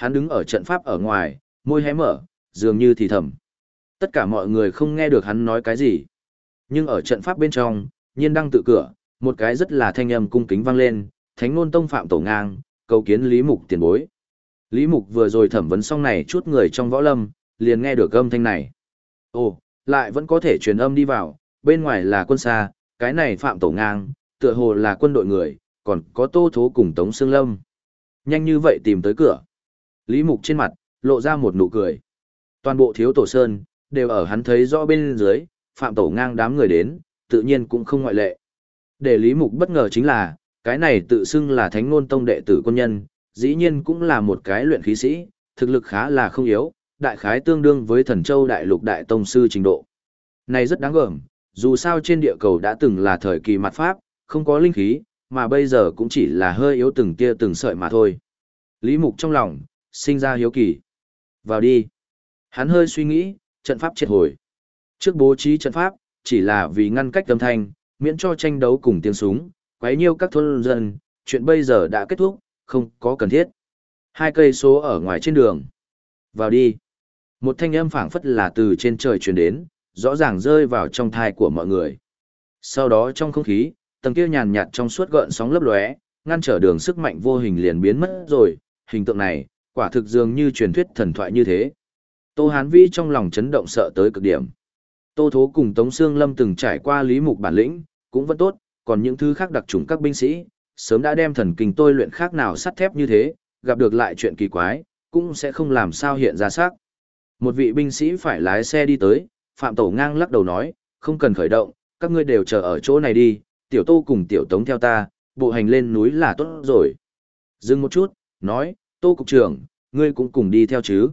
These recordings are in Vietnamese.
hắn đứng ở trận pháp ở ngoài, môi hé mở, dường như thì thầm. Tất cả mọi người không nghe được hắn nói cái gì. Nhưng ở trận pháp bên trong, Nhiên Đăng tự cửa, một cái rất là thanh âm cung kính vang lên, Thánh Nôn Tông Phạm Tổ Ngang, cầu kiến Lý Mục tiền bối. Lý Mục vừa rồi thẩm vấn xong này chút người trong võ lâm, liền nghe được âm thanh này. Ồ, lại vẫn có thể truyền âm đi vào, bên ngoài là quân xa, cái này Phạm Tổ Ngang, tựa hồ là quân đội người, còn có Tô Thố cùng Tống Sương Lâm. Nhanh như vậy tìm tới cửa. Lý Mục trên mặt, lộ ra một nụ cười. Toàn bộ Thiếu Tổ Sơn, đều ở hắn thấy rõ bên dưới, Phạm Tổ Ngang đám người đến, tự nhiên cũng không ngoại lệ. Để Lý Mục bất ngờ chính là, cái này tự xưng là Thánh Nôn Tông đệ tử quân nhân, dĩ nhiên cũng là một cái luyện khí sĩ, thực lực khá là không yếu, đại khái tương đương với Thần Châu Đại Lục Đại Tông Sư trình độ. Này rất đáng gờm, dù sao trên địa cầu đã từng là thời kỳ mạt Pháp, không có linh khí, mà bây giờ cũng chỉ là hơi yếu từng tia từng sợi mà thôi. Lý Mục trong lòng, sinh ra hiếu kỳ. Vào đi. Hắn hơi suy nghĩ, trận pháp triệt hồi. Trước bố trí trận pháp, chỉ là vì ngăn cách âm thanh, miễn cho tranh đấu cùng tiếng súng, quấy nhiêu các thôn dân, chuyện bây giờ đã kết thúc, không có cần thiết. 2 cây số ở ngoài trên đường. Vào đi. Một thanh âm phảng phất là từ trên trời truyền đến, rõ ràng rơi vào trong thai của mọi người. Sau đó trong không khí, tầng kia nhàn nhạt trong suốt gợn sóng lấp lóe, ngăn trở đường sức mạnh vô hình liền biến mất rồi, hình tượng này, quả thực dường như truyền thuyết thần thoại như thế. Tô Hán Vĩ trong lòng chấn động sợ tới cực điểm. Tô Thố cùng Tống Sương Lâm từng trải qua Lý Mục bản lĩnh, cũng vẫn tốt, còn những thứ khác đặc trùng các binh sĩ, sớm đã đem thần kinh tôi luyện khác nào sắt thép như thế, gặp được lại chuyện kỳ quái, cũng sẽ không làm sao hiện ra sắc. Một vị binh sĩ phải lái xe đi tới, Phạm Tổ Ngang lắc đầu nói, không cần khởi động, các ngươi đều chờ ở chỗ này đi, tiểu Tô cùng tiểu Tống theo ta, bộ hành lên núi là tốt rồi. Dừng một chút, nói, Tô cục trưởng, ngươi cũng cùng đi theo chứ.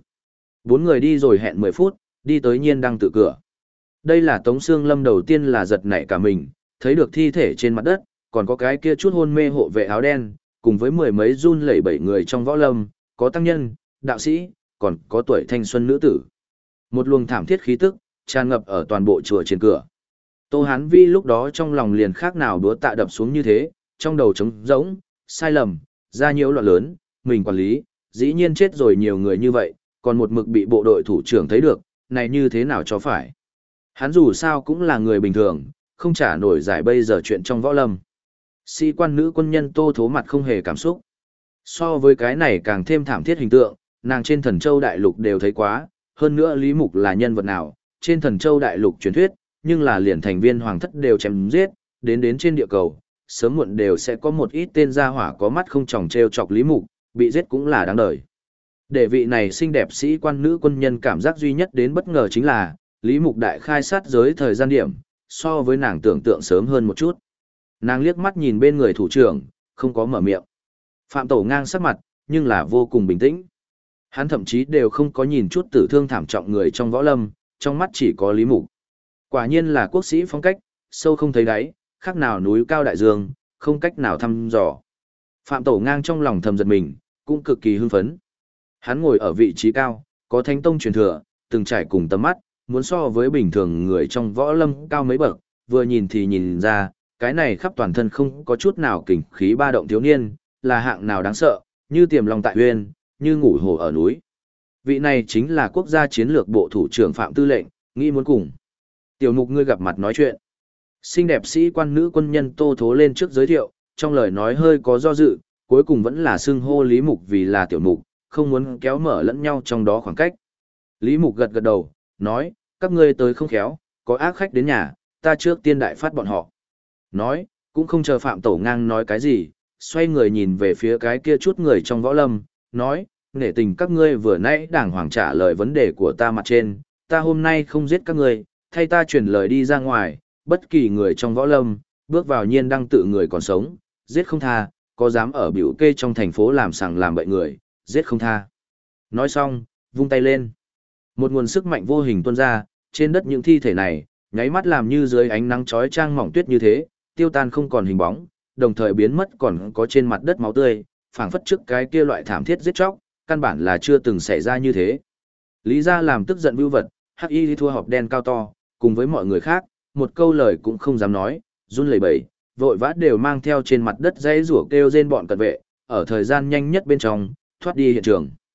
4 người đi rồi hẹn 10 phút, đi tới Nhiên Đăng tự cửa. Đây là Tống Sương Lâm đầu tiên là giật nảy cả mình, thấy được thi thể trên mặt đất, còn có cái kia chút hôn mê hộ vệ áo đen, cùng với 10 mấy run lẩy bẩy người trong võ lâm, có tăng nhân, đạo sĩ, còn có tuổi thanh xuân nữ tử. Một luồng thảm thiết khí tức, tràn ngập ở toàn bộ chùa trên cửa. Tô Hán Vi lúc đó trong lòng liền khác nào đúa tạ đập xuống như thế, trong đầu trống rỗng, sai lầm, ra nhiễu loạn lớn, mình quản lý, dĩ nhiên chết rồi nhiều người như vậy, còn một mực bị bộ đội thủ trưởng thấy được, này như thế nào cho phải. Hắn dù sao cũng là người bình thường, không trả nổi giải bây giờ chuyện trong võ lâm. Sĩ quan nữ quân nhân Tô Thố mặt không hề cảm xúc. So với cái này càng thêm thảm thiết hình tượng, nàng trên Thần Châu Đại Lục đều thấy quá, hơn nữa Lý Mục là nhân vật nào, trên Thần Châu Đại Lục truyền thuyết, nhưng là liền thành viên hoàng thất đều chém giết, đến trên địa cầu, sớm muộn đều sẽ có một ít tên gia hỏa có mắt không tròng treo chọc Lý Mục, bị giết cũng là đáng đời. Để vị này xinh đẹp sĩ quan nữ quân nhân cảm giác duy nhất đến bất ngờ chính là, Lý Mục đại khai sát giới thời gian điểm, so với nàng tưởng tượng sớm hơn một chút. Nàng liếc mắt nhìn bên người thủ trưởng, không có mở miệng. Phạm Tổ Ngang sắc mặt, nhưng là vô cùng bình tĩnh. Hắn thậm chí đều không có nhìn chút tử thương thảm trọng người trong võ lâm, trong mắt chỉ có Lý Mục. Quả nhiên là quốc sĩ phong cách, sâu không thấy đáy, khác nào núi cao đại dương, không cách nào thăm dò. Phạm Tổ Ngang trong lòng thầm giật mình, cũng cực kỳ hưng phấn. Hắn ngồi ở vị trí cao, có thánh tông truyền thừa, từng trải cùng tầm mắt, muốn so với bình thường người trong võ lâm cao mấy bậc, vừa nhìn thì nhìn ra, cái này khắp toàn thân không có chút nào kình khí ba động thiếu niên, là hạng nào đáng sợ, như tiềm long tại huyên, như ngủ hồ ở núi. Vị này chính là quốc gia chiến lược bộ thủ trưởng Phạm Tư lệnh, nghĩ muốn cùng. Tiểu Mục ngươi gặp mặt nói chuyện. Xinh đẹp sĩ quan nữ quân nhân Tô Thố lên trước giới thiệu, trong lời nói hơi có do dự, cuối cùng vẫn là xưng hô Lý Mục vì là Tiểu Mục, không muốn kéo mở lẫn nhau trong đó khoảng cách. Lý Mục gật gật đầu, nói, các ngươi tới không khéo, có ác khách đến nhà, ta trước tiên đại phát bọn họ. Nói, cũng không chờ Phạm Tổ Ngang nói cái gì, xoay người nhìn về phía cái kia chút người trong võ lâm, nói, nể tình các ngươi vừa nãy đàng hoàng trả lời vấn đề của ta mặt trên, ta hôm nay không giết các ngươi, thay ta truyền lời đi ra ngoài, bất kỳ người trong võ lâm, bước vào Nhiên Đăng tự người còn sống, giết không tha, có dám ở biểu kê trong thành phố làm sằng làm bậy người, giết không tha. Nói xong, vung tay lên. Một nguồn sức mạnh vô hình tuôn ra, trên đất những thi thể này, nháy mắt làm như dưới ánh nắng chói chang mỏng tuyết như thế, tiêu tan không còn hình bóng, đồng thời biến mất còn có trên mặt đất máu tươi, phảng phất trước cái kia loại thảm thiết giết chóc, căn bản là chưa từng xảy ra như thế. Lý gia làm tức giận vưu vật, hắc y thua họp đen cao to, cùng với mọi người khác, một câu lời cũng không dám nói, run lẩy bẩy, vội vã đều mang theo trên mặt đất dãy rủa kêu rên bọn cận vệ, ở thời gian nhanh nhất bên trong, thoát đi hiện trường.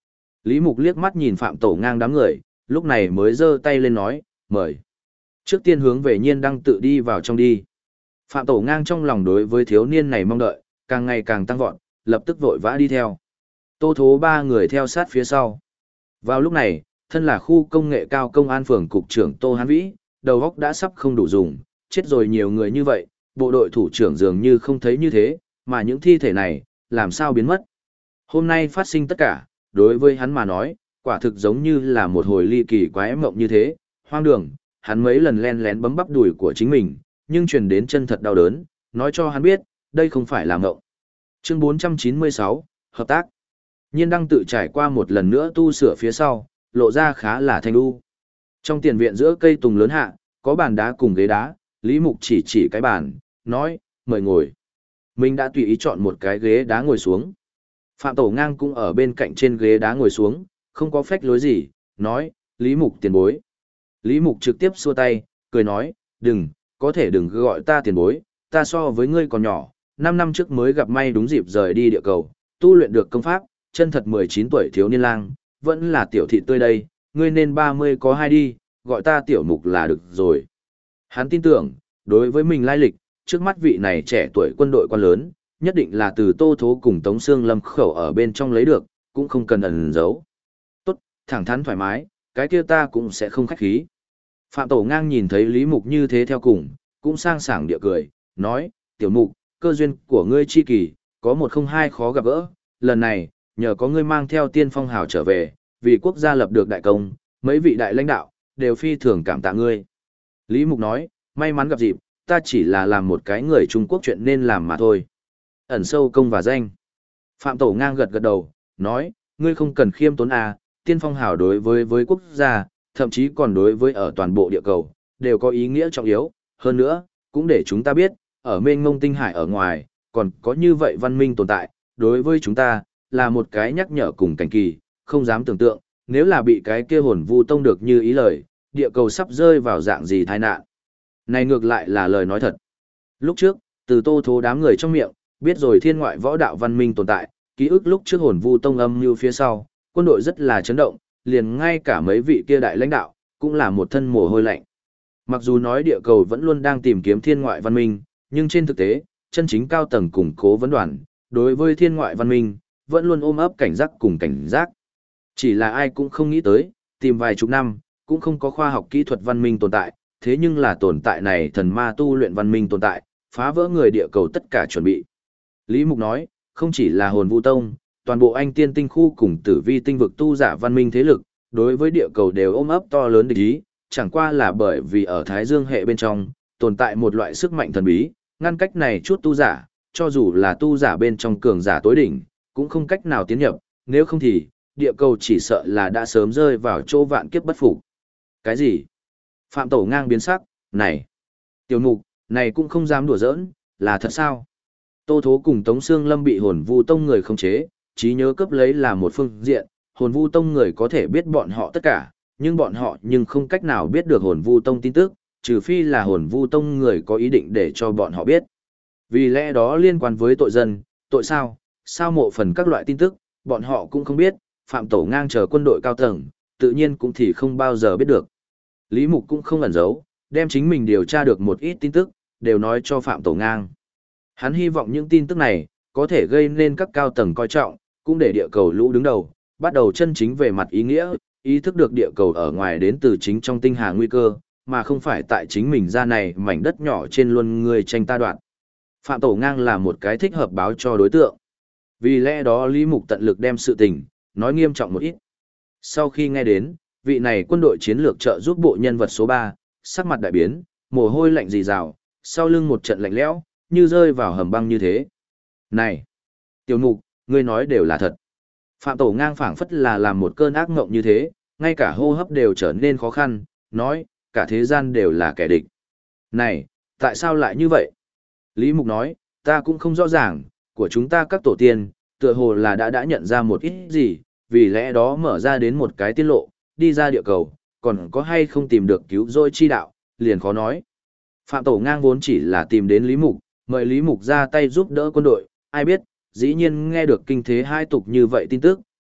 Lý Mục liếc mắt nhìn Phạm Tổ Ngang đám người, lúc này mới giơ tay lên nói, mời. Trước tiên hướng về Nhiên Đăng tự đi vào trong đi. Phạm Tổ Ngang trong lòng đối với thiếu niên này mong đợi, càng ngày càng tăng vọt, lập tức vội vã đi theo. Tô Thố ba người theo sát phía sau. Vào lúc này, thân là khu công nghệ cao công an phường cục trưởng Tô Hán Vĩ, đầu óc đã sắp không đủ dùng, chết rồi nhiều người như vậy, bộ đội thủ trưởng dường như không thấy như thế, mà những thi thể này, làm sao biến mất. Hôm nay phát sinh tất cả, đối với hắn mà nói, quả thực giống như là một hồi ly kỳ quái mộng như thế, hoang đường, hắn mấy lần len lén bấm bắp đùi của chính mình, nhưng truyền đến chân thật đau đớn, nói cho hắn biết, đây không phải là mộng. Chương 496, Hợp tác. Nhiên Đăng tự trải qua một lần nữa tu sửa phía sau, lộ ra khá là thanh u. Trong tiền viện giữa cây tùng lớn hạ, có bàn đá cùng ghế đá, Lý Mục chỉ cái bàn, nói, mời ngồi. Mình đã tùy ý chọn một cái ghế đá ngồi xuống. Phạm Tổ Ngang cũng ở bên cạnh trên ghế đá ngồi xuống, không có phách lối gì, nói, Lý Mục tiền bối. Lý Mục trực tiếp xua tay, cười nói, đừng, có thể đừng gọi ta tiền bối, ta so với ngươi còn nhỏ, 5 năm trước mới gặp may đúng dịp rời đi địa cầu, tu luyện được công pháp, chân thật 19 tuổi thiếu niên lang, vẫn là tiểu thị tươi đây, ngươi nên 30 có 2 đi, gọi ta tiểu mục là được rồi. Hắn tin tưởng, đối với mình lai lịch, trước mắt vị này trẻ tuổi quân đội quan lớn, nhất định là từ Tô Thố cùng Tống Sương Lâm khẩu ở bên trong lấy được, cũng không cần ẩn giấu. Tốt, thẳng thắn thoải mái, cái kia ta cũng sẽ không khách khí. Phạm Tổ Ngang nhìn thấy Lý Mục như thế theo cùng, cũng sang sảng địa cười, nói, tiểu mục, cơ duyên của ngươi chi kỳ, có một không hai khó gặp gỡ, lần này, nhờ có ngươi mang theo tiên phong hào trở về, vì quốc gia lập được đại công, mấy vị đại lãnh đạo, đều phi thường cảm tạ ngươi. Lý Mục nói, may mắn gặp dịp, ta chỉ là làm một cái người Trung Quốc chuyện nên làm mà thôi. Ẩn sâu công và danh. Phạm Tổ Ngang gật gật đầu, nói, ngươi không cần khiêm tốn à, tiên phong hào đối với quốc gia, thậm chí còn đối với ở toàn bộ địa cầu, đều có ý nghĩa trọng yếu, hơn nữa, cũng để chúng ta biết, ở mênh mông tinh hải ở ngoài, còn có như vậy văn minh tồn tại, đối với chúng ta, là một cái nhắc nhở cùng cảnh kỳ, không dám tưởng tượng, nếu là bị cái kia hồn vu tông được như ý lời, địa cầu sắp rơi vào dạng gì tai nạn. Này ngược lại là lời nói thật. Lúc trước, từ Tô Thố đám người trong miệng, biết rồi thiên ngoại võ đạo văn minh tồn tại, ký ức lúc trước hồn vu tông âm như phía sau, quân đội rất là chấn động, liền ngay cả mấy vị kia đại lãnh đạo, cũng là một thân mồ hôi lạnh. Mặc dù nói địa cầu vẫn luôn đang tìm kiếm thiên ngoại văn minh, nhưng trên thực tế, chân chính cao tầng củng cố vấn đoàn, đối với thiên ngoại văn minh, vẫn luôn ôm ấp cảnh giác cùng cảnh giác. Chỉ là ai cũng không nghĩ tới, tìm vài chục năm, cũng không có khoa học kỹ thuật văn minh tồn tại, thế nhưng là tồn tại này thần ma tu luyện văn minh tồn tại, phá vỡ người địa cầu tất cả chuẩn bị. Lý Mục nói, không chỉ là hồn vu tông, toàn bộ anh tiên tinh khu cùng tử vi tinh vực tu giả văn minh thế lực, đối với địa cầu đều ôm ấp to lớn địch ý, chẳng qua là bởi vì ở Thái Dương hệ bên trong, tồn tại một loại sức mạnh thần bí, ngăn cách này chút tu giả, cho dù là tu giả bên trong cường giả tối đỉnh, cũng không cách nào tiến nhập, nếu không thì, địa cầu chỉ sợ là đã sớm rơi vào chỗ vạn kiếp bất phục. Cái gì? Phạm Tổ Ngang biến sắc, này, tiểu mục, này cũng không dám đùa giỡn, là thật sao? Tô Thố cùng Tống Sương Lâm bị hồn vu tông người khống chế, trí nhớ cấp lấy là một phương diện, hồn vu tông người có thể biết bọn họ tất cả, nhưng bọn họ không cách nào biết được hồn vu tông tin tức, trừ phi là hồn vu tông người có ý định để cho bọn họ biết. Vì lẽ đó liên quan với tội dân, tội sao mộ phần các loại tin tức, bọn họ cũng không biết, Phạm Tổ Ngang chờ quân đội cao tầng, tự nhiên cũng thì không bao giờ biết được. Lý Mục cũng không ẩn giấu, đem chính mình điều tra được một ít tin tức, đều nói cho Phạm Tổ Ngang. Hắn hy vọng những tin tức này, có thể gây nên các cao tầng coi trọng, cũng để địa cầu lũ đứng đầu, bắt đầu chân chính về mặt ý nghĩa, ý thức được địa cầu ở ngoài đến từ chính trong tinh hà nguy cơ, mà không phải tại chính mình ra này mảnh đất nhỏ trên luôn người tranh ta đoạn. Phạm Tổ Ngang là một cái thích hợp báo cho đối tượng. Vì lẽ đó Lý Mục tận lực đem sự tình, nói nghiêm trọng một ít. Sau khi nghe đến, vị này quân đội chiến lược trợ giúp bộ nhân vật số 3, sắc mặt đại biến, mồ hôi lạnh rì rào, sau lưng một trận lạnh lẽo, như rơi vào hầm băng như thế. Này! Tiểu Mục, ngươi nói đều là thật. Phạm Tổ Ngang phảng phất là làm một cơn ác mộng như thế, ngay cả hô hấp đều trở nên khó khăn, nói, cả thế gian đều là kẻ địch. Này, tại sao lại như vậy? Lý Mục nói, ta cũng không rõ ràng, của chúng ta các tổ tiên, tựa hồ là đã nhận ra một ít gì, vì lẽ đó mở ra đến một cái tiết lộ, đi ra địa cầu, còn có hay không tìm được cứu rỗi chi đạo, liền khó nói. Phạm Tổ Ngang vốn chỉ là tìm đến Lý Mục, mời Lý Mục ra tay giúp đỡ quân đội, ai biết, dĩ nhiên nghe được kinh thế hai tục như vậy tin tức,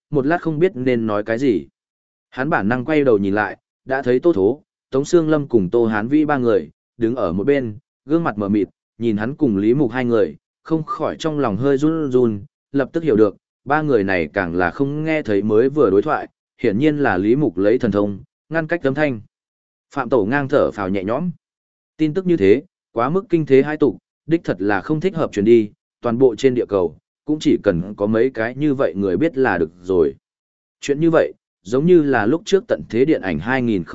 một lát không biết nên nói cái gì. Hắn bản năng quay đầu nhìn lại, đã thấy Tô Thố, Tống Sương Lâm cùng Tô Hán Vĩ ba người, đứng ở một bên, gương mặt mờ mịt, nhìn hắn cùng Lý Mục hai người, không khỏi trong lòng hơi run run, lập tức hiểu được, ba người này càng là không nghe thấy mới vừa đối thoại, hiển nhiên là Lý Mục lấy thần thông, ngăn cách âm thanh. Phạm Tổ ngang thở phào nhẹ nhõm. Tin tức như thế, quá mức kinh thế hai tục, đích thật là không thích hợp truyền đi, toàn bộ trên địa cầu, cũng chỉ cần có mấy cái như vậy người biết là được rồi. Chuyện như vậy, giống như là lúc trước tận thế điện ảnh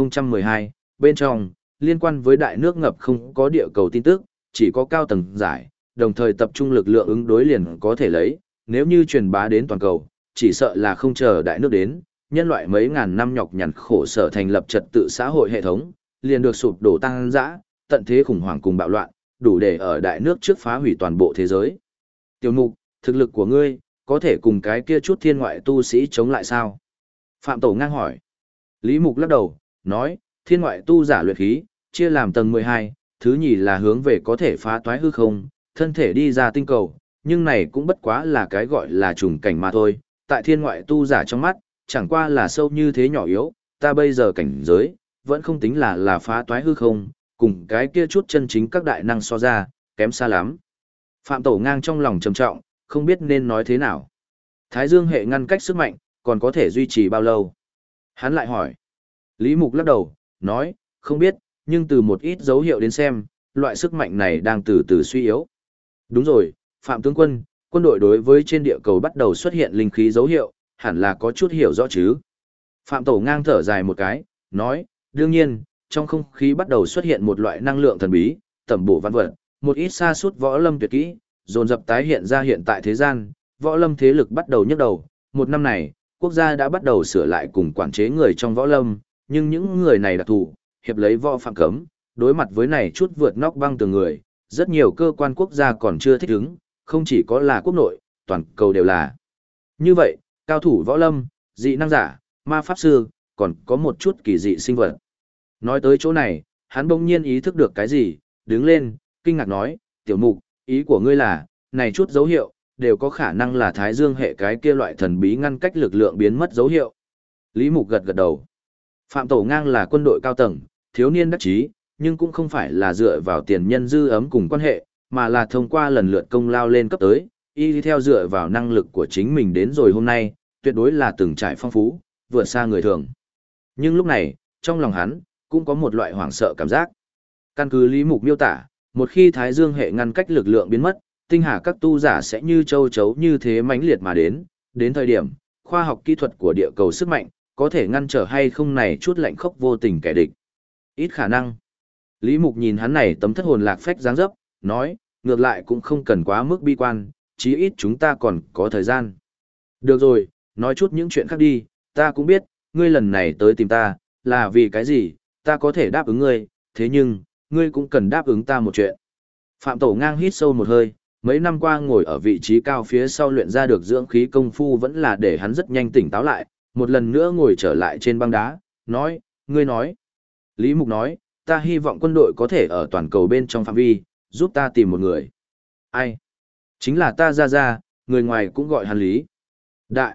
2012, bên trong, liên quan với đại nước ngập không có địa cầu tin tức, chỉ có cao tầng giải, đồng thời tập trung lực lượng ứng đối liền có thể lấy, nếu như truyền bá đến toàn cầu, chỉ sợ là không chờ đại nước đến, nhân loại mấy ngàn năm nhọc nhằn khổ sở thành lập trật tự xã hội hệ thống, liền được sụp đổ tăng dã, tận thế khủng hoảng cùng bạo loạn, đủ để ở đại nước trước phá hủy toàn bộ thế giới. Tiểu Mục, thực lực của ngươi, có thể cùng cái kia chút thiên ngoại tu sĩ chống lại sao? Phạm Tổ ngang hỏi. Lý Mục lắc đầu, nói, thiên ngoại tu giả luyện khí, chia làm tầng 12, thứ nhì là hướng về có thể phá toái hư không, thân thể đi ra tinh cầu, nhưng này cũng bất quá là cái gọi là trùng cảnh mà thôi, tại thiên ngoại tu giả trong mắt, chẳng qua là sâu như thế nhỏ yếu, ta bây giờ cảnh giới, vẫn không tính là phá toái hư không, cùng cái kia chút chân chính các đại năng so ra, kém xa lắm. Phạm Tổ ngang trong lòng trầm trọng, không biết nên nói thế nào. Thái Dương hệ ngăn cách sức mạnh, còn có thể duy trì bao lâu? Hắn lại hỏi. Lý Mục lắc đầu, nói, không biết, nhưng từ một ít dấu hiệu đến xem, loại sức mạnh này đang từ từ suy yếu. Đúng rồi, Phạm tướng quân, quân đội đối với trên địa cầu bắt đầu xuất hiện linh khí dấu hiệu, hẳn là có chút hiểu rõ chứ. Phạm Tổ ngang thở dài một cái, nói, đương nhiên, trong không khí bắt đầu xuất hiện một loại năng lượng thần bí, tẩm bổ văn vật, một ít sa sút võ lâm tuyệt kỹ, dồn dập tái hiện ra hiện tại thế gian, võ lâm thế lực bắt đầu nhấc đầu. Một năm này, quốc gia đã bắt đầu sửa lại cùng quản chế người trong võ lâm, nhưng những người này đặc thù, hiệp lấy võ phạm cấm, đối mặt với này chút vượt nóc băng tường người, rất nhiều cơ quan quốc gia còn chưa thích ứng, không chỉ có là quốc nội, toàn cầu đều là. Như vậy, cao thủ võ lâm, dị năng giả, ma pháp sư, còn có một chút kỳ dị sinh vật. Nói tới chỗ này, hắn bỗng nhiên ý thức được cái gì, đứng lên, kinh ngạc nói, Tiểu Mục, ý của ngươi là, này chút dấu hiệu, đều có khả năng là Thái Dương hệ cái kia loại thần bí ngăn cách lực lượng biến mất dấu hiệu. Lý Mục gật gật đầu. Phạm Tổ ngang là quân đội cao tầng, thiếu niên đắc chí, nhưng cũng không phải là dựa vào tiền nhân dư ấm cùng quan hệ, mà là thông qua lần lượt công lao lên cấp tới, y theo dựa vào năng lực của chính mình đến rồi hôm nay, tuyệt đối là từng trải phong phú, vượt xa người thường. Nhưng lúc này, trong lòng hắn, cũng có một loại hoảng sợ cảm giác. Căn cứ Lý Mục miêu tả, một khi Thái Dương hệ ngăn cách lực lượng biến mất, tinh hà các tu giả sẽ như châu chấu như thế mãnh liệt mà đến thời điểm, khoa học kỹ thuật của địa cầu sức mạnh, có thể ngăn trở hay không này chút lạnh khốc vô tình kẻ địch. Ít khả năng. Lý Mục nhìn hắn này tấm thất hồn lạc phách dáng dấp, nói, ngược lại cũng không cần quá mức bi quan, chí ít chúng ta còn có thời gian. Được rồi, nói chút những chuyện khác đi, ta cũng biết, ngươi lần này tới tìm ta, là vì cái gì, ta có thể đáp ứng ngươi, thế nhưng, ngươi cũng cần đáp ứng ta một chuyện. Phạm Tổ ngang hít sâu một hơi, mấy năm qua ngồi ở vị trí cao phía sau luyện ra được dưỡng khí công phu vẫn là để hắn rất nhanh tỉnh táo lại, một lần nữa ngồi trở lại trên băng đá, nói, ngươi nói. Lý Mục nói, ta hy vọng quân đội có thể ở toàn cầu bên trong phạm vi, giúp ta tìm một người. Ai? Chính là ta ra, người ngoài cũng gọi hắn Lý. Đại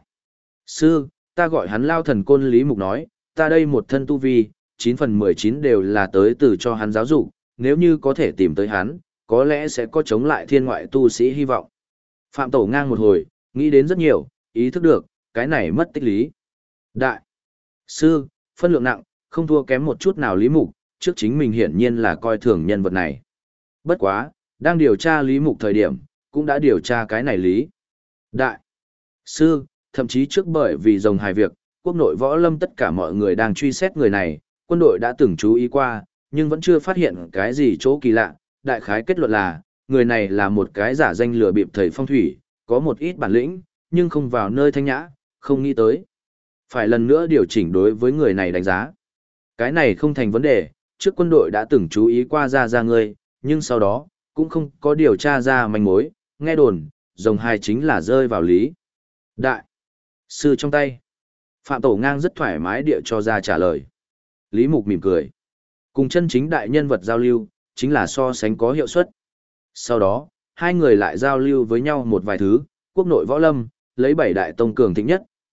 sư, ta gọi hắn Lao Thần Côn. Lý Mục nói, ta đây một thân tu vi, 9 phần 19 đều là tới từ cho hắn giáo dục, nếu như có thể tìm tới hắn, có lẽ sẽ có chống lại thiên ngoại tu sĩ hy vọng. Phạm Tổ ngang một hồi, nghĩ đến rất nhiều, ý thức được, cái này mất tích Lý. Đại sư, phân lượng nặng, không thua kém một chút nào Lý Mục, trước chính mình hiển nhiên là coi thường nhân vật này. Bất quá, đang điều tra Lý Mục thời điểm, cũng đã điều tra cái này Lý. Đại sư, thậm chí trước bởi vì rồng hài việc, quốc nội võ lâm tất cả mọi người đang truy xét người này, quân đội đã từng chú ý qua, nhưng vẫn chưa phát hiện cái gì chỗ kỳ lạ. Đại khái kết luận là, người này là một cái giả danh lừa bịp thầy phong thủy, có một ít bản lĩnh, nhưng không vào nơi thanh nhã, không nghĩ tới. Phải lần nữa điều chỉnh đối với người này đánh giá. Cái này không thành vấn đề, trước quân đội đã từng chú ý qua ra ngươi, nhưng sau đó, cũng không có điều tra ra manh mối, nghe đồn, rồng hài chính là rơi vào Lý. Đại sư trong tay. Phạm Tổ ngang rất thoải mái địa cho ra trả lời. Lý Mục mỉm cười. Cùng chân chính đại nhân vật giao lưu, chính là so sánh có hiệu suất. Sau đó, hai người lại giao lưu với nhau một vài thứ, quốc nội võ lâm, lấy 7 đại tông cường thịnh nhất,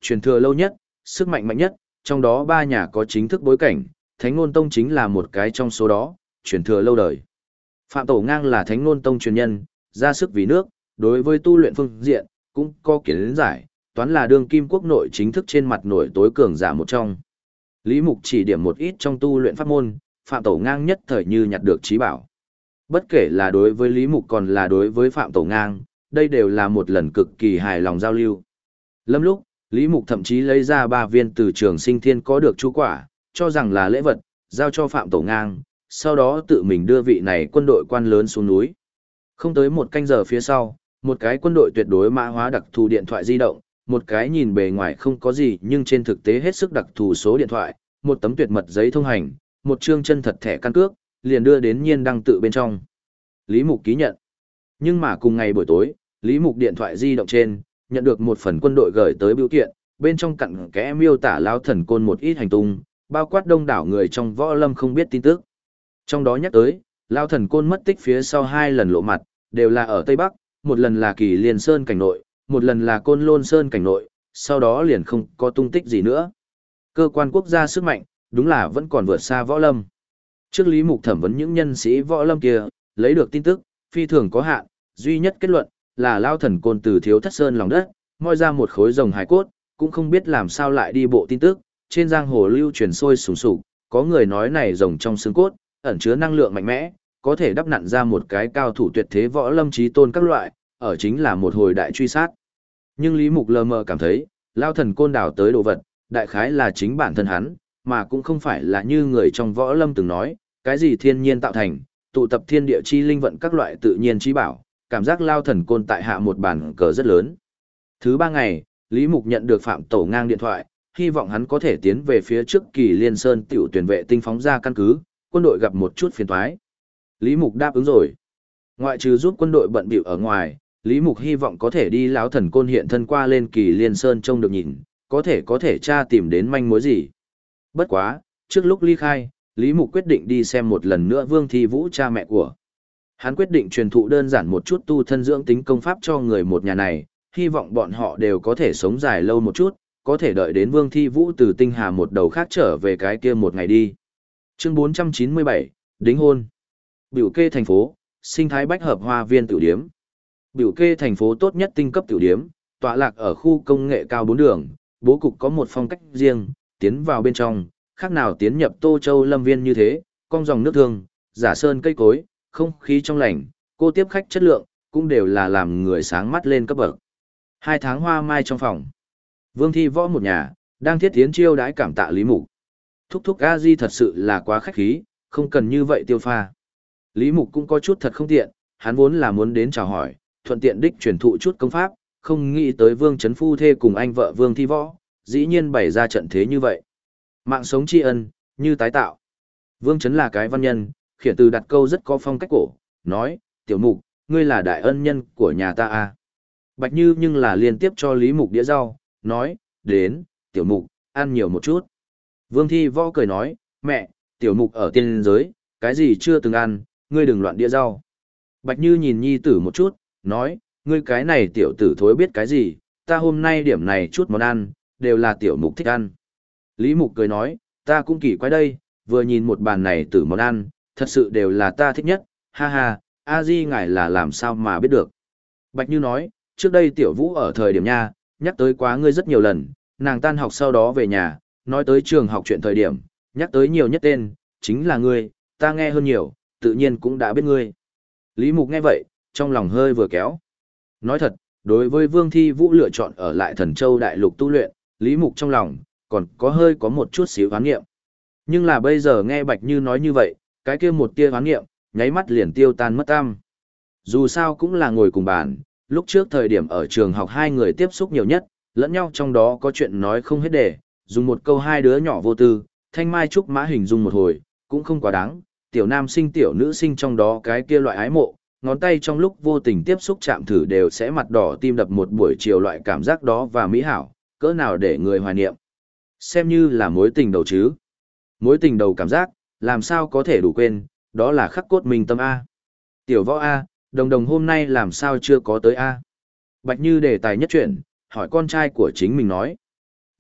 truyền thừa lâu nhất, sức mạnh mạnh nhất, trong đó ba nhà có chính thức bối cảnh, Thánh Nôn Tông chính là một cái trong số đó, truyền thừa lâu đời. Phạm Tổ Ngang là Thánh Nôn Tông truyền nhân, ra sức vì nước, đối với tu luyện phương diện, cũng có kiến giải, toán là đương kim quốc nội chính thức trên mặt nổi tối cường giả một trong. Lý Mục chỉ điểm một ít trong tu luyện pháp môn, Phạm Tổ Ngang nhất thời như nhặt được trí bảo. Bất kể là đối với Lý Mục còn là đối với Phạm Tổ Ngang, đây đều là một lần cực kỳ hài lòng giao lưu. Lâm lúc, Lý Mục thậm chí lấy ra 3 viên từ Trường Sinh Thiên có được chú quả, cho rằng là lễ vật, giao cho Phạm Tổ Ngang, sau đó tự mình đưa vị này quân đội quan lớn xuống núi. Không tới một canh giờ phía sau, một cái quân đội tuyệt đối mã hóa đặc thù điện thoại di động, một cái nhìn bề ngoài không có gì nhưng trên thực tế hết sức đặc thù số điện thoại, một tấm tuyệt mật giấy thông hành, một chương chân thật thẻ căn cước, liền đưa đến Nhiên Đăng tự bên trong. Lý Mục ký nhận. Nhưng mà cùng ngày buổi tối, Lý Mục điện thoại di động trên, nhận được một phần quân đội gửi tới bưu kiện, bên trong cặn kẽ miêu tả Lão Thần Côn một ít hành tung, bao quát đông đảo người trong võ lâm không biết tin tức. Trong đó nhắc tới, Lão Thần Côn mất tích phía sau 2 lần lộ mặt, đều là ở Tây Bắc, một lần là Kỳ Liên Sơn cảnh nội, một lần là Côn Lôn Sơn cảnh nội, sau đó liền không có tung tích gì nữa. Cơ quan quốc gia sức mạnh, đúng là vẫn còn vượt xa võ lâm. Trước Lý Mục thẩm vấn những nhân sĩ võ lâm kia, lấy được tin tức, phi thường có hạn, duy nhất kết luận là Lão Thần Côn từ Thiếu Thất Sơn lòng đất, moi ra một khối rồng hài cốt, cũng không biết làm sao lại đi bộ tin tức, trên giang hồ lưu truyền sôi sùng sục, có người nói này rồng trong xương cốt, ẩn chứa năng lượng mạnh mẽ, có thể đắp nặn ra một cái cao thủ tuyệt thế võ lâm chí tôn các loại, ở chính là một hồi đại truy sát. Nhưng Lý Mục lờ mờ cảm thấy, Lão Thần Côn đào tới đồ vật, đại khái là chính bản thân hắn, mà cũng không phải là như người trong võ lâm từng nói, cái gì thiên nhiên tạo thành, tụ tập thiên địa chi linh vận các loại tự nhiên chi bảo, cảm giác Lão Thần Côn tại hạ một bàn cờ rất lớn. Thứ 3 ngày, Lý Mục nhận được Phạm Tổ Ngang điện thoại, hy vọng hắn có thể tiến về phía trước Kỳ Liên Sơn tiểu tuyển vệ tinh phóng ra căn cứ, quân đội gặp một chút phiền toái. Lý Mục đáp ứng rồi. Ngoại trừ giúp quân đội bận bịu ở ngoài, Lý Mục hy vọng có thể đi Lão Thần Côn hiện thân qua lên Kỳ Liên Sơn trông được nhìn, có thể tra tìm đến manh mối gì. Bất quá, trước lúc ly khai, Lý Mục quyết định đi xem một lần nữa Vương Thi Vũ cha mẹ của. Hắn quyết định truyền thụ đơn giản một chút tu thân dưỡng tính công pháp cho người một nhà này, hy vọng bọn họ đều có thể sống dài lâu một chút, có thể đợi đến Vương Thi Vũ từ tinh hà một đầu khác trở về cái kia một ngày đi. Chương 497, đính hôn. Biểu kê thành phố, sinh thái bách hợp hoa viên tiểu điếm. Biểu kê thành phố tốt nhất tinh cấp tiểu điếm, tọa lạc ở khu công nghệ cao 4 đường, bố cục có một phong cách riêng, tiến vào bên trong, khác nào tiến nhập Tô Châu lâm viên như thế, cong dòng nước thương, giả sơn cây cối, không khí trong lành, cô tiếp khách chất lượng, cũng đều là làm người sáng mắt lên cấp bậc. 2 tháng hoa mai trong phòng. Vương Thi Võ một nhà, đang thiết tiến chiêu đãi cảm tạ Lý Mục. Thúc thúc a di thật sự là quá khách khí, không cần như vậy tiêu pha. Lý Mục cũng có chút thật không tiện, hắn vốn là muốn đến chào hỏi, thuận tiện đích truyền thụ chút công pháp, không nghĩ tới Vương Trấn Phu thê cùng anh vợ Vương Thi Võ, dĩ nhiên bày ra trận thế như vậy. Mạng sống tri ân, như tái tạo. Vương Trấn là cái văn nhân, khiển từ đặt câu rất có phong cách cổ, nói, tiểu mục, ngươi là đại ân nhân của nhà ta a. Bạch Như nhưng là liên tiếp cho Lý Mục đĩa rau, nói, đến, tiểu mục, ăn nhiều một chút. Vương Thi Võ cười nói, mẹ, tiểu mục ở tiên giới, cái gì chưa từng ăn, ngươi đừng loạn đĩa rau. Bạch Như nhìn nhi tử một chút, nói, ngươi cái này tiểu tử thối biết cái gì, ta hôm nay điểm này chút món ăn, đều là tiểu mục thích ăn. Lý Mục cười nói, ta cũng kỳ quái đây, vừa nhìn một bàn này tử món ăn, thật sự đều là ta thích nhất, ha ha, a di ngài là làm sao mà biết được. Bạch Như nói, trước đây tiểu vũ ở thời điểm nha, nhắc tới quá ngươi rất nhiều lần, nàng tan học sau đó về nhà, nói tới trường học chuyện thời điểm, nhắc tới nhiều nhất tên, chính là ngươi, ta nghe hơn nhiều, tự nhiên cũng đã biết ngươi. Lý Mục nghe vậy, trong lòng hơi vừa kéo. Nói thật, đối với Vương Thi Vũ lựa chọn ở lại Thần Châu Đại Lục tu luyện, Lý Mục trong lòng, còn có một chút xíu hoán nghiệm. Nhưng là bây giờ nghe Bạch Như nói như vậy, cái kia một tia hoán nghiệm, nháy mắt liền tiêu tan mất tăm. Dù sao cũng là ngồi cùng bàn, lúc trước thời điểm ở trường học 2 người tiếp xúc nhiều nhất, lẫn nhau trong đó có chuyện nói không hết để, dùng một câu 2 đứa nhỏ vô tư, thanh mai trúc mã hình dung một hồi, cũng không quá đáng, tiểu nam sinh tiểu nữ sinh trong đó cái kia loại ái mộ, ngón tay trong lúc vô tình tiếp xúc chạm thử đều sẽ mặt đỏ tim đập một buổi chiều loại cảm giác đó và mỹ hảo, cỡ nào để người hoài niệm. Xem như là mối tình đầu chứ. Mối tình đầu cảm giác, làm sao có thể đủ quên, đó là khắc cốt mình tâm A. Tiểu Võ A, đồng đồng hôm nay làm sao chưa có tới A. Bạch Như đề tài nhất chuyện, hỏi con trai của chính mình nói.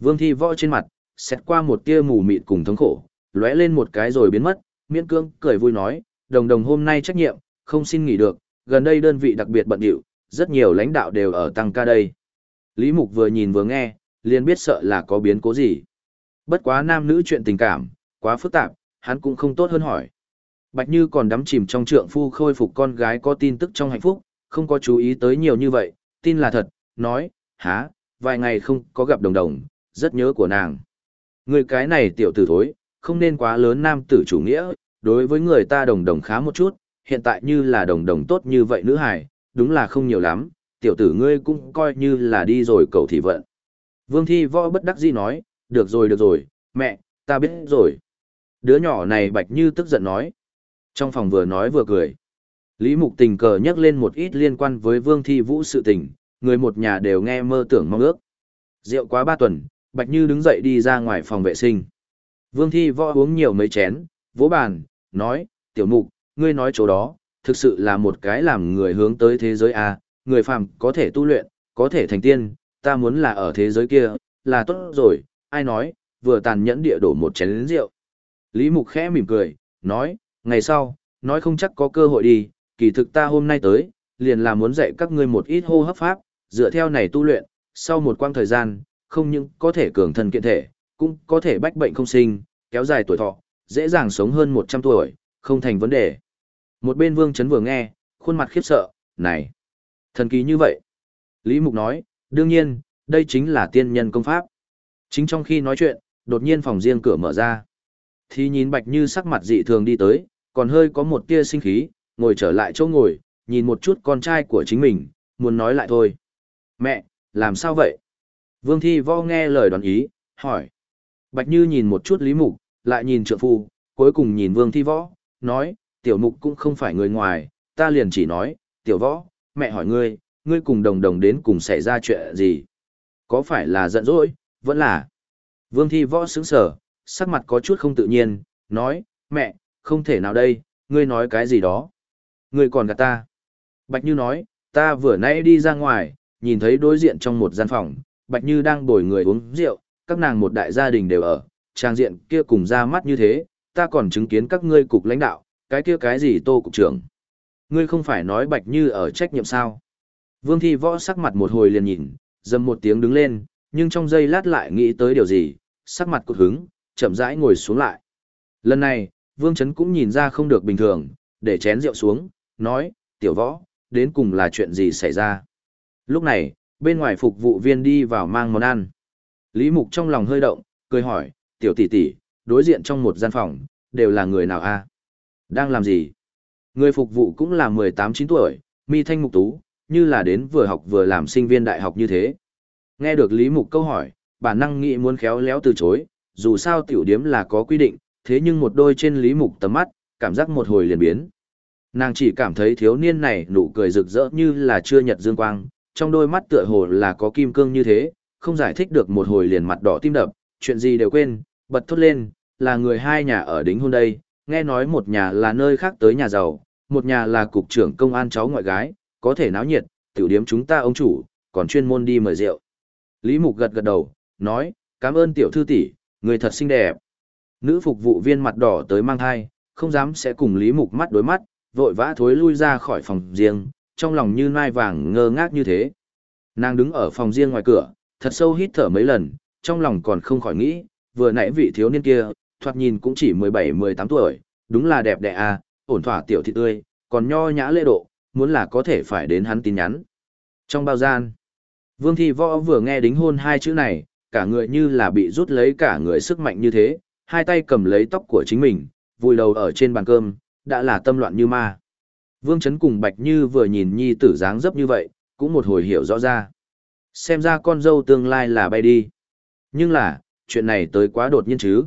Vương Thi Võ trên mặt, xét qua một tia mù mịt cùng thống khổ, lóe lên một cái rồi biến mất, miễn cưỡng cười vui nói, đồng đồng hôm nay trách nhiệm, không xin nghỉ được, gần đây đơn vị đặc biệt bận rộn, rất nhiều lãnh đạo đều ở tăng ca đây. Lý Mục vừa nhìn vừa nghe, liền biết sợ là có biến cố gì. Bất quá nam nữ chuyện tình cảm, quá phức tạp, hắn cũng không tốt hơn hỏi. Bạch Như còn đắm chìm trong trượng phu khôi phục con gái có tin tức trong hạnh phúc, không có chú ý tới nhiều như vậy, tin là thật, nói, há, vài ngày không có gặp đồng đồng, rất nhớ của nàng. Người cái này tiểu tử thối, không nên quá lớn nam tử chủ nghĩa, đối với người ta đồng đồng khá một chút, hiện tại như là đồng đồng tốt như vậy nữ hài, đúng là không nhiều lắm, tiểu tử ngươi cũng coi như là đi rồi cầu thị vận. Vương Thi Võ bất đắc dĩ nói, được rồi, mẹ, ta biết rồi. Đứa nhỏ này Bạch Như tức giận nói. Trong phòng vừa nói vừa cười. Lý Mục tình cờ nhắc lên một ít liên quan với Vương Thi Vũ sự tình, người một nhà đều nghe mơ tưởng mong ước. Rượu quá 3 tuần, Bạch Như đứng dậy đi ra ngoài phòng vệ sinh. Vương Thi Võ uống nhiều mấy chén, vỗ bàn, nói, tiểu mục, ngươi nói chỗ đó, thực sự là một cái làm người hướng tới thế giới A, người phàm có thể tu luyện, có thể thành tiên, ta muốn là ở thế giới kia, là tốt rồi, ai nói, vừa tàn nhẫn địa đổ một chén rượu. Lý Mục khẽ mỉm cười, nói, ngày sau, nói không chắc có cơ hội đi, kỳ thực ta hôm nay tới, liền là muốn dạy các ngươi một ít hô hấp pháp, dựa theo này tu luyện, sau một quãng thời gian, không những có thể cường thân kiện thể, cũng có thể bách bệnh không sinh, kéo dài tuổi thọ, dễ dàng sống hơn 100 tuổi, không thành vấn đề. Một bên Vương Chấn vừa nghe, khuôn mặt khiếp sợ, này, thần kỳ như vậy. Lý Mục nói, đương nhiên, đây chính là tiên nhân công pháp. Chính trong khi nói chuyện, đột nhiên phòng riêng cửa mở ra. Thì nhìn Bạch Như sắc mặt dị thường đi tới, còn hơi có một tia sinh khí, ngồi trở lại chỗ ngồi, nhìn một chút con trai của chính mình, muốn nói lại thôi. Mẹ, làm sao vậy? Vương Thi Võ nghe lời đoán ý, hỏi. Bạch Như nhìn một chút Lý Mục, lại nhìn trượng phu, cuối cùng nhìn Vương Thi Võ, nói, tiểu mục cũng không phải người ngoài, ta liền chỉ nói, tiểu võ, mẹ hỏi ngươi, ngươi cùng đồng đồng đến cùng xảy ra chuyện gì? Có phải là giận dỗi, vẫn là... Vương Thi Võ sững sờ, sắc mặt có chút không tự nhiên, nói, mẹ, không thể nào đây, ngươi nói cái gì đó. Ngươi còn gạt ta. Bạch Như nói, ta vừa nãy đi ra ngoài, nhìn thấy đối diện trong một gian phòng, Bạch Như đang bồi người uống rượu, các nàng một đại gia đình đều ở, trang diện kia cùng ra mắt như thế, ta còn chứng kiến các ngươi cục lãnh đạo, cái kia cái gì Tô cục trưởng. Ngươi không phải nói Bạch Như ở trách nhiệm sao? Vương Thi Võ sắc mặt một hồi liền nhìn, dầm một tiếng đứng lên, nhưng trong giây lát lại nghĩ tới điều gì, sắc mặt cụt hứng, chậm rãi ngồi xuống lại. Lần này, Vương Chấn cũng nhìn ra không được bình thường, để chén rượu xuống, nói, tiểu võ, đến cùng là chuyện gì xảy ra. Lúc này, bên ngoài phục vụ viên đi vào mang món ăn. Lý Mục trong lòng hơi động, cười hỏi, tiểu tỷ tỷ, đối diện trong một gian phòng, đều là người nào a? Đang làm gì? Người phục vụ cũng là 18-9 tuổi, mi thanh mục tú, như là đến vừa học vừa làm sinh viên đại học như thế. Nghe được Lý Mục câu hỏi, bản năng nghĩ muốn khéo léo từ chối, dù sao tiểu điếm là có quy định, thế nhưng một đôi trên Lý Mục tầm mắt, cảm giác một hồi liền biến. Nàng chỉ cảm thấy thiếu niên này nụ cười rực rỡ như là trưa nhật dương quang, trong đôi mắt tựa hồ là có kim cương như thế, không giải thích được một hồi liền mặt đỏ tim đập, chuyện gì đều quên, bật thốt lên, là người hai nhà ở đính hôn đây, nghe nói một nhà là nơi khác tới nhà giàu, một nhà là cục trưởng công an cháu ngoại gái, có thể náo nhiệt, tiểu điếm chúng ta ông chủ, còn chuyên môn đi mời rượu. Lý Mục gật gật đầu, nói, cảm ơn tiểu thư tỷ, người thật xinh đẹp. Nữ phục vụ viên mặt đỏ tới mang thai, không dám sẽ cùng Lý Mục mắt đối mắt, vội vã thối lui ra khỏi phòng riêng, trong lòng như nai vàng ngơ ngác như thế. Nàng đứng ở phòng riêng ngoài cửa, thật sâu hít thở mấy lần, trong lòng còn không khỏi nghĩ, vừa nãy vị thiếu niên kia, thoạt nhìn cũng chỉ 17-18 tuổi, đúng là đẹp đẽ à, ổn thỏa tiểu thị tươi, còn nho nhã lễ độ, muốn là có thể phải đến hắn tin nhắn. Trong bao gian, Vương Thi Võ vừa nghe đính hôn hai chữ này, cả người như là bị rút lấy cả người sức mạnh như thế, hai tay cầm lấy tóc của chính mình, vùi đầu ở trên bàn cơm, đã là tâm loạn như ma. Vương Chấn cùng Bạch Như vừa nhìn nhi tử dáng dấp như vậy, cũng một hồi hiểu rõ ra. Xem ra con dâu tương lai là bay đi. Nhưng là, chuyện này tới quá đột nhiên chứ.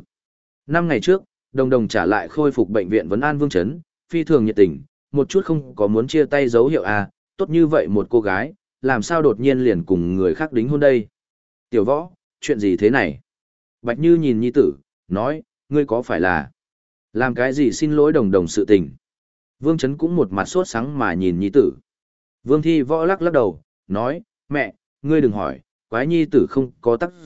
5 ngày trước, Đồng Đồng trả lại khôi phục bệnh viện vấn an Vương Chấn, phi thường nhiệt tình, một chút không có muốn chia tay dấu hiệu à, tốt như vậy một cô gái, làm sao đột nhiên liền cùng người khác đính hôn đây. Tiểu Võ, chuyện gì thế này? Bạch Như nhìn nhi tử, nói, ngươi có phải là làm cái gì xin lỗi Đồng Đồng sự tình? Vương Chấn cũng một mặt sốt sắng mà nhìn nhi tử. Vương Thi Võ lắc lắc đầu, nói, mẹ, ngươi đừng hỏi, quái nhi tử không có tác dụng,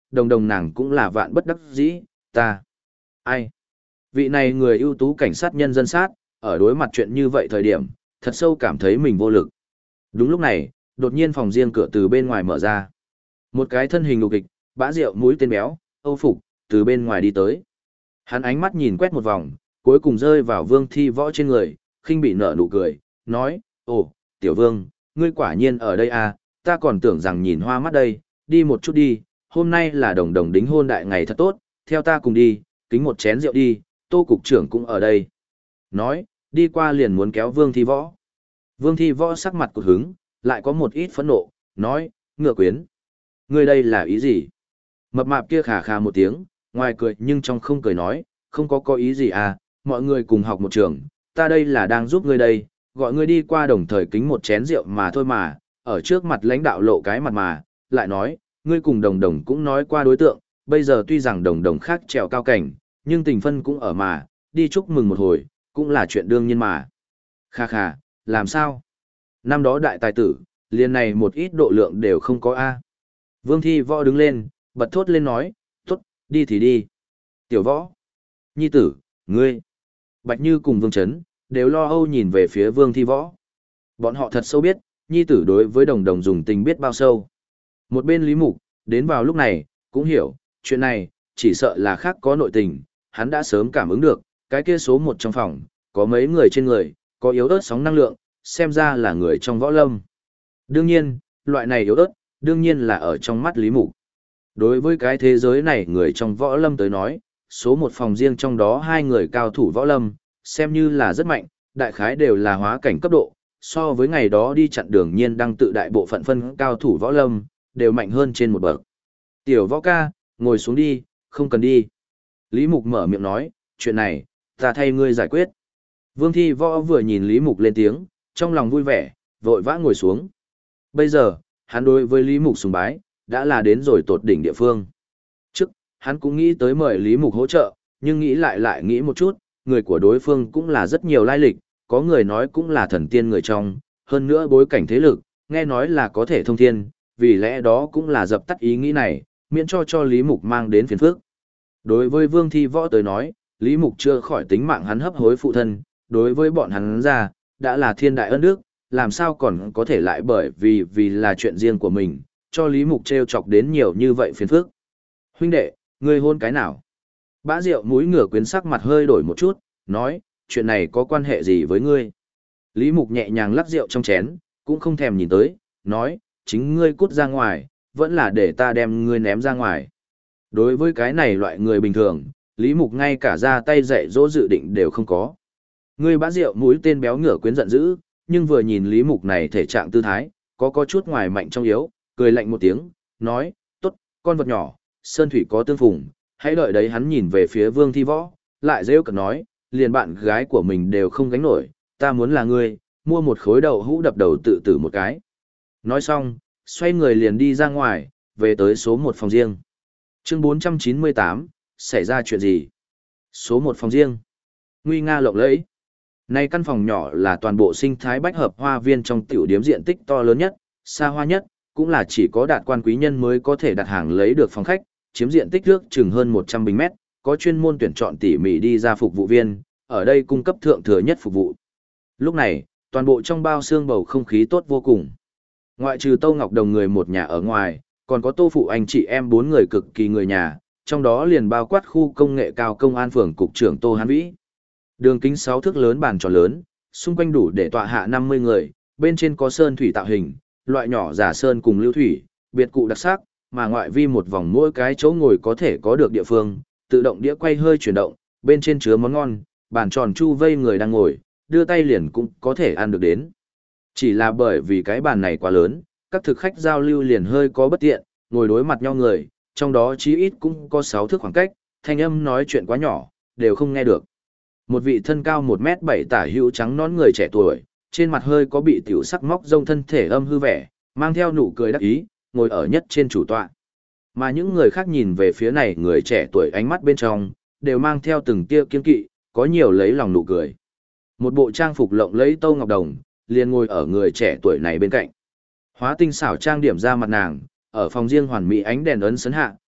đồng đồng nàng cũng là vạn bất đắc dĩ, ta. Ai? Vị này người ưu tú cảnh sát nhân dân sát, ở đối mặt chuyện như vậy thời điểm, thật sâu cảm thấy mình vô lực. Đúng lúc này, đột nhiên phòng riêng cửa từ bên ngoài mở ra. Một cái thân hình lục kịch, bã rượu mũi tên béo, Âu phục, từ bên ngoài đi tới. Hắn ánh mắt nhìn quét một vòng, cuối cùng rơi vào Vương Thi Võ trên người, khinh bị nở nụ cười, nói, ồ, tiểu vương, ngươi quả nhiên ở đây à, ta còn tưởng rằng nhìn hoa mắt đây, đi một chút đi, hôm nay là đồng đồng đính hôn đại ngày thật tốt, theo ta cùng đi, kính một chén rượu đi, Tô cục trưởng cũng ở đây. Nói, đi qua liền muốn kéo Vương Thi Võ. Vương Thi Võ sắc mặt cụt hứng, lại có một ít phẫn nộ, nói, ngựa quyến. Ngươi đây là ý gì? Mập mạp kia khà khà một tiếng, ngoài cười nhưng trong không cười nói, không có ý gì à, mọi người cùng học một trường, ta đây là đang giúp ngươi đây, gọi ngươi đi qua đồng thời kính một chén rượu mà thôi mà, ở trước mặt lãnh đạo lộ cái mặt mà, lại nói, ngươi cùng đồng đồng cũng nói qua đối tượng, bây giờ tuy rằng đồng đồng khác trèo cao cảnh, nhưng tình phân cũng ở mà, đi chúc mừng một hồi, cũng là chuyện đương nhiên mà. Kha kha, làm sao? Năm đó đại tài tử, liền này một ít độ lượng đều không có a. Vương Thi Võ đứng lên, bật thốt lên nói, tốt, đi thì đi. Tiểu Võ, nhi tử, ngươi, Bạch Như cùng Vương Trấn, đều lo âu nhìn về phía Vương Thi Võ. Bọn họ thật sâu biết, nhi tử đối với đồng đồng dùng tình biết bao sâu. Một bên Lý Mục, đến vào lúc này, cũng hiểu, chuyện này, chỉ sợ là khác có nội tình, hắn đã sớm cảm ứng được, cái kia số một trong phòng, có mấy người trên người, có yếu ớt sóng năng lượng, xem ra là người trong võ lâm. Đương nhiên, loại này yếu ớt, đương nhiên là ở trong mắt Lý Mục. Đối với cái thế giới này người trong võ lâm tới nói, số một phòng riêng trong đó hai người cao thủ võ lâm, xem như là rất mạnh, đại khái đều là hóa cảnh cấp độ, so với ngày đó đi chặn đường nhiên đăng tự đại bộ phận phân cao thủ võ lâm, đều mạnh hơn trên một bậc. Tiểu Võ ca, ngồi xuống đi, không cần đi. Lý Mục mở miệng nói, chuyện này, ta thay ngươi giải quyết. Vương Thi Võ vừa nhìn Lý Mục lên tiếng, trong lòng vui vẻ, vội vã ngồi xuống. Bây giờ, hắn đối với Lý Mục sùng bái, đã là đến rồi tột đỉnh địa phương. Trước, hắn cũng nghĩ tới mời Lý Mục hỗ trợ, nhưng nghĩ lại nghĩ một chút, người của đối phương cũng là rất nhiều lai lịch, có người nói cũng là thần tiên người trong, hơn nữa bối cảnh thế lực, nghe nói là có thể thông thiên, vì lẽ đó cũng là dập tắt ý nghĩ này, miễn cho Lý Mục mang đến phiền phức. Đối với Vương Thi Võ tới nói, Lý Mục chưa khỏi tính mạng hắn hấp hối phụ thân, đối với bọn hắn ra, đã là thiên đại ân đức, làm sao còn có thể lại bởi vì là chuyện riêng của mình, cho Lý Mục treo chọc đến nhiều như vậy phiền phức. Huynh đệ, ngươi hôn cái nào? Bã rượu mũi ngửa quyến sắc mặt hơi đổi một chút, nói, chuyện này có quan hệ gì với ngươi? Lý Mục nhẹ nhàng lắc rượu trong chén, cũng không thèm nhìn tới, nói, chính ngươi cút ra ngoài, vẫn là để ta đem ngươi ném ra ngoài. Đối với cái này loại người bình thường, Lý Mục ngay cả ra tay dạy dỗ dự định đều không có. Ngươi bã rượu mũi tên béo ngửa quyến giận dữ, nhưng vừa nhìn Lý Mục này thể trạng tư thái, có chút ngoài mạnh trong yếu, cười lạnh một tiếng, nói, tốt, con vật nhỏ, sơn thủy có tương phùng, hãy đợi đấy. Hắn nhìn về phía Vương Thi Võ, lại rêu cực nói, liền bạn gái của mình đều không gánh nổi, ta muốn là ngươi, mua một khối đậu hũ đập đầu tự tử một cái. Nói xong, xoay người liền đi ra ngoài, về tới số một phòng riêng. Chương 498, xảy ra chuyện gì? Số một phòng riêng. Nguy nga lộng lẫy. Này căn phòng nhỏ là toàn bộ sinh thái bách hợp hoa viên trong tiểu điếm diện tích to lớn nhất, xa hoa nhất, cũng là chỉ có đạt quan quý nhân mới có thể đặt hàng lấy được phòng khách, chiếm diện tích nước chừng hơn 100 bình mét, có chuyên môn tuyển chọn tỉ mỉ đi ra phục vụ viên, ở đây cung cấp thượng thừa nhất phục vụ. Lúc này, toàn bộ trong bao xương bầu không khí tốt vô cùng. Ngoại trừ Tô Ngọc Đồng người một nhà ở ngoài, còn có Tô Phụ anh chị em 4 người cực kỳ người nhà, trong đó liền bao quát khu công nghệ cao công an phường cục trưởng Tô Hán Vĩ. Đường kính 6 thước lớn bàn tròn lớn, xung quanh đủ để tọa hạ 50 người, bên trên có sơn thủy tạo hình, loại nhỏ giả sơn cùng lưu thủy, biệt cụ đặc sắc, mà ngoại vi một vòng mỗi cái chỗ ngồi có thể có được địa phương, tự động đĩa quay hơi chuyển động, bên trên chứa món ngon, bàn tròn chu vây người đang ngồi, đưa tay liền cũng có thể ăn được đến. Chỉ là bởi vì cái bàn này quá lớn, các thực khách giao lưu liền hơi có bất tiện, ngồi đối mặt nhau người, trong đó chí ít cũng có 6 thước khoảng cách, thanh âm nói chuyện quá nhỏ, đều không nghe được. Một vị thân cao 1m7 tả hữu trắng nón người trẻ tuổi, trên mặt hơi có bị tiểu sắc móc rông thân thể âm hư vẻ, mang theo nụ cười đắc ý, ngồi ở nhất trên chủ tọa. Mà những người khác nhìn về phía này người trẻ tuổi ánh mắt bên trong, đều mang theo từng tia kiên kỵ, có nhiều lấy lòng nụ cười. Một bộ trang phục lộng lẫy Tô Ngọc Đồng, liền ngồi ở người trẻ tuổi này bên cạnh. Hóa tinh xảo trang điểm ra mặt nàng, ở phòng riêng hoàn mỹ ánh đèn ấn sấn hạ,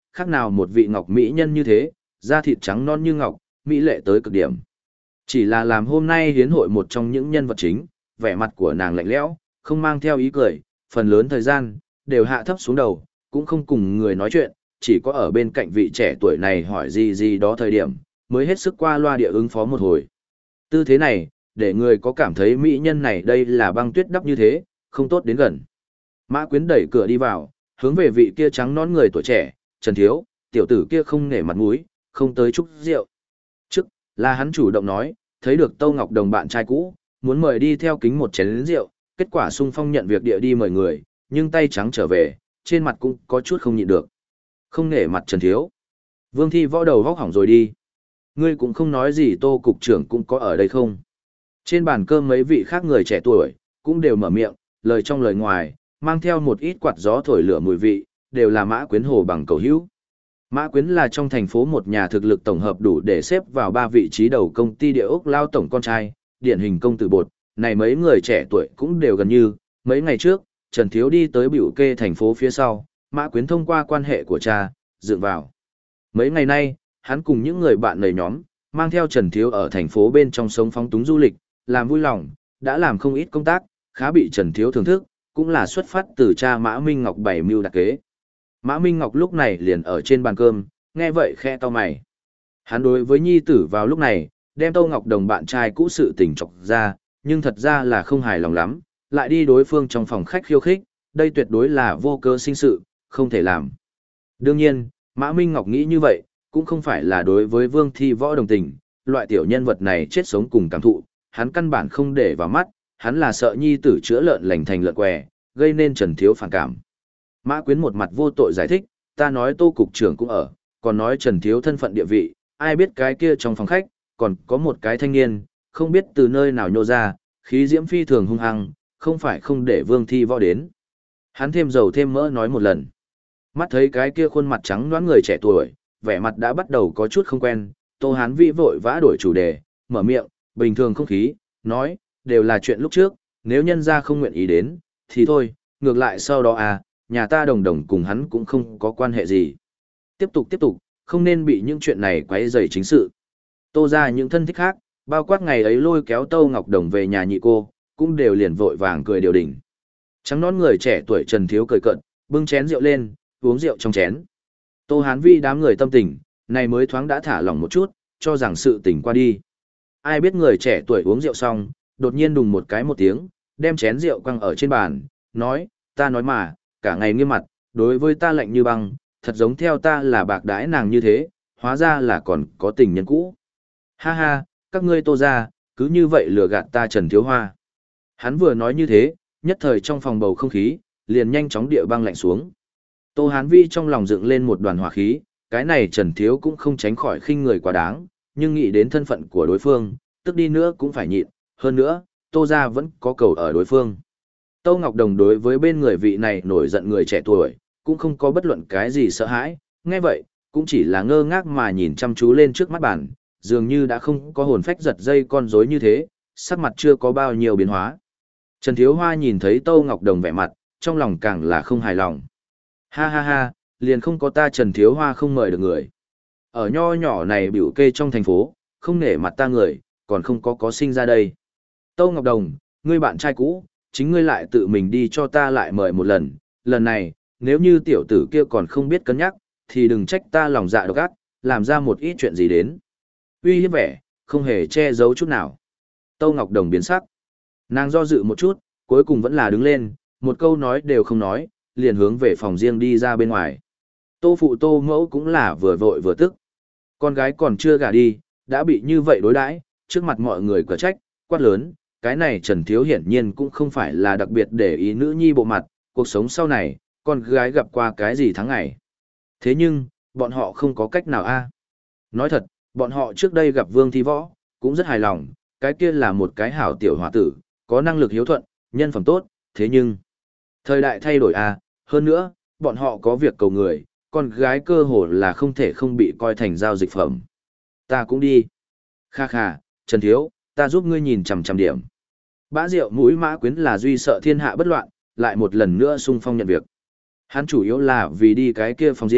khác nào một vị ngọc mỹ nhân như thế, da thịt trắng non như ngọc, mỹ lệ tới cực điểm. Chỉ là làm hôm nay hiến hội một trong những nhân vật chính, vẻ mặt của nàng lạnh lẽo, không mang theo ý cười, phần lớn thời gian, đều hạ thấp xuống đầu, cũng không cùng người nói chuyện, chỉ có ở bên cạnh vị trẻ tuổi này hỏi gì gì đó thời điểm, mới hết sức qua loa địa ứng phó một hồi. Tư thế này, để người có cảm thấy mỹ nhân này đây là băng tuyết đắp như thế, không tốt đến gần. Mã Quyến đẩy cửa đi vào, hướng về vị kia trắng nón người tuổi trẻ, Trần Thiếu, tiểu tử kia không nể mặt mũi, không tới chúc rượu. Trước, là hắn chủ động nói, thấy được Tâu Ngọc Đồng bạn trai cũ, muốn mời đi theo kính một chén rượu, kết quả sung phong nhận việc địa đi mời người, nhưng tay trắng trở về, trên mặt cũng có chút không nhịn được. Không nể mặt Trần Thiếu. Vương Thi Võ đầu vóc hỏng rồi đi. Ngươi cũng không nói gì, Tô cục trưởng cũng có ở đây không? Trên bàn cơm mấy vị khác người trẻ tuổi, cũng đều mở miệng, lời trong lời ngoài, mang theo một ít quạt gió thổi lửa mùi vị, đều là Mã Quyến hồ bằng cầu hữu. Mã Quyến là trong thành phố một nhà thực lực tổng hợp đủ để xếp vào 3 vị trí đầu công ty địa ốc lao tổng con trai, điển hình công tử bột, này mấy người trẻ tuổi cũng đều gần như, mấy ngày trước, Trần Thiếu đi tới biểu kê thành phố phía sau, Mã Quyến thông qua quan hệ của cha, dựng vào. Mấy ngày nay, hắn cùng những người bạn nầy nhóm, mang theo Trần Thiếu ở thành phố bên trong sống phóng túng du lịch, làm vui lòng, đã làm không ít công tác, khá bị Trần Thiếu thưởng thức, cũng là xuất phát từ cha Mã Minh Ngọc bày mưu đặc kế. Mã Minh Ngọc lúc này liền ở trên bàn cơm, nghe vậy khe to mày. Hắn đối với nhi tử vào lúc này, đem Tô Ngọc Đồng bạn trai cũ sự tình chọc ra, nhưng thật ra là không hài lòng lắm, lại đi đối phương trong phòng khách khiêu khích, đây tuyệt đối là vô cơ sinh sự, không thể làm. Đương nhiên, Mã Minh Ngọc nghĩ như vậy, cũng không phải là đối với Vương Thi Võ đồng tình, loại tiểu nhân vật này chết sống cùng cảm thụ, hắn căn bản không để vào mắt, hắn là sợ nhi tử chữa lợn lành thành lợn què, gây nên Trần Thiếu phản cảm. Mã Quyến một mặt vô tội giải thích, ta nói Tô cục trưởng cũng ở, còn nói Trần Thiếu thân phận địa vị, ai biết cái kia trong phòng khách, còn có một cái thanh niên, không biết từ nơi nào nhô ra, khí diễm phi thường hung hăng, không phải không để Vương Thi Võ đến. Hắn thêm dầu thêm mỡ nói một lần. Mắt thấy cái kia khuôn mặt trắng đoán người trẻ tuổi, vẻ mặt đã bắt đầu có chút không quen, Tô Hán Vĩ vội vã đổi chủ đề, mở miệng, bình thường không khí, nói, đều là chuyện lúc trước, nếu nhân gia không nguyện ý đến, thì thôi, ngược lại sau đó à, nhà ta đồng đồng cùng hắn cũng không có quan hệ gì. Tiếp tục, không nên bị những chuyện này quấy rầy chính sự. Tô ra những thân thích khác, bao quát ngày ấy lôi kéo Tô Ngọc Đồng về nhà nhị cô, cũng đều liền vội vàng cười điều đình. Trắng nón người trẻ tuổi Trần Thiếu cười cợt, bưng chén rượu lên, uống rượu trong chén. Tô Hán Vi đám người tâm tình, này mới thoáng đã thả lỏng một chút, cho rằng sự tình qua đi. Ai biết người trẻ tuổi uống rượu xong, đột nhiên đùng một cái một tiếng, đem chén rượu quăng ở trên bàn, nói, ta nói mà, cả ngày nghiêm mặt, đối với ta lạnh như băng, thật giống theo ta là bạc đãi nàng như thế, hóa ra là còn có tình nhân cũ. Ha ha, các ngươi Tô ra, cứ như vậy lừa gạt ta Trần Thiếu Hoa. Hắn vừa nói như thế, nhất thời trong phòng bầu không khí, liền nhanh chóng địa băng lạnh xuống. Tô Hán Vi trong lòng dựng lên một đoàn hỏa khí, cái này Trần Thiếu cũng không tránh khỏi khinh người quá đáng, nhưng nghĩ đến thân phận của đối phương, tức đi nữa cũng phải nhịn, hơn nữa, Tô gia vẫn có cầu ở đối phương. Tô Ngọc Đồng đối với bên người vị này nổi giận người trẻ tuổi, cũng không có bất luận cái gì sợ hãi, nghe vậy, cũng chỉ là ngơ ngác mà nhìn chăm chú lên trước mắt bàn, dường như đã không có hồn phách giật dây con rối như thế, sắc mặt chưa có bao nhiêu biến hóa. Trần Thiếu Hoa nhìn thấy Tô Ngọc Đồng vẻ mặt, trong lòng càng là không hài lòng. Ha ha ha, liền không có ta Trần Thiếu Hoa không mời được người. Ở nho nhỏ này biểu kê trong thành phố, không nể mặt ta người, còn không có sinh ra đây. Tô Ngọc Đồng, ngươi bạn trai cũ, chính ngươi lại tự mình đi cho ta lại mời một lần, lần này, nếu như tiểu tử kia còn không biết cân nhắc, thì đừng trách ta lòng dạ độc ác, làm ra một ít chuyện gì đến. Uy hiếp vẻ, không hề che giấu chút nào. Tô Ngọc Đồng biến sắc. Nàng do dự một chút, cuối cùng vẫn là đứng lên, một câu nói đều không nói, liền hướng về phòng riêng đi ra bên ngoài. Tô phụ Tô mẫu cũng là vừa vội vừa tức. Con gái còn chưa gả đi, đã bị như vậy đối đãi, trước mặt mọi người quả trách, quát lớn, cái này Trần Thiếu hiển nhiên cũng không phải là đặc biệt để ý nữ nhi bộ mặt, cuộc sống sau này, con gái gặp qua cái gì tháng ngày. Thế nhưng, bọn họ không có cách nào a. Nói thật, bọn họ trước đây gặp Vương Thi Võ, cũng rất hài lòng, cái kia là một cái hảo tiểu hòa tử, có năng lực hiếu thuận, nhân phẩm tốt, thế nhưng, thời đại thay đổi a, hơn nữa, bọn họ có việc cầu người, con gái cơ hồ là không thể không bị coi thành giao dịch phẩm. Ta cũng đi. Kha kha, Trần Thiếu, ta giúp ngươi nhìn chằm chằm điểm. Bã rượu mũi Mã Quyến là duy sợ thiên hạ bất loạn, lại một lần nữa xung phong nhận việc. Hắn chủ yếu là vì đi cái kia phòng riêng,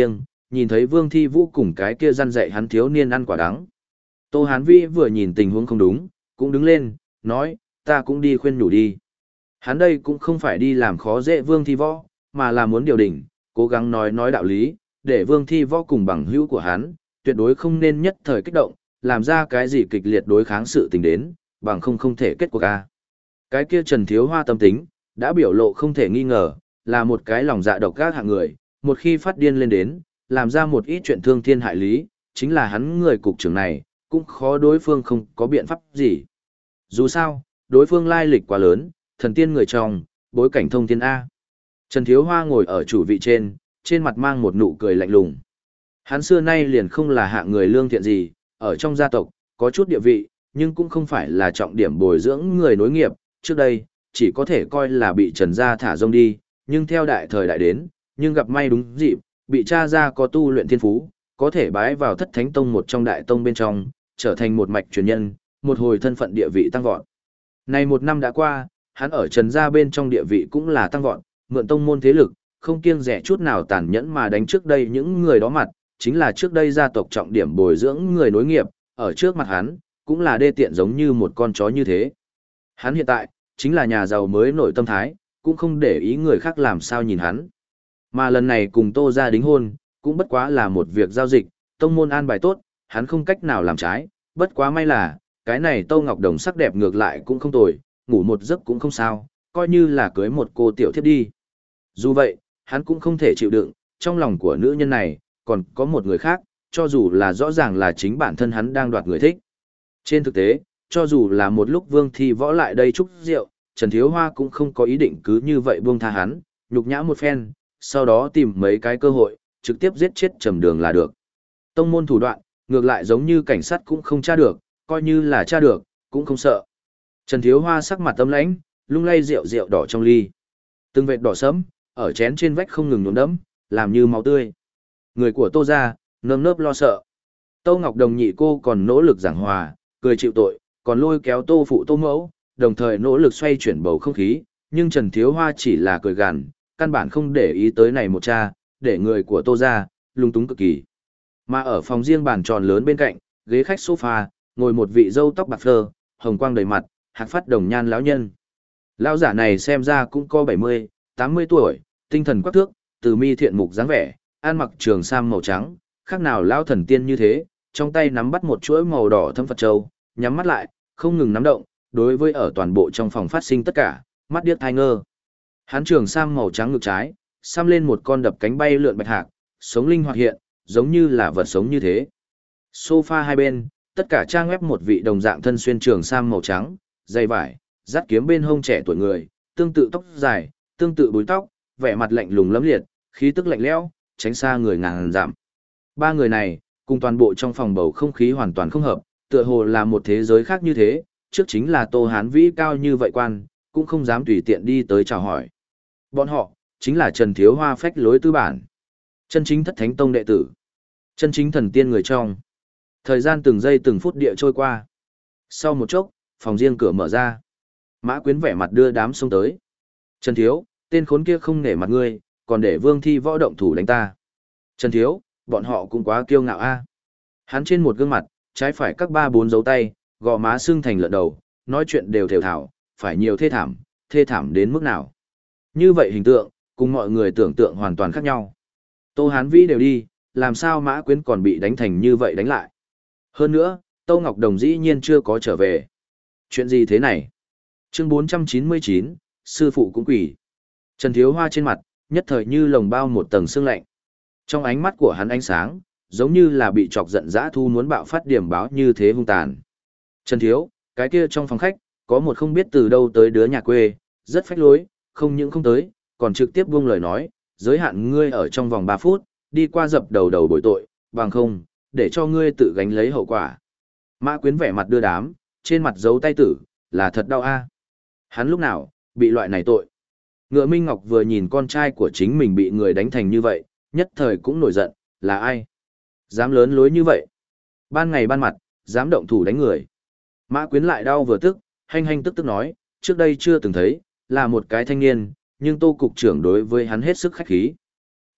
nhìn thấy Vương Thi Vũ cùng cái kia răn dạy hắn thiếu niên ăn quả đắng. Tô Hán Vĩ vừa nhìn tình huống không đúng, cũng đứng lên, nói, ta cũng đi khuyên nhủ đi. Hắn đây cũng không phải đi làm khó dễ Vương Thi Võ, mà là muốn điều đỉnh, cố gắng nói đạo lý, để Vương Thi Võ cùng bằng hữu của hắn, tuyệt đối không nên nhất thời kích động, làm ra cái gì kịch liệt đối kháng sự tình đến, bằng không thể kết cuộc a. Cái kia Trần Thiếu Hoa tâm tính, đã biểu lộ không thể nghi ngờ, là một cái lòng dạ độc ác hạng người, một khi phát điên lên đến, làm ra một ít chuyện thương thiên hại lý, chính là hắn người cục trưởng này, cũng khó đối phương không có biện pháp gì. Dù sao, đối phương lai lịch quá lớn, thần tiên người trong, bối cảnh thông thiên A. Trần Thiếu Hoa ngồi ở chủ vị trên mặt mang một nụ cười lạnh lùng. Hắn xưa nay liền không là hạng người lương thiện gì, ở trong gia tộc, có chút địa vị, nhưng cũng không phải là trọng điểm bồi dưỡng người nối nghiệp, trước đây, chỉ có thể coi là bị Trần gia thả rông đi, nhưng theo đại thời đại đến, nhưng gặp may đúng dịp, bị cha gia có tu luyện thiên phú, có thể bái vào Thất Thánh Tông một trong đại tông bên trong, trở thành một mạch truyền nhân, một hồi thân phận địa vị tăng vọt. Này một năm đã qua, hắn ở Trần gia bên trong địa vị cũng là tăng vọt, mượn tông môn thế lực, không kiêng rẻ chút nào tàn nhẫn mà đánh trước đây những người đó mặt, chính là trước đây gia tộc trọng điểm bồi dưỡng người nối nghiệp, ở trước mặt hắn, cũng là đê tiện giống như một con chó như thế. Hắn hiện tại, chính là nhà giàu mới nổi tâm thái, cũng không để ý người khác làm sao nhìn hắn. Mà lần này cùng Tô gia đính hôn, cũng bất quá là một việc giao dịch, tông môn an bài tốt, hắn không cách nào làm trái, bất quá may là, cái này Tô Ngọc Đồng sắc đẹp ngược lại cũng không tồi, ngủ một giấc cũng không sao, coi như là cưới một cô tiểu thiếp đi. Dù vậy, hắn cũng không thể chịu đựng, trong lòng của nữ nhân này, còn có một người khác, cho dù là rõ ràng là chính bản thân hắn đang đoạt người thích. Trên thực tế, cho dù là một lúc Vương Thi Võ lại đây chúc rượu, Trần Thiếu Hoa cũng không có ý định cứ như vậy buông tha hắn, nhục nhã một phen, sau đó tìm mấy cái cơ hội, trực tiếp giết chết Trầm Đường là được. Tông môn thủ đoạn, ngược lại giống như cảnh sát cũng không tra được, coi như là tra được, cũng không sợ. Trần Thiếu Hoa sắc mặt tâm lãnh, lung lay rượu đỏ trong ly. Từng vệt đỏ sẫm, ở chén trên vách không ngừng nhuốm đẫm, làm như máu tươi. Người của Tô gia, nơm nớp lo sợ. Tô Ngọc Đồng nhị cô còn nỗ lực giảng hòa, cười chịu tội, còn lôi kéo Tô phụ Tô mẫu, đồng thời nỗ lực xoay chuyển bầu không khí, nhưng Trần Thiếu Hoa chỉ là cười gằn, căn bản không để ý tới này một cha, để người của Tô gia lung túng cực kỳ. Mà ở phòng riêng bàn tròn lớn bên cạnh, ghế khách sofa, ngồi một vị râu tóc bạc phơ, hồng quang đầy mặt, hạc phát đồng nhan lão nhân. Lão giả này xem ra cũng có 70, 80 tuổi, tinh thần quắc thước, từ mi thiện mục dáng vẻ, ăn mặc trường sam màu trắng, khác nào lão thần tiên như thế, trong tay nắm bắt một chuỗi màu đỏ thâm Phật châu, nhắm mắt lại, không ngừng nắm động, đối với ở toàn bộ trong phòng phát sinh tất cả, mắt điếc tai ngơ. Hắn trường sam màu trắng ngực trái, xăm lên một con đập cánh bay lượn bạch hạc, sống linh hoạt hiện, giống như là vật sống như thế. Sofa hai bên, tất cả trang web một vị đồng dạng thân xuyên trường sam màu trắng, dây vải, dắt kiếm bên hông trẻ tuổi người, tương tự tóc dài, tương tự búi tóc, vẻ mặt lạnh lùng lẫm liệt, khí tức lạnh lẽo, tránh xa người ngàn dặm. Ba người này, cùng toàn bộ trong phòng bầu không khí hoàn toàn không hợp, tựa hồ là một thế giới khác như thế, trước chính là Tô Hán Vĩ cao như vậy quan, cũng không dám tùy tiện đi tới chào hỏi. Bọn họ, chính là Trần Thiếu Hoa phách lối tư bản. Chân chính Thất Thánh Tông đệ tử. Chân chính thần tiên người trong. Thời gian từng giây từng phút địa trôi qua. Sau một chốc, phòng riêng cửa mở ra. Mã Quyến vẻ mặt đưa đám xông tới. Trần Thiếu, tên khốn kia không nể mặt ngươi, còn để Vương Thi Võ động thủ đánh ta. Trần Thiếu, bọn họ cũng quá kiêu ngạo a. Hắn trên một gương mặt, trái phải các ba bốn dấu tay, gò má sưng thành lợn đầu, nói chuyện đều thều thảo, phải nhiều thê thảm đến mức nào. Như vậy hình tượng, cùng mọi người tưởng tượng hoàn toàn khác nhau. Tô Hán Vĩ đều đi, làm sao Mã Quyến còn bị đánh thành như vậy đánh lại. Hơn nữa, Tô Ngọc Đồng dĩ nhiên chưa có trở về. Chuyện gì thế này? Chương 499, sư phụ cũng quỷ. Trần Thiếu Hoa trên mặt, nhất thời như lồng bao một tầng sương lạnh. Trong ánh mắt của hắn ánh sáng, giống như là bị chọc giận dã thu muốn bạo phát điểm báo như thế hung tàn. Trần Thiếu, cái kia trong phòng khách, có một không biết từ đâu tới đứa nhà quê, rất phách lối, không những không tới, còn trực tiếp buông lời nói, giới hạn ngươi ở trong vòng 3 phút, đi qua dập đầu bồi tội, bằng không, để cho ngươi tự gánh lấy hậu quả. Mã Quyến vẻ mặt đưa đám, trên mặt dấu tay tử, là thật đau a. Hắn lúc nào, bị loại này tội. Ngựa Minh Ngọc vừa nhìn con trai của chính mình bị người đánh thành như vậy, nhất thời cũng nổi giận, là ai? Dám lớn lối như vậy. Ban ngày ban mặt, dám động thủ đánh người. Mã Quyến lại đau vừa tức, hanh tức nói, trước đây chưa từng thấy, là một cái thanh niên, nhưng Tô cục trưởng đối với hắn hết sức khách khí.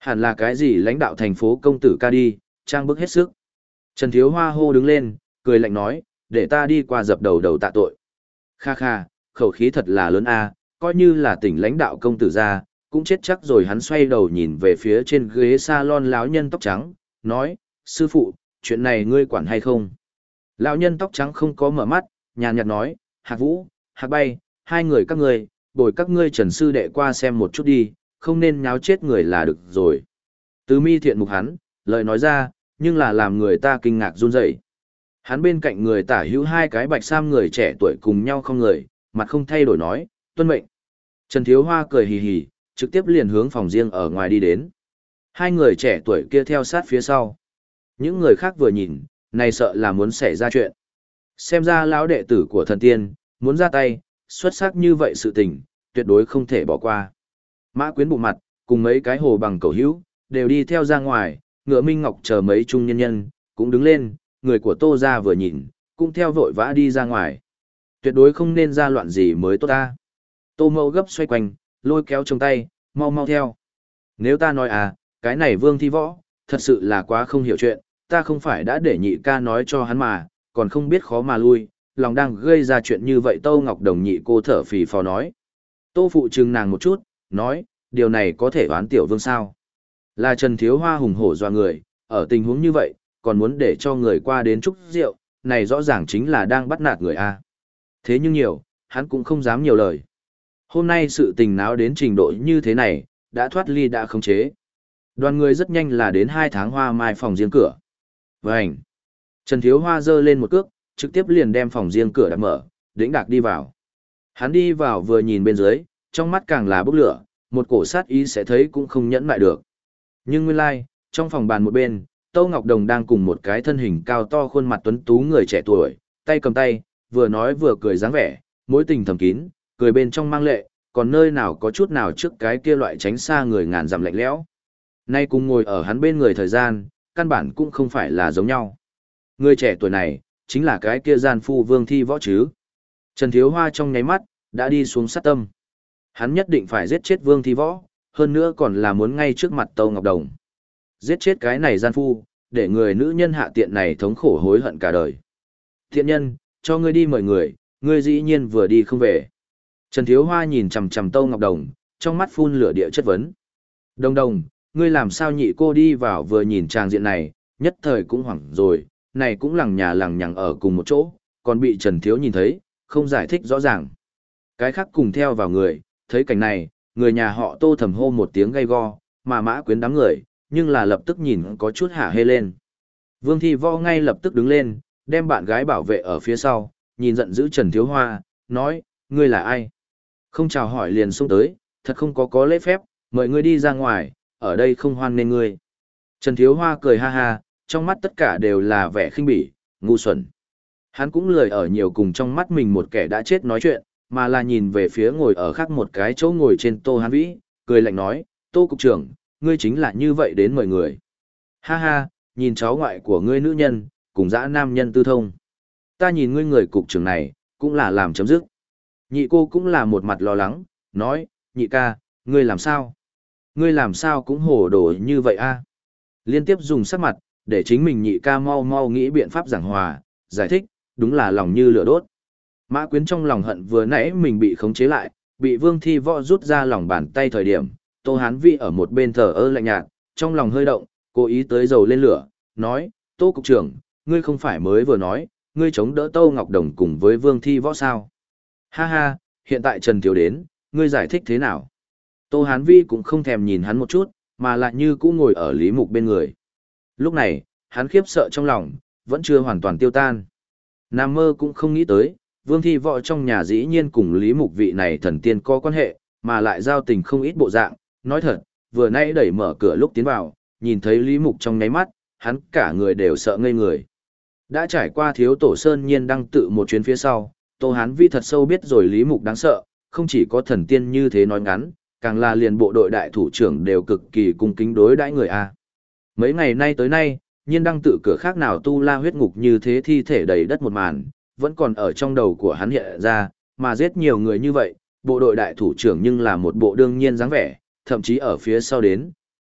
Hẳn là cái gì lãnh đạo thành phố công tử ca đi, trang bức hết sức. Trần Thiếu Hoa hô đứng lên, cười lạnh nói, để ta đi qua dập đầu đầu tạ tội. Kha kha, khẩu khí thật là lớn a, coi như là tỉnh lãnh đạo công tử ra, cũng chết chắc rồi. Hắn xoay đầu nhìn về phía trên ghế salon lão nhân tóc trắng, nói, sư phụ, chuyện này ngươi quản hay không? Lão nhân tóc trắng không có mở mắt, nhàn nhạt nói, Hạc Vũ, Hạc Bay, hai người các ngươi, bồi các ngươi Trần sư đệ qua xem một chút đi, không nên nháo chết người là được rồi. Tứ mi thiện mục hắn, lời nói ra, nhưng là làm người ta kinh ngạc run rẩy. Hắn bên cạnh người tả hữu hai cái bạch sam người trẻ tuổi cùng nhau không người, mặt không thay đổi nói, tuân mệnh. Trần Thiếu Hoa cười hì hì, trực tiếp liền hướng phòng riêng ở ngoài đi đến. Hai người trẻ tuổi kia theo sát phía sau. Những người khác vừa nhìn, này sợ là muốn xảy ra chuyện. Xem ra lão đệ tử của thần tiên, muốn ra tay, xuất sắc như vậy sự tình, tuyệt đối không thể bỏ qua. Mã Quyến bụng mặt, cùng mấy cái hồ bằng cầu hữu, đều đi theo ra ngoài, Ngựa Minh Ngọc chờ mấy trung nhân nhân, cũng đứng lên, người của Tô gia vừa nhìn, cũng theo vội vã đi ra ngoài. Tuyệt đối không nên ra loạn gì mới tốt ta. Tô Mậu gấp xoay quanh, lôi kéo trong tay, mau mau theo. Nếu ta nói à, cái này Vương Thi Võ, thật sự là quá không hiểu chuyện, ta không phải đã để nhị ca nói cho hắn mà, còn không biết khó mà lui, lòng đang gây ra chuyện như vậy. Tô Ngọc Đồng nhị cô thở phì phò nói. Tô phụ trừng nàng một chút, nói, điều này có thể oán tiểu vương sao? Là Trần Thiếu Hoa hùng hổ doa người, ở tình huống như vậy, còn muốn để cho người qua đến chúc rượu, này rõ ràng chính là đang bắt nạt người a. Thế nhưng nhiều, hắn cũng không dám nhiều lời. Hôm nay sự tình náo đến trình độ như thế này, đã thoát ly đã khống chế. Đoàn người rất nhanh là đến 2 tháng Hoa Mai phòng riêng cửa. Vành! Trần Thiếu Hoa giơ lên một cước, trực tiếp liền đem phòng riêng cửa đặt mở, đĩnh đạc đi vào. Hắn đi vào vừa nhìn bên dưới, trong mắt càng là bốc lửa, một cổ sát ý sẽ thấy cũng không nhẫn lại được. Nhưng nguyên lai, trong phòng bàn một bên, Tô Ngọc Đồng đang cùng một cái thân hình cao to khuôn mặt tuấn tú người trẻ tuổi, tay cầm tay, vừa nói vừa cười dáng vẻ, mối tình thầm kín, cười bên trong mang lệ, còn nơi nào có chút nào trước cái kia loại tránh xa người ngàn dặm lạnh lẽo. Nay cùng ngồi ở hắn bên người thời gian, căn bản cũng không phải là giống nhau. Người trẻ tuổi này, chính là cái kia gian phu Vương Thi Võ chứ. Trần Thiếu Hoa trong nháy mắt, đã đi xuống sát tâm. Hắn nhất định phải giết chết Vương Thi Võ, hơn nữa còn là muốn ngay trước mặt Tô Ngọc Đồng. Giết chết cái này gian phu, để người nữ nhân hạ tiện này thống khổ hối hận cả đời. Thiện nhân, cho ngươi đi mời người, ngươi dĩ nhiên vừa đi không về. Trần Thiếu Hoa nhìn chằm chằm Tô Ngọc Đồng, trong mắt phun lửa địa chất vấn. Đồng đồng, ngươi làm sao nhị cô đi vào vừa nhìn tràng diện này, nhất thời cũng hoảng rồi, này cũng lằng nhà lằng nhằng ở cùng một chỗ, còn bị Trần Thiếu nhìn thấy, không giải thích rõ ràng. Cái khác cùng theo vào người, thấy cảnh này, người nhà họ Tô thầm hô một tiếng gay go, mà Mã Quyến đám người, nhưng là lập tức nhìn có chút hả hê lên. Vương Thi Võ ngay lập tức đứng lên, đem bạn gái bảo vệ ở phía sau, nhìn giận dữ Trần Thiếu Hoa, nói, ngươi là ai? Không chào hỏi liền xông tới, thật không có lễ phép, mời ngươi đi ra ngoài, ở đây không hoan nên ngươi. Trần Thiếu Hoa cười ha ha, trong mắt tất cả đều là vẻ khinh bỉ, ngu xuẩn. Hắn cũng lười ở nhiều cùng trong mắt mình một kẻ đã chết nói chuyện, mà là nhìn về phía ngồi ở khác một cái chỗ ngồi trên Tô Hán Vĩ, cười lạnh nói, Tô cục trưởng, ngươi chính là như vậy đến mời người. Ha ha, nhìn cháu ngoại của ngươi nữ nhân, cùng dã nam nhân tư thông. Ta nhìn ngươi người cục trưởng này, cũng là làm chấm dứt. Nhị cô cũng là một mặt lo lắng, nói, nhị ca, ngươi làm sao? Ngươi làm sao cũng hồ đồ như vậy a? Liên tiếp dùng sắc mặt, để chính mình nhị ca mau mau nghĩ biện pháp giảng hòa, giải thích, đúng là lòng như lửa đốt. Mã Quyến trong lòng hận vừa nãy mình bị khống chế lại, bị Vương Thi Võ rút ra lòng bàn tay thời điểm, Tô Hán Vĩ ở một bên thờ ơ lạnh nhạt, trong lòng hơi động, cố ý tới dầu lên lửa, nói, Tô cục trưởng, ngươi không phải mới vừa nói, ngươi chống đỡ Tô Ngọc Đồng cùng với Vương Thi Võ sao? Ha ha, hiện tại Trần Thiếu đến, ngươi giải thích thế nào? Tô Hán Vĩ cũng không thèm nhìn hắn một chút, mà lại như cũ ngồi ở Lý Mục bên người. Lúc này, hắn khiếp sợ trong lòng, vẫn chưa hoàn toàn tiêu tan. Nam mơ cũng không nghĩ tới, Vương Thi Võ trong nhà dĩ nhiên cùng Lý Mục vị này thần tiên có quan hệ, mà lại giao tình không ít bộ dạng. Nói thật, vừa nãy đẩy mở cửa lúc tiến vào, nhìn thấy Lý Mục trong nháy mắt, hắn cả người đều sợ ngây người. Đã trải qua thiếu tổ sơn nhiên đăng tự một chuyến phía sau, Tô Hán Vi thật sâu biết rồi Lý Mục đáng sợ, không chỉ có thần tiên như thế nói ngắn, càng là liền bộ đội đại thủ trưởng đều cực kỳ cung kính đối đãi người A. Mấy ngày nay tới nay, nhiên đăng tự cửa khác nào tu la huyết ngục như thế thi thể đầy đất một màn, vẫn còn ở trong đầu của hắn hiện ra, mà giết nhiều người như vậy, bộ đội đại thủ trưởng nhưng là một bộ đương nhiên dáng vẻ, thậm chí ở phía sau đến,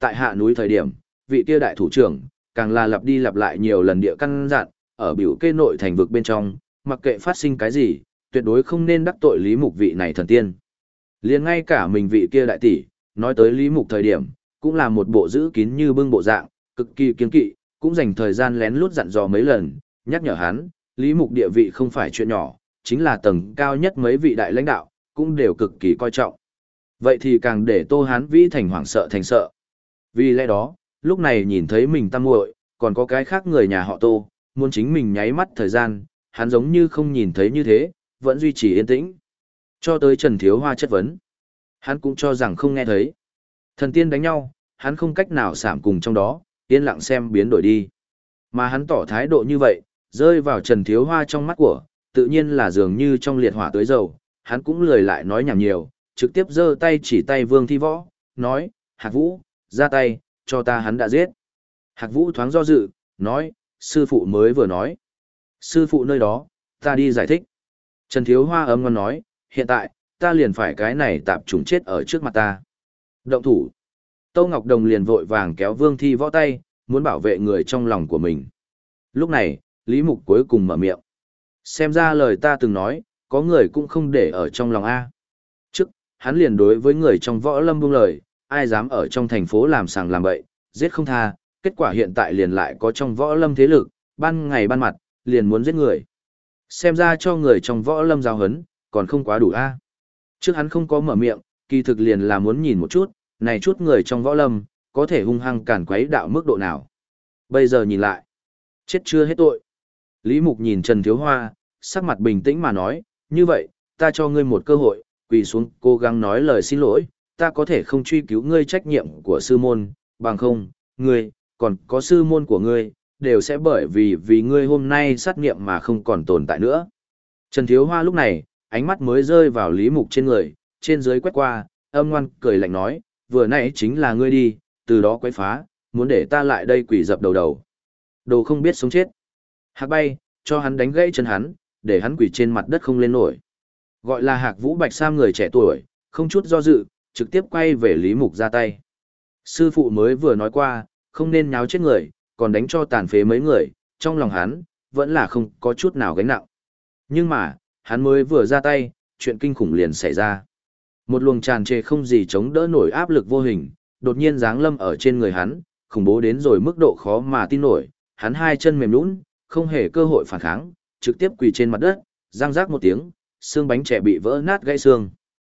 tại hạ núi thời điểm, vị kia đại thủ trưởng, càng là lặp đi lặp lại nhiều lần địa căn dặn, ở biểu kê nội thành vực bên trong, mặc kệ phát sinh cái gì, tuyệt đối không nên đắc tội Lý Mục vị này thần tiên. Liền ngay cả mình vị kia đại tỷ, nói tới Lý Mục thời điểm, cũng là một bộ giữ kín như bưng bộ dạng, cực kỳ kiên kỵ, cũng dành thời gian lén lút dặn dò mấy lần, nhắc nhở hắn, Lý Mục địa vị không phải chuyện nhỏ, chính là tầng cao nhất mấy vị đại lãnh đạo, cũng đều cực kỳ coi trọng. Vậy thì càng để Tô Hán Vĩ thành hoảng sợ thành sợ. Vì lẽ đó, lúc này nhìn thấy mình tam muội, còn có cái khác người nhà họ Tô, muốn chính mình nháy mắt thời gian, hắn giống như không nhìn thấy như thế, vẫn duy trì yên tĩnh. Cho tới Trần Thiếu Hoa chất vấn, hắn cũng cho rằng không nghe thấy. Thần tiên đánh nhau, hắn không cách nào sảm cùng trong đó, yên lặng xem biến đổi đi. Mà hắn tỏ thái độ như vậy, rơi vào Trần Thiếu Hoa trong mắt của, tự nhiên là dường như trong liệt hỏa tưới dầu, hắn cũng lười lại nói nhảm nhiều, trực tiếp giơ tay chỉ tay Vương Thi Võ, nói, Hạc Vũ, ra tay, cho ta hắn đã giết. Hạc Vũ thoáng do dự, nói, sư phụ mới vừa nói. Sư phụ nơi đó, ta đi giải thích. Trần Thiếu Hoa ấm ngon nói, hiện tại, ta liền phải cái này tạp trùng chết ở trước mặt ta. Động thủ. Tâu Ngọc Đồng liền vội vàng kéo Vương Thi Võ tay, muốn bảo vệ người trong lòng của mình. Lúc này, Lý Mục cuối cùng mở miệng. Xem ra lời ta từng nói, có người cũng không để ở trong lòng A. Trước, hắn liền đối với người trong võ lâm buông lời, ai dám ở trong thành phố làm sàng làm bậy, giết không tha, kết quả hiện tại liền lại có trong võ lâm thế lực, ban ngày ban mặt, liền muốn giết người. Xem ra cho người trong võ lâm giáo hấn, còn không quá đủ A. Trước hắn không có mở miệng, kỳ thực liền là muốn nhìn một chút, này chút người trong võ lâm, có thể hung hăng càn quấy đạo mức độ nào. Bây giờ nhìn lại, chết chưa hết tội. Lý Mục nhìn Trần Thiếu Hoa, sắc mặt bình tĩnh mà nói, như vậy, ta cho ngươi một cơ hội, quỳ xuống cố gắng nói lời xin lỗi, ta có thể không truy cứu ngươi trách nhiệm của sư môn, bằng không, ngươi, còn có sư môn của ngươi, đều sẽ bởi vì ngươi hôm nay sát nghiệm mà không còn tồn tại nữa. Trần Thiếu Hoa lúc này, ánh mắt mới rơi vào Lý Mục trên người, trên dưới quét qua, âm ngoan cười lạnh nói, vừa nãy chính là ngươi đi, từ đó quấy phá, muốn để ta lại đây quỷ dập đầu đầu. Đồ không biết sống chết. Hạc bay, cho hắn đánh gãy chân hắn, để hắn quỷ trên mặt đất không lên nổi. Gọi là Hạc Vũ Bạch Sam người trẻ tuổi, không chút do dự, trực tiếp quay về Lý Mục ra tay. Sư phụ mới vừa nói qua, không nên nháo chết người, còn đánh cho tàn phế mấy người, trong lòng hắn, vẫn là không có chút nào gánh nặng. Nhưng mà, hắn mới vừa ra tay, chuyện kinh khủng liền xảy ra. Một luồng tràn trề không gì chống đỡ nổi áp lực vô hình, đột nhiên giáng lâm ở trên người hắn, khủng bố đến rồi mức độ khó mà tin nổi, hắn hai chân mềm nhũn, không hề cơ hội phản kháng, trực tiếp quỳ trên mặt đất, răng rác một tiếng, xương bánh trẻ bị vỡ nát gãy xương.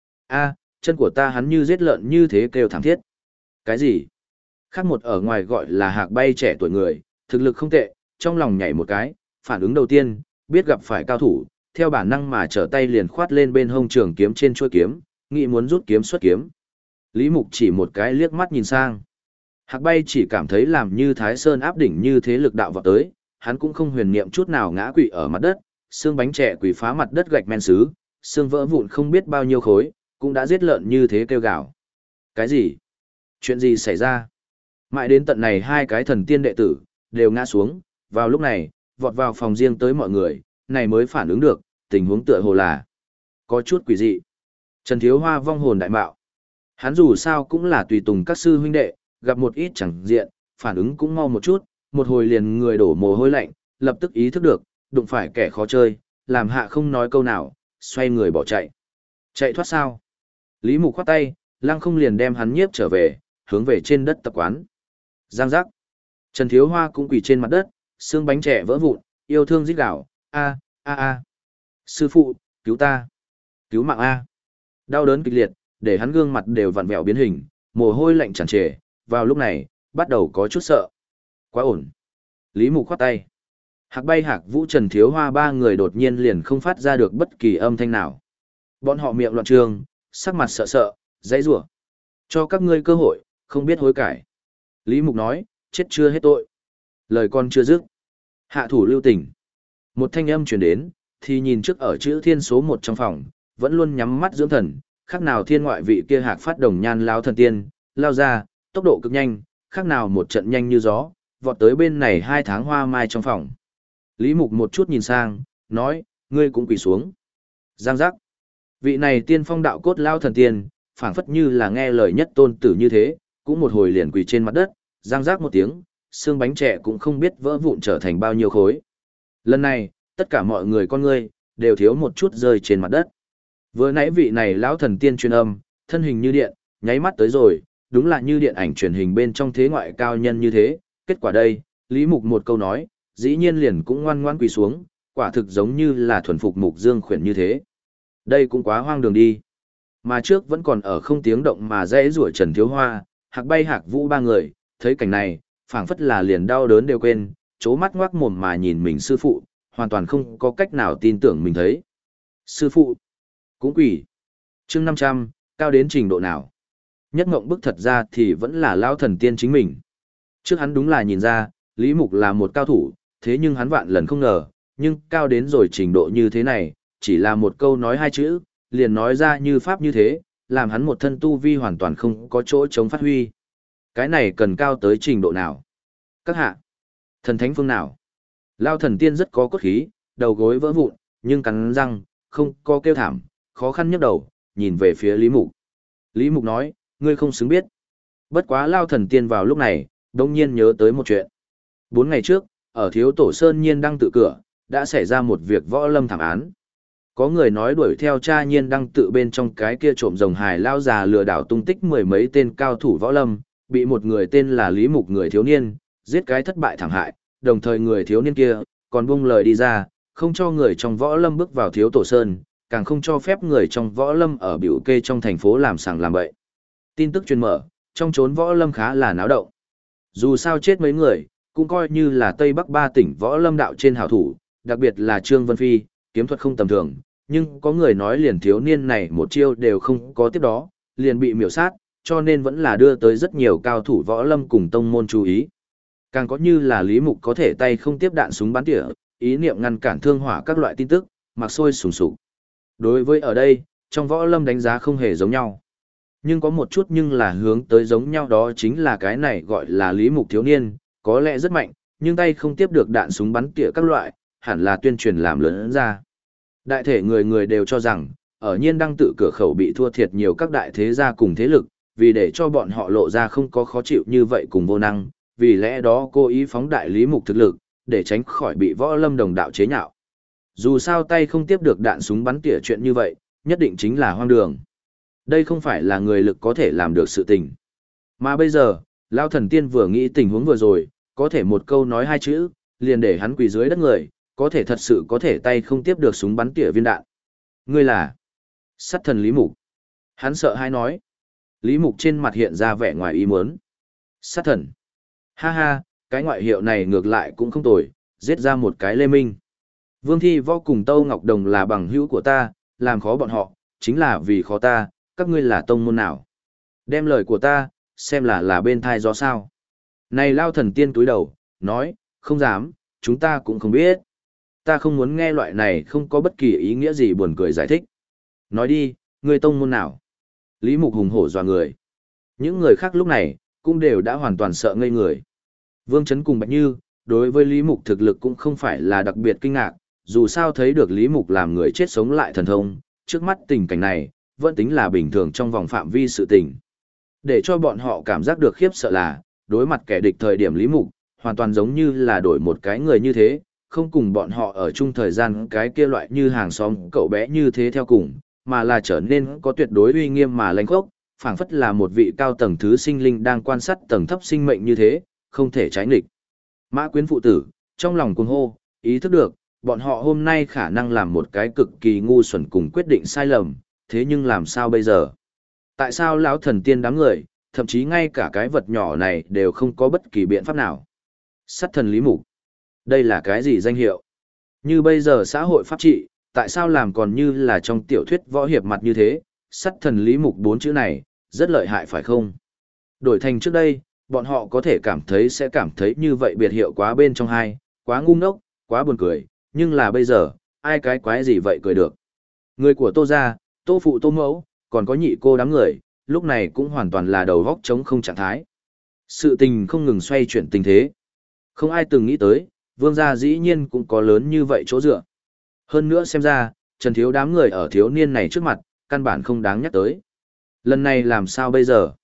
A, chân của ta, hắn như giết lợn như thế kêu thảm thiết. Cái gì? Khác một ở ngoài gọi là Hạc bay trẻ tuổi người, thực lực không tệ, trong lòng nhảy một cái, phản ứng đầu tiên, biết gặp phải cao thủ, theo bản năng mà trở tay liền khoát lên bên hông trường kiếm trên chuôi kiếm, nghĩ muốn rút kiếm xuất kiếm. Lý Mục chỉ một cái liếc mắt nhìn sang. Hạc bay chỉ cảm thấy làm như Thái Sơn áp đỉnh như thế lực đạo vọt tới, hắn cũng không huyền niệm chút nào ngã quỵ ở mặt đất, xương bánh trẻ quỳ phá mặt đất gạch men sứ, xương vỡ vụn không biết bao nhiêu khối, cũng đã giết lợn như thế kêu gào. Cái gì? Chuyện gì xảy ra? Mãi đến tận này hai cái thần tiên đệ tử, đều ngã xuống, vào lúc này, vọt vào phòng riêng tới mọi người, này mới phản ứng được, tình huống tựa hồ là có chút quỷ dị. Trần Thiếu Hoa vong hồn đại mạo. Hắn dù sao cũng là tùy tùng các sư huynh đệ, gặp một ít chẳng diện, phản ứng cũng mau một chút, một hồi liền người đổ mồ hôi lạnh, lập tức ý thức được, đụng phải kẻ khó chơi, làm hạ không nói câu nào, xoay người bỏ chạy. Chạy thoát sao? Lý Mục khoát tay, lăng không liền đem hắn nhiếp trở về, hướng về trên đất tập quán. Giang giác. Trần Thiếu Hoa cũng quỳ trên mặt đất, xương bánh trẻ vỡ vụn, yêu thương rít gào, a a a. Sư phụ, cứu ta. Cứu mạng a. Đau đớn kịch liệt, để hắn gương mặt đều vặn vẹo biến hình, mồ hôi lạnh tràn trề, vào lúc này, bắt đầu có chút sợ. Quá ổn. Lý Mục khoát tay. Hạc bay Hạc Vũ Trần Thiếu Hoa ba người đột nhiên liền không phát ra được bất kỳ âm thanh nào. Bọn họ miệng loạn trương, sắc mặt sợ sợ, dãy rủa. Cho các ngươi cơ hội, không biết hối cải. Lý Mục nói, chết chưa hết tội. Lời con chưa dứt. Hạ thủ lưu tình. Một thanh âm truyền đến, thì nhìn trước ở chữ thiên số 1 trong phòng, vẫn luôn nhắm mắt dưỡng thần, khác nào thiên ngoại vị kia Hạc phát đồng nhan lao thần tiên, lao ra, tốc độ cực nhanh, khác nào một trận nhanh như gió, vọt tới bên này 2 tháng hoa mai trong phòng. Lý Mục một chút nhìn sang, nói, ngươi cũng quỳ xuống. Giang giác. Vị này tiên phong đạo cốt lao thần tiên, phảng phất như là nghe lời nhất tôn tử như thế, cũng một hồi liền quỳ trên mặt đất, răng rác một tiếng, xương bánh trẻ cũng không biết vỡ vụn trở thành bao nhiêu khối. Lần này, tất cả mọi người con ngươi, đều thiếu một chút rơi trên mặt đất. Vừa nãy vị này lão thần tiên truyền âm, thân hình như điện, nháy mắt tới rồi, đúng là như điện ảnh truyền hình bên trong thế ngoại cao nhân như thế. Kết quả đây, Lý Mục một câu nói, dĩ nhiên liền cũng ngoan ngoan quỳ xuống, quả thực giống như là thuần phục Mục Dương khuyển như thế. Đây cũng quá hoang đường đi. Mà trước vẫn còn ở không tiếng động mà dãy rủa Trần Thiếu Hoa, Hạc Bay Hạc Vũ ba người, thấy cảnh này, phảng phất là liền đau đớn đều quên, chố mắt ngoác mồm mà nhìn mình sư phụ, hoàn toàn không có cách nào tin tưởng mình thấy. Sư phụ, cũng quỷ. Chương 500, cao đến trình độ nào? Nhất ngộng bức thật ra thì vẫn là lao thần tiên chính mình. Trước hắn đúng là nhìn ra, Lý Mục là một cao thủ, thế nhưng hắn vạn lần không ngờ, nhưng cao đến rồi trình độ như thế này, chỉ là một câu nói hai chữ, liền nói ra như pháp như thế, làm hắn một thân tu vi hoàn toàn không có chỗ chống phát huy. Cái này cần cao tới trình độ nào? Các hạ, thần thánh phương nào? Lao thần tiên rất có cốt khí, đầu gối vỡ vụn, nhưng cắn răng, không có kêu thảm, khó khăn nhấc đầu, nhìn về phía Lý Mục. Lý Mục nói, ngươi không xứng biết. Bất quá Lao thần tiên vào lúc này, đông nhiên nhớ tới một chuyện. 4 ngày trước, ở Thiếu Tổ Sơn Nhiên Đăng tự cửa, đã xảy ra một việc võ lâm thảm án. Có người nói đuổi theo cha Nhiên Đăng tự bên trong cái kia trộm rồng hài lao già lừa đảo tung tích mười mấy tên cao thủ võ lâm, bị một người tên là Lý Mục người thiếu niên, giết cái thất bại thảm hại, đồng thời người thiếu niên kia, còn buông lời đi ra, không cho người trong võ lâm bước vào Thiếu Tổ Sơn, càng không cho phép người trong võ lâm ở biểu kê trong thành phố làm sàng làm bậy. Tin tức truyền mở, trong chốn võ lâm khá là náo động. Dù sao chết mấy người, cũng coi như là Tây Bắc 3 tỉnh võ lâm đạo trên hảo thủ, đặc biệt là Trương Vân Phi, kiếm thuật không tầm thường, nhưng có người nói liền thiếu niên này một chiêu đều không có tiếp đó, liền bị miểu sát, cho nên vẫn là đưa tới rất nhiều cao thủ võ lâm cùng tông môn chú ý. Càng có như là Lý Mục có thể tay không tiếp đạn súng bắn tỉa, ý niệm ngăn cản thương hỏa các loại tin tức, mặc sôi sùng sục. Đối với ở đây, trong võ lâm đánh giá không hề giống nhau. Nhưng có một chút nhưng là hướng tới giống nhau, đó chính là cái này gọi là Lý Mục thiếu niên, có lẽ rất mạnh, nhưng tay không tiếp được đạn súng bắn tỉa các loại, hẳn là tuyên truyền làm lớn ra. Đại thể người người đều cho rằng, ở Nhiên Đăng tự cửa khẩu bị thua thiệt nhiều các đại thế gia cùng thế lực, vì để cho bọn họ lộ ra không có khó chịu như vậy cùng vô năng, vì lẽ đó cố ý phóng đại Lý Mục thực lực, để tránh khỏi bị võ lâm đồng đạo chế nhạo. Dù sao tay không tiếp được đạn súng bắn tỉa chuyện như vậy, nhất định chính là hoang đường. Đây không phải là người lực có thể làm được sự tình. Mà bây giờ, Lao Thần Tiên vừa nghĩ tình huống vừa rồi, có thể một câu nói hai chữ, liền để hắn quỳ dưới đất người, có thể thật sự có thể tay không tiếp được súng bắn tỉa viên đạn. Ngươi là sát thần Lý Mục. Hắn sợ hãi nói. Lý Mục trên mặt hiện ra vẻ ngoài ý muốn. Sát thần. Ha ha, cái ngoại hiệu này ngược lại cũng không tồi, giết ra một cái Lê Minh. Vương Thi Võ cùng Tâu Ngọc Đồng là bằng hữu của ta, làm khó bọn họ, chính là vì khó ta, các ngươi là tông môn nào. Đem lời của ta, xem là bên thai gió sao. Này Lao Thần Tiên túi đầu, nói, không dám, chúng ta cũng không biết. Ta không muốn nghe loại này không có bất kỳ ý nghĩa gì buồn cười giải thích. Nói đi, ngươi tông môn nào? Lý Mục hùng hổ dọa người. Những người khác lúc này, cũng đều đã hoàn toàn sợ ngây người. Vương Chấn cùng Bạch Như, đối với Lý Mục thực lực cũng không phải là đặc biệt kinh ngạc, dù sao thấy được Lý Mục làm người chết sống lại thần thông, trước mắt tình cảnh này, vẫn tính là bình thường trong vòng phạm vi sự tình. Để cho bọn họ cảm giác được khiếp sợ là, đối mặt kẻ địch thời điểm Lý Mục, hoàn toàn giống như là đổi một cái người như thế, không cùng bọn họ ở chung thời gian cái kia loại như hàng xóm cậu bé như thế theo cùng, mà là trở nên có tuyệt đối uy nghiêm mà lãnh khốc, phảng phất là một vị cao tầng thứ sinh linh đang quan sát tầng thấp sinh mệnh như thế, không thể trái nghịch. Mã Quyến phụ tử, trong lòng cuồng hô, ý thức được, bọn họ hôm nay khả năng làm một cái cực kỳ ngu xuẩn cùng quyết định sai lầm, thế nhưng làm sao bây giờ? Tại sao lão thần tiên đám người, thậm chí ngay cả cái vật nhỏ này đều không có bất kỳ biện pháp nào? Sát thần Lý Mục. Đây là cái gì danh hiệu? Như bây giờ xã hội pháp trị, tại sao làm còn như là trong tiểu thuyết võ hiệp mặt như thế? Sát thần Lý Mục 4 chữ này, rất lợi hại phải không? Đổi thành trước đây, bọn họ có thể sẽ cảm thấy như vậy biệt hiệu quá bên trong hai, quá ngu ngốc, quá buồn cười, nhưng là bây giờ, ai cái quái gì vậy cười được? Người của Tô gia, Tô phụ Tô mẫu, còn có nhị cô đám người, lúc này cũng hoàn toàn là đầu góc trống không trạng thái. Sự tình không ngừng xoay chuyển tình thế. Không ai từng nghĩ tới, Vương gia dĩ nhiên cũng có lớn như vậy chỗ dựa. Hơn nữa xem ra, Trần Thiếu đám người ở thiếu niên này trước mặt, căn bản không đáng nhắc tới. Lần này làm sao bây giờ?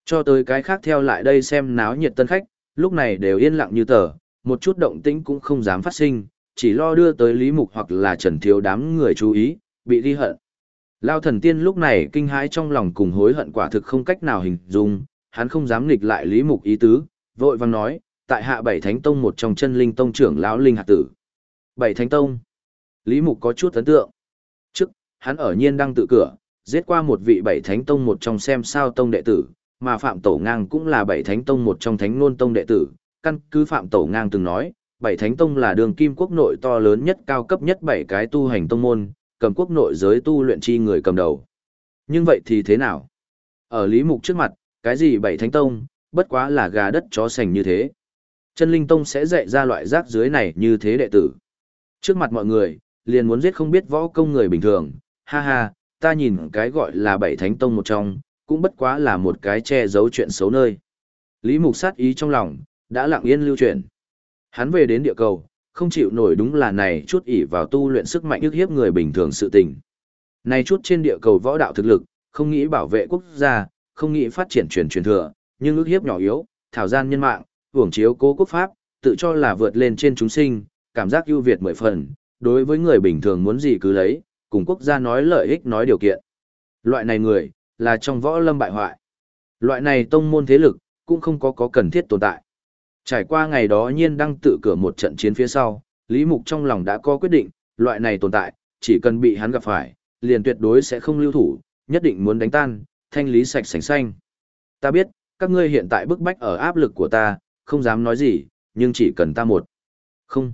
Cho tới cái khác theo lại đây xem náo nhiệt tân khách, lúc này đều yên lặng như tờ, một chút động tĩnh cũng không dám phát sinh, chỉ lo đưa tới Lý Mục hoặc là Trần Thiếu đám người chú ý, bị ghi hận. Lao thần tiên lúc này kinh hãi trong lòng cùng hối hận quả thực không cách nào hình dung, hắn không dám nghịch lại Lý Mục ý tứ, vội vàng nói, tại hạ Bảy Thánh Tông một trong chân linh tông trưởng lão Linh Hạc Tử. Bảy Thánh Tông. Lý Mục có chút ấn tượng. Trước, hắn ở nhiên đang tự cửa, giết qua một vị Bảy Thánh Tông một trong xem sao tông đệ tử, mà Phạm Tổ Ngang cũng là Bảy Thánh Tông một trong Thánh Nôn Tông đệ tử. Căn cứ Phạm Tổ Ngang từng nói, Bảy Thánh Tông là đường kim quốc nội to lớn nhất cao cấp nhất 7 cái tu hành tông môn, cầm quốc nội giới tu luyện chi người cầm đầu. Nhưng vậy thì thế nào? Ở Lý Mục trước mặt, cái gì Bảy Thánh Tông, bất quá là gà đất chó sành như thế. Chân Linh Tông sẽ dạy ra loại rác dưới này như thế đệ tử. Trước mặt mọi người, liền muốn giết không biết võ công người bình thường, ha ha, ta nhìn cái gọi là Bảy Thánh Tông một trong, cũng bất quá là một cái che giấu chuyện xấu nơi. Lý Mục sát ý trong lòng, đã lặng yên lưu chuyển. Hắn về đến địa cầu, không chịu nổi đúng là này chút ỷ vào tu luyện sức mạnh ức hiếp người bình thường sự tình. Này chút trên địa cầu võ đạo thực lực, không nghĩ bảo vệ quốc gia, không nghĩ phát triển truyền thừa, nhưng ức hiếp nhỏ yếu, thảo gian nhân mạng, hưởng chiếu cố quốc pháp, tự cho là vượt lên trên chúng sinh, cảm giác ưu việt 10 phần, đối với người bình thường muốn gì cứ lấy, cùng quốc gia nói lợi ích nói điều kiện. Loại này người, là trong võ lâm bại hoại. Loại này tông môn thế lực, cũng không có cần thiết tồn tại. Trải qua ngày đó nhiên đăng tự cửa một trận chiến phía sau, Lý Mục trong lòng đã có quyết định, loại này tồn tại, chỉ cần bị hắn gặp phải, liền tuyệt đối sẽ không lưu thủ, nhất định muốn đánh tan, thanh lý sạch sành xanh. Ta biết, các ngươi hiện tại bức bách ở áp lực của ta, không dám nói gì, nhưng chỉ cần ta một. Không.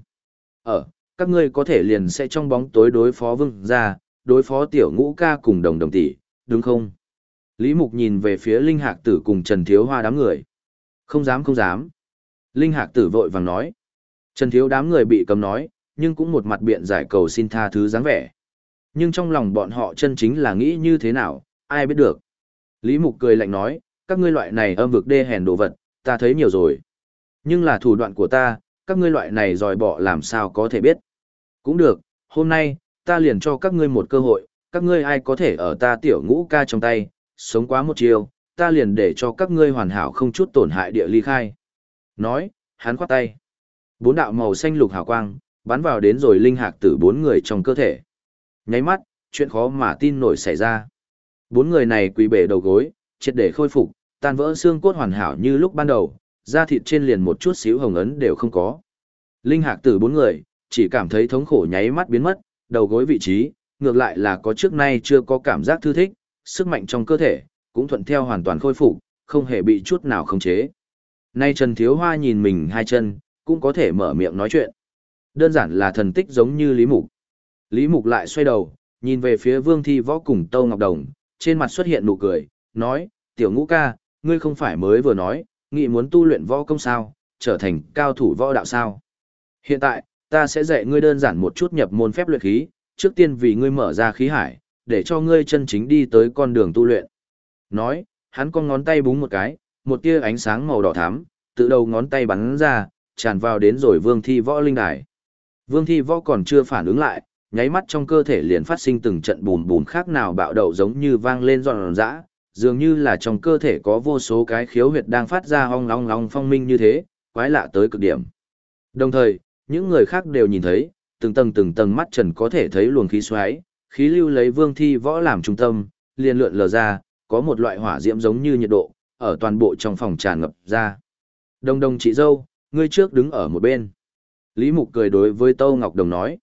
Các ngươi có thể liền sẽ trong bóng tối đối phó Vương gia, đối phó Tiểu Ngũ ca cùng Đồng Đồng tỷ, đúng không? Lý Mục nhìn về phía Linh Hạc Tử cùng Trần Thiếu Hoa đám người. Không dám không dám. Linh Hạc Tử vội vàng nói. Trần Thiếu đám người bị cấm nói, nhưng cũng một mặt biện giải cầu xin tha thứ dáng vẻ. Nhưng trong lòng bọn họ chân chính là nghĩ như thế nào, ai biết được. Lý Mục cười lạnh nói, các ngươi loại này âm vực đê hèn đồ vật, ta thấy nhiều rồi. Nhưng là thủ đoạn của ta, các ngươi loại này dòi bỏ làm sao có thể biết. Cũng được, hôm nay, ta liền cho các ngươi một cơ hội, các ngươi ai có thể ở ta Tiểu Ngũ ca trong tay, sống quá một chiều, ta liền để cho các ngươi hoàn hảo không chút tổn hại địa ly khai. Nói, hắn khoát tay. 4 đạo màu xanh lục hào quang, bắn vào đến rồi Linh Hạc Tử 4 người trong cơ thể. Nháy mắt, chuyện khó mà tin nổi xảy ra. 4 người này quỳ bể đầu gối, triệt để khôi phục, tan vỡ xương cốt hoàn hảo như lúc ban đầu, da thịt trên liền một chút xíu hồng ấn đều không có. Linh Hạc Tử 4 người, chỉ cảm thấy thống khổ nháy mắt biến mất, đầu gối vị trí, ngược lại là có trước nay chưa có cảm giác thư thích, sức mạnh trong cơ thể, cũng thuận theo hoàn toàn khôi phục, không hề bị chút nào khống chế. Nay Trần Thiếu Hoa nhìn mình hai chân, cũng có thể mở miệng nói chuyện. Đơn giản là thần tích giống như Lý Mục. Lý Mục lại xoay đầu, nhìn về phía Vương Thi Võ cùng Tâu Ngọc Đồng, trên mặt xuất hiện nụ cười, nói, Tiểu Ngũ ca, ngươi không phải mới vừa nói, nghĩ muốn tu luyện võ công sao, trở thành cao thủ võ đạo sao. Hiện tại, ta sẽ dạy ngươi đơn giản một chút nhập môn phép luyện khí, trước tiên vì ngươi mở ra khí hải, để cho ngươi chân chính đi tới con đường tu luyện. Nói, hắn con ngón tay búng một cái, một tia ánh sáng màu đỏ thắm, từ đầu ngón tay bắn ra, tràn vào đến rồi Vương Thi Võ linh đài. Vương Thi Võ còn chưa phản ứng lại, nháy mắt trong cơ thể liền phát sinh từng trận bùn bùn khác nào bạo đậu giống như vang lên giòn giã, dường như là trong cơ thể có vô số cái khiếu huyệt đang phát ra ong long phong minh như thế, quái lạ tới cực điểm. Đồng thời, những người khác đều nhìn thấy, từng tầng mắt trần có thể thấy luồng khí xoáy, khí lưu lấy Vương Thi Võ làm trung tâm, liền lượn lờ ra, có một loại hỏa diễm giống như nhiệt độ, ở toàn bộ trong phòng tràn ngập ra. Đồng đồng chị dâu, ngươi trước đứng ở một bên. Lý Mục cười đối với Tâu Ngọc Đồng nói.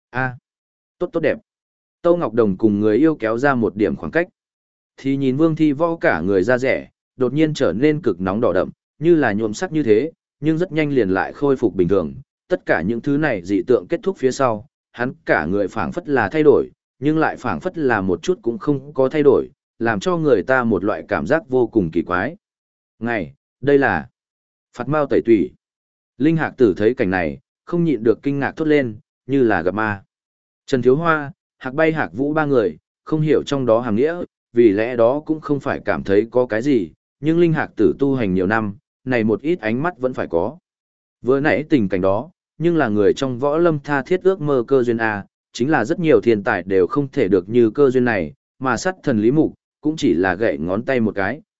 Tốt tốt đẹp. Tâu Ngọc Đồng cùng người yêu kéo ra một điểm khoảng cách. Thì nhìn Vương Thi Võ cả người da rẻ, đột nhiên trở nên cực nóng đỏ đậm, như là nhuộm sắc như thế, nhưng rất nhanh liền lại khôi phục bình thường. Tất cả những thứ này dị tượng kết thúc phía sau, hắn cả người phảng phất là thay đổi, nhưng lại phảng phất là một chút cũng không có thay đổi, làm cho người ta một loại cảm giác vô cùng kỳ quái. Đây là Phạt Mao Tẩy Tủy. Linh Hạc Tử thấy cảnh này, không nhịn được kinh ngạc thốt lên, như là gặp ma. Trần Thiếu Hoa, Hạc Bay Hạc Vũ ba người, không hiểu trong đó hàm nghĩa, vì lẽ đó cũng không phải cảm thấy có cái gì, nhưng Linh Hạc Tử tu hành nhiều năm, này một ít ánh mắt vẫn phải có. Vừa nãy tình cảnh đó, nhưng là người trong võ lâm tha thiết ước mơ cơ duyên A, chính là rất nhiều thiên tài đều không thể được như cơ duyên này, mà sát thần Lý Mục, cũng chỉ là gậy ngón tay một cái,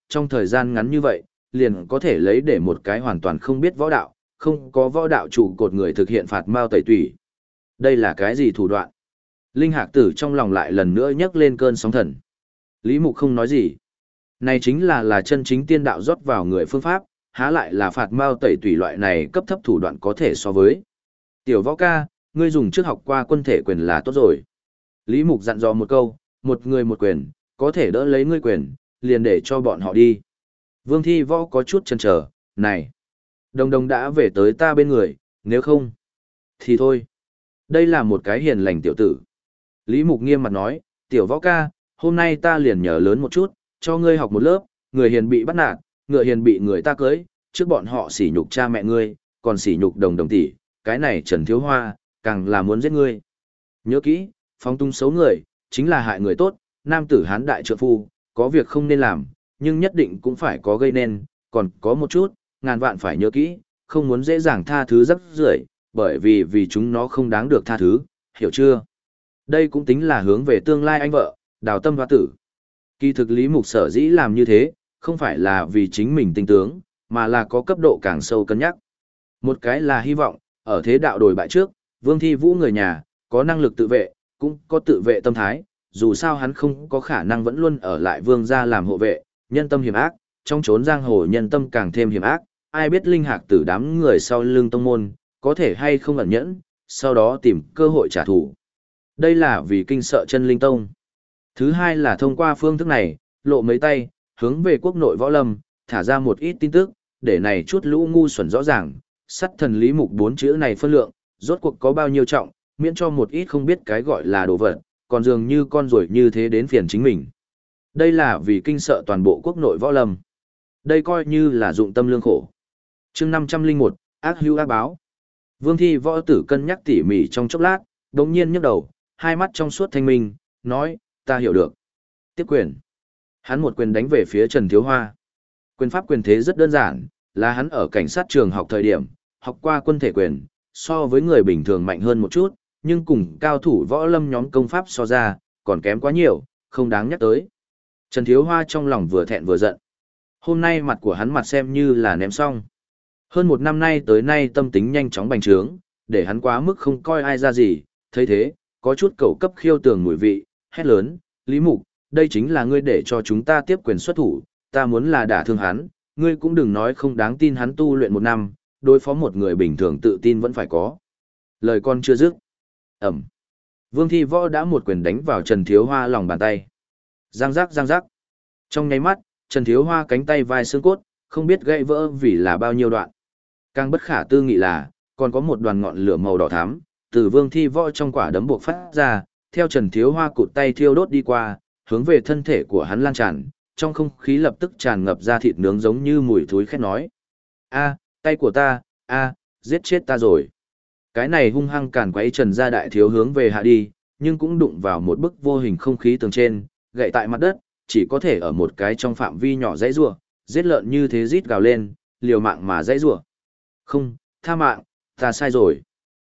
trong thời gian ngắn như vậy, liền có thể lấy để một cái hoàn toàn không biết võ đạo, không có võ đạo trụ cột người thực hiện phạt mao tẩy tủy. Đây là cái gì thủ đoạn? Linh Hạc Tử trong lòng lại lần nữa nhấc lên cơn sóng thần. Lý Mục không nói gì. Này chính là chân chính tiên đạo rót vào người phương pháp, há lại là phạt mao tẩy tủy loại này cấp thấp thủ đoạn có thể so với. Tiểu võ ca, ngươi dùng trước học qua quân thể quyền là tốt rồi. Lý Mục dặn dò một câu, một người một quyền, có thể đỡ lấy ngươi quyền, liền để cho bọn họ đi. Vương Thi Võ có chút chần chờ, này, đồng đồng đã về tới ta bên người, nếu không, thì thôi. Đây là một cái hiền lành tiểu tử. Lý Mục nghiêm mặt nói, tiểu võ ca, hôm nay ta liền nhờ lớn một chút, cho ngươi học một lớp, người hiền bị bắt nạt, ngựa hiền bị người ta cưới, trước bọn họ sỉ nhục cha mẹ ngươi, còn sỉ nhục đồng đồng tỷ, cái này Trần Thiếu Hoa, càng là muốn giết ngươi. Nhớ kỹ, phóng tung xấu người, chính là hại người tốt, nam tử hán đại trượng phu, có việc không nên làm, nhưng nhất định cũng phải có gây nên, còn có một chút, ngàn vạn phải nhớ kỹ, không muốn dễ dàng tha thứ rắc rưởi, bởi vì chúng nó không đáng được tha thứ, hiểu chưa? Đây cũng tính là hướng về tương lai anh vợ, Đào Tâm Hoa tử. Kỳ thực Lý Mục sở dĩ làm như thế, không phải là vì chính mình tinh tướng, mà là có cấp độ càng sâu cân nhắc. Một cái là hy vọng, ở thế đạo đổi bại trước, Vương Thi Vũ người nhà, có năng lực tự vệ, cũng có tự vệ tâm thái, dù sao hắn không có khả năng vẫn luôn ở lại Vương gia làm hộ vệ, nhân tâm hiểm ác, trong chốn giang hồ nhân tâm càng thêm hiểm ác, ai biết Linh Hạc Tử đám người sau lưng tông môn, có thể hay không ẩn nhẫn, sau đó tìm cơ hội trả thù. Đây là vì kinh sợ chân linh tông. Thứ hai là thông qua phương thức này, lộ mấy tay, hướng về quốc nội võ lâm, thả ra một ít tin tức, để này chút lũ ngu xuẩn rõ ràng, sắt thần Lý Mục 4 chữ này phân lượng, rốt cuộc có bao nhiêu trọng, miễn cho một ít không biết cái gọi là đồ vật, còn dường như con ruồi như thế đến phiền chính mình. Đây là vì kinh sợ toàn bộ quốc nội võ lâm. Đây coi như là dụng tâm lương khổ. Chương 501, ác hữu ác báo. Vương Thi Võ tử cân nhắc tỉ mỉ trong chốc lát, đống nhiên nhấc đầu, hai mắt trong suốt thanh minh, nói, ta hiểu được. Tiếp quyền. Hắn một quyền đánh về phía Trần Thiếu Hoa. Quyền pháp quyền thế rất đơn giản, là hắn ở cảnh sát trường học thời điểm, học qua quân thể quyền, so với người bình thường mạnh hơn một chút, nhưng cùng cao thủ võ lâm nhóm công pháp so ra, còn kém quá nhiều, không đáng nhắc tới. Trần Thiếu Hoa trong lòng vừa thẹn vừa giận. Hôm nay mặt của hắn mặt xem như là ném xong. Hơn một năm nay tới nay tâm tính nhanh chóng bành trướng, để hắn quá mức không coi ai ra gì, thấy thế, có chút cầu cấp khiêu tường mùi vị, hét lớn, Lý Mục, đây chính là ngươi để cho chúng ta tiếp quyền xuất thủ, ta muốn là đả thương hắn, ngươi cũng đừng nói không đáng tin hắn tu luyện một năm, đối phó một người bình thường tự tin vẫn phải có. Lời con chưa dứt. Ẩm. Vương Thi Võ đã một quyền đánh vào Trần Thiếu Hoa lòng bàn tay. Giang giác giang giác. Trong nháy mắt, Trần Thiếu Hoa cánh tay vai xương cốt, không biết gãy vỡ vì là bao nhiêu đoạn. Càng bất khả tư nghị là, còn có một đoàn ngọn lửa màu đỏ thắm, từ Vương Thi Võ trong quả đấm buộc phát ra, theo Trần Thiếu Hoa cụt tay thiêu đốt đi qua, hướng về thân thể của hắn lan tràn, trong không khí lập tức tràn ngập ra thịt nướng giống như mùi thối khét nói. A, tay của ta, giết chết ta rồi. Cái này hung hăng càn quấy Trần gia đại thiếu hướng về hạ đi, nhưng cũng đụng vào một bức vô hình không khí tường trên, gậy tại mặt đất, chỉ có thể ở một cái trong phạm vi nhỏ dãy rủa, giết lợn như thế rít gào lên, liều mạng mà dãy rủa. Không, tha mạng, ta sai rồi.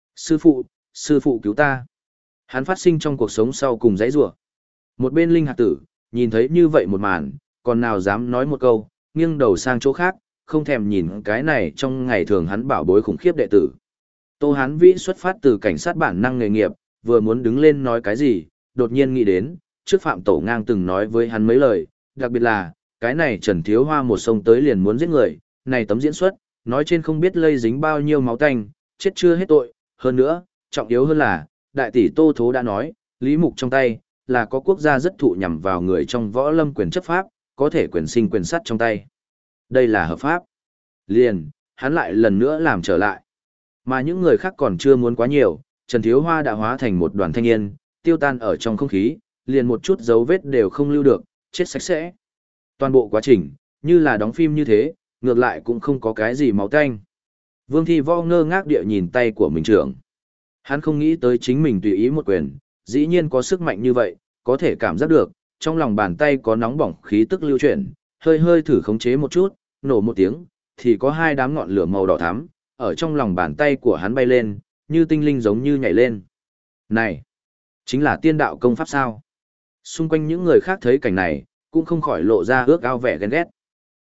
Sư phụ cứu ta. Hắn phát sinh trong cuộc sống sau cùng dãy rủa. Một bên Linh Hạc Tử, nhìn thấy như vậy một màn, còn nào dám nói một câu, nghiêng đầu sang chỗ khác, không thèm nhìn cái này trong ngày thường hắn bảo bối khủng khiếp đệ tử. Tô Hán Vĩ xuất phát từ cảnh sát bản năng nghề nghiệp, vừa muốn đứng lên nói cái gì, đột nhiên nghĩ đến, trước Phạm Tổ Ngang từng nói với hắn mấy lời, đặc biệt là, cái này Trần Thiếu Hoa một sông tới liền muốn giết người, này tấm diễn xuất, nói trên không biết lây dính bao nhiêu máu tanh, chết chưa hết tội, hơn nữa, trọng yếu hơn là, đại tỷ Tô Thố đã nói, Lý Mục trong tay, là có quốc gia rất thụ nhằm vào người trong võ lâm quyền chấp pháp, có thể quyền sinh quyền sắt trong tay. Đây là hợp pháp. Liền, hắn lại lần nữa làm trở lại. Mà những người khác còn chưa muốn quá nhiều, Trần Thiếu Hoa đã hóa thành một đoàn thanh niên, tiêu tan ở trong không khí, liền một chút dấu vết đều không lưu được, chết sạch sẽ. Toàn bộ quá trình, như là đóng phim như thế, ngược lại cũng không có cái gì máu tanh. Vương Thi Võ ngơ ngác địa nhìn tay của mình trưởng. Hắn không nghĩ tới chính mình tùy ý một quyền, dĩ nhiên có sức mạnh như vậy, có thể cảm giác được, trong lòng bàn tay có nóng bỏng khí tức lưu chuyển, hơi hơi thử khống chế một chút, nổ một tiếng, thì có hai đám ngọn lửa màu đỏ thắm, ở trong lòng bàn tay của hắn bay lên, như tinh linh giống như nhảy lên. Này, chính là tiên đạo công pháp sao? Xung quanh những người khác thấy cảnh này, cũng không khỏi lộ ra ước ao vẻ ghen ghét.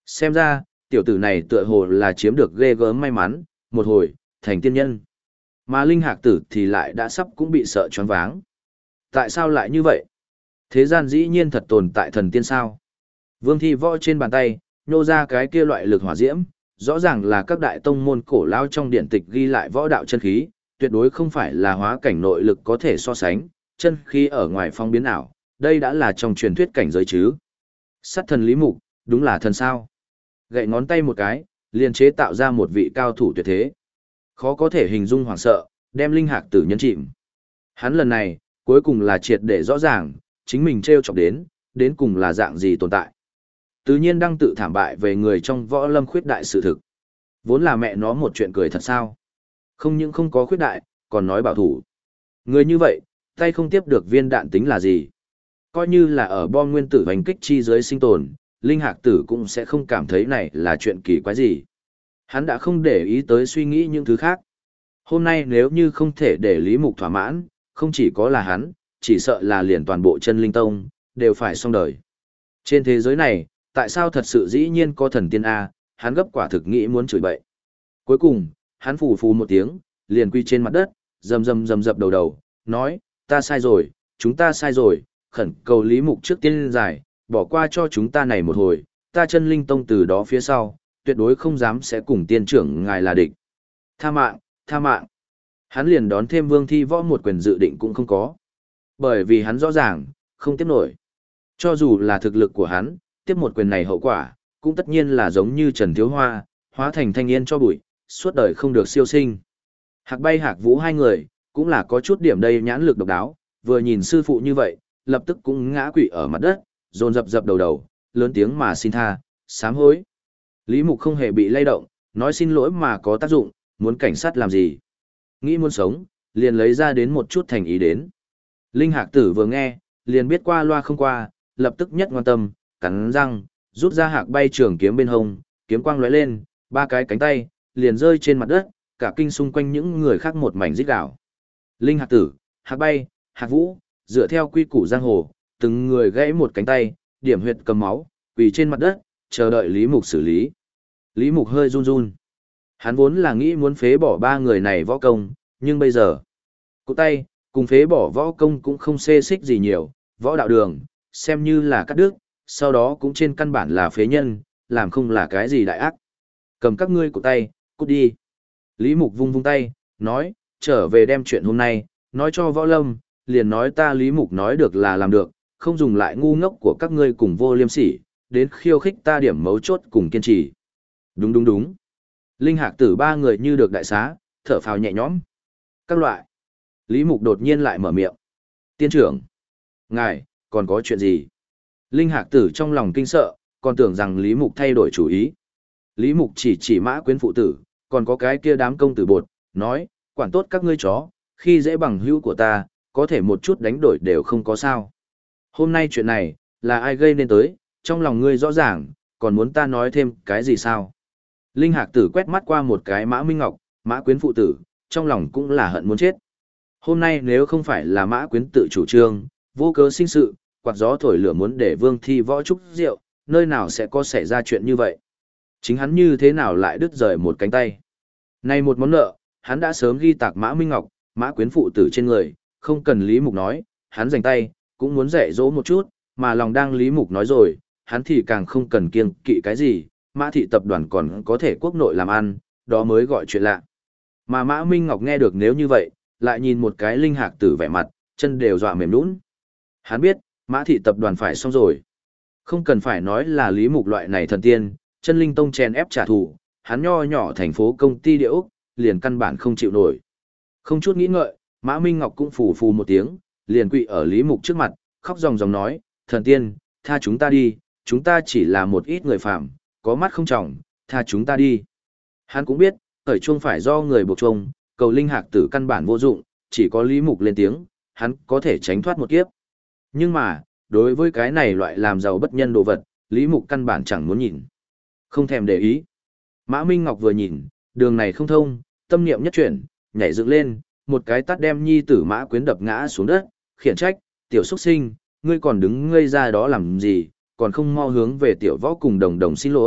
Xem ra, tiểu tử này tựa hồ là chiếm được ghê gớm may mắn, một hồi, thành tiên nhân. Mà Linh Hạc Tử thì lại đã sắp cũng bị sợ choáng váng. Tại sao lại như vậy? Thế gian dĩ nhiên thật tồn tại thần tiên sao? Vương Thi Võ trên bàn tay, nhô ra cái kia loại lực hỏa diễm, rõ ràng là các đại tông môn cổ lao trong điển tịch ghi lại võ đạo chân khí, tuyệt đối không phải là hóa cảnh nội lực có thể so sánh, chân khí ở ngoài phong biến ảo, đây đã là trong truyền thuyết cảnh giới chứ. Sát thần Lý Mục, đúng là thần sao? Gậy ngón tay một cái, liền chế tạo ra một vị cao thủ tuyệt thế. Khó có thể hình dung hoảng sợ, đem Linh Hạc Tử nhấn chìm. Hắn lần này, cuối cùng là triệt để rõ ràng, chính mình treo chọc đến cùng là dạng gì tồn tại. Tự nhiên đang tự thảm bại về người trong võ lâm khuyết đại sự thực. Vốn là mẹ nó một chuyện cười thật sao. Không những không có khuyết đại, còn nói bảo thủ. Người như vậy, tay không tiếp được viên đạn tính là gì. Coi như là ở bom nguyên tử hành kích chi dưới sinh tồn, Linh Hạc Tử cũng sẽ không cảm thấy này là chuyện kỳ quái gì. Hắn đã không để ý tới suy nghĩ những thứ khác. Hôm nay nếu như không thể để Lý Mục thỏa mãn, không chỉ có là hắn, chỉ sợ là liền toàn bộ chân linh tông, đều phải xong đời. Trên thế giới này, tại sao thật sự dĩ nhiên có thần tiên A, hắn gấp quả thực nghĩ muốn chửi bậy. Cuối cùng, hắn phù phù một tiếng, liền quy trên mặt đất, rầm rập đầu, nói, ta sai rồi, chúng ta sai rồi, khẩn cầu Lý Mục trước tiên giải, bỏ qua cho chúng ta này một hồi, ta chân linh tông từ đó phía sau, tuyệt đối không dám sẽ cùng tiên trưởng ngài là địch. Tha mạng, tha mạng. Hắn liền đón thêm Vương Thi Võ một quyền dự định cũng không có. Bởi vì hắn rõ ràng, không tiếp nổi. Cho dù là thực lực của hắn, tiếp một quyền này hậu quả, cũng tất nhiên là giống như Trần Thiếu Hoa, hóa thành thanh niên cho bụi, suốt đời không được siêu sinh. Hạc Bay Hạc Vũ hai người, cũng là có chút điểm đây nhãn lực độc đáo, vừa nhìn sư phụ như vậy, lập tức cũng ngã quỵ ở mặt đất, dồn dập đầu, lớn tiếng mà xin tha, sám hối. Lý Mục không hề bị lay động, nói xin lỗi mà có tác dụng, muốn cảnh sát làm gì. Nghĩ muốn sống, liền lấy ra đến một chút thành ý đến. Linh Hạc Tử vừa nghe, liền biết qua loa không qua, lập tức nhất ngoan tâm, cắn răng, rút ra Hạc Bay trường kiếm bên hông, kiếm quang lóe lên, ba cái cánh tay, liền rơi trên mặt đất, cả kinh xung quanh những người khác một mảnh rít gào. Linh Hạc Tử, Hạc Bay, Hạc Vũ, dựa theo quy củ giang hồ, từng người gãy một cánh tay, điểm huyệt cầm máu, quỳ trên mặt đất, chờ đợi Lý Mục xử lý. Lý Mục hơi run run. Hắn vốn là nghĩ muốn phế bỏ ba người này võ công, nhưng bây giờ, cụ tay, cùng phế bỏ võ công cũng không xê xích gì nhiều, võ đạo đường, xem như là cắt đứt, sau đó cũng trên căn bản là phế nhân, làm không là cái gì đại ác. Cầm các ngươi cụ tay, cút đi. Lý Mục vung vung tay, nói, trở về đem chuyện hôm nay, nói cho võ lâm, liền nói ta Lý Mục nói được là làm được, không dùng lại ngu ngốc của các ngươi cùng vô liêm sỉ, đến khiêu khích ta điểm mấu chốt cùng kiên trì. Đúng. Linh Hạc Tử ba người như được đại xá, thở phào nhẹ nhõm. Các loại. Lý Mục đột nhiên lại mở miệng. Tiên trưởng. Ngài, còn có chuyện gì? Linh Hạc Tử trong lòng kinh sợ, còn tưởng rằng Lý Mục thay đổi chủ ý. Lý Mục chỉ Mã Quyến phụ tử, còn có cái kia đám công tử bột, nói, quản tốt các ngươi chó, khi dễ bằng hữu của ta, có thể một chút đánh đổi đều không có sao. Hôm nay chuyện này, là ai gây nên tới, trong lòng ngươi rõ ràng, còn muốn ta nói thêm cái gì sao? Linh Hạc Tử quét mắt qua một cái Mã Minh Ngọc, Mã Quyến phụ tử, trong lòng cũng là hận muốn chết. Hôm nay nếu không phải là Mã Quyến tự chủ trương, vô cớ sinh sự, quạt gió thổi lửa muốn để Vương Thi Võ chúc rượu, nơi nào sẽ có xảy ra chuyện như vậy? Chính hắn như thế nào lại đứt rời một cánh tay? Này một món nợ, hắn đã sớm ghi tạc Mã Minh Ngọc, Mã Quyến phụ tử trên người, không cần Lý Mục nói, hắn dành tay, cũng muốn dạy dỗ một chút, mà lòng đang Lý Mục nói rồi, hắn thì càng không cần kiêng kỵ cái gì, Mã thị tập đoàn còn có thể quốc nội làm ăn, đó mới gọi chuyện lạ. Mà Mã Minh Ngọc nghe được nếu như vậy, lại nhìn một cái Linh Hạc Tử vẻ mặt, chân đều dọa mềm nhũn. Hắn biết, Mã thị tập đoàn phải xong rồi. Không cần phải nói là Lý Mục loại này thần tiên, chân linh tông chèn ép trả thù, hắn nho nhỏ thành phố công ty địa ốc, liền căn bản không chịu nổi. Không chút nghĩ ngợi, Mã Minh Ngọc cũng phù phù một tiếng, liền quỵ ở Lý Mục trước mặt, khóc ròng ròng nói, thần tiên, tha chúng ta đi, chúng ta chỉ là một ít người phạm, có mắt không trọng, tha chúng ta đi. Hắn cũng biết, khởi chuông phải do người buộc chuông, cầu Linh Hạc Tử căn bản vô dụng, chỉ có Lý Mục lên tiếng, hắn có thể tránh thoát một kiếp. Nhưng mà, đối với cái này loại làm giàu bất nhân đồ vật, Lý Mục căn bản chẳng muốn nhìn. Không thèm để ý. Mã Minh Ngọc vừa nhìn, đường này không thông, tâm niệm nhất chuyển, nhảy dựng lên, một cái tát đem nhi tử Mã Quyến đập ngã xuống đất, khiển trách, tiểu xuất sinh, ngươi còn đứng ngây ra đó làm gì, còn không mau hướng về tiểu võ cùng đồng đồng xin lỗi,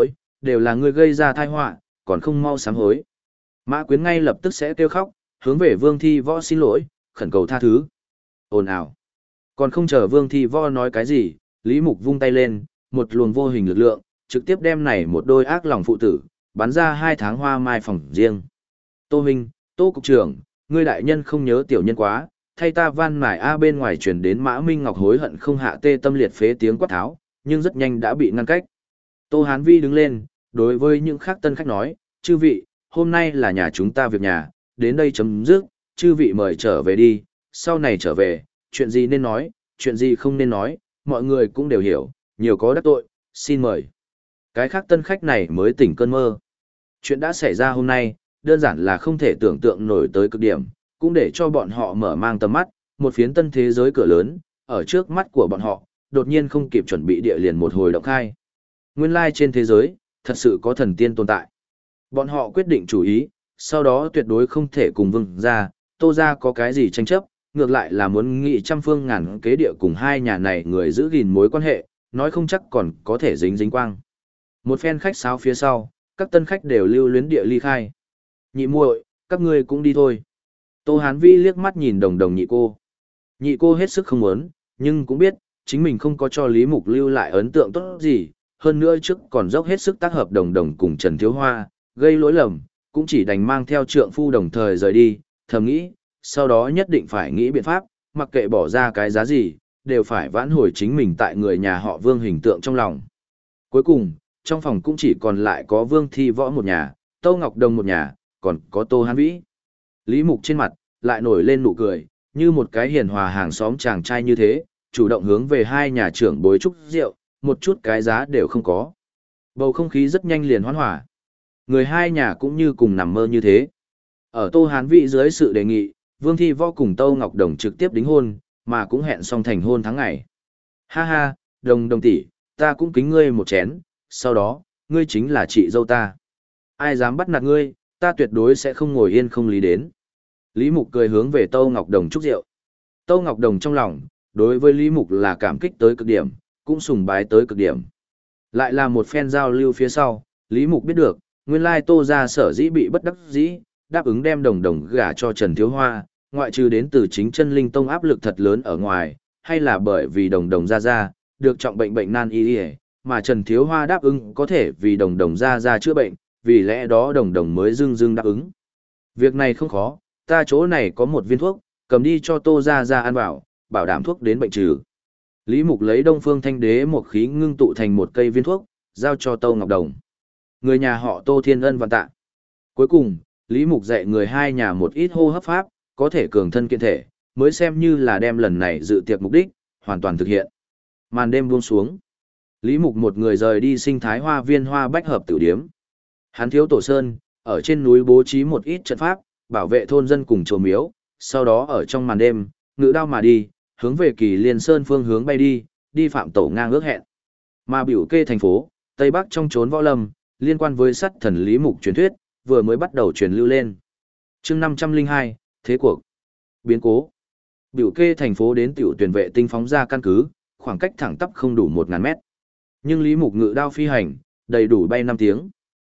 đều là ngươi gây ra tai họa, còn không mau sám hối. Mã Quyến ngay lập tức sẽ kêu khóc, hướng về Vương Thi Võ xin lỗi, khẩn cầu tha thứ. Ồn ào. Còn không chờ Vương Thi Võ nói cái gì, Lý Mục vung tay lên, một luồng vô hình lực lượng, trực tiếp đem này một đôi ác lòng phụ tử, bắn ra 2 tháng hoa mai phòng riêng. Tô Minh, Tô Cục trưởng, ngươi đại nhân không nhớ tiểu nhân quá, thay ta van mải A bên ngoài truyền đến Mã Minh Ngọc hối hận không hạ tê tâm liệt phế tiếng quát tháo, nhưng rất nhanh đã bị ngăn cách. Tô Hán Vi đứng lên, đối với những khác tân khách nói, chư vị, hôm nay là nhà chúng ta việc nhà, đến đây chấm dứt, chư vị mời trở về đi, sau này trở về, chuyện gì nên nói, chuyện gì không nên nói, mọi người cũng đều hiểu, nhiều có đắc tội, xin mời. Cái khác tân khách này mới tỉnh cơn mơ. Chuyện đã xảy ra hôm nay, đơn giản là không thể tưởng tượng nổi tới cực điểm, cũng để cho bọn họ mở mang tầm mắt, một phiến tân thế giới cửa lớn, ở trước mắt của bọn họ, đột nhiên không kịp chuẩn bị địa liền một hồi động khai. Nguyên lai trên thế giới, thật sự có thần tiên tồn tại. Bọn họ quyết định chủ ý, sau đó tuyệt đối không thể cùng Vương gia, Tô gia có cái gì tranh chấp, ngược lại là muốn nghị trăm phương ngàn kế địa cùng hai nhà này người giữ gìn mối quan hệ, nói không chắc còn có thể dính dính quang. Một phen khách sáo phía sau, các tân khách đều lưu luyến địa ly khai. Nhị muội, các ngươi cũng đi thôi. Tô Hán Vĩ liếc mắt nhìn đồng đồng nhị cô. Nhị cô hết sức không muốn, nhưng cũng biết, chính mình không có cho Lý Mục lưu lại ấn tượng tốt gì, hơn nữa trước còn dốc hết sức tác hợp đồng đồng cùng Trần Thiếu Hoa, gây lỗi lầm, cũng chỉ đành mang theo trượng phu đồng thời rời đi, thầm nghĩ, sau đó nhất định phải nghĩ biện pháp, mặc kệ bỏ ra cái giá gì, đều phải vãn hồi chính mình tại người nhà họ Vương hình tượng trong lòng. Cuối cùng, trong phòng cũng chỉ còn lại có Vương Thi Võ một nhà, Tô Ngọc Đồng một nhà, còn có Tô Hán Vĩ. Lý Mục trên mặt, lại nổi lên nụ cười, như một cái hiền hòa hàng xóm chàng trai như thế, chủ động hướng về hai nhà trưởng bối chúc rượu, một chút cái giá đều không có. Bầu không khí rất nhanh liền hoan hòa. Người hai nhà cũng như cùng nằm mơ như thế. Ở Tô Hán Vĩ dưới sự đề nghị, Vương Thi Võ cùng Tô Ngọc Đồng trực tiếp đính hôn, mà cũng hẹn xong thành hôn tháng ngày. Ha ha, đồng đồng tỷ, ta cũng kính ngươi một chén, sau đó, ngươi chính là chị dâu ta. Ai dám bắt nạt ngươi, ta tuyệt đối sẽ không ngồi yên không lý đến. Lý Mục cười hướng về Tô Ngọc Đồng chúc rượu. Tô Ngọc Đồng trong lòng, đối với Lý Mục là cảm kích tới cực điểm, cũng sùng bái tới cực điểm. Lại là một phen giao lưu phía sau, Lý Mục biết được, nguyên lai Tô gia sở dĩ bị bất đắc dĩ, đáp ứng đem đồng đồng gả cho Trần Thiếu Hoa, ngoại trừ đến từ chính chân linh tông áp lực thật lớn ở ngoài, hay là bởi vì đồng đồng ra, được trọng bệnh nan y, mà Trần Thiếu Hoa đáp ứng có thể vì đồng đồng ra chữa bệnh, vì lẽ đó đồng đồng mới dưng đáp ứng. Việc này không khó, ta chỗ này có một viên thuốc, cầm đi cho Tô ra ăn vào, bảo đảm thuốc đến bệnh trừ. Lý Mục lấy Đông Phương Thanh Đế một khí ngưng tụ thành một cây viên thuốc, giao cho Tô Ngọc Đồng. Người nhà họ Tô Thiên Ân vạn tạ. Cuối cùng, Lý Mục dạy người hai nhà một ít hô hấp pháp, có thể cường thân kiện thể, mới xem như là đem lần này dự tiệc mục đích, hoàn toàn thực hiện. Màn đêm buông xuống. Lý Mục một người rời đi sinh thái hoa viên hoa bách hợp tử điếm. Hắn thiếu tổ sơn, ở trên núi bố trí một ít trận pháp, bảo vệ thôn dân cùng chùa miếu, sau đó ở trong màn đêm, ngự đao mà đi, hướng về Kỳ Liên Sơn phương hướng bay đi, đi phạm tổ ngang ước hẹn. Mà biểu kê thành phố, Tây Bắc trong chốn võ lâm, liên quan với sắt thần Lý Mục truyền thuyết, vừa mới bắt đầu truyền lưu lên. Chương 502, thế cuộc. Biến cố. Biểu kê thành phố đến tiểu tuyển vệ tinh phóng ra căn cứ, khoảng cách thẳng tắp không đủ 1000 mét. Nhưng Lý Mục ngự đao phi hành, đầy đủ bay 5 tiếng.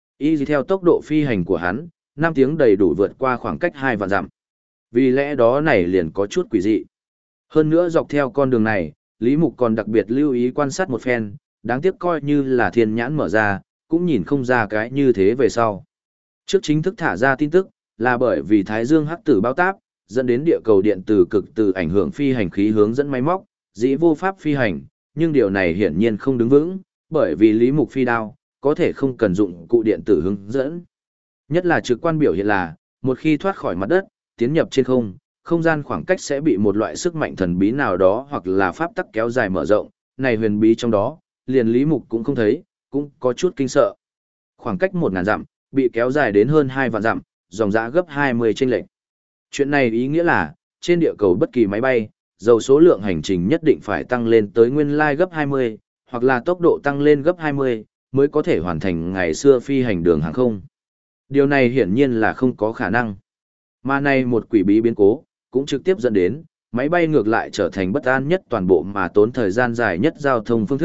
Y theo tốc độ phi hành của hắn, 5 tiếng đầy đủ vượt qua khoảng cách 2 vạn dặm. Vì lẽ đó này liền có chút quỷ dị. Hơn nữa dọc theo con đường này, Lý Mục còn đặc biệt lưu ý quan sát một phen, đáng tiếc coi như là thiên nhãn mở ra, cũng nhìn không ra cái như thế về sau. Trước chính thức thả ra tin tức, là bởi vì Thái Dương hắc tử bao táp, dẫn đến địa cầu điện từ cực từ ảnh hưởng phi hành khí hướng dẫn máy móc, dĩ vô pháp phi hành, nhưng điều này hiển nhiên không đứng vững, bởi vì Lý Mục phi đao, có thể không cần dụng cụ điện tử hướng dẫn. Nhất là trực quan biểu hiện là, một khi thoát khỏi mặt đất, tiến nhập trên không, không gian khoảng cách sẽ bị một loại sức mạnh thần bí nào đó hoặc là pháp tắc kéo dài mở rộng, này huyền bí trong đó, liền Lý Mục cũng không thấy, cũng có chút kinh sợ. Khoảng cách 1000 dặm, bị kéo dài đến hơn 2 vạn dặm, dòng dã gấp 20 chênh lệch. Chuyện này ý nghĩa là, trên địa cầu bất kỳ máy bay, dầu số lượng hành trình nhất định phải tăng lên tới nguyên lai gấp 20, hoặc là tốc độ tăng lên gấp 20, mới có thể hoàn thành ngày xưa phi hành đường hàng không. Điều này hiển nhiên là không có khả năng. Mà này một quỷ bí biến cố, cũng trực tiếp dẫn đến, máy bay ngược lại trở thành bất an nhất toàn bộ mà tốn thời gian dài nhất giao thông phương thức,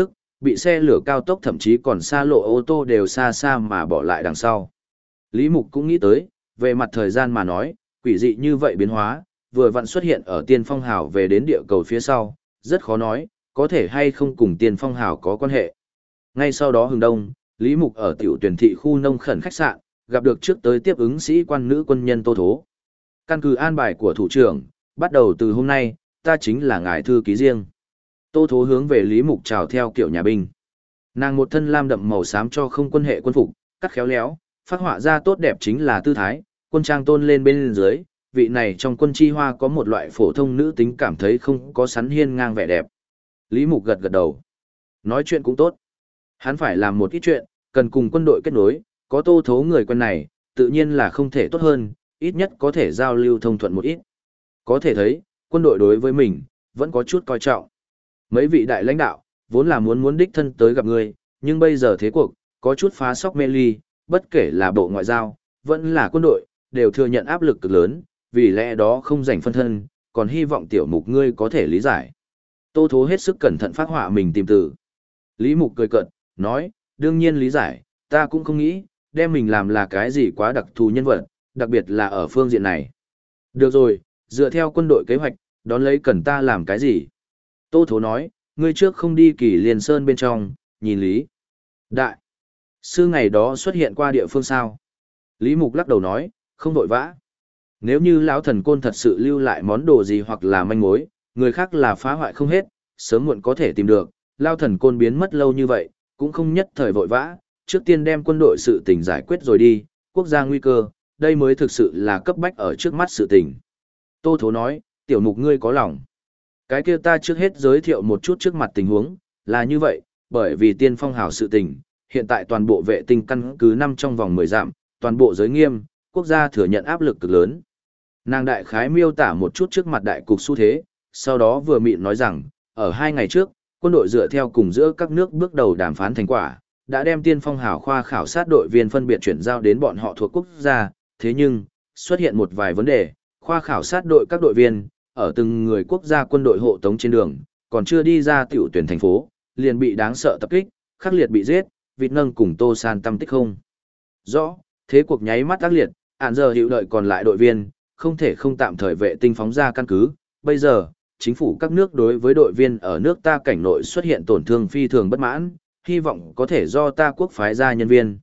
bị xe lửa cao tốc thậm chí còn xa lộ ô tô đều xa xa mà bỏ lại đằng sau. Lý Mục cũng nghĩ tới, về mặt thời gian mà nói, quỷ dị như vậy biến hóa, vừa vặn xuất hiện ở Tiên Phong Hào về đến địa cầu phía sau, rất khó nói, có thể hay không cùng Tiên Phong Hào có quan hệ. Ngay sau đó hừng đông, Lý Mục ở tiểu tuyển thị khu nông khẩn khách sạn, gặp được trước tới tiếp ứng sĩ quan nữ quân nhân Tô Thố. Căn cứ an bài của thủ trưởng, bắt đầu từ hôm nay, ta chính là ngài thư ký riêng. Tô Thố hướng về Lý Mục chào theo kiểu nhà binh. Nàng một thân lam đậm màu xám cho không quân hệ quân phục, cắt khéo léo, phát họa ra tốt đẹp chính là tư thái, quân trang tôn lên bên dưới, vị này trong quân chi hoa có một loại phổ thông nữ tính cảm thấy không có sắn hiên ngang vẻ đẹp. Lý Mục gật gật đầu. Nói chuyện cũng tốt. Hắn phải làm một ít chuyện, cần cùng quân đội kết nối, có Tô Thố người quân này, tự nhiên là không thể tốt hơn, ít nhất có thể giao lưu thông thuận một ít. Có thể thấy, quân đội đối với mình, vẫn có chút coi trọng. Mấy vị đại lãnh đạo, vốn là muốn đích thân tới gặp ngươi, nhưng bây giờ thế cuộc, có chút phá sóc mê ly, bất kể là bộ ngoại giao, vẫn là quân đội, đều thừa nhận áp lực cực lớn, vì lẽ đó không rảnh phân thân, còn hy vọng tiểu mục ngươi có thể lý giải. Tô Thố hết sức cẩn thận phát họa mình tìm từ. Lý Mục cười cợt, nói, đương nhiên lý giải, ta cũng không nghĩ, đem mình làm là cái gì quá đặc thù nhân vật, đặc biệt là ở phương diện này. Được rồi, dựa theo quân đội kế hoạch, đón lấy cần ta làm cái gì? Tô Thố nói, ngươi trước không đi Kỳ Liên Sơn bên trong, nhìn Lý. Đại sư ngày đó xuất hiện qua địa phương sao? Lý Mục lắc đầu nói, không vội vã. Nếu như lão thần côn thật sự lưu lại món đồ gì hoặc là manh mối, người khác là phá hoại không hết, sớm muộn có thể tìm được. Lão thần côn biến mất lâu như vậy, cũng không nhất thời vội vã, trước tiên đem quân đội sự tình giải quyết rồi đi, quốc gia nguy cơ, đây mới thực sự là cấp bách ở trước mắt sự tình. Tô Thố nói, tiểu mục ngươi có lòng. Cái kia ta trước hết giới thiệu một chút trước mặt tình huống, là như vậy, bởi vì Tiên Phong Hào sự tình, hiện tại toàn bộ vệ tinh căn cứ năm trong vòng 10 dặm, toàn bộ giới nghiêm, quốc gia thừa nhận áp lực cực lớn. Nàng đại khái miêu tả một chút trước mặt đại cục xu thế, sau đó vừa mịn nói rằng, ở 2 ngày trước, quân đội dựa theo cùng giữa các nước bước đầu đàm phán thành quả, đã đem Tiên Phong Hào khoa khảo sát đội viên phân biệt chuyển giao đến bọn họ thuộc quốc gia, thế nhưng, xuất hiện một vài vấn đề, khoa khảo sát đội các đội viên, ở từng người quốc gia quân đội hộ tống trên đường, còn chưa đi ra tiểu tuyển thành phố, liền bị đáng sợ tập kích, khắc liệt bị giết, vịt nâng cùng Tô San tâm tích không. Rõ, thế cuộc nháy mắt ác liệt, ản giờ hiệu đợi còn lại đội viên, không thể không tạm thời vệ tinh phóng ra căn cứ, bây giờ, chính phủ các nước đối với đội viên ở nước ta cảnh nội xuất hiện tổn thương phi thường bất mãn, hy vọng có thể do ta quốc phái ra nhân viên,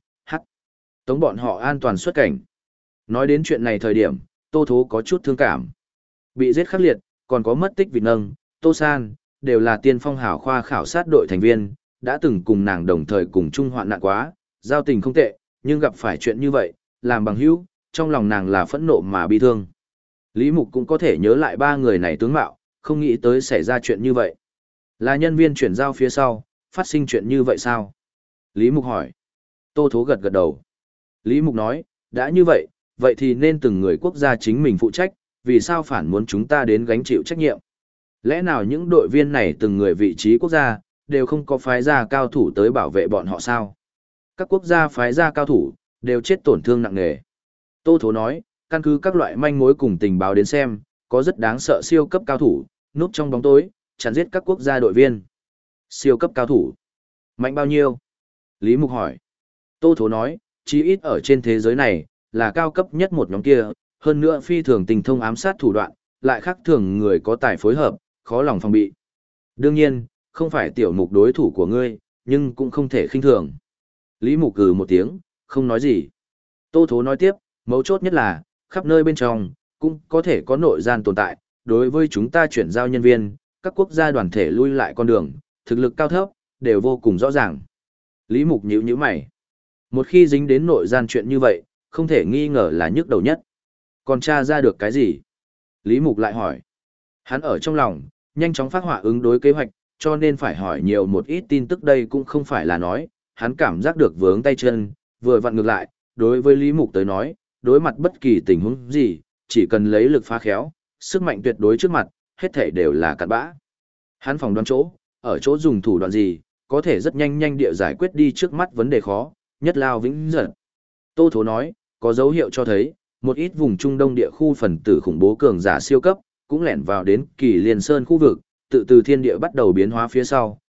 tống bọn họ an toàn xuất cảnh. Nói đến chuyện này thời điểm, Tô Thố có chút thương cảm. Bị giết khắc liệt, còn có mất tích vịt nâng, Tô San, đều là Tiên Phong Hào khoa khảo sát đội thành viên, đã từng cùng nàng đồng thời cùng chung hoạn nạn quá, giao tình không tệ, nhưng gặp phải chuyện như vậy, làm bằng hữu, trong lòng nàng là phẫn nộ mà bi thương. Lý Mục cũng có thể nhớ lại 3 người này tướng mạo, không nghĩ tới xảy ra chuyện như vậy. Là nhân viên chuyển giao phía sau, phát sinh chuyện như vậy sao? Lý Mục hỏi. Tô Thố gật gật đầu. Lý Mục nói, đã như vậy, vậy thì nên từng người quốc gia chính mình phụ trách, vì sao phản muốn chúng ta đến gánh chịu trách nhiệm? Lẽ nào những đội viên này từng người vị trí quốc gia, đều không có phái ra cao thủ tới bảo vệ bọn họ sao? Các quốc gia phái ra cao thủ, đều chết tổn thương nặng nề. Tô Thố nói, căn cứ các loại manh mối cùng tình báo đến xem, có rất đáng sợ siêu cấp cao thủ, núp trong bóng tối, chặn giết các quốc gia đội viên. Siêu cấp cao thủ? Mạnh bao nhiêu? Lý Mục hỏi. Tô Thố nói, chí ít ở trên thế giới này, là cao cấp nhất một nhóm kia, hơn nữa phi thường tình thông ám sát thủ đoạn, lại khác thường người có tài phối hợp, khó lòng phòng bị. Đương nhiên, không phải tiểu mục đối thủ của ngươi, nhưng cũng không thể khinh thường. Lý Mục cừ một tiếng, không nói gì. Tô Thố nói tiếp, mấu chốt nhất là, khắp nơi bên trong, cũng có thể có nội gian tồn tại, đối với chúng ta chuyển giao nhân viên, các quốc gia đoàn thể lui lại con đường, thực lực cao thấp, đều vô cùng rõ ràng. Lý Mục nhíu nhíu mày. Một khi dính đến nội gian chuyện như vậy, không thể nghi ngờ là nhức đầu nhất. Còn tra ra được cái gì? Lý Mục lại hỏi. Hắn ở trong lòng, nhanh chóng phát họa ứng đối kế hoạch, cho nên phải hỏi nhiều một ít tin tức đây cũng không phải là nói, hắn cảm giác được vướng tay chân, vừa vặn ngược lại, đối với Lý Mục tới nói, đối mặt bất kỳ tình huống gì, chỉ cần lấy lực phá khéo, sức mạnh tuyệt đối trước mặt, hết thảy đều là cặn bã. Hắn phòng đoán chỗ, ở chỗ dùng thủ đoạn gì, có thể rất nhanh địa giải quyết đi trước mắt vấn đề khó, nhất lao vĩnh giật. Tô Thố nói, có dấu hiệu cho thấy, một ít vùng Trung Đông địa khu phần tử khủng bố cường giả siêu cấp, cũng lẻn vào đến Kỳ Liên Sơn khu vực, tự từ thiên địa bắt đầu biến hóa phía sau,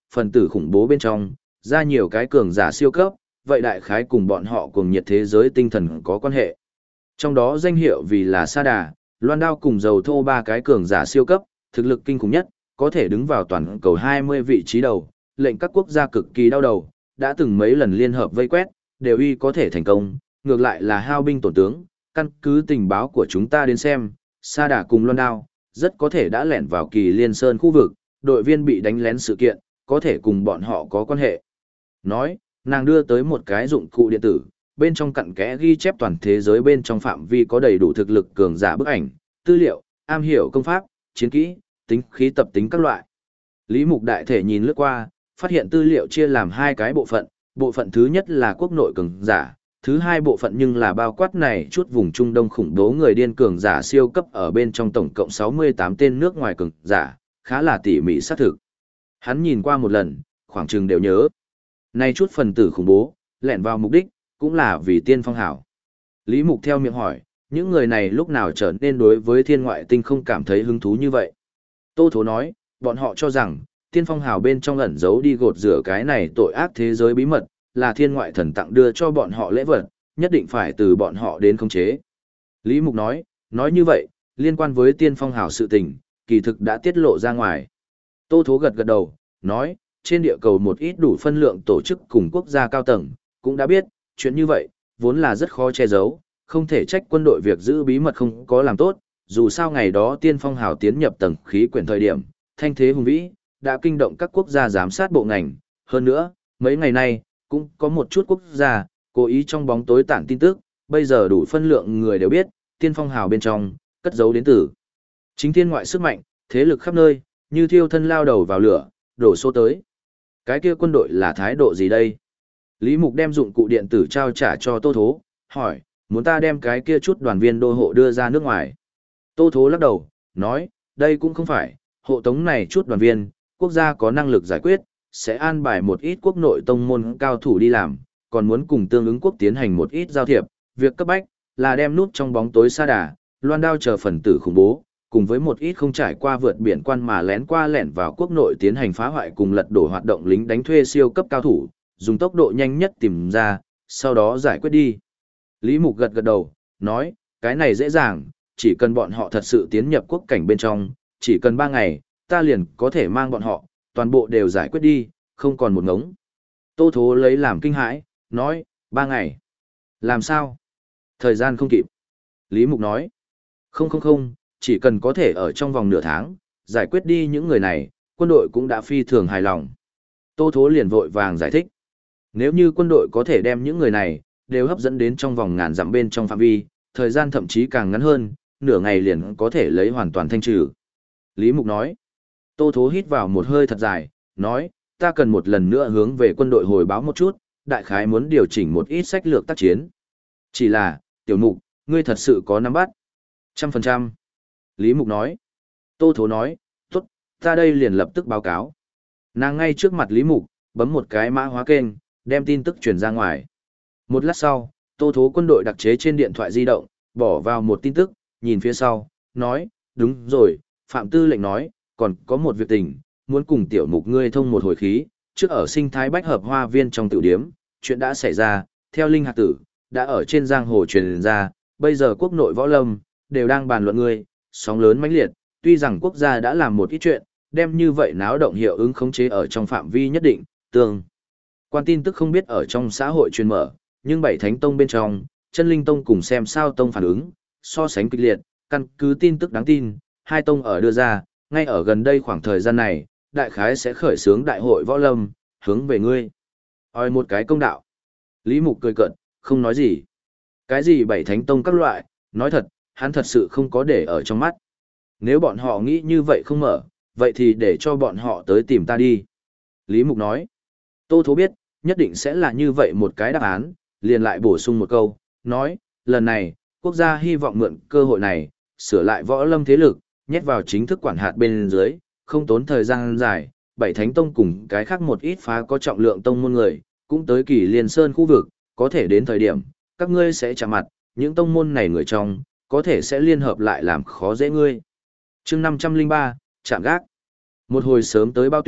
phần tử khủng bố bên trong, ra nhiều cái cường giả siêu cấp, vậy đại khái cùng bọn họ cùng nhiệt thế giới tinh thần có quan hệ. Trong đó danh hiệu vì là Sa Đà, Loan Đao cùng Dầu Thô ba cái cường giả siêu cấp, thực lực kinh khủng nhất, có thể đứng vào toàn cầu 20 vị trí đầu, lệnh các quốc gia cực kỳ đau đầu, đã từng mấy lần liên hợp vây quét, đều y có thể thành công, ngược lại là hao binh tổn tướng, căn cứ tình báo của chúng ta đến xem, Sa Đà cùng Loan Đao, rất có thể đã lẻn vào Kỳ Liên Sơn khu vực, đội viên bị đánh lén sự kiện, có thể cùng bọn họ có quan hệ. Nói, nàng đưa tới một cái dụng cụ điện tử, bên trong cặn kẽ ghi chép toàn thế giới bên trong phạm vi có đầy đủ thực lực cường giả bức ảnh, tư liệu, am hiểu công pháp, chiến kỹ, tính khí tập tính các loại. Lý Mục đại thể nhìn lướt qua, phát hiện tư liệu chia làm hai cái bộ phận thứ nhất là quốc nội cường giả, thứ hai bộ phận nhưng là bao quát này chút vùng Trung Đông khủng bố người điên cường giả siêu cấp ở bên trong tổng cộng 68 tên nước ngoài cường giả, khá là tỉ mỉ xác thực. Hắn nhìn qua một lần, khoảng chừng đều nhớ. Này chút phần tử khủng bố, lẻn vào mục đích, cũng là vì tiên phong hảo. Lý Mục theo miệng hỏi, những người này lúc nào trở nên đối với thiên ngoại tinh không cảm thấy hứng thú như vậy? Tô Thố nói, bọn họ cho rằng, tiên phong hào bên trong ẩn giấu đi gột rửa cái này tội ác thế giới bí mật, là thiên ngoại thần tặng đưa cho bọn họ lễ vật, nhất định phải từ bọn họ đến khống chế. Lý Mục nói như vậy, liên quan với tiên phong hào sự tình, kỳ thực đã tiết lộ ra ngoài. Tô Thố gật gật đầu, nói, trên địa cầu một ít đủ phân lượng tổ chức cùng quốc gia cao tầng, cũng đã biết, chuyện như vậy, vốn là rất khó che giấu, không thể trách quân đội việc giữ bí mật không có làm tốt, dù sao ngày đó tiên phong hào tiến nhập tầng khí quyển thời điểm, thanh thế hùng vĩ, đã kinh động các quốc gia giám sát bộ ngành, hơn nữa, mấy ngày nay, cũng có một chút quốc gia, cố ý trong bóng tối tản tin tức, bây giờ đủ phân lượng người đều biết, tiên phong hào bên trong, cất giấu đến từ chính thiên ngoại sức mạnh, thế lực khắp nơi, như thiêu thân lao đầu vào lửa, đổ số tới. Cái kia quân đội là thái độ gì đây? Lý Mục đem dụng cụ điện tử trao trả cho Tô Thố, hỏi, muốn ta đem cái kia chút đoàn viên đô hộ đưa ra nước ngoài. Tô Thố lắc đầu, nói, đây cũng không phải, hộ tống này chút đoàn viên, quốc gia có năng lực giải quyết, sẽ an bài một ít quốc nội tông môn cao thủ đi làm, còn muốn cùng tương ứng quốc tiến hành một ít giao thiệp, việc cấp bách là đem nút trong bóng tối Sa Đà, Loan Đao chờ phần tử khủng bố, cùng với một ít không trải qua vượt biển quan mà lén qua lẻn vào quốc nội tiến hành phá hoại cùng lật đổ hoạt động lính đánh thuê siêu cấp cao thủ, dùng tốc độ nhanh nhất tìm ra, sau đó giải quyết đi. Lý Mục gật gật đầu, nói, cái này dễ dàng, chỉ cần bọn họ thật sự tiến nhập quốc cảnh bên trong, chỉ cần 3 ngày, ta liền có thể mang bọn họ, toàn bộ đều giải quyết đi, không còn một ngống. Tô Thố lấy làm kinh hãi, nói, 3 ngày. Làm sao? Thời gian không kịp. Lý Mục nói, không, chỉ cần có thể ở trong vòng nửa tháng, giải quyết đi những người này, quân đội cũng đã phi thường hài lòng. Tô Thố liền vội vàng giải thích. Nếu như quân đội có thể đem những người này, đều hấp dẫn đến trong vòng ngàn dặm bên trong phạm vi, thời gian thậm chí càng ngắn hơn, nửa ngày liền có thể lấy hoàn toàn thanh trừ. Lý Mục nói. Tô Thố hít vào một hơi thật dài, nói, ta cần một lần nữa hướng về quân đội hồi báo một chút, đại khái muốn điều chỉnh một ít sách lược tác chiến. Chỉ là, Tiểu Mục, ngươi thật sự có nắm bắt. 100%. Lý Mục nói. Tô Thố nói, tốt, ta đây liền lập tức báo cáo. Nàng ngay trước mặt Lý Mục, bấm một cái mã hóa kênh, đem tin tức truyền ra ngoài. Một lát sau, Tô Thố quân đội đặc chế trên điện thoại di động, bỏ vào một tin tức, nhìn phía sau, nói, đúng rồi, Phạm Tư lệnh nói, còn có một việc tình, muốn cùng Tiểu Mục ngươi thông một hồi khí, trước ở sinh thái bách hợp hoa viên trong tiểu điếm, chuyện đã xảy ra, theo Linh Hạc Tử, đã ở trên giang hồ truyền ra, bây giờ quốc nội võ lâm, đều đang bàn luận ngươi, sóng lớn mãnh liệt, tuy rằng quốc gia đã làm một ít chuyện, đem như vậy náo động hiệu ứng khống chế ở trong phạm vi nhất định, tương. Quan tin tức không biết ở trong xã hội truyền mở, nhưng bảy thánh tông bên trong, chân linh tông cùng xem sao tông phản ứng, so sánh kịch liệt, căn cứ tin tức đáng tin, hai tông ở đưa ra, ngay ở gần đây khoảng thời gian này, đại khái sẽ khởi xướng đại hội võ lâm, hướng về ngươi. Ôi một cái công đạo. Lý Mục cười cợt, không nói gì. Cái gì bảy thánh tông các loại, nói thật, hắn thật sự không có để ở trong mắt. Nếu bọn họ nghĩ như vậy không mở, vậy thì để cho bọn họ tới tìm ta đi. Lý Mục nói. Tô Thố biết, nhất định sẽ là như vậy một cái đáp án, liền lại bổ sung một câu, nói, lần này, quốc gia hy vọng mượn cơ hội này, sửa lại võ lâm thế lực, nhét vào chính thức quản hạt bên dưới, không tốn thời gian dài, bảy thánh tông cùng cái khác một ít phá có trọng lượng tông môn người, cũng tới Kỳ Liên Sơn khu vực, có thể đến thời điểm, các ngươi sẽ chạm mặt, những tông môn này người trong, có thể sẽ liên hợp lại làm khó dễ ngươi. chương 503, chạm gác. Một hồi sớm tới bao tuyết,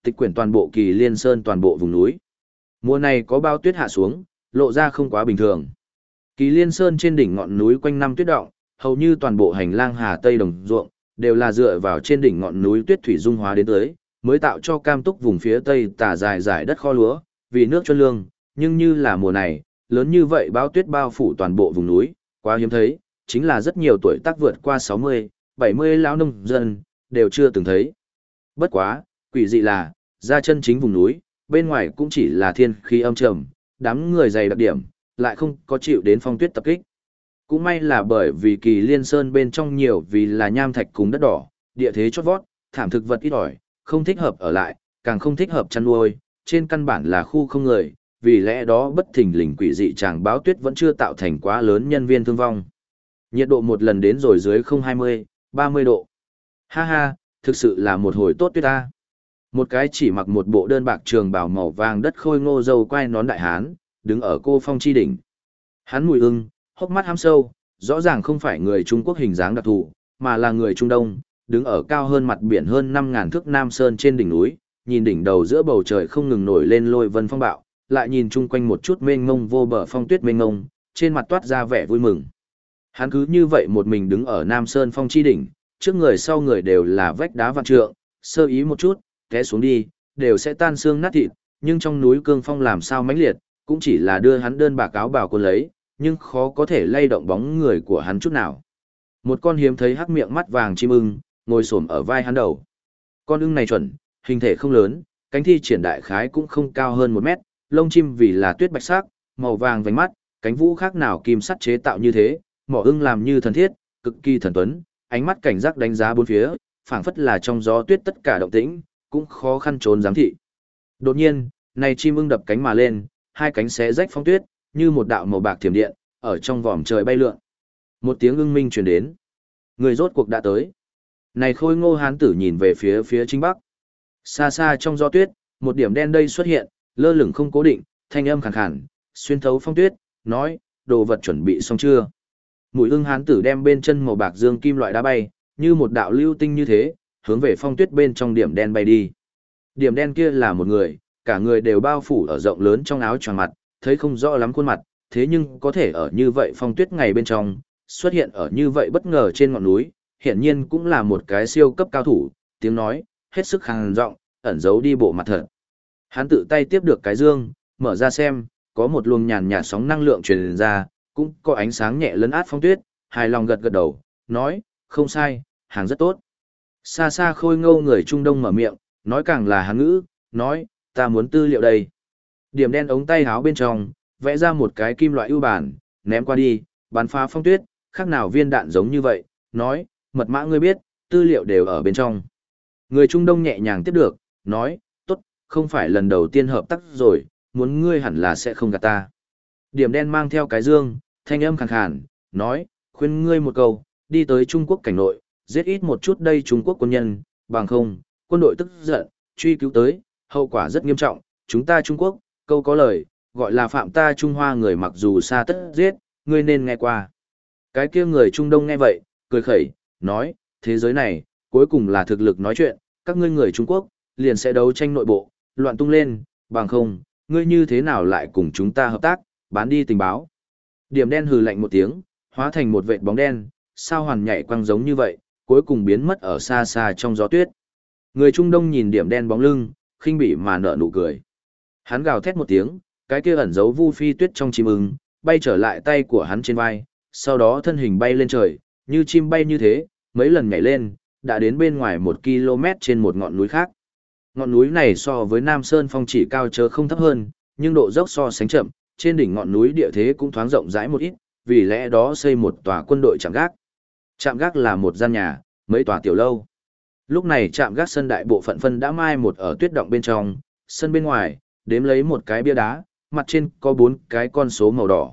tịch quyển toàn bộ Kỳ Liên Sơn toàn bộ vùng núi. Mùa này có bao tuyết hạ xuống, lộ ra không quá bình thường. Kỳ Liên Sơn trên đỉnh ngọn núi quanh năm tuyết động, hầu như toàn bộ hành lang Hà Tây đồng ruộng, đều là dựa vào trên đỉnh ngọn núi tuyết thủy dung hóa đến tới, mới tạo cho cam túc vùng phía Tây tả dài dài đất kho lúa, vì nước cho lương, nhưng như là mùa này, lớn như vậy bao tuyết bao phủ toàn bộ vùng núi, quá hiếm thấy, chính là rất nhiều tuổi tác vượt qua 60, 70 lão nông dân, đều chưa từng thấy. Bất quá, quỷ dị là, ra chân chính vùng núi, bên ngoài cũng chỉ là thiên khí âm trầm, đám người dày đặc điểm, lại không có chịu đến phong tuyết tập kích. Cũng may là bởi vì Kỳ Liên Sơn bên trong nhiều vì là nham thạch cùng đất đỏ, địa thế chót vót, thảm thực vật ít ỏi, không thích hợp ở lại, càng không thích hợp chăn nuôi, trên căn bản là khu không người, vì lẽ đó bất thình lình quỷ dị tràng báo tuyết vẫn chưa tạo thành quá lớn nhân viên thương vong. Nhiệt độ một lần đến rồi dưới 020, 30 độ. Ha ha, thực sự là một hồi tốt tuyết ta. Một cái chỉ mặc một bộ đơn bạc trường bào màu vàng đất khôi ngô dâu quai nón đại hán, đứng ở cô phong chi đỉnh. Hắn mùi ưng, hốc mắt hăm sâu, rõ ràng không phải người Trung Quốc hình dáng đặc thù, mà là người Trung Đông, đứng ở cao hơn mặt biển hơn 5.000 thước Nam Sơn trên đỉnh núi, nhìn đỉnh đầu giữa bầu trời không ngừng nổi lên lôi vân phong bạo, lại nhìn chung quanh một chút mênh mông vô bờ phong tuyết mênh mông, trên mặt toát ra vẻ vui mừng. Hắn cứ như vậy một mình đứng ở Nam Sơn phong chi đỉnh, trước người sau người đều là vách đá vạn trượng, sơ ý một chút, té xuống đi, đều sẽ tan xương nát thịt, nhưng trong núi cương phong làm sao mãnh liệt, cũng chỉ là đưa hắn đơn bạc áo bào cuốn lấy, nhưng khó có thể lay động bóng người của hắn chút nào. Một con hiếm thấy hắc miệng mắt vàng chim ưng, ngồi xổm ở vai hắn đầu. Con ưng này chuẩn, hình thể không lớn, cánh thi triển đại khái cũng không cao hơn 1 mét, lông chim vì là tuyết bạch sắc, màu vàng vành mắt, cánh vũ khác nào kim sắt chế tạo như thế, mỏ ưng làm như thần thiết, cực kỳ thần tuấn, ánh mắt cảnh giác đánh giá bốn phía, phảng phất là trong gió tuyết tất cả động tĩnh, cũng khó khăn trốn giám thị. Đột nhiên, này chim ưng đập cánh mà lên, hai cánh xé rách phong tuyết, như một đạo màu bạc thiểm điện, ở trong vòm trời bay lượn. Một tiếng ưng minh truyền đến. Người rốt cuộc đã tới. Này khôi ngô hán tử nhìn về phía chính bắc. Xa xa trong gió tuyết, một điểm đen đây xuất hiện, lơ lửng không cố định, thanh âm khàn khàn, xuyên thấu phong tuyết, nói, đồ vật chuẩn bị xong chưa? Mũi ưng hán tử đem bên chân màu bạc dương kim loại đá bay, như một đạo lưu tinh như thế, hướng về phong tuyết bên trong điểm đen bay đi. Điểm đen kia là một người, cả người đều bao phủ ở rộng lớn trong áo choàng mặt, thấy không rõ lắm khuôn mặt, thế nhưng có thể ở như vậy phong tuyết ngày bên trong, xuất hiện ở như vậy bất ngờ trên ngọn núi, hiển nhiên cũng là một cái siêu cấp cao thủ, tiếng nói, hết sức khàn giọng, ẩn giấu đi bộ mặt thật. Hắn tự tay tiếp được cái dương, mở ra xem, có một luồng nhàn nhạt sóng năng lượng truyền ra, cũng có ánh sáng nhẹ lấn át phong tuyết, hài lòng gật gật đầu, nói, không sai, hàng rất tốt. Xa xa khôi ngô người Trung Đông mở miệng, nói càng là Hán ngữ, nói, ta muốn tư liệu đây. Điểm đen ống tay áo bên trong, vẽ ra một cái kim loại ưu bản, ném qua đi, bắn phá phong tuyết, khác nào viên đạn giống như vậy, nói, mật mã ngươi biết, tư liệu đều ở bên trong. Người Trung Đông nhẹ nhàng tiếp được, nói, tốt, không phải lần đầu tiên hợp tác rồi, muốn ngươi hẳn là sẽ không gạt ta. Điểm đen mang theo cái dương, thanh âm khàn khàn, nói, khuyên ngươi một câu, đi tới Trung Quốc cảnh nội, giết ít một chút đây Trung Quốc quân nhân, bằng không, quân đội tức giận, truy cứu tới, hậu quả rất nghiêm trọng, chúng ta Trung Quốc, câu có lời, gọi là phạm ta Trung Hoa người mặc dù xa tất giết, ngươi nên nghe qua. Cái kia người Trung Đông nghe vậy, cười khẩy, nói, thế giới này, cuối cùng là thực lực nói chuyện, các ngươi người Trung Quốc, liền sẽ đấu tranh nội bộ, loạn tung lên, bằng không, ngươi như thế nào lại cùng chúng ta hợp tác, bán đi tình báo. Điểm đen hừ lạnh một tiếng, hóa thành một vệt bóng đen, sao hoàn nhảy quăng giống như vậy, cuối cùng biến mất ở xa xa trong gió tuyết. Người Trung Đông nhìn điểm đen bóng lưng, khinh bỉ mà nở nụ cười. Hắn gào thét một tiếng, cái kia ẩn giấu vu phi tuyết trong chim ưng, bay trở lại tay của hắn trên vai, sau đó thân hình bay lên trời, như chim bay như thế, mấy lần nhảy lên, đã đến bên ngoài 1 km trên một ngọn núi khác. Ngọn núi này so với Nam Sơn phong chỉ cao chớ không thấp hơn, nhưng độ dốc so sánh chậm, trên đỉnh ngọn núi địa thế cũng thoáng rộng rãi một ít, vì lẽ đó xây một tòa quân đội trạm gác. Trạm gác là một gian nhà, mấy tòa tiểu lâu. Lúc này trạm gác sân đại bộ phận phân đã mai một ở tuyết động bên trong, sân bên ngoài, đếm lấy một cái bia đá, mặt trên có 4 cái con số màu đỏ.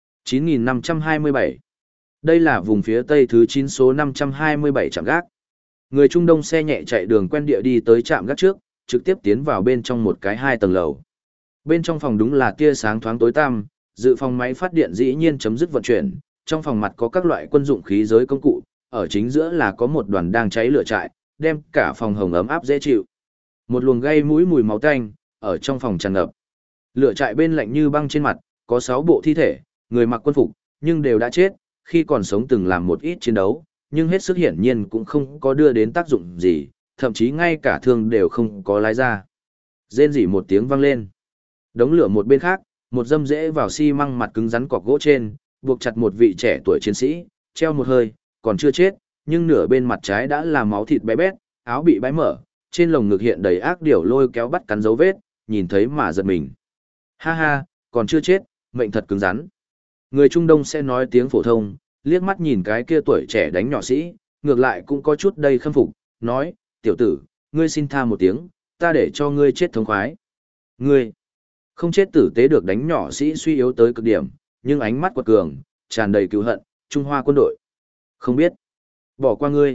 9527. Đây là vùng phía tây thứ 9 số 527 trạm gác. Người Trung Đông xe nhẹ chạy đường quen địa đi tới trạm gác trước, trực tiếp tiến vào bên trong một cái 2 tầng lầu. Bên trong phòng đúng là tia sáng thoáng tối tăm, dự phòng máy phát điện dĩ nhiên chấm dứt vận chuyển, trong phòng mặt có các loại quân dụng khí giới công cụ, ở chính giữa là có một đoàn đang cháy lửa trại, đem cả phòng hồng ấm áp dễ chịu. Một luồng gây mũi mùi máu tanh, ở trong phòng tràn ngập. Lửa trại bên lạnh như băng trên mặt, có 6 bộ thi thể, người mặc quân phục, nhưng đều đã chết, khi còn sống từng làm một ít chiến đấu, nhưng hết sức hiển nhiên cũng không có đưa đến tác dụng gì, thậm chí ngay cả thương đều không có lái ra. Rên rỉ một tiếng vang lên. Đống lửa một bên khác, một dâm rễ vào xi măng mặt cứng rắn cọc gỗ trên, buộc chặt một vị trẻ tuổi chiến sĩ, treo một hơi, còn chưa chết, nhưng nửa bên mặt trái đã là máu thịt bé bét, áo bị bãi mở, trên lồng ngực hiện đầy ác điểu lôi kéo bắt cắn dấu vết, nhìn thấy mà giật mình. Ha ha, còn chưa chết, mệnh thật cứng rắn. Người Trung Đông sẽ nói tiếng phổ thông, liếc mắt nhìn cái kia tuổi trẻ đánh nhỏ sĩ, ngược lại cũng có chút đầy khâm phục, nói, tiểu tử, ngươi xin tha một tiếng, ta để cho ngươi chết thống khoái. Ngươi, không chết tử tế được đánh nhỏ sĩ suy yếu tới cực điểm, nhưng ánh mắt quật cường, tràn đầy cứu hận, Trung Hoa quân đội. Không biết, bỏ qua ngươi.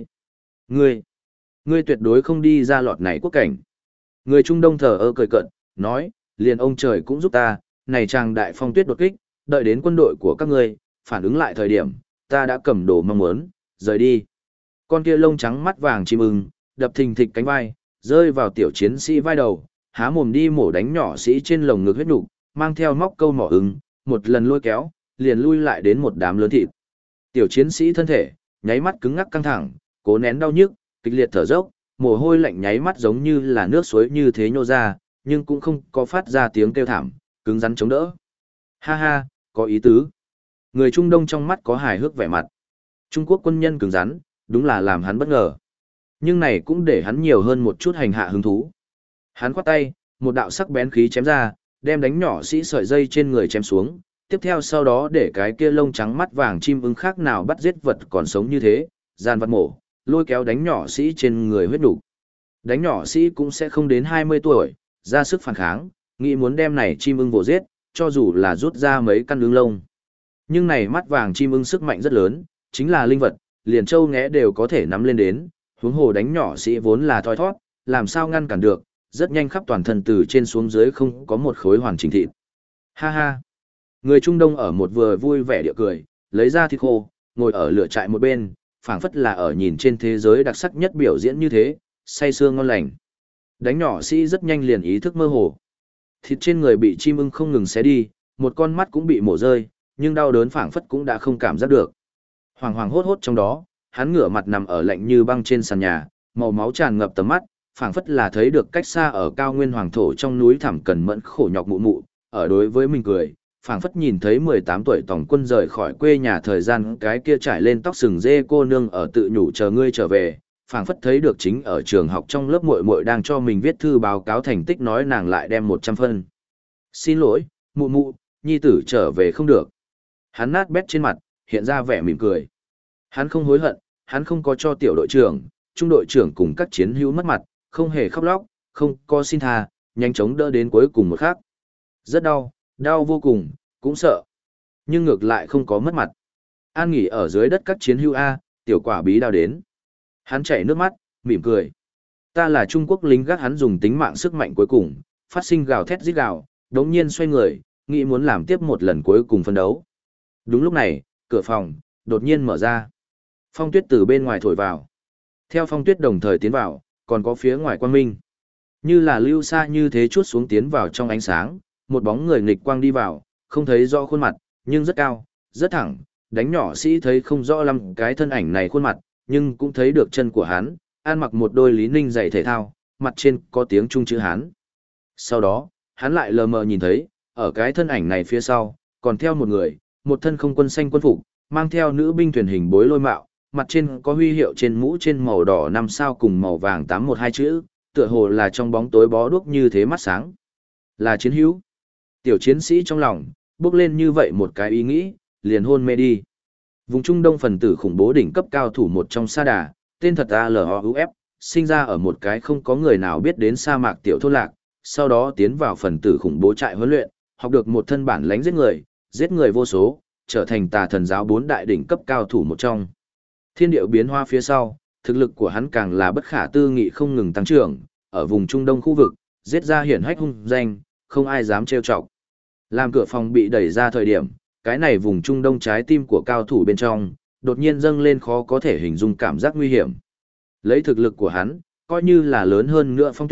Ngươi tuyệt đối không đi ra lọt này quốc cảnh. Người Trung Đông thờ ơ cười cận, nói, liền ông trời cũng giúp ta, này chàng đại phong tuyết đột kích, đợi đến quân đội của các ngươi, phản ứng lại thời điểm, ta đã cầm đồ mong muốn, rời đi. Con kia lông trắng mắt vàng chim ưng, đập thình thịch cánh vai, rơi vào tiểu chiến sĩ vai đầu, há mồm đi mổ đánh nhỏ sĩ trên lồng ngực huyết nục, mang theo móc câu mỏ ưng, một lần lôi kéo, liền lui lại đến một đám lớn thịt. Tiểu chiến sĩ thân thể, nháy mắt cứng ngắc căng thẳng, cố nén đau nhức, kịch liệt thở dốc, mồ hôi lạnh nháy mắt giống như là nước suối như thế nhô ra, nhưng cũng không có phát ra tiếng kêu thảm, cứng rắn chống đỡ. Ha ha, có ý tứ. Người Trung Đông trong mắt có hài hước vẻ mặt. Trung Quốc quân nhân cứng rắn, đúng là làm hắn bất ngờ. Nhưng này cũng để hắn nhiều hơn một chút hành hạ hứng thú. Hắn khoát tay, một đạo sắc bén khí chém ra, đem đánh nhỏ sĩ sợi dây trên người chém xuống. Tiếp theo sau đó để cái kia lông trắng mắt vàng chim ưng khác nào bắt giết vật còn sống như thế, gian vật mổ, lôi kéo đánh nhỏ sĩ trên người huyết đủ. Đánh nhỏ sĩ cũng sẽ không đến 20 tuổi, ra sức phản kháng, nghĩ muốn đem này chim ưng vồ giết, cho dù là rút ra mấy căn ưng lông. Nhưng này mắt vàng chim ưng sức mạnh rất lớn, chính là linh vật, liền châu ngẽ đều có thể nắm lên đến, huống hồ đánh nhỏ sĩ vốn là thoi thoát, làm sao ngăn cản được, rất nhanh khắp toàn thân từ trên xuống dưới không có một khối hoàn chỉnh thịt. Ha ha! Người Trung Đông ở một vừa vui vẻ địa cười, lấy ra thịt khô, ngồi ở lửa trại một bên, phảng phất là ở nhìn trên thế giới đặc sắc nhất biểu diễn như thế, say sưa ngon lành. Đánh nhỏ sĩ rất nhanh liền ý thức mơ hồ. Thịt trên người bị chim ưng không ngừng xé đi, một con mắt cũng bị mổ rơi, nhưng đau đớn phảng phất cũng đã không cảm giác được. Hoàng hoàng hốt hốt trong đó, hắn ngửa mặt nằm ở lạnh như băng trên sàn nhà, màu máu tràn ngập tầm mắt, phảng phất là thấy được cách xa ở cao nguyên hoàng thổ trong núi thẳm cần mẫn khổ nhọc mụ mụ, ở đối với mình cười, phảng phất nhìn thấy 18 tuổi tổng quân rời khỏi quê nhà thời gian cái kia trải lên tóc sừng dê cô nương ở tự nhủ chờ ngươi trở về, phảng phất thấy được chính ở trường học trong lớp muội muội đang cho mình viết thư báo cáo thành tích nói nàng lại đem 100 phân. Xin lỗi, mụ mụ, nhi tử trở về không được. Hắn nát bét trên mặt, hiện ra vẻ mỉm cười. Hắn không hối hận, hắn không có cho tiểu đội trưởng, trung đội trưởng cùng các chiến hữu mất mặt, không hề khóc lóc, không có xin tha, nhanh chóng đỡ đến cuối cùng một khắc. Rất đau, đau vô cùng, cũng sợ. Nhưng ngược lại không có mất mặt. An nghỉ ở dưới đất các chiến hữu A, tiểu quả bí đao đến. Hắn chảy nước mắt, mỉm cười. Ta là Trung Quốc lính gác, hắn dùng tính mạng sức mạnh cuối cùng, phát sinh gào thét rít gào, đống nhiên xoay người, nghĩ muốn làm tiếp một lần cuối cùng phân đấu. Đúng lúc này, cửa phòng, đột nhiên mở ra. Phong tuyết từ bên ngoài thổi vào. Theo phong tuyết đồng thời tiến vào, còn có phía ngoài quang minh. Như là lưu xa như thế chuốt xuống tiến vào trong ánh sáng, một bóng người nghịch quang đi vào, không thấy rõ khuôn mặt, nhưng rất cao, rất thẳng, đánh nhỏ sĩ thấy không rõ lắm cái thân ảnh này khuôn mặt, nhưng cũng thấy được chân của hắn, ăn mặc một đôi Lý Ninh giày thể thao, mặt trên có tiếng Trung chữ Hán. Sau đó, hắn lại lờ mờ nhìn thấy, ở cái thân ảnh này phía sau, còn theo một người, một thân không quân xanh quân phục, mang theo nữ binh thuyền hình bối lôi mạo, mặt trên có huy hiệu trên mũ trên màu đỏ 5 sao cùng màu vàng 812 chữ, tựa hồ là trong bóng tối bó đuốc như thế mắt sáng. Là chiến hữu. Tiểu chiến sĩ trong lòng, bước lên như vậy một cái ý nghĩ, liền hôn mê đi. Vùng Trung Đông phần tử khủng bố đỉnh cấp cao thủ một trong Sa Đà, tên thật ALOUF, sinh ra ở một cái không có người nào biết đến sa mạc tiểu thôn lạc, sau đó tiến vào phần tử khủng bố trại huấn luyện, học được một thân bản lãnh giết người vô số, trở thành tà thần giáo 4 đại đỉnh cấp cao thủ một trong. Thiên điệu biến hoa phía sau, thực lực của hắn càng là bất khả tư nghị không ngừng tăng trưởng, ở vùng Trung Đông khu vực, giết ra hiển hách hung danh, không ai dám trêu chọc. Làm cửa phòng bị đẩy ra thời điểm, cái này vùng Trung Đông trái tim của cao thủ bên trong, đột nhiên dâng lên khó có thể hình dung cảm giác nguy hiểm. Lấy thực lực của hắn, coi như là lớn hơn nữa phong tuyết,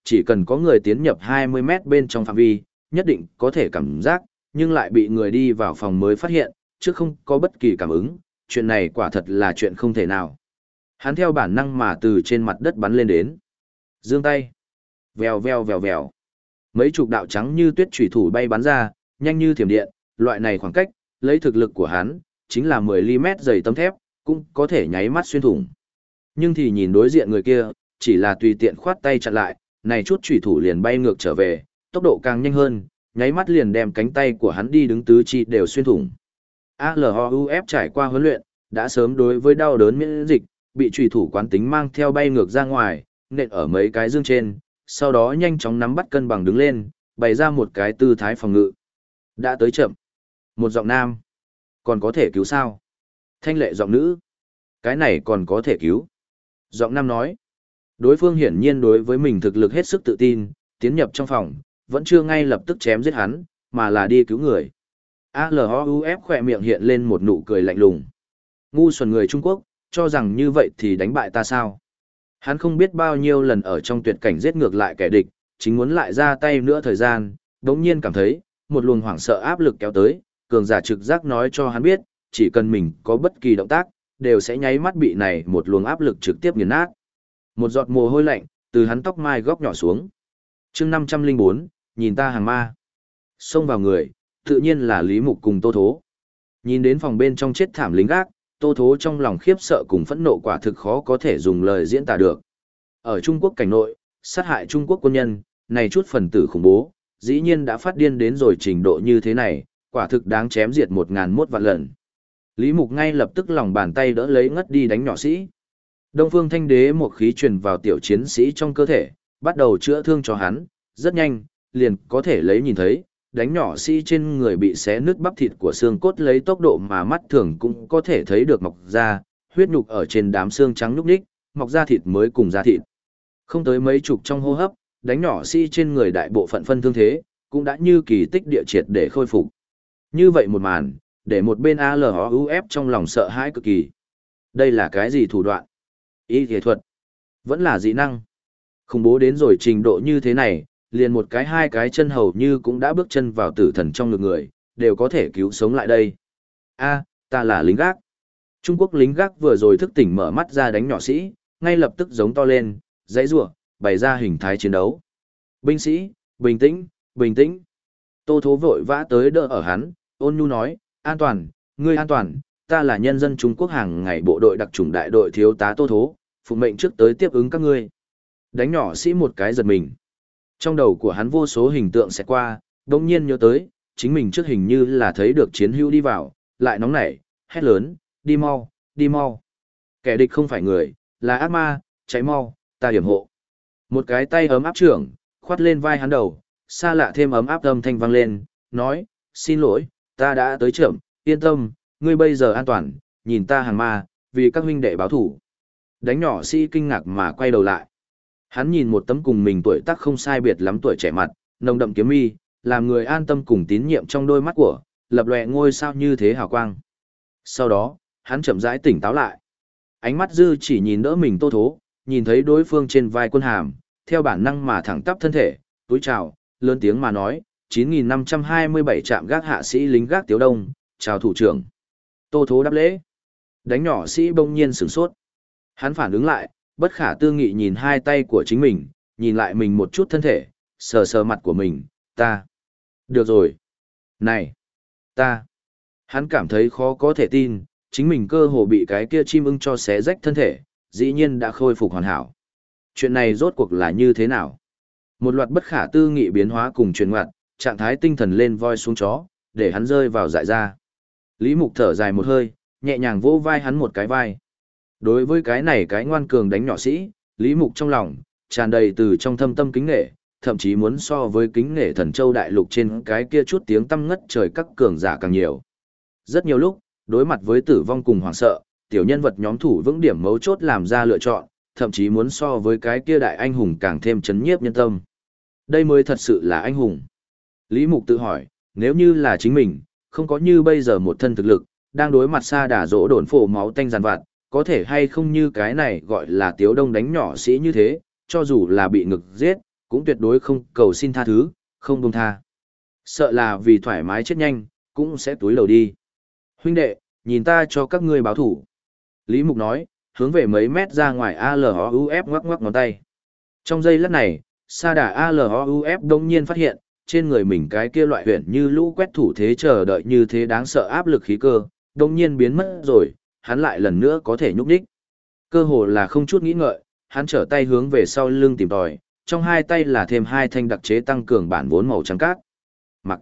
chỉ cần có người tiến nhập 20 mét bên trong phạm vi, nhất định có thể cảm giác, nhưng lại bị người đi vào phòng mới phát hiện, chứ không có bất kỳ cảm ứng, chuyện này quả thật là chuyện không thể nào. Hắn theo bản năng mà từ trên mặt đất bắn lên đến. Giương tay. Vèo vèo vèo vèo. Mấy chục đạo trắng như tuyết chủy thủ bay bắn ra, nhanh như thiểm điện, loại này khoảng cách, lấy thực lực của hắn, chính là 10mm dày tấm thép, cũng có thể nháy mắt xuyên thủng. Nhưng thì nhìn đối diện người kia, chỉ là tùy tiện khoát tay chặn lại, này chút chủy thủ liền bay ngược trở về, tốc độ càng nhanh hơn, nháy mắt liền đem cánh tay của hắn đi đứng tứ chi đều xuyên thủng. ALOUF trải qua huấn luyện, đã sớm đối với đau đớn miễn dịch, bị chủy thủ quán tính mang theo bay ngược ra ngoài, nện ở mấy cái dương trên, sau đó nhanh chóng nắm bắt cân bằng đứng lên, bày ra một cái tư thái phòng ngự. Đã tới chậm. Một giọng nam. Còn có thể cứu sao? Thanh lệ giọng nữ. Cái này còn có thể cứu. Giọng nam nói. Đối phương hiển nhiên đối với mình thực lực hết sức tự tin, tiến nhập trong phòng, vẫn chưa ngay lập tức chém giết hắn, mà là đi cứu người. ALOUF khỏe miệng hiện lên một nụ cười lạnh lùng. Ngu xuẩn người Trung Quốc, cho rằng như vậy thì đánh bại ta sao? Hắn không biết bao nhiêu lần ở trong tuyệt cảnh giết ngược lại kẻ địch, chính muốn lại ra tay nữa thời gian, đống nhiên cảm thấy, một luồng hoảng sợ áp lực kéo tới, cường giả trực giác nói cho hắn biết, chỉ cần mình có bất kỳ động tác, đều sẽ nháy mắt bị này một luồng áp lực trực tiếp nghiền nát. Một giọt mồ hôi lạnh, từ hắn tóc mai góc nhỏ xuống. chương 504, nhìn ta hàng ma. Xông vào người, tự nhiên là Lý Mục cùng Tô Thố. Nhìn đến phòng bên trong chết thảm lính gác, Tô Thố trong lòng khiếp sợ cùng phẫn nộ quả thực khó có thể dùng lời diễn tả được. Ở Trung Quốc cảnh nội, sát hại Trung Quốc quân nhân, này chút phần tử khủng bố, dĩ nhiên đã phát điên đến rồi trình độ như thế này, quả thực đáng chém diệt 1001 vạn lần. Lý Mục ngay lập tức lòng bàn tay đỡ lấy ngất đi đánh nhỏ sĩ. Đông Phương Thanh Đế một khí truyền vào tiểu chiến sĩ trong cơ thể, bắt đầu chữa thương cho hắn, rất nhanh, liền có thể lấy nhìn thấy, đánh nhỏ sĩ trên người bị xé nứt bắp thịt của xương cốt lấy tốc độ mà mắt thường cũng có thể thấy được mọc ra, huyết nhục ở trên đám xương trắng nhúc nhích, mọc ra thịt mới cùng da thịt. Không tới mấy chục trong hô hấp, đánh nhỏ sĩ trên người đại bộ phận phân thương thế, cũng đã như kỳ tích địa triệt để khôi phục. Như vậy một màn, để một bên ALOUF trong lòng sợ hãi cực kỳ. Đây là cái gì thủ đoạn? Y thể thuật? Vẫn là dị năng? Khủng bố đến rồi trình độ như thế này, liền một cái hai cái chân hầu như cũng đã bước chân vào tử thần trong ngực người, đều có thể cứu sống lại đây. Ta là lính gác. Trung Quốc lính gác vừa rồi thức tỉnh mở mắt ra đánh nhỏ sĩ, ngay lập tức giống to lên, dãy rủa, bày ra hình thái chiến đấu. Binh sĩ, bình tĩnh, bình tĩnh. Tô Thố vội vã tới đỡ ở hắn, ôn nhu nói, an toàn, ngươi an toàn, ta là nhân dân Trung Quốc hàng ngày bộ đội đặc chủng đại đội thiếu tá Tô Thố, phụ mệnh trước tới tiếp ứng các ngươi. Đánh nhỏ sĩ một cái giật mình. Trong đầu của hắn vô số hình tượng sẽ qua, đồng nhiên nhớ tới, chính mình trước hình như là thấy được chiến hữu đi vào, lại nóng nảy, hét lớn, đi mau, đi mau. Kẻ địch không phải người, là ác ma, cháy mau, ta điểm hộ. Một cái tay ấm áp trưởng, khoát lên vai hắn đầu, xa lạ thêm ấm áp âm thanh vang lên, nói, xin lỗi, ta đã tới chậm, yên tâm, ngươi bây giờ an toàn, nhìn ta hàng ma, vì các huynh đệ báo thủ. Đánh nhỏ sĩ kinh ngạc mà quay đầu lại. Hắn nhìn một tấm cùng mình tuổi tác không sai biệt lắm tuổi trẻ mặt, nồng đậm kiếm mi, làm người an tâm cùng tín nhiệm trong đôi mắt của, lập lòe ngôi sao như thế hào quang. Sau đó, hắn chậm rãi tỉnh táo lại. Ánh mắt dư chỉ nhìn đỡ mình Tô Thố, nhìn thấy đối phương trên vai quân hàm, theo bản năng mà thẳng tắp thân thể, túi chào, lớn tiếng mà nói, 9.527 trạm gác hạ sĩ lính gác Tiếu Đông, chào thủ trưởng. Tô Thố đáp lễ. Đánh nhỏ sĩ bỗng nhiên sửng sốt. Hắn phản ứng lại, bất khả tư nghị nhìn hai tay của chính mình, nhìn lại mình một chút thân thể, sờ sờ mặt của mình, ta. Được rồi. Này. Ta. Hắn cảm thấy khó có thể tin, chính mình cơ hồ bị cái kia chim ưng cho xé rách thân thể, dĩ nhiên đã khôi phục hoàn hảo. Chuyện này rốt cuộc là như thế nào? Một loạt bất khả tư nghị biến hóa cùng chuyển ngoặt, trạng thái tinh thần lên voi xuống chó, để hắn rơi vào dại ra. Lý Mục thở dài một hơi, nhẹ nhàng vỗ vai hắn một cái vai. Đối với cái này cái ngoan cường đánh nhỏ sĩ, Lý Mục trong lòng, tràn đầy từ trong thâm tâm kính nghệ, thậm chí muốn so với kính nghệ thần châu đại lục trên cái kia chút tiếng tăm ngất trời các cường giả càng nhiều. Rất nhiều lúc, đối mặt với tử vong cùng hoảng sợ, tiểu nhân vật nhóm thủ vững điểm mấu chốt làm ra lựa chọn, thậm chí muốn so với cái kia đại anh hùng càng thêm chấn nhiếp nhân tâm. Đây mới thật sự là anh hùng. Lý Mục tự hỏi, nếu như là chính mình, không có như bây giờ một thân thực lực, đang đối mặt xa đả dỗ đồn phổ máu tanh giàn vặt, có thể hay không như cái này gọi là Tiếu Đông đánh nhỏ sĩ như thế, cho dù là bị ngực giết, cũng tuyệt đối không cầu xin tha thứ, không buông tha. Sợ là vì thoải mái chết nhanh, cũng sẽ túi lầu đi. Huynh đệ, nhìn ta cho các ngươi báo thủ. Lý Mục nói, hướng về mấy mét ra ngoài ALOUF ngoắc ngoắc ngón tay. Trong giây lát này, Sa Đà ALOUF đông nhiên phát hiện, trên người mình cái kia loại huyền như lũ quét thủ thế chờ đợi như thế đáng sợ áp lực khí cơ, đông nhiên biến mất rồi, hắn lại lần nữa có thể nhúc nhích. Cơ hồ là không chút nghĩ ngợi, hắn trở tay hướng về sau lưng tìm tòi, trong hai tay là thêm hai thanh đặc chế tăng cường bản vốn màu trắng cát. Mặc,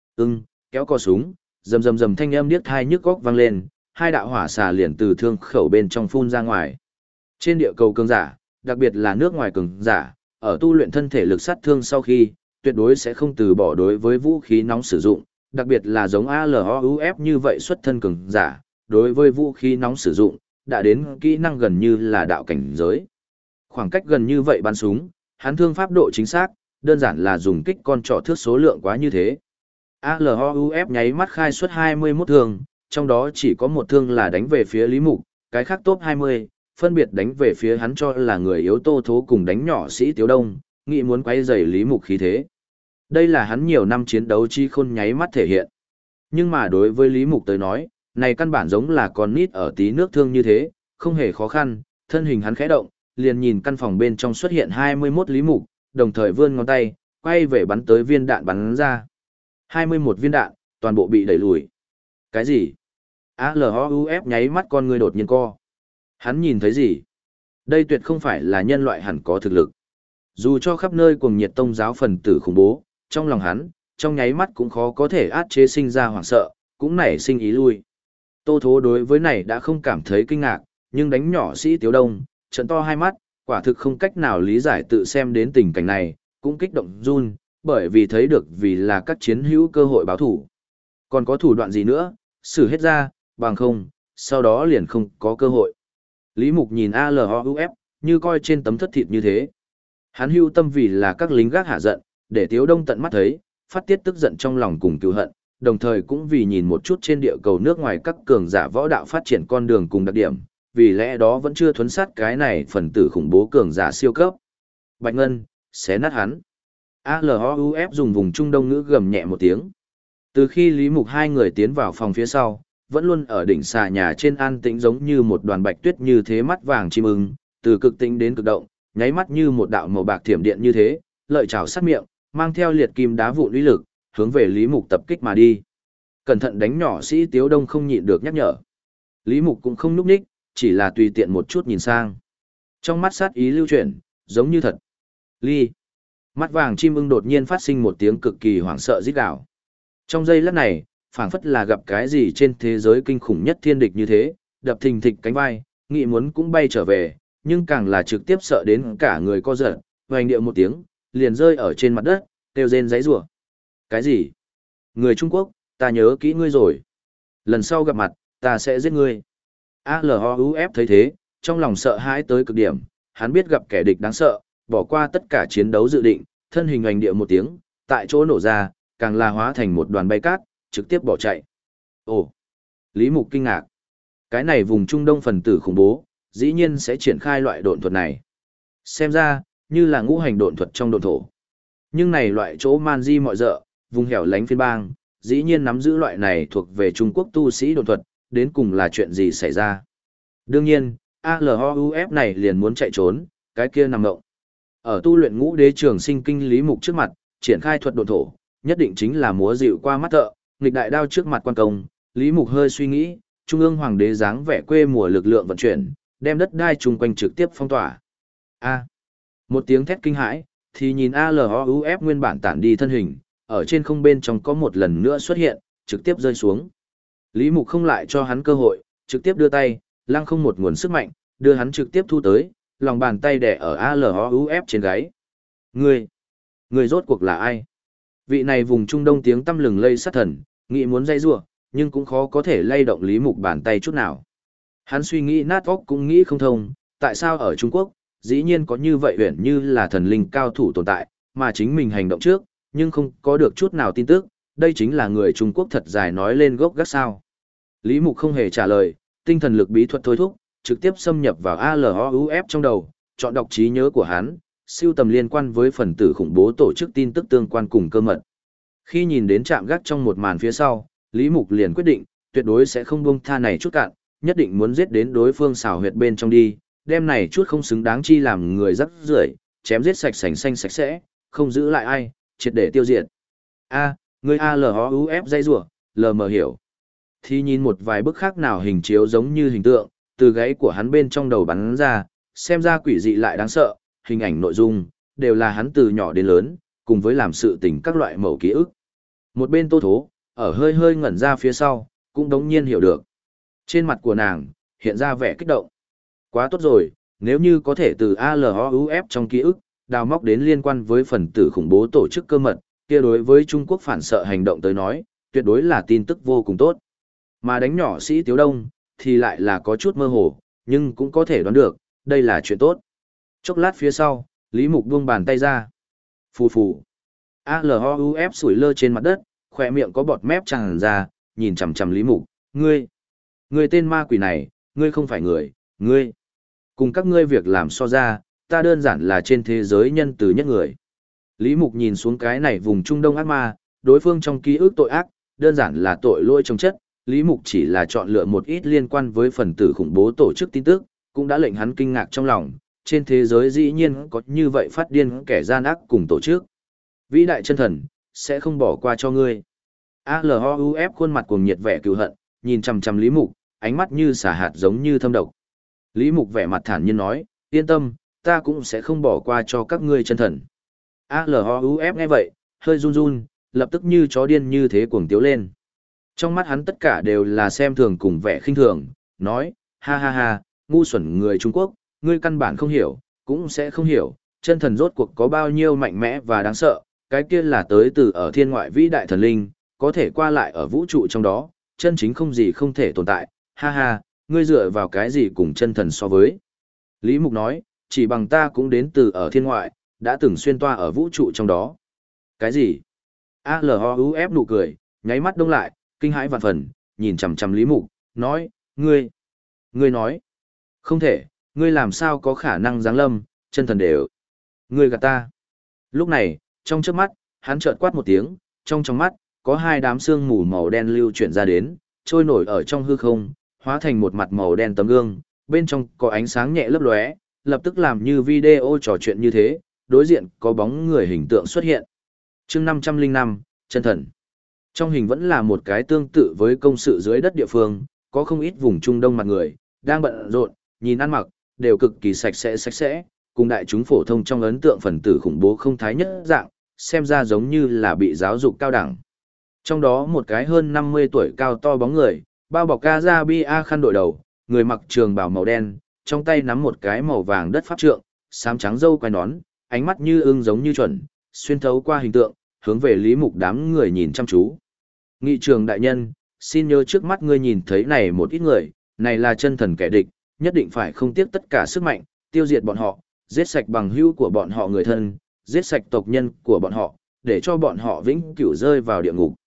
kéo cò súng, rầm rầm rầm thanh âm điếc tai nhức óc vang lên, hai đạo hỏa xà liền từ thương khẩu bên trong phun ra ngoài. Trên địa cầu cường giả, đặc biệt là nước ngoài cường giả, ở tu luyện thân thể lực sát thương sau khi, tuyệt đối sẽ không từ bỏ đối với vũ khí nóng sử dụng, đặc biệt là giống ALOUF như vậy xuất thân cường giả, đối với vũ khí nóng sử dụng, đã đến kỹ năng gần như là đạo cảnh giới. Khoảng cách gần như vậy bắn súng, hắn thương pháp độ chính xác, đơn giản là dùng kích con trỏ thước số lượng quá như thế. ALOUF nháy mắt khai suất 21 thương, trong đó chỉ có một thương là đánh về phía Lý Mục, cái khác top 20, phân biệt đánh về phía hắn cho là người yếu Tô Thố cùng đánh nhỏ sĩ Tiếu Đông, nghĩ muốn quay rầy Lý Mục khí thế. Đây là hắn nhiều năm chiến đấu chi khôn nháy mắt thể hiện. Nhưng mà đối với Lý Mục tới nói, này căn bản giống là con nít ở tí nước thương như thế, không hề khó khăn, thân hình hắn khẽ động, liền nhìn căn phòng bên trong xuất hiện 21 Lý Mục, đồng thời vươn ngón tay, quay về bắn tới viên đạn bắn ra. 21 viên đạn, toàn bộ bị đẩy lùi. Cái gì? ALOUF nháy mắt con người đột nhiên co. Hắn nhìn thấy gì? Đây tuyệt không phải là nhân loại hẳn có thực lực. Dù cho khắp nơi cuồng nhiệt tông giáo phần tử khủng bố, trong lòng hắn, trong nháy mắt cũng khó có thể át chế sinh ra hoảng sợ, cũng nảy sinh ý lui. Tô Thố đối với này đã không cảm thấy kinh ngạc, nhưng đánh nhỏ sĩ Tiếu Đông, trận to hai mắt, quả thực không cách nào lý giải tự xem đến tình cảnh này, cũng kích động run, bởi vì thấy được vì là các chiến hữu cơ hội báo thủ. Còn có thủ đoạn gì nữa, xử hết ra, bằng không, sau đó liền không có cơ hội. Lý Mục nhìn ALOUF, như coi trên tấm thất thịt như thế. Hắn hưu tâm vì là các lính gác hạ giận, để Tiếu Đông tận mắt thấy, phát tiết tức giận trong lòng cùng cứu hận, đồng thời cũng vì nhìn một chút trên địa cầu nước ngoài các cường giả võ đạo phát triển con đường cùng đặc điểm, vì lẽ đó vẫn chưa thuấn sát cái này phần tử khủng bố cường giả siêu cấp. Bạch Ngân, xé nát hắn. ALOUF dùng vùng Trung Đông ngữ gầm nhẹ một tiếng. Từ khi Lý Mục hai người tiến vào phòng phía sau, vẫn luôn ở đỉnh xà nhà trên an tĩnh giống như một đoàn bạch tuyết như thế mắt vàng chim ưng, từ cực tĩnh đến cực động, nháy mắt như một đạo màu bạc thiểm điện như thế, lợi chảo sát miệng, mang theo liệt kim đá vụn uy lực, hướng về Lý Mục tập kích mà đi. Cẩn thận đánh nhỏ sĩ Tiếu Đông không nhịn được nhắc nhở. Lý Mục cũng không núp ních, chỉ là tùy tiện một chút nhìn sang. Trong mắt sát ý lưu chuyển, giống như thật. Ly. Mắt vàng chim ưng đột nhiên phát sinh một tiếng cực kỳ hoảng sợ rít gào. Trong giây lát này, phảng phất là gặp cái gì trên thế giới kinh khủng nhất thiên địch như thế, đập thình thịch cánh vai, nghĩ muốn cũng bay trở về, nhưng càng là trực tiếp sợ đến cả người co giật, hoành điệu một tiếng, liền rơi ở trên mặt đất, kêu rên giãy giụa. Cái gì? Người Trung Quốc, ta nhớ kỹ ngươi rồi. Lần sau gặp mặt, ta sẽ giết ngươi. ALOUF thấy thế, trong lòng sợ hãi tới cực điểm, hắn biết gặp kẻ địch đáng sợ, bỏ qua tất cả chiến đấu dự định, thân hình hoành điệu một tiếng, tại chỗ nổ ra, càng là hóa thành một đoàn bay cát, trực tiếp bỏ chạy. Ồ! Lý Mục kinh ngạc. Cái này vùng Trung Đông phần tử khủng bố, dĩ nhiên sẽ triển khai loại độn thuật này. Xem ra, như là ngũ hành độn thuật trong độn thổ. Nhưng này loại chỗ man di mọi dợ, vùng hẻo lánh phiên bang, dĩ nhiên nắm giữ loại này thuộc về Trung Quốc tu sĩ độn thuật, đến cùng là chuyện gì xảy ra. Đương nhiên, ALOUF này liền muốn chạy trốn, cái kia nằm ngộng. Ở tu luyện ngũ đế trường sinh kinh Lý Mục trước mặt, triển khai thuật độn thổ, nhất định chính là múa dịu qua mắt thợ, nghịch đại đao trước mặt quan công. Lý Mục hơi suy nghĩ, Trung ương hoàng đế dáng vẻ quê mùa lực lượng vận chuyển, đem đất đai chung quanh trực tiếp phong tỏa. Một tiếng thét kinh hãi, thì nhìn ALOUF nguyên bản tản đi thân hình, ở trên không bên trong có một lần nữa xuất hiện, trực tiếp rơi xuống. Lý Mục không lại cho hắn cơ hội, trực tiếp đưa tay, lăng không một nguồn sức mạnh, đưa hắn trực tiếp thu tới, lòng bàn tay đè ở ALOUF trên gáy. Người rốt cuộc là ai? Vị này vùng Trung Đông tiếng tăm lừng lây sát thần, nghĩ muốn dây rủa, nhưng cũng khó có thể lay động Lý Mục bàn tay chút nào. Hắn suy nghĩ nát óc cũng nghĩ không thông, tại sao ở Trung Quốc, dĩ nhiên có như vậy huyền như là thần linh cao thủ tồn tại, mà chính mình hành động trước, nhưng không có được chút nào tin tức, đây chính là người Trung Quốc thật dài nói lên gốc gác sao. Lý Mục không hề trả lời, tinh thần lực bí thuật thôi thúc, trực tiếp xâm nhập vào ALOUF trong đầu, chọn đọc trí nhớ của hắn, siêu tầm liên quan với phần tử khủng bố tổ chức tin tức tương quan cùng cơ mật. Khi nhìn đến trạm gác trong một màn phía sau, Lý Mục liền quyết định, tuyệt đối sẽ không buông tha này chút cạn, nhất định muốn giết đến đối phương xào huyệt bên trong đi, đem này chút không xứng đáng chi làm người rắc rưởi, chém giết sạch sành xanh sạch sẽ, không giữ lại ai, triệt để tiêu diệt. Người ALOUF dây rủa, lờ mờ hiểu. Thì nhìn một vài bức khác nào hình chiếu giống như hình tượng, từ gáy của hắn bên trong đầu bắn ra, xem ra quỷ dị lại đáng sợ, hình ảnh nội dung, đều là hắn từ nhỏ đến lớn, cùng với làm sự tình các loại mẫu ký ức. Một bên Tô Thố, ở hơi hơi ngẩn ra phía sau, cũng đống nhiên hiểu được. Trên mặt của nàng, hiện ra vẻ kích động. Quá tốt rồi, nếu như có thể từ ALOUF trong ký ức, đào móc đến liên quan với phần tử khủng bố tổ chức cơ mật, kia đối với Trung Quốc phản sợ hành động tới nói, tuyệt đối là tin tức vô cùng tốt. Mà đánh nhỏ sĩ Tiếu Đông, thì lại là có chút mơ hồ, nhưng cũng có thể đoán được, đây là chuyện tốt. Chốc lát phía sau, Lý Mục buông bàn tay ra. Phù phù. ALOUF sủi lơ trên mặt đất, khỏe miệng có bọt mép tràn ra, nhìn chằm chằm Lý Mục. Ngươi tên ma quỷ này, ngươi không phải người, ngươi. Cùng các ngươi việc làm so ra, ta đơn giản là trên thế giới nhân từ nhất người. Lý Mục nhìn xuống cái này vùng Trung Đông ác ma, đối phương trong ký ức tội ác, đơn giản là tội lỗi trong chất. Lý Mục chỉ là chọn lựa một ít liên quan với phần tử khủng bố tổ chức tin tức, cũng đã lệnh hắn kinh ngạc trong lòng. Trên thế giới dĩ nhiên có như vậy phát điên kẻ gian ác cùng tổ chức. Vĩ đại chân thần, sẽ không bỏ qua cho ngươi. ALOUF khuôn mặt cuồng nhiệt vẻ cừu hận, nhìn chằm chằm Lý Mục, ánh mắt như xả hạt giống như thâm độc. Lý Mục vẻ mặt thản nhiên nói, yên tâm, ta cũng sẽ không bỏ qua cho các ngươi chân thần. ALOUF nghe vậy, hơi run run, lập tức như chó điên như thế cuồng tiếu lên. Trong mắt hắn tất cả đều là xem thường cùng vẻ khinh thường, nói, ha ha ha, ngu xuẩn người Trung Quốc, ngươi căn bản không hiểu, cũng sẽ không hiểu, chân thần rốt cuộc có bao nhiêu mạnh mẽ và đáng sợ, cái kia là tới từ ở thiên ngoại vĩ đại thần linh, có thể qua lại ở vũ trụ trong đó, chân chính không gì không thể tồn tại, ha ha, ngươi dựa vào cái gì cùng chân thần so với. Lý Mục nói, chỉ bằng ta cũng đến từ ở thiên ngoại, đã từng xuyên toa ở vũ trụ trong đó. Cái gì? ALOUF nụ cười, nháy mắt đông lại, kinh hãi vạn phần, nhìn chằm chằm Lý Mục, nói, ngươi nói, không thể, ngươi làm sao có khả năng giáng lâm, chân thần đều. Ngươi gạt ta. Lúc này, trong chớp mắt, hắn chợt quát một tiếng, trong mắt, có hai đám sương mù màu đen lưu chuyển ra đến, trôi nổi ở trong hư không, hóa thành một mặt màu đen tấm gương, bên trong có ánh sáng nhẹ lấp lóe, lập tức làm như video trò chuyện như thế, đối diện có bóng người hình tượng xuất hiện. Chương 505, chân thần. Trong hình vẫn là một cái tương tự với công sự dưới đất địa phương, có không ít vùng Trung Đông mặt người, đang bận rộn, nhìn ăn mặc, đều cực kỳ sạch sẽ, cùng đại chúng phổ thông trong ấn tượng phần tử khủng bố không thái nhất dạng, xem ra giống như là bị giáo dục cao đẳng. Trong đó một cái hơn 50 tuổi cao to bóng người, bao bọc Kazabi khăn đội đầu, người mặc trường bào màu đen, trong tay nắm một cái màu vàng đất pháp trượng, xám trắng râu quai nón, ánh mắt như ưng giống như chuẩn, xuyên thấu qua hình tượng, hướng về Lý Mục đám người nhìn chăm chú. Nghị trường đại nhân, xin nhớ trước mắt ngươi nhìn thấy này một ít người, này là chân thần kẻ địch, nhất định phải không tiếc tất cả sức mạnh, tiêu diệt bọn họ, giết sạch bằng hữu của bọn họ người thân, giết sạch tộc nhân của bọn họ, để cho bọn họ vĩnh cửu rơi vào địa ngục.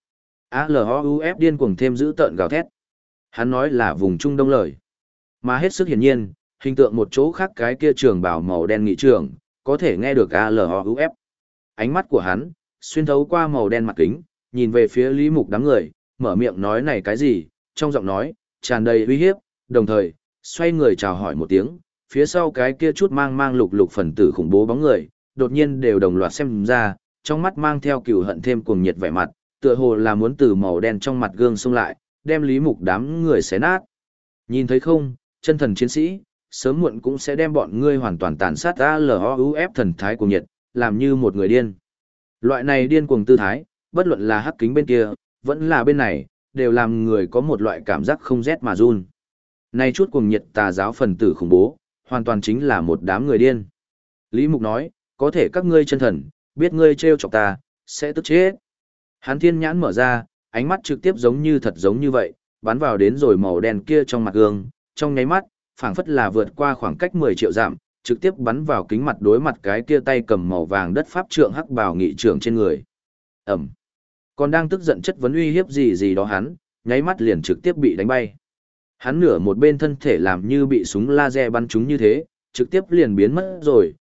ALOUF điên cuồng thêm dữ tợn gào thét. Hắn nói là vùng Trung Đông lời. Mà hết sức hiển nhiên, hình tượng một chỗ khác cái kia trường bào màu đen nghị trường, có thể nghe được ALOUF. Ánh mắt của hắn, xuyên thấu qua màu đen mặt kính, nhìn về phía Lý Mục đám người, mở miệng nói này cái gì, trong giọng nói, tràn đầy uy hiếp, đồng thời, xoay người chào hỏi một tiếng, phía sau cái kia chút mang lục lục phần tử khủng bố bóng người, đột nhiên đều đồng loạt xem ra, trong mắt mang theo cừu hận thêm cuồng nhiệt vẻ mặt, tựa hồ là muốn từ màu đen trong mặt gương xông lại, đem Lý Mục đám người xé nát. Nhìn thấy không, chân thần chiến sĩ, sớm muộn cũng sẽ đem bọn ngươi hoàn toàn tàn sát. ALOUF thần thái cuồng nhiệt, làm như một người điên. Loại này điên cuồng tư thái, bất luận là hắc kính bên kia, vẫn là bên này, đều làm người có một loại cảm giác không rét mà run. Này chút cuồng nhiệt tà giáo phần tử khủng bố, hoàn toàn chính là một đám người điên. Lý Mục nói, có thể các ngươi chân thần, biết ngươi trêu chọc ta, sẽ tức chết. Hắn thiên nhãn mở ra, ánh mắt trực tiếp giống như thật giống như vậy, bắn vào đến rồi màu đen kia trong mặt gương, trong nháy mắt, phảng phất là vượt qua khoảng cách 10 triệu dặm, trực tiếp bắn vào kính mặt đối mặt cái kia tay cầm màu vàng đất pháp trượng hắc bào nghị trưởng trên người. Ẩm. Còn đang tức giận chất vấn uy hiếp gì đó hắn, nháy mắt liền trực tiếp bị đánh bay. Hắn nửa một bên thân thể làm như bị súng laser bắn trúng như thế, trực tiếp liền biến mất rồi,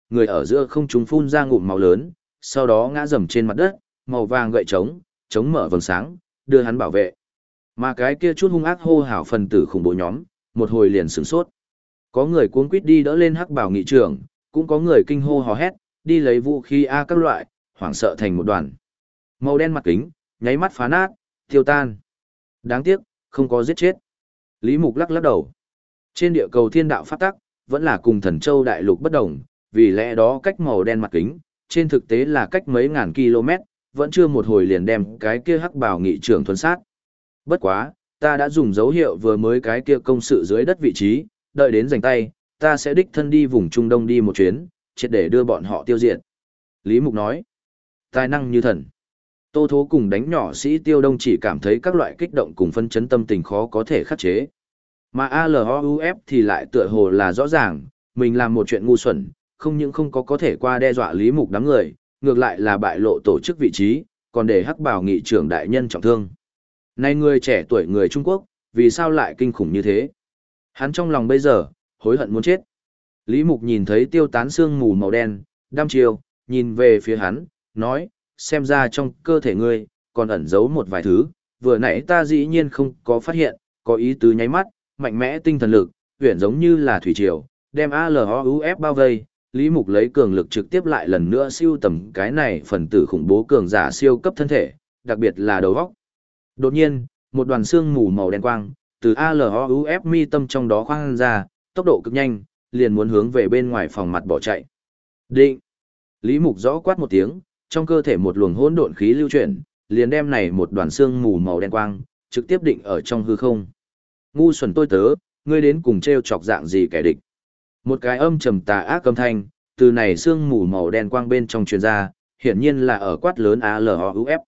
người ở giữa không trung phun ra ngụm máu lớn, sau đó ngã rầm trên mặt đất, màu vàng gậy chống mở vầng sáng, đưa hắn bảo vệ. Mà cái kia chút hung ác hô hào phần tử khủng bố nhóm, một hồi liền sửng sốt. Có người cuống quýt đi đỡ lên hắc bảo nghị trưởng, cũng có người kinh hô hò hét, đi lấy vũ khí A các loại, hoảng sợ thành một đoàn. Màu đen mặt kính, nháy mắt phá nát, tiêu tan. Đáng tiếc, không có giết chết. Lý Mục lắc lắc đầu. Trên địa cầu thiên đạo pháp tắc, vẫn là cùng Thần Châu đại lục bất đồng, vì lẽ đó cách màu đen mặt kính, trên thực tế là cách mấy ngàn km, vẫn chưa một hồi liền đem cái kia hắc bảo nghị trưởng thuần sát. Bất quá, ta đã dùng dấu hiệu vừa mới cái kia công sự dưới đất vị trí, đợi đến giành tay, ta sẽ đích thân đi vùng Trung Đông đi một chuyến, triệt để đưa bọn họ tiêu diệt. Lý Mục nói, tài năng như thần. Tô Thố cùng đánh nhỏ sĩ Tiêu Đông chỉ cảm thấy các loại kích động cùng phân chấn tâm tình khó có thể khắc chế. Mà ALOUF thì lại tựa hồ là rõ ràng, mình làm một chuyện ngu xuẩn, không những không có thể qua đe dọa Lý Mục đám người, ngược lại là bại lộ tổ chức vị trí, còn để hắc bảo nghị trưởng đại nhân trọng thương. Này người trẻ tuổi người Trung Quốc, vì sao lại kinh khủng như thế? Hắn trong lòng bây giờ, hối hận muốn chết. Lý Mục nhìn thấy tiêu tán xương mù màu đen, đăm chiêu, nhìn về phía hắn, nói, xem ra trong cơ thể ngươi, còn ẩn giấu một vài thứ, vừa nãy ta dĩ nhiên không có phát hiện, có ý tứ nháy mắt, mạnh mẽ tinh thần lực, huyền giống như là thủy triều, đem ALOUF bao vây. Lý Mục lấy cường lực trực tiếp lại lần nữa siêu tầm cái này phần tử khủng bố cường giả siêu cấp thân thể, đặc biệt là đầu óc. Đột nhiên, một đoàn xương mù màu đen quang, từ ALOUF mi tâm trong đó khoang ra, tốc độ cực nhanh, liền muốn hướng về bên ngoài phòng mặt bỏ chạy. Định! Lý Mục rõ quát một tiếng, trong cơ thể một luồng hỗn độn khí lưu chuyển, liền đem này một đoàn xương mù màu đen quang, trực tiếp định ở trong hư không. Ngu xuẩn tôi tớ, ngươi đến cùng treo chọc dạng gì kẻ địch. Một cái âm trầm tà ác âm thanh, từ này xương mù màu đen quang bên trong truyền ra, hiển nhiên là ở quát lớn ALOUF.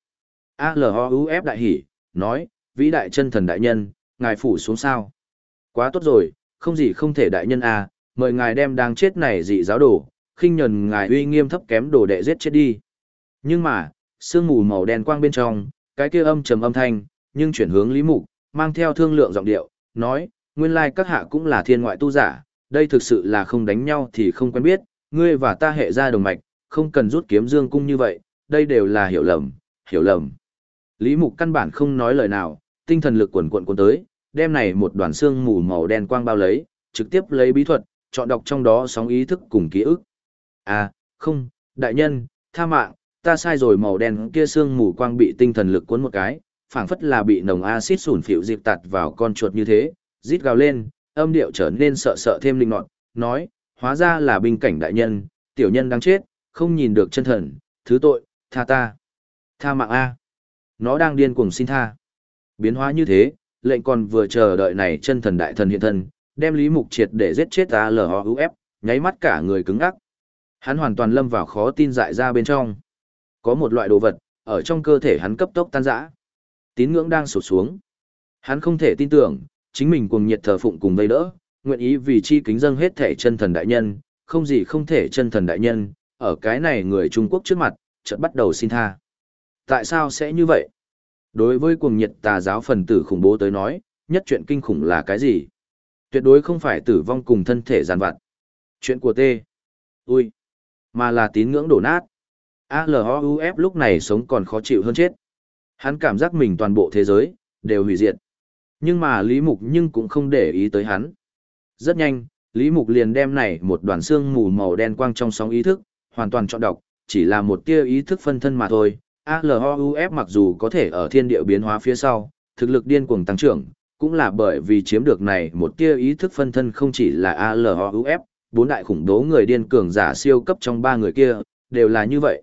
ALOUF đại hỉ, nói, vĩ đại chân thần đại nhân, ngài phủ xuống sao. Quá tốt rồi, không gì không thể đại nhân à, mời ngài đem đang chết này dị giáo đồ, khinh nhẫn ngài uy nghiêm thấp kém đồ đệ giết chết đi. Nhưng mà, sương mù màu đen quang bên trong, cái kia âm trầm âm thanh, nhưng chuyển hướng Lý Mục, mang theo thương lượng giọng điệu, nói, nguyên lai các hạ cũng là thiên ngoại tu giả, đây thực sự là không đánh nhau thì không quen biết, ngươi và ta hệ ra đồng mạch, không cần rút kiếm dương cung như vậy, đây đều là hiểu lầm, hiểu lầm. Lý Mục căn bản không nói lời nào, tinh thần lực quần quận cuốn tới, đem này một đoàn xương mù màu đen quang bao lấy, trực tiếp lấy bí thuật, chọn đọc trong đó sóng ý thức cùng ký ức. À, không, đại nhân, tha mạng, ta sai rồi, màu đen kia xương mù quang bị tinh thần lực cuốn một cái, phảng phất là bị nồng axit sủn phịu dịp tạt vào con chuột như thế, rít gào lên, âm điệu trở nên sợ sợ thêm linh nọt, nói, hóa ra là binh cảnh đại nhân, tiểu nhân đáng chết, không nhìn được chân thần, thứ tội, tha ta. Tha mạng A. Nó đang điên cuồng xin tha. Biến hóa như thế, lệnh còn vừa chờ đợi này chân thần đại thần hiện thân, đem Lý Mục triệt để giết chết ALOUF, nháy mắt cả người cứng ngắc. Hắn hoàn toàn lâm vào khó tin dại ra bên trong. Có một loại đồ vật, ở trong cơ thể hắn cấp tốc tan rã. Tín ngưỡng đang sụt xuống. Hắn không thể tin tưởng, chính mình cuồng nhiệt thờ phụng cùng vây đỡ, nguyện ý vì chi kính dâng hết thể chân thần đại nhân, không gì không thể chân thần đại nhân, ở cái này người Trung Quốc trước mặt, chợt bắt đầu xin tha. Tại sao sẽ như vậy? Đối với cuồng nhiệt tà giáo phần tử khủng bố tới nói, nhất chuyện kinh khủng là cái gì? Tuyệt đối không phải tử vong cùng thân thể giàn vặt. Chuyện của tê. Ui. Mà là tín ngưỡng đổ nát. ALOUF lúc này sống còn khó chịu hơn chết. Hắn cảm giác mình toàn bộ thế giới, đều hủy diệt. Nhưng mà Lý Mục cũng không để ý tới hắn. Rất nhanh, Lý Mục liền đem này một đoàn xương mù màu đen quang trong sóng ý thức, hoàn toàn chọn đọc, chỉ là một tia ý thức phân thân mà thôi. ALOUF mặc dù có thể ở thiên địa biến hóa phía sau, thực lực điên cuồng tăng trưởng, cũng là bởi vì chiếm được này một tia ý thức phân thân không chỉ là ALOUF, bốn đại khủng bố người điên cường giả siêu cấp trong ba người kia, đều là như vậy.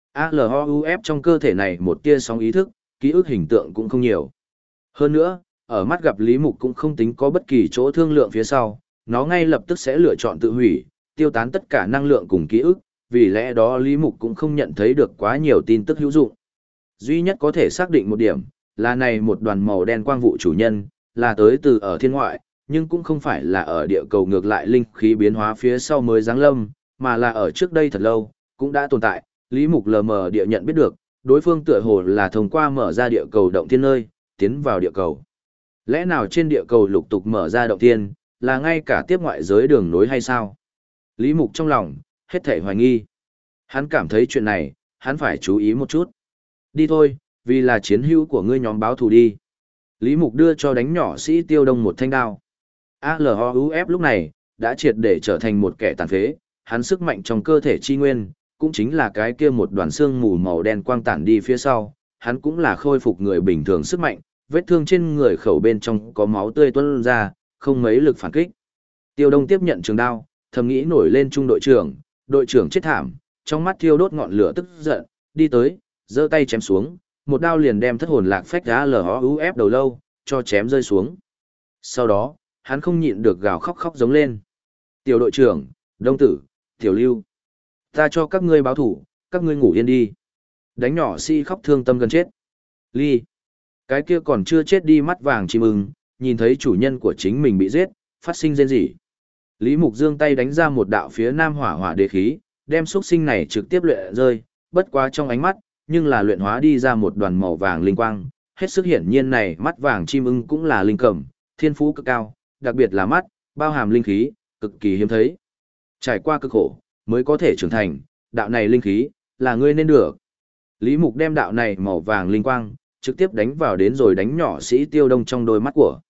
ALOUF trong cơ thể này một tia sóng ý thức, ký ức hình tượng cũng không nhiều. Hơn nữa, ở mắt gặp Lý Mục cũng không tính có bất kỳ chỗ thương lượng phía sau, nó ngay lập tức sẽ lựa chọn tự hủy, tiêu tán tất cả năng lượng cùng ký ức, vì lẽ đó Lý Mục cũng không nhận thấy được quá nhiều tin tức hữu dụng. Duy nhất có thể xác định một điểm, là này một đoàn màu đen quang vụ chủ nhân, là tới từ ở thiên ngoại, nhưng cũng không phải là ở địa cầu ngược lại linh khí biến hóa phía sau mới giáng lâm, mà là ở trước đây thật lâu, cũng đã tồn tại. Lý Mục lờ mờ địa nhận biết được, đối phương tựa hồ là thông qua mở ra địa cầu động thiên nơi, tiến vào địa cầu. Lẽ nào trên địa cầu lục tục mở ra động thiên, là ngay cả tiếp ngoại giới đường nối hay sao? Lý Mục trong lòng, hết thảy hoài nghi. Hắn cảm thấy chuyện này, hắn phải chú ý một chút. Đi thôi, vì là chiến hữu của ngươi nhóm báo thù đi. Lý Mục đưa cho đánh nhỏ sĩ Tiêu Đông một thanh đao. ALOUF lúc này, đã triệt để trở thành một kẻ tàn phế, hắn sức mạnh trong cơ thể chi nguyên, cũng chính là cái kia một đoàn xương mù màu đen quang tản đi phía sau, hắn cũng là khôi phục người bình thường sức mạnh, vết thương trên người khẩu bên trong có máu tươi tuôn ra, không mấy lực phản kích. Tiêu Đông tiếp nhận trường đao, thầm nghĩ nổi lên trung đội trưởng chết thảm, trong mắt thiêu đốt ngọn lửa tức giận, đi tới, giơ tay chém xuống, một đao liền đem thất hồn lạc phách ALOUF đầu lâu cho chém rơi xuống. Sau đó, hắn không nhịn được gào khóc khóc giống lên. Tiểu đội trưởng, Đông Tử, Tiểu Lưu, ta cho các ngươi báo thủ, các ngươi ngủ yên đi. Đánh nhỏ si khóc thương tâm gần chết. Ly, cái kia còn chưa chết đi mắt vàng chim ưng, nhìn thấy chủ nhân của chính mình bị giết, phát sinh rên rỉ. Lý Mục giương tay đánh ra một đạo phía nam hỏa hỏa đế khí, đem xuất sinh này trực tiếp luyện rơi, bất quá trong ánh mắt, nhưng là luyện hóa đi ra một đoàn màu vàng linh quang. Hết sức hiển nhiên này mắt vàng chim ưng cũng là linh cầm, thiên phú cực cao, đặc biệt là mắt, bao hàm linh khí, cực kỳ hiếm thấy. Trải qua cực khổ, mới có thể trưởng thành, đạo này linh khí, là ngươi nên được. Lý Mục đem đạo này màu vàng linh quang, trực tiếp đánh vào đến rồi đánh nhỏ sĩ Tiêu Đông trong đôi mắt của.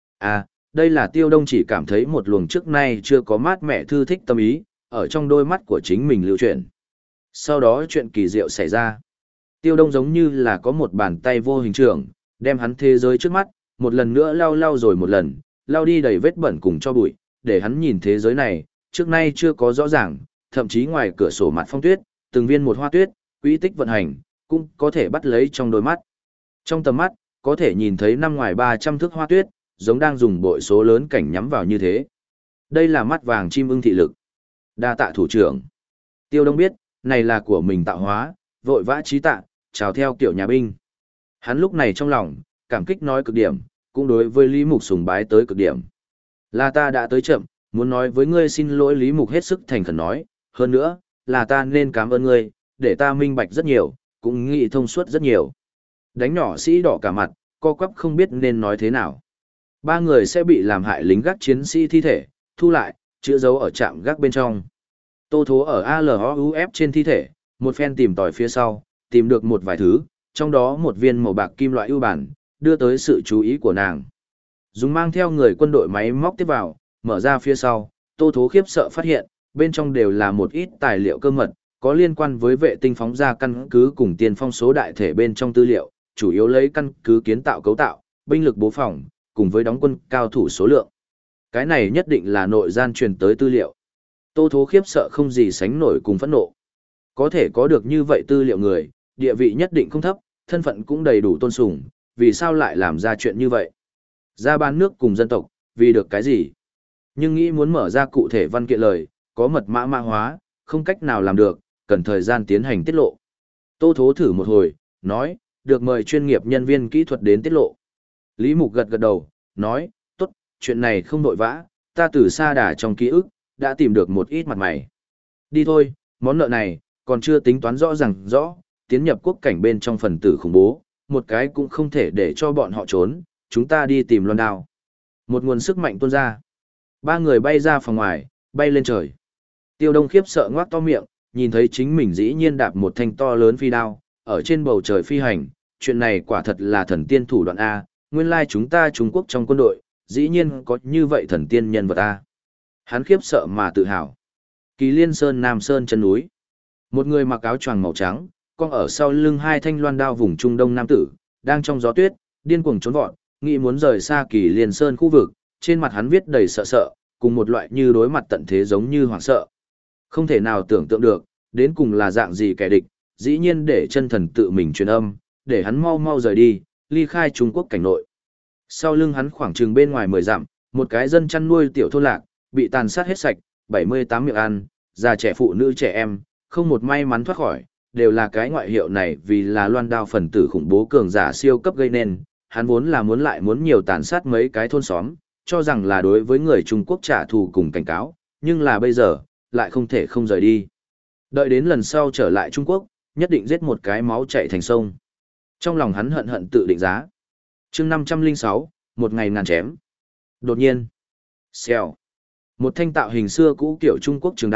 Đây là Tiêu Đông chỉ cảm thấy một luồng trước nay chưa có mát mẻ thư thích tâm ý, ở trong đôi mắt của chính mình lưu chuyển. Sau đó chuyện kỳ diệu xảy ra. Tiêu Đông giống như là có một bàn tay vô hình trưởng, đem hắn thế giới trước mắt, một lần nữa lau rồi một lần, lau đi đầy vết bẩn cùng cho bụi, để hắn nhìn thế giới này, trước nay chưa có rõ ràng, thậm chí ngoài cửa sổ mặt phong tuyết, từng viên một hoa tuyết, quỹ tích vận hành, cũng có thể bắt lấy trong đôi mắt. Trong tầm mắt, có thể nhìn thấy năm ngoài 300 thước hoa tuyết, giống đang dùng bội số lớn cảnh nhắm vào như thế. Đây là mắt vàng chim ưng thị lực. Đa tạ thủ trưởng. Tiêu Đông biết, này là của mình tạo hóa, vội vã trí tạ, chào theo kiểu nhà binh. Hắn lúc này trong lòng, cảm kích nói cực điểm, cũng đối với Lý Mục sùng bái tới cực điểm. Là ta đã tới chậm, muốn nói với ngươi xin lỗi. Lý Mục hết sức thành khẩn nói, hơn nữa, là ta nên cảm ơn ngươi, để ta minh bạch rất nhiều, cũng nghĩ thông suốt rất nhiều. Đánh nhỏ sĩ đỏ cả mặt, co quắp không biết nên nói thế nào. Ba người sẽ bị làm hại lính gác chiến sĩ thi thể, thu lại, chữa dấu ở trạm gác bên trong. Tô Thố ở ALOUF trên thi thể, một phen tìm tòi phía sau, tìm được một vài thứ, trong đó một viên màu bạc kim loại ưu bản, đưa tới sự chú ý của nàng. Dùng mang theo người quân đội máy móc tiếp vào, mở ra phía sau, Tô Thố khiếp sợ phát hiện, bên trong đều là một ít tài liệu cơ mật, có liên quan với vệ tinh phóng ra căn cứ cùng tiền phong số đại thể bên trong tư liệu, chủ yếu lấy căn cứ kiến tạo cấu tạo, binh lực bố phòng, cùng với đóng quân cao thủ số lượng. Cái này nhất định là nội gian truyền tới tư liệu. Tô Thố khiếp sợ không gì sánh nổi cùng phẫn nộ. Có thể có được như vậy tư liệu người, địa vị nhất định không thấp, thân phận cũng đầy đủ tôn sùng, vì sao lại làm ra chuyện như vậy? Ra bán nước cùng dân tộc, vì được cái gì? Nhưng nghĩ muốn mở ra cụ thể văn kiện lời, có mật mã mã hóa, không cách nào làm được, cần thời gian tiến hành tiết lộ. Tô Thố thử một hồi, nói, được mời chuyên nghiệp nhân viên kỹ thuật đến tiết lộ. Lý Mục gật gật đầu, nói, tốt, chuyện này không nội vã, ta từ xa đà trong ký ức, đã tìm được một ít mặt mày. Đi thôi, món nợ này, còn chưa tính toán rõ ràng rõ, tiến nhập quốc cảnh bên trong phần tử khủng bố, một cái cũng không thể để cho bọn họ trốn, chúng ta đi tìm Loan Đao. Một nguồn sức mạnh tuôn ra. Ba người bay ra phòng ngoài, bay lên trời. Tiêu Đông khiếp sợ ngoác to miệng, nhìn thấy chính mình dĩ nhiên đạp một thanh to lớn phi đao, ở trên bầu trời phi hành, chuyện này quả thật là thần tiên thủ đoạn A, nguyên lai chúng ta Trung Quốc trong quân đội, dĩ nhiên có như vậy thần tiên nhân vật A. Hắn khiếp sợ mà tự hào. Kỳ Liên Sơn Nam Sơn chân núi. Một người mặc áo choàng màu trắng, con ở sau lưng hai thanh loan đao vùng Trung Đông nam tử, đang trong gió tuyết, điên cuồng trốn vọt, nghĩ muốn rời xa Kỳ Liên Sơn khu vực, trên mặt hắn viết đầy sợ sợ, cùng một loại như đối mặt tận thế giống như hoảng sợ. Không thể nào tưởng tượng được, đến cùng là dạng gì kẻ địch, dĩ nhiên để chân thần tự mình truyền âm, để hắn mau mau rời đi, ly khai Trung Quốc cảnh nội. Sau lưng hắn khoảng chừng bên ngoài 10 dặm, một cái dân chăn nuôi tiểu thôn lạc, bị tàn sát hết sạch, 78 miệng ăn, già trẻ phụ nữ trẻ em, không một may mắn thoát khỏi, đều là cái ngoại hiệu này vì là Loan Đao phần tử khủng bố cường giả siêu cấp gây nên, hắn vốn là muốn nhiều tàn sát mấy cái thôn xóm, cho rằng là đối với người Trung Quốc trả thù cùng cảnh cáo, nhưng là bây giờ, lại không thể không rời đi. Đợi đến lần sau trở lại Trung Quốc, nhất định giết một cái máu chảy thành sông. Trong lòng hắn hận hận tự định giá. Chương 506, một ngày ngàn chém. Đột nhiên, xèo, một thanh tạo hình xưa cũ kiểu Trung Quốc trường đao,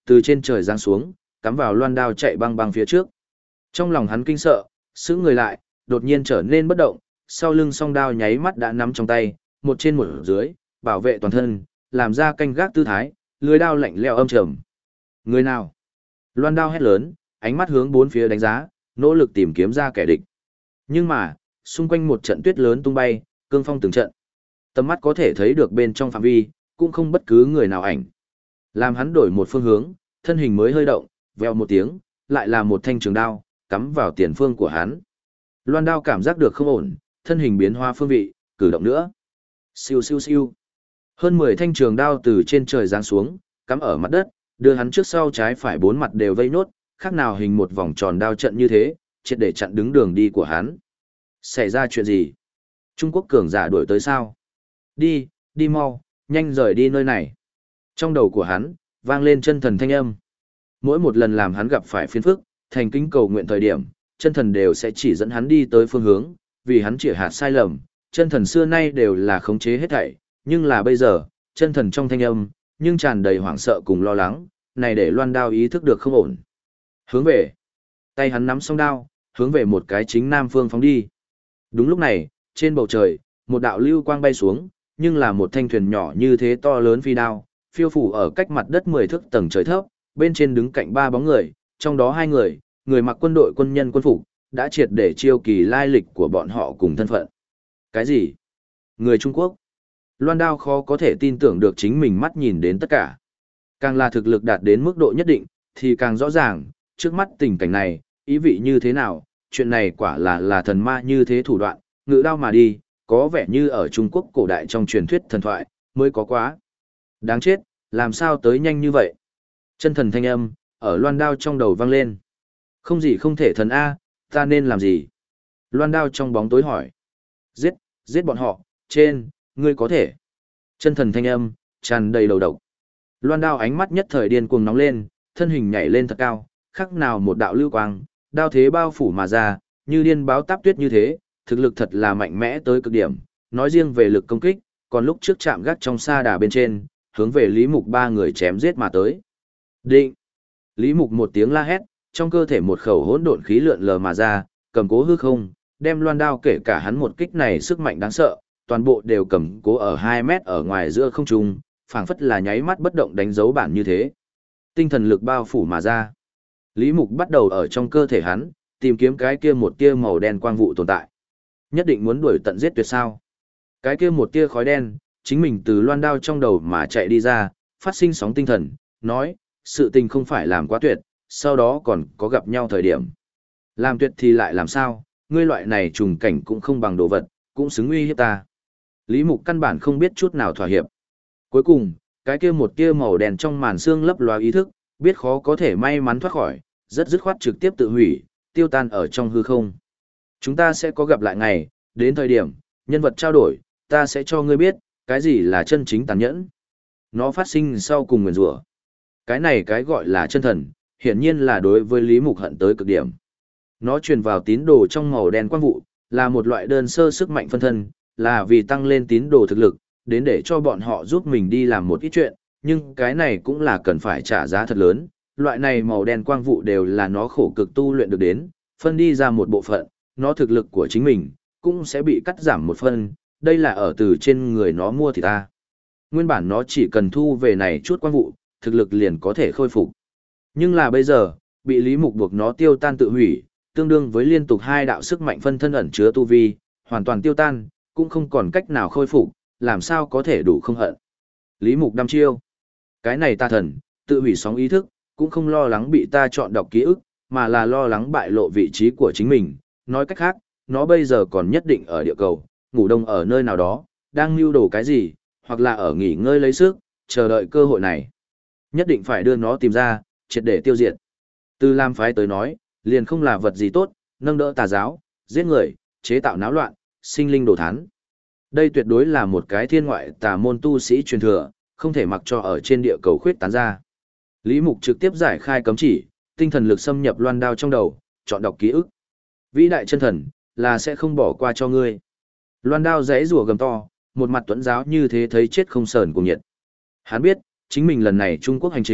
từ trên trời giáng xuống, cắm vào loan đao chạy băng băng phía trước. Trong lòng hắn kinh sợ, sững người lại, đột nhiên trở nên bất động, sau lưng song đao nháy mắt đã nắm trong tay, một trên một dưới, bảo vệ toàn thân, làm ra canh gác tư thái, lưới đao lạnh lẽo âm trầm. Người nào? Loan đao hét lớn, ánh mắt hướng bốn phía đánh giá, nỗ lực tìm kiếm ra kẻ địch. Nhưng mà, xung quanh một trận tuyết lớn tung bay, cương phong từng trận. Tầm mắt có thể thấy được bên trong phạm vi, cũng không bất cứ người nào ảnh. Làm hắn đổi một phương hướng, thân hình mới hơi động, vèo một tiếng, lại là một thanh trường đao, cắm vào tiền phương của hắn. Loan đao cảm giác được không ổn, thân hình biến hóa phương vị, cử động nữa. Siêu siêu siêu. Hơn 10 thanh trường đao từ trên trời giáng xuống, cắm ở mặt đất, đưa hắn trước sau trái phải bốn mặt đều vây nốt, khác nào hình một vòng tròn đao trận như thế, triệt để chặn đứng đường đi của hắn. Xảy ra chuyện gì? Trung Quốc cường giả đuổi tới sao? Đi, đi mau, nhanh rời đi nơi này. Trong đầu của hắn, vang lên chân thần thanh âm. Mỗi một lần làm hắn gặp phải phiền phức, thành kính cầu nguyện thời điểm, chân thần đều sẽ chỉ dẫn hắn đi tới phương hướng, vì hắn chỉ hạt sai lầm, chân thần xưa nay đều là khống chế hết thảy, nhưng là bây giờ, chân thần trong thanh âm, nhưng tràn đầy hoảng sợ cùng lo lắng, này để Loan đao ý thức được không ổn. Hướng về, tay hắn nắm song đao, hướng về một cái chính nam phương phóng đi. Đúng lúc này, trên bầu trời, một đạo lưu quang bay xuống, nhưng là một thanh thuyền nhỏ như thế to lớn phi đao, phiêu phủ ở cách mặt đất 10 thước tầng trời thấp, bên trên đứng cạnh ba bóng người, trong đó hai người, người mặc quân đội quân nhân quân phục, đã triệt để chiêu kỳ lai lịch của bọn họ cùng thân phận. Cái gì? Người Trung Quốc? Loan đao khó có thể tin tưởng được chính mình mắt nhìn đến tất cả. Càng là thực lực đạt đến mức độ nhất định, thì càng rõ ràng, trước mắt tình cảnh này, ý vị như thế nào, chuyện này quả là thần ma như thế thủ đoạn, ngự đao mà đi, có vẻ như ở Trung Quốc cổ đại trong truyền thuyết thần thoại, mới có quá. Đáng chết, làm sao tới nhanh như vậy? Chân thần thanh âm, ở loan đao trong đầu vang lên. Không gì không thể thần A, ta nên làm gì? Loan đao trong bóng tối hỏi. Giết bọn họ, trên, ngươi có thể. Chân thần thanh âm, tràn đầy đầu độc. Loan đao ánh mắt nhất thời điên cuồng nóng lên, thân hình nhảy lên thật cao, khác nào một đạo lưu quang, đao thế bao phủ mà ra, như điên báo táp tuyết như thế, thực lực thật là mạnh mẽ tới cực điểm, nói riêng về lực công kích, còn lúc trước chạm gác trong sa đà bên trên, hướng về Lý Mục ba người chém giết mà tới. Định! Lý Mục một tiếng la hét, trong cơ thể một khẩu hỗn độn khí lượn lờ mà ra, cầm cố hư không, đem loan đao kể cả hắn một kích này sức mạnh đáng sợ, toàn bộ đều cầm cố ở 2 mét ở ngoài giữa không trung, phảng phất là nháy mắt bất động đánh dấu bản như thế. Tinh thần lực bao phủ mà ra. Lý Mục bắt đầu ở trong cơ thể hắn, tìm kiếm cái kia một tia màu đen quang vụ tồn tại. Nhất định muốn đuổi tận giết tuyệt sao. Cái kia một tia khói đen, chính mình từ loan đao trong đầu mà chạy đi ra, phát sinh sóng tinh thần, nói, sự tình không phải làm quá tuyệt, sau đó còn có gặp nhau thời điểm. Làm tuyệt thì lại làm sao, ngươi loại này trùng cảnh cũng không bằng đồ vật, cũng xứng uy hiếp ta. Lý Mục căn bản không biết chút nào thỏa hiệp. Cuối cùng, cái kia một tia màu đen trong màn xương lấp loá ý thức, biết khó có thể may mắn thoát khỏi, rất dứt khoát trực tiếp tự hủy, tiêu tan ở trong hư không. Chúng ta sẽ có gặp lại ngày, đến thời điểm, nhân vật trao đổi, ta sẽ cho ngươi biết, cái gì là chân chính tàn nhẫn. Nó phát sinh sau cùng nguyền rủa. Cái này cái gọi là chân thần, hiển nhiên là đối với Lý Mục hận tới cực điểm. Nó truyền vào tín đồ trong màu đen quang vụ, là một loại đơn sơ sức mạnh phân thân, là vì tăng lên tín đồ thực lực, đến để cho bọn họ giúp mình đi làm một ít chuyện, nhưng cái này cũng là cần phải trả giá thật lớn. Loại này màu đen quang vụ đều là nó khổ cực tu luyện được đến, phân đi ra một bộ phận, nó thực lực của chính mình, cũng sẽ bị cắt giảm một phần, đây là ở từ trên người nó mua thì ta. Nguyên bản nó chỉ cần thu về này chút quang vụ, thực lực liền có thể khôi phục. Nhưng là bây giờ, bị Lý Mục buộc nó tiêu tan tự hủy, tương đương với liên tục 2 đạo sức mạnh phân thân ẩn chứa tu vi, hoàn toàn tiêu tan, cũng không còn cách nào khôi phục, làm sao có thể đủ không hận. Lý Mục đăm chiêu. Cái này ta thần, tự hủy sóng ý thức, cũng không lo lắng bị ta chọn đọc ký ức, mà là lo lắng bại lộ vị trí của chính mình. Nói cách khác, nó bây giờ còn nhất định ở địa cầu, ngủ đông ở nơi nào đó, đang mưu đồ cái gì, hoặc là ở nghỉ ngơi lấy sức, chờ đợi cơ hội này. Nhất định phải đưa nó tìm ra, triệt để tiêu diệt. Từ Lam phái tới nói, liền không là vật gì tốt, nâng đỡ tà giáo, giết người, chế tạo náo loạn, sinh linh đồ thán. Đây tuyệt đối là một cái thiên ngoại tà môn tu sĩ truyền thừa, không thể mặc cho ở trên địa cầu khuyết tán ra. Lý Mục trực tiếp giải khai cấm chỉ, tinh thần lực xâm nhập loan đao trong đầu, chọn đọc ký ức. Vĩ đại chân thần, là sẽ không bỏ qua cho ngươi. Loan đao giãy rủa gầm to, một mặt tuấn giáo như thế thấy chết không sờn cùng nhiệt. Hắn biết, chính mình lần này Trung Quốc hành trình,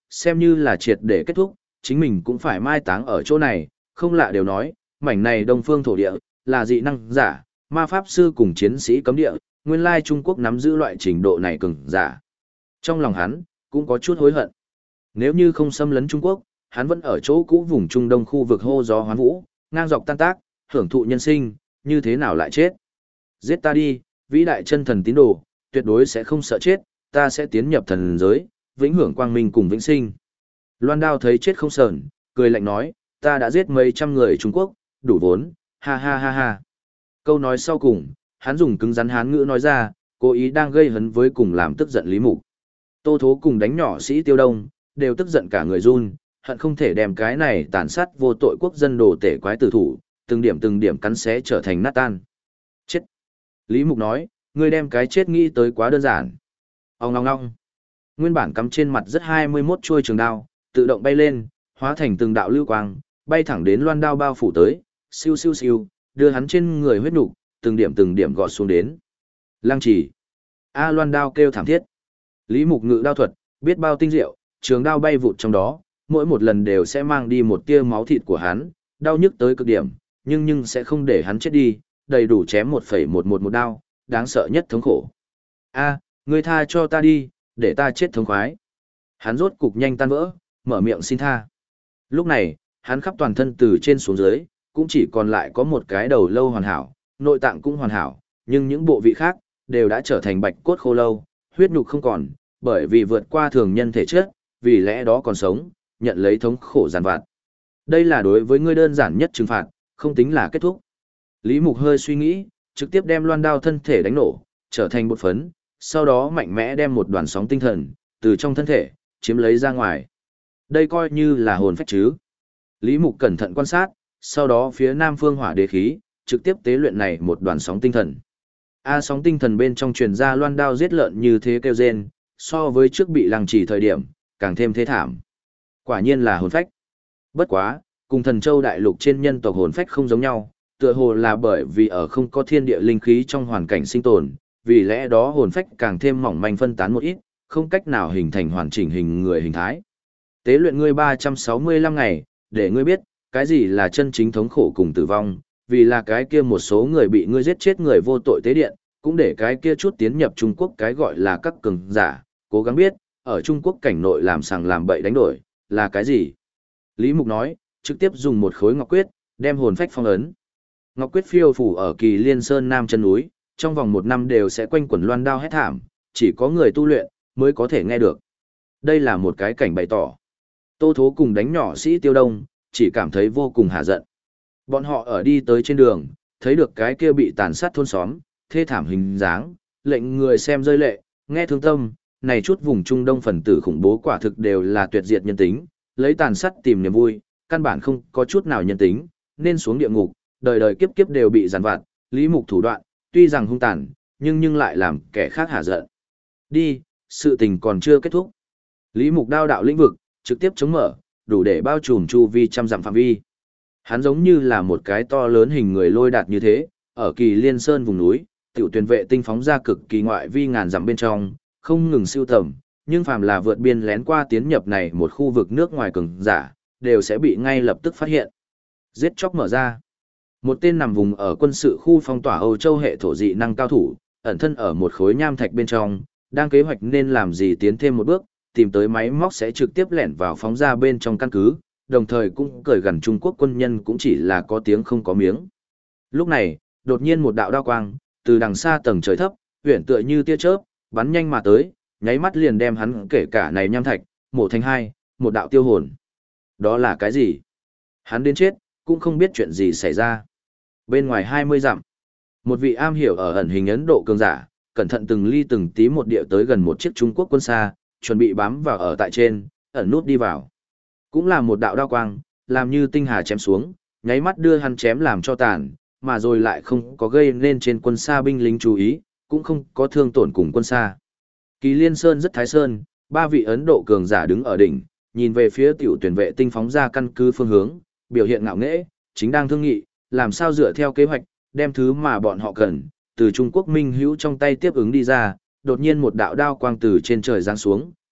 xem như là triệt để kết thúc, chính mình cũng phải mai táng ở chỗ này, không lạ đều nói, mảnh này đông phương thổ địa, là dị năng giả, ma pháp sư cùng chiến sĩ cấm địa, nguyên lai Trung Quốc nắm giữ loại trình độ này cường giả. Trong lòng hắn, cũng có chút hối hận. Nếu như không xâm lấn Trung Quốc, hắn vẫn ở chỗ cũ vùng Trung Đông khu vực hô gió hoán vũ, ngang dọc tan tác, hưởng thụ nhân sinh, như thế nào lại chết. Giết ta đi, vĩ đại chân thần tín đồ, tuyệt đối sẽ không sợ chết, ta sẽ tiến nhập thần giới, vĩnh hưởng quang minh cùng vĩnh sinh. Loan Đao thấy chết không sờn, cười lạnh nói, ta đã giết mấy trăm người Trung Quốc, đủ vốn, ha ha ha ha. Câu nói sau cùng, hắn dùng cứng rắn hán ngữ nói ra, cố ý đang gây hấn với cùng làm tức giận Lý Mục. Tô Thố cùng đánh nhỏ sĩ Tiêu Đông, đều tức giận cả người run, hận không thể đem cái này tàn sát vô tội quốc dân đồ tể quái tử thủ, từng điểm cắn xé trở thành nát tan. Chết! Lý Mục nói, ngươi đem cái chết nghĩ tới quá đơn giản. Ông ngong ngong. Nguyên bản cắm trên mặt rất 21 chuôi trường đao, tự động bay lên, hóa thành từng đạo lưu quang, bay thẳng đến Loan Đao bao phủ tới, siêu siêu siêu, đưa hắn trên người huyết nục, từng điểm gọt xuống đến. Lăng Chỉ. A Loan Đao kêu thảm thiết. Lý Mục ngự đao thuật, biết bao tinh diệu, trường đao bay vụt trong đó, mỗi một lần đều sẽ mang đi một tia máu thịt của hắn, đau nhức tới cực điểm, nhưng sẽ không để hắn chết đi, đầy đủ chém 1,111 đao, đáng sợ nhất thống khổ. A, ngươi tha cho ta đi, để ta chết thống khoái. Hắn rốt cục nhanh tan vỡ, mở miệng xin tha. Lúc này, hắn khắp toàn thân từ trên xuống dưới, cũng chỉ còn lại có một cái đầu lâu hoàn hảo, nội tạng cũng hoàn hảo, nhưng những bộ vị khác, đều đã trở thành bạch cốt khô lâu, huyết nhục không còn, bởi vì vượt qua thường nhân thể chất, vì lẽ đó còn sống, nhận lấy thống khổ giàn vặt. Đây là đối với ngươi đơn giản nhất trừng phạt, không tính là kết thúc. Lý Mục hơi suy nghĩ, trực tiếp đem Loan Đao thân thể đánh nổ, trở thành bột phấn, sau đó mạnh mẽ đem một đoàn sóng tinh thần, từ trong thân thể, chiếm lấy ra ngoài. Đây coi như là hồn phách chứ. Lý Mục cẩn thận quan sát, sau đó phía Nam Phương Hỏa Đế khí, trực tiếp tế luyện này một đoàn sóng tinh thần. Sóng tinh thần bên trong truyền ra Loan Đao giết lợn như thế kêu rên, so với trước bị Lăng Chỉ thời điểm, càng thêm thế thảm. Quả nhiên là hồn phách. Bất quá, cùng Thần Châu đại lục trên nhân tộc hồn phách không giống nhau, tựa hồ là bởi vì ở không có thiên địa linh khí trong hoàn cảnh sinh tồn, vì lẽ đó hồn phách càng thêm mỏng manh phân tán một ít, không cách nào hình thành hoàn chỉnh hình người hình thái. Tế luyện ngươi 365 ngày, để ngươi biết, cái gì là chân chính thống khổ cùng tử vong, vì là cái kia một số người bị ngươi giết chết người vô tội tế điện, cũng để cái kia chút tiến nhập Trung Quốc cái gọi là các cường giả, cố gắng biết, ở Trung Quốc cảnh nội làm sàng làm bậy đánh đổi, là cái gì. Lý Mục nói, trực tiếp dùng một khối ngọc quyết, đem hồn phách phong ấn. Ngọc quyết phiêu phủ ở Kỳ Liên Sơn Nam chân núi, trong vòng 1 năm đều sẽ quanh quẩn Loan Đao hét thảm, chỉ có người tu luyện mới có thể nghe được. Đây là một cái cảnh bày tỏ. Tô Thố cùng đánh nhỏ sĩ Tiêu Đông, chỉ cảm thấy vô cùng hạ giận. Bọn họ ở đi tới trên đường, thấy được cái kia bị tàn sát thôn xóm, thê thảm hình dáng, lệnh người xem rơi lệ, nghe thương tâm, này chút vùng Trung Đông phần tử khủng bố quả thực đều là tuyệt diệt nhân tính, lấy tàn sát tìm niềm vui, căn bản không có chút nào nhân tính, nên xuống địa ngục, đời đời kiếp kiếp đều bị giàn vặt, Lý Mục thủ đoạn, tuy rằng hung tàn, nhưng lại làm kẻ khác hả giận. Đi, sự tình còn chưa kết thúc. Lý Mục đao đạo lĩnh vực, trực tiếp chống mở, đủ để bao trùm chu vi trăm dặm phạm vi. Hắn giống như là một cái to lớn hình người lôi đạt như thế, ở Kỳ Liên Sơn vùng núi, tiểu tuyển vệ tinh phóng ra cực kỳ ngoại vi ngàn dặm bên trong, không ngừng siêu tầm, nhưng phàm là vượt biên lén qua tiến nhập này một khu vực nước ngoài cường giả, đều sẽ bị ngay lập tức phát hiện. Giết chóc mở ra. Một tên nằm vùng ở quân sự khu phong tỏa Âu Châu hệ thổ dị năng cao thủ, ẩn thân ở một khối nham thạch bên trong, đang kế hoạch nên làm gì tiến thêm một bước, tìm tới máy móc sẽ trực tiếp lẻn vào phóng ra bên trong căn cứ, đồng thời cũng cởi gần Trung Quốc quân nhân cũng chỉ là có tiếng không có miếng. Lúc này, đột nhiên một đạo đao quang, từ đằng xa tầng trời thấp, huyền tựa như tia chớp, bắn nhanh mà tới, nháy mắt liền đem hắn kể cả này nham thạch, mổ thành hai, một đạo tiêu hồn. Đó là cái gì? Hắn đến chết, cũng không biết chuyện gì xảy ra. Bên ngoài 20 dặm, một vị am hiểu ở ẩn hình Ấn Độ cường giả, cẩn thận từng ly từng tí một điệu tới gần một chiếc Trung Quốc quân xa, chuẩn bị bám vào ở tại trên, ẩn nút đi vào. Cũng là một đạo đao quang, làm như tinh hà chém xuống, nháy mắt đưa hắn chém làm cho tàn, mà rồi lại không có gây nên trên quân xa binh lính chú ý, cũng không có thương tổn cùng quân xa. Kỳ Liên Sơn rất thái sơn, 3 vị Ấn Độ cường giả đứng ở đỉnh, nhìn về phía tiểu tuyển vệ tinh phóng ra căn cứ phương hướng, biểu hiện ngạo nghễ, chính đang thương nghị, làm sao dựa theo kế hoạch, đem thứ mà bọn họ cần, từ Trung Quốc Minh Hữu trong tay tiếp ứng đi ra, đột nhiên một đạo đao quang từ trên trời giáng xuống,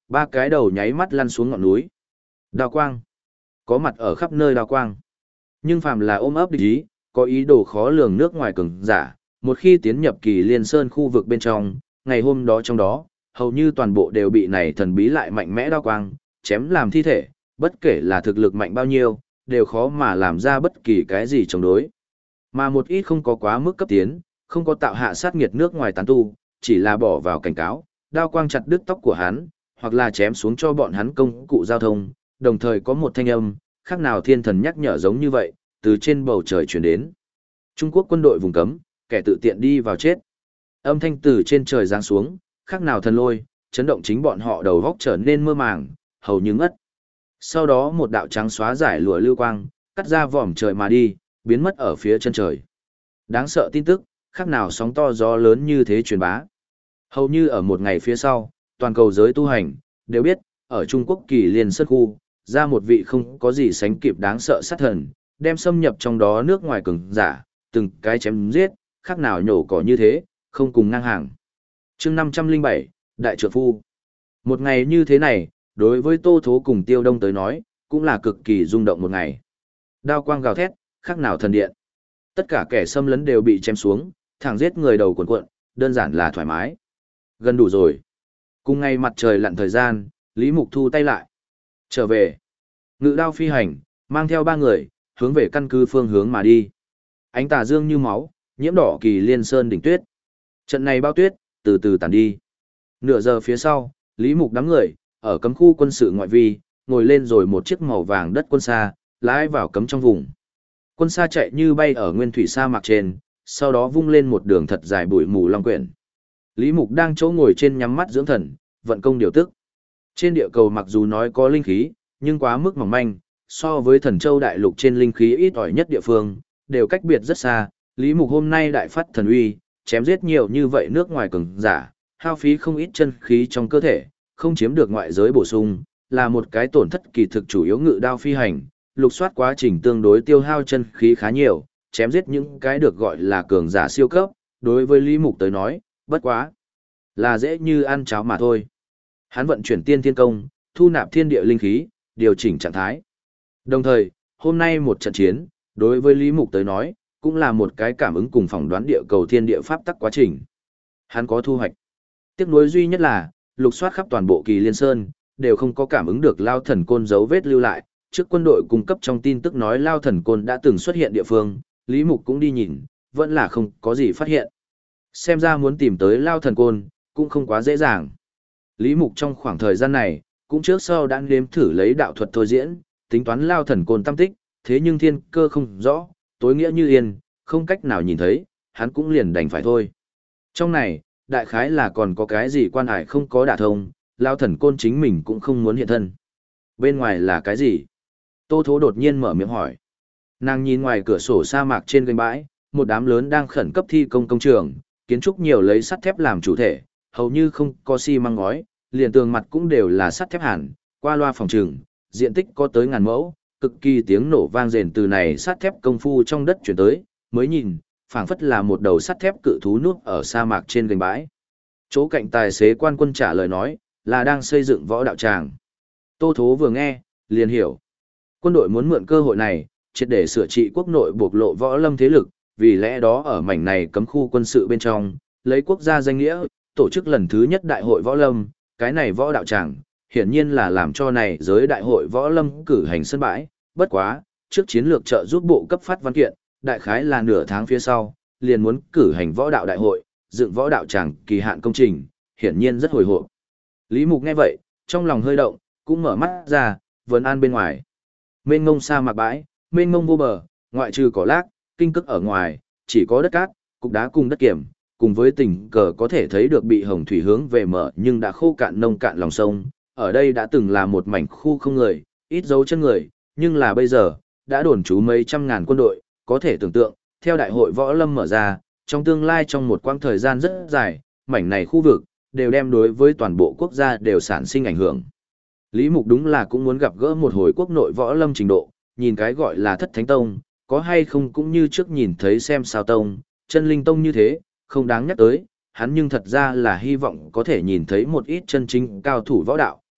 Ba cái đầu nháy mắt lăn xuống ngọn núi. Đao quang. Có mặt ở khắp nơi đao quang. Nhưng phàm là ôm ấp địch ý, có ý đồ khó lường nước ngoài cường giả, một khi tiến nhập Kỳ Liên Sơn khu vực bên trong, ngày hôm đó trong đó, hầu như toàn bộ đều bị này thần bí lại mạnh mẽ đao quang, chém làm thi thể, bất kể là thực lực mạnh bao nhiêu, đều khó mà làm ra bất kỳ cái gì chống đối. Mà một ít không có quá mức cấp tiến, không có tạo hạ sát nghiệt nước ngoài tán tu, chỉ là bỏ vào cảnh cáo, đao quang chặt đứt tóc của hắn, hoặc là chém xuống cho bọn hắn công cụ giao thông, đồng thời có một thanh âm, khác nào thiên thần nhắc nhở giống như vậy, từ trên bầu trời truyền đến. Trung Quốc quân đội vùng cấm, kẻ tự tiện đi vào chết. Âm thanh từ trên trời giáng xuống, khác nào thần lôi, chấn động chính bọn họ đầu góc trở nên mơ màng, hầu như ngất. Sau đó một đạo trắng xóa giải lụa lưu quang, cắt ra vòm trời mà đi, biến mất ở phía chân trời. Đáng sợ tin tức, khác nào sóng to gió lớn như thế truyền bá. Hầu như ở một ngày phía sau, toàn cầu giới tu hành, đều biết, ở Trung Quốc Kỳ Liên Sơn khu, ra một vị không có gì sánh kịp đáng sợ sát thần, đem xâm nhập trong đó nước ngoài cường giả, từng cái chém giết, khác nào nhổ cỏ như thế, không cùng ngang hàng. chương 507, Đại Trượng Phu. Một ngày như thế này, đối với Tô Thố cùng Tiêu Đông tới nói, cũng là cực kỳ rung động một ngày. Đao quang gào thét, khác nào thần điện. Tất cả kẻ xâm lấn đều bị chém xuống, thẳng giết người đầu cuộn cuộn, đơn giản là thoải mái. Gần đủ rồi. Cùng ngày mặt trời lặn thời gian, Lý Mục thu tay lại. Trở về. Ngự đao phi hành, mang theo 3 người, hướng về căn cứ phương hướng mà đi. Ánh tà dương như máu, nhiễm đỏ Kỳ Liên Sơn đỉnh tuyết. Trận này bao tuyết, từ từ tàn đi. Nửa giờ phía sau, Lý Mục đám người, ở cấm khu quân sự ngoại vi, ngồi lên rồi một chiếc màu vàng đất quân xa, lái vào cấm trong vùng. Quân xa chạy như bay ở nguyên thủy sa mạc trên, sau đó vung lên một đường thật dài bụi mù long quyển. Lý Mục đang chỗ ngồi trên nhắm mắt dưỡng thần, vận công điều tức. Trên địa cầu mặc dù nói có linh khí, nhưng quá mức mỏng manh, so với Thần Châu đại lục trên linh khí ít ỏi nhất địa phương, đều cách biệt rất xa. Lý Mục hôm nay đại phát thần uy, chém giết nhiều như vậy nước ngoài cường giả, hao phí không ít chân khí trong cơ thể, không chiếm được ngoại giới bổ sung, là một cái tổn thất kỳ thực chủ yếu ngự đao phi hành, lục soát quá trình tương đối tiêu hao chân khí khá nhiều, chém giết những cái được gọi là cường giả siêu cấp, đối với Lý Mục tới nói, bất quá là dễ như ăn cháo mà thôi. Hắn vận chuyển tiên thiên công, thu nạp thiên địa linh khí, điều chỉnh trạng thái. Đồng thời, hôm nay một trận chiến, đối với Lý Mục tới nói, cũng là một cái cảm ứng cùng phỏng đoán địa cầu thiên địa pháp tắc quá trình. Hắn có thu hoạch. Tiếc nuối duy nhất là, lục soát khắp toàn bộ Kỳ Liên Sơn, đều không có cảm ứng được Lao Thần Côn dấu vết lưu lại. Trước quân đội cung cấp trong tin tức nói Lao Thần Côn đã từng xuất hiện địa phương, Lý Mục cũng đi nhìn, vẫn là không có gì phát hiện. Xem ra muốn tìm tới Lao Thần Côn, cũng không quá dễ dàng. Lý Mục trong khoảng thời gian này, cũng trước sau đã nếm thử lấy đạo thuật thôi diễn, tính toán Lao Thần Côn tâm tích, thế nhưng thiên cơ không rõ, tối nghĩa như yên, không cách nào nhìn thấy, hắn cũng liền đành phải thôi. Trong này, đại khái là còn có cái gì quan hải không có đả thông, Lao Thần Côn chính mình cũng không muốn hiện thân. Bên ngoài là cái gì? Tô Thố đột nhiên mở miệng hỏi. Nàng nhìn ngoài cửa sổ sa mạc trên kênh bãi, một đám lớn đang khẩn cấp thi công công trường, kiến trúc nhiều lấy sắt thép làm chủ thể, hầu như không có xi măng ngói, liền tường mặt cũng đều là sắt thép hàn, qua loa phòng trường, diện tích có tới ngàn mẫu, cực kỳ tiếng nổ vang rền từ này sắt thép công phu trong đất chuyển tới, mới nhìn, phảng phất là một đầu sắt thép cự thú nuốt ở sa mạc trên kênh bãi. Chỗ cạnh tài xế quan quân trả lời nói, là đang xây dựng võ đạo tràng. Tô Thố vừa nghe, liền hiểu. Quân đội muốn mượn cơ hội này, triệt để sửa trị quốc nội bộc lộ võ lâm thế lực, vì lẽ đó ở mảnh này cấm khu quân sự bên trong, lấy quốc gia danh nghĩa, tổ chức lần thứ nhất đại hội võ lâm, cái này võ đạo tràng, hiển nhiên là làm cho này giới đại hội võ lâm cử hành sân bãi, bất quá, trước chiến lược trợ giúp bộ cấp phát văn kiện, đại khái là nửa tháng phía sau, liền muốn cử hành võ đạo đại hội, dựng võ đạo tràng kỳ hạn công trình, hiển nhiên rất hồi hộp. Lý Mục nghe vậy, trong lòng hơi động, cũng mở mắt ra, vấn an bên ngoài. Mênh ngông sa mạc bãi, mênh ngông vô bờ, ngoại trừ cỏ lác, kinh cức ở ngoài, chỉ có đất cát, cục đá cùng đất kiểm, cùng với tình cờ có thể thấy được bị hồng thủy hướng về mở nhưng đã khô cạn nông cạn lòng sông. Ở đây đã từng là một mảnh khu không người, ít dấu chân người, nhưng là bây giờ, đã đồn trú mấy trăm ngàn quân đội, có thể tưởng tượng, theo đại hội võ lâm mở ra, trong tương lai trong một quãng thời gian rất dài, mảnh này khu vực, đều đem đối với toàn bộ quốc gia đều sản sinh ảnh hưởng. Lý Mục đúng là cũng muốn gặp gỡ một hồi quốc nội võ lâm trình độ, nhìn cái gọi là thất thánh tông, có hay không cũng như trước nhìn thấy xem sao tông, chân linh tông như thế, không đáng nhắc tới, hắn nhưng thật ra là hy vọng có thể nhìn thấy một ít chân chính cao thủ võ đạo,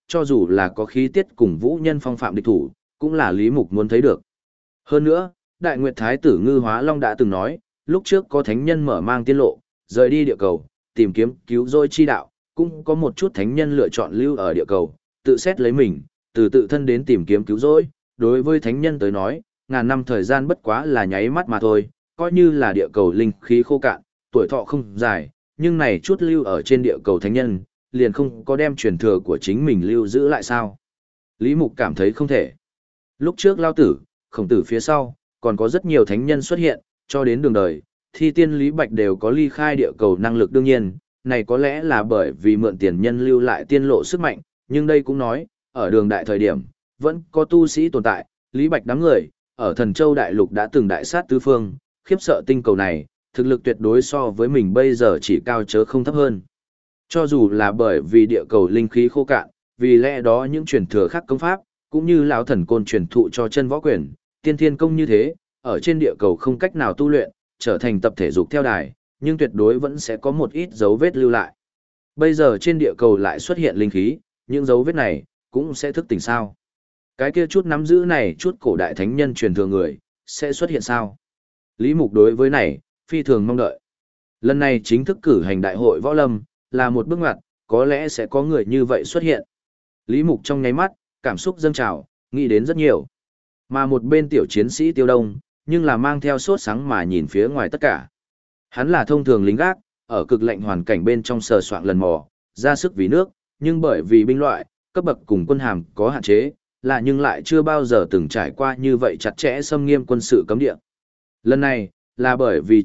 cho dù là có khí tiết cùng vũ nhân phong phạm địch thủ, cũng là Lý Mục muốn thấy được. Hơn nữa, Đại Nguyệt Thái tử Ngư Hóa Long đã từng nói, lúc trước có thánh nhân mở mang tiên lộ, rời đi địa cầu, tìm kiếm cứu rỗi chi đạo, cũng có một chút thánh nhân lựa chọn lưu ở địa cầu, tự xét lấy mình, từ tự thân đến tìm kiếm cứu rỗi. Đối với thánh nhân tới nói, ngàn năm thời gian bất quá là nháy mắt mà thôi, coi như là địa cầu linh khí khô cạn, tuổi thọ không dài, nhưng này chút lưu ở trên địa cầu thánh nhân, liền không có đem truyền thừa của chính mình lưu giữ lại sao. Lý Mục cảm thấy không thể. Lúc trước Lao Tử, Khổng Tử phía sau, còn có rất nhiều thánh nhân xuất hiện, cho đến đường đời, Thi Tiên Lý Bạch đều có ly khai địa cầu năng lực đương nhiên, này có lẽ là bởi vì mượn tiền nhân lưu lại tiên lộ sức mạnh, nhưng đây cũng nói, ở đường đại thời điểm, vẫn có tu sĩ tồn tại, Lý Bạch đám người, ở Thần Châu Đại Lục đã từng đại sát tứ phương, khiếp sợ tinh cầu này, thực lực tuyệt đối so với mình bây giờ chỉ cao chớ không thấp hơn. Cho dù là bởi vì địa cầu linh khí khô cạn, vì lẽ đó những truyền thừa khác công pháp, cũng như lão thần côn truyền thụ cho chân võ quyền, tiên thiên công như thế, ở trên địa cầu không cách nào tu luyện, trở thành tập thể dục theo đài, nhưng tuyệt đối vẫn sẽ có một ít dấu vết lưu lại. Bây giờ trên địa cầu lại xuất hiện linh khí, những dấu vết này, cũng sẽ thức tỉnh sao. Cái kia chút nắm giữ này chút cổ đại thánh nhân truyền thừa người, sẽ xuất hiện sao? Lý Mục đối với này, phi thường mong đợi. Lần này chính thức cử hành đại hội võ lâm, là một bước ngoặt, có lẽ sẽ có người như vậy xuất hiện. Lý Mục trong nháy mắt, cảm xúc dâng trào, nghĩ đến rất nhiều. Mà một bên tiểu chiến sĩ Tiêu Đông, nhưng là mang theo sốt sáng mà nhìn phía ngoài tất cả. Hắn là thông thường lính gác, ở cực lạnh hoàn cảnh bên trong sờ soạng lần mò, ra sức vì nước, nhưng bởi vì binh loại, cấp bậc cùng quân hàm có hạn chế, là nhưng lại chưa bao giờ từng trải qua như vậy chặt chẽ xâm nghiêm quân sự cấm địa. Lần này, là bởi vì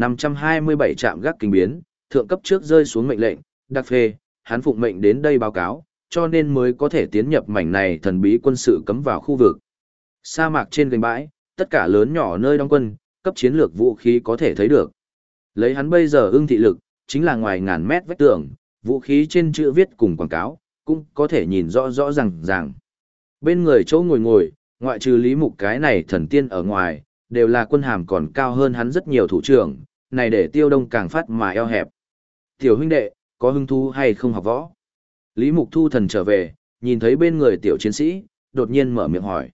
9.527 trạm gác kinh biến, thượng cấp trước rơi xuống mệnh lệnh, đặc phê, hắn phụng mệnh đến đây báo cáo, cho nên mới có thể tiến nhập mảnh này thần bí quân sự cấm vào khu vực. Sa mạc trên gành bãi, tất cả lớn nhỏ nơi đóng quân, cấp chiến lược vũ khí có thể thấy được. Lấy hắn bây giờ ưng thị lực, chính là ngoài ngàn mét vách tường, vũ khí trên chữ viết cùng quảng cáo, cũng có thể nhìn rõ rõ ràng. Bên người chỗ ngồi, ngoại trừ Lý Mục cái này thần tiên ở ngoài, đều là quân hàm còn cao hơn hắn rất nhiều thủ trưởng, này để Tiêu Đông càng phát mà eo hẹp. Tiểu huynh đệ, có hứng thú hay không học võ? Lý Mục thu thần trở về, nhìn thấy bên người tiểu chiến sĩ, đột nhiên mở miệng hỏi.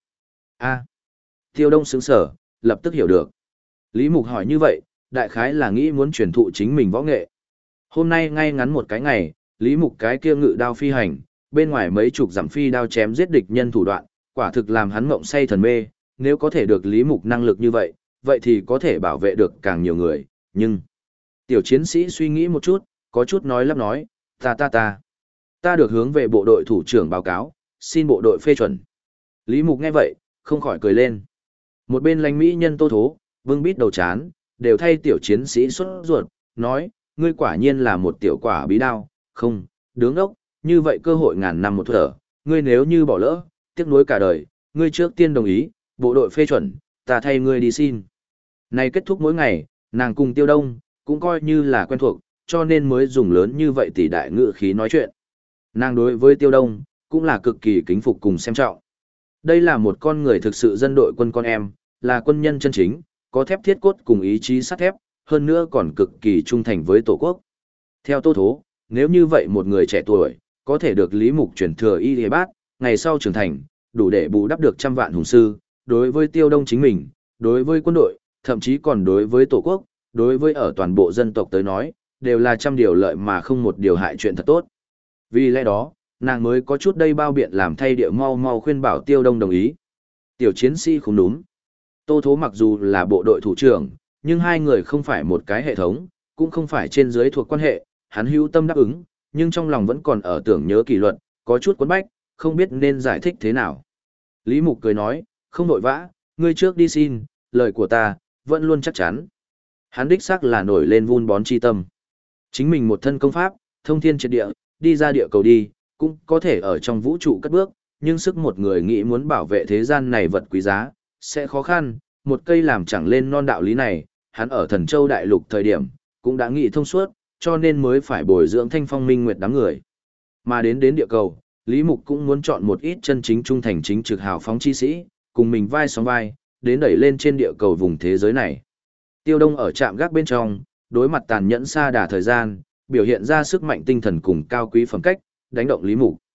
Tiêu Đông sững sờ, lập tức hiểu được. Lý Mục hỏi như vậy, đại khái là nghĩ muốn truyền thụ chính mình võ nghệ. Hôm nay ngay ngắn một cái ngày, Lý Mục cái kia ngự đao phi hành, bên ngoài mấy chục dặm phi đao chém giết địch nhân thủ đoạn, quả thực làm hắn mộng say thần mê, nếu có thể được Lý Mục năng lực như vậy, vậy thì có thể bảo vệ được càng nhiều người, nhưng... Tiểu chiến sĩ suy nghĩ một chút, có chút nói lắp nói, ta được hướng về bộ đội thủ trưởng báo cáo, xin bộ đội phê chuẩn. Lý Mục nghe vậy, không khỏi cười lên. Một bên lãnh mỹ nhân Tô Thố, vương bít đầu chán, đều thay tiểu chiến sĩ xuất ruột, nói, ngươi quả nhiên là một tiểu quả bí đao, không, đứng ốc, như vậy cơ hội ngàn năm một thở, ngươi nếu như bỏ lỡ, tiếc nuối cả đời, ngươi trước tiên đồng ý, bộ đội phê chuẩn, ta thay ngươi đi xin. Này kết thúc mỗi ngày, nàng cùng Tiêu Đông, cũng coi như là quen thuộc, cho nên mới dùng lớn như vậy tỷ đại ngữ khí nói chuyện. Nàng đối với Tiêu Đông, cũng là cực kỳ kính phục cùng xem trọng. Đây là một con người thực sự dân đội quân con em, là quân nhân chân chính, có thép thiết cốt cùng ý chí sắt thép, hơn nữa còn cực kỳ trung thành với Tổ quốc. Theo Tô Thố, nếu như vậy một người trẻ tuổi, có thể được Lý Mục truyền thừa y y bát, ngày sau trưởng thành, đủ để bù đắp được trăm vạn hùng sư, đối với Tiêu Đông chính mình, đối với quân đội, thậm chí còn đối với Tổ quốc, đối với ở toàn bộ dân tộc tới nói, đều là trăm điều lợi mà không một điều hại chuyện thật tốt. Vì lẽ đó, nàng mới có chút đây bao biện làm thay địa mau khuyên bảo Tiêu Đông đồng ý. Tiểu chiến sĩ không đúng. Tô Thố mặc dù là bộ đội thủ trưởng, nhưng hai người không phải một cái hệ thống, cũng không phải trên dưới thuộc quan hệ, hắn hữu tâm đáp ứng, nhưng trong lòng vẫn còn ở tưởng nhớ kỷ luật, có chút quấn bách, không biết nên giải thích thế nào. Lý Mục cười nói, không vội vã, ngươi trước đi xin, lời của ta, vẫn luôn chắc chắn. Hắn đích xác là nổi lên vun bón chi tâm. Chính mình một thân công pháp, thông thiên triệt địa, đi ra địa cầu đi, cũng có thể ở trong vũ trụ cất bước, nhưng sức một người nghĩ muốn bảo vệ thế gian này vật quý giá, sẽ khó khăn, một cây làm chẳng lên non đạo lý này, hắn ở Thần Châu Đại Lục thời điểm, cũng đã nghĩ thông suốt, cho nên mới phải bồi dưỡng Thanh Phong Minh Nguyệt đám người. Mà đến địa cầu, Lý Mục cũng muốn chọn một ít chân chính trung thành chính trực hào phóng chi sĩ, cùng mình vai sóng vai, đến đẩy lên trên địa cầu vùng thế giới này. Tiêu Đông ở trạm gác bên trong, đối mặt tàn nhẫn xa đà thời gian, biểu hiện ra sức mạnh tinh thần cùng cao quý phẩm cách, đánh động Lý Mục.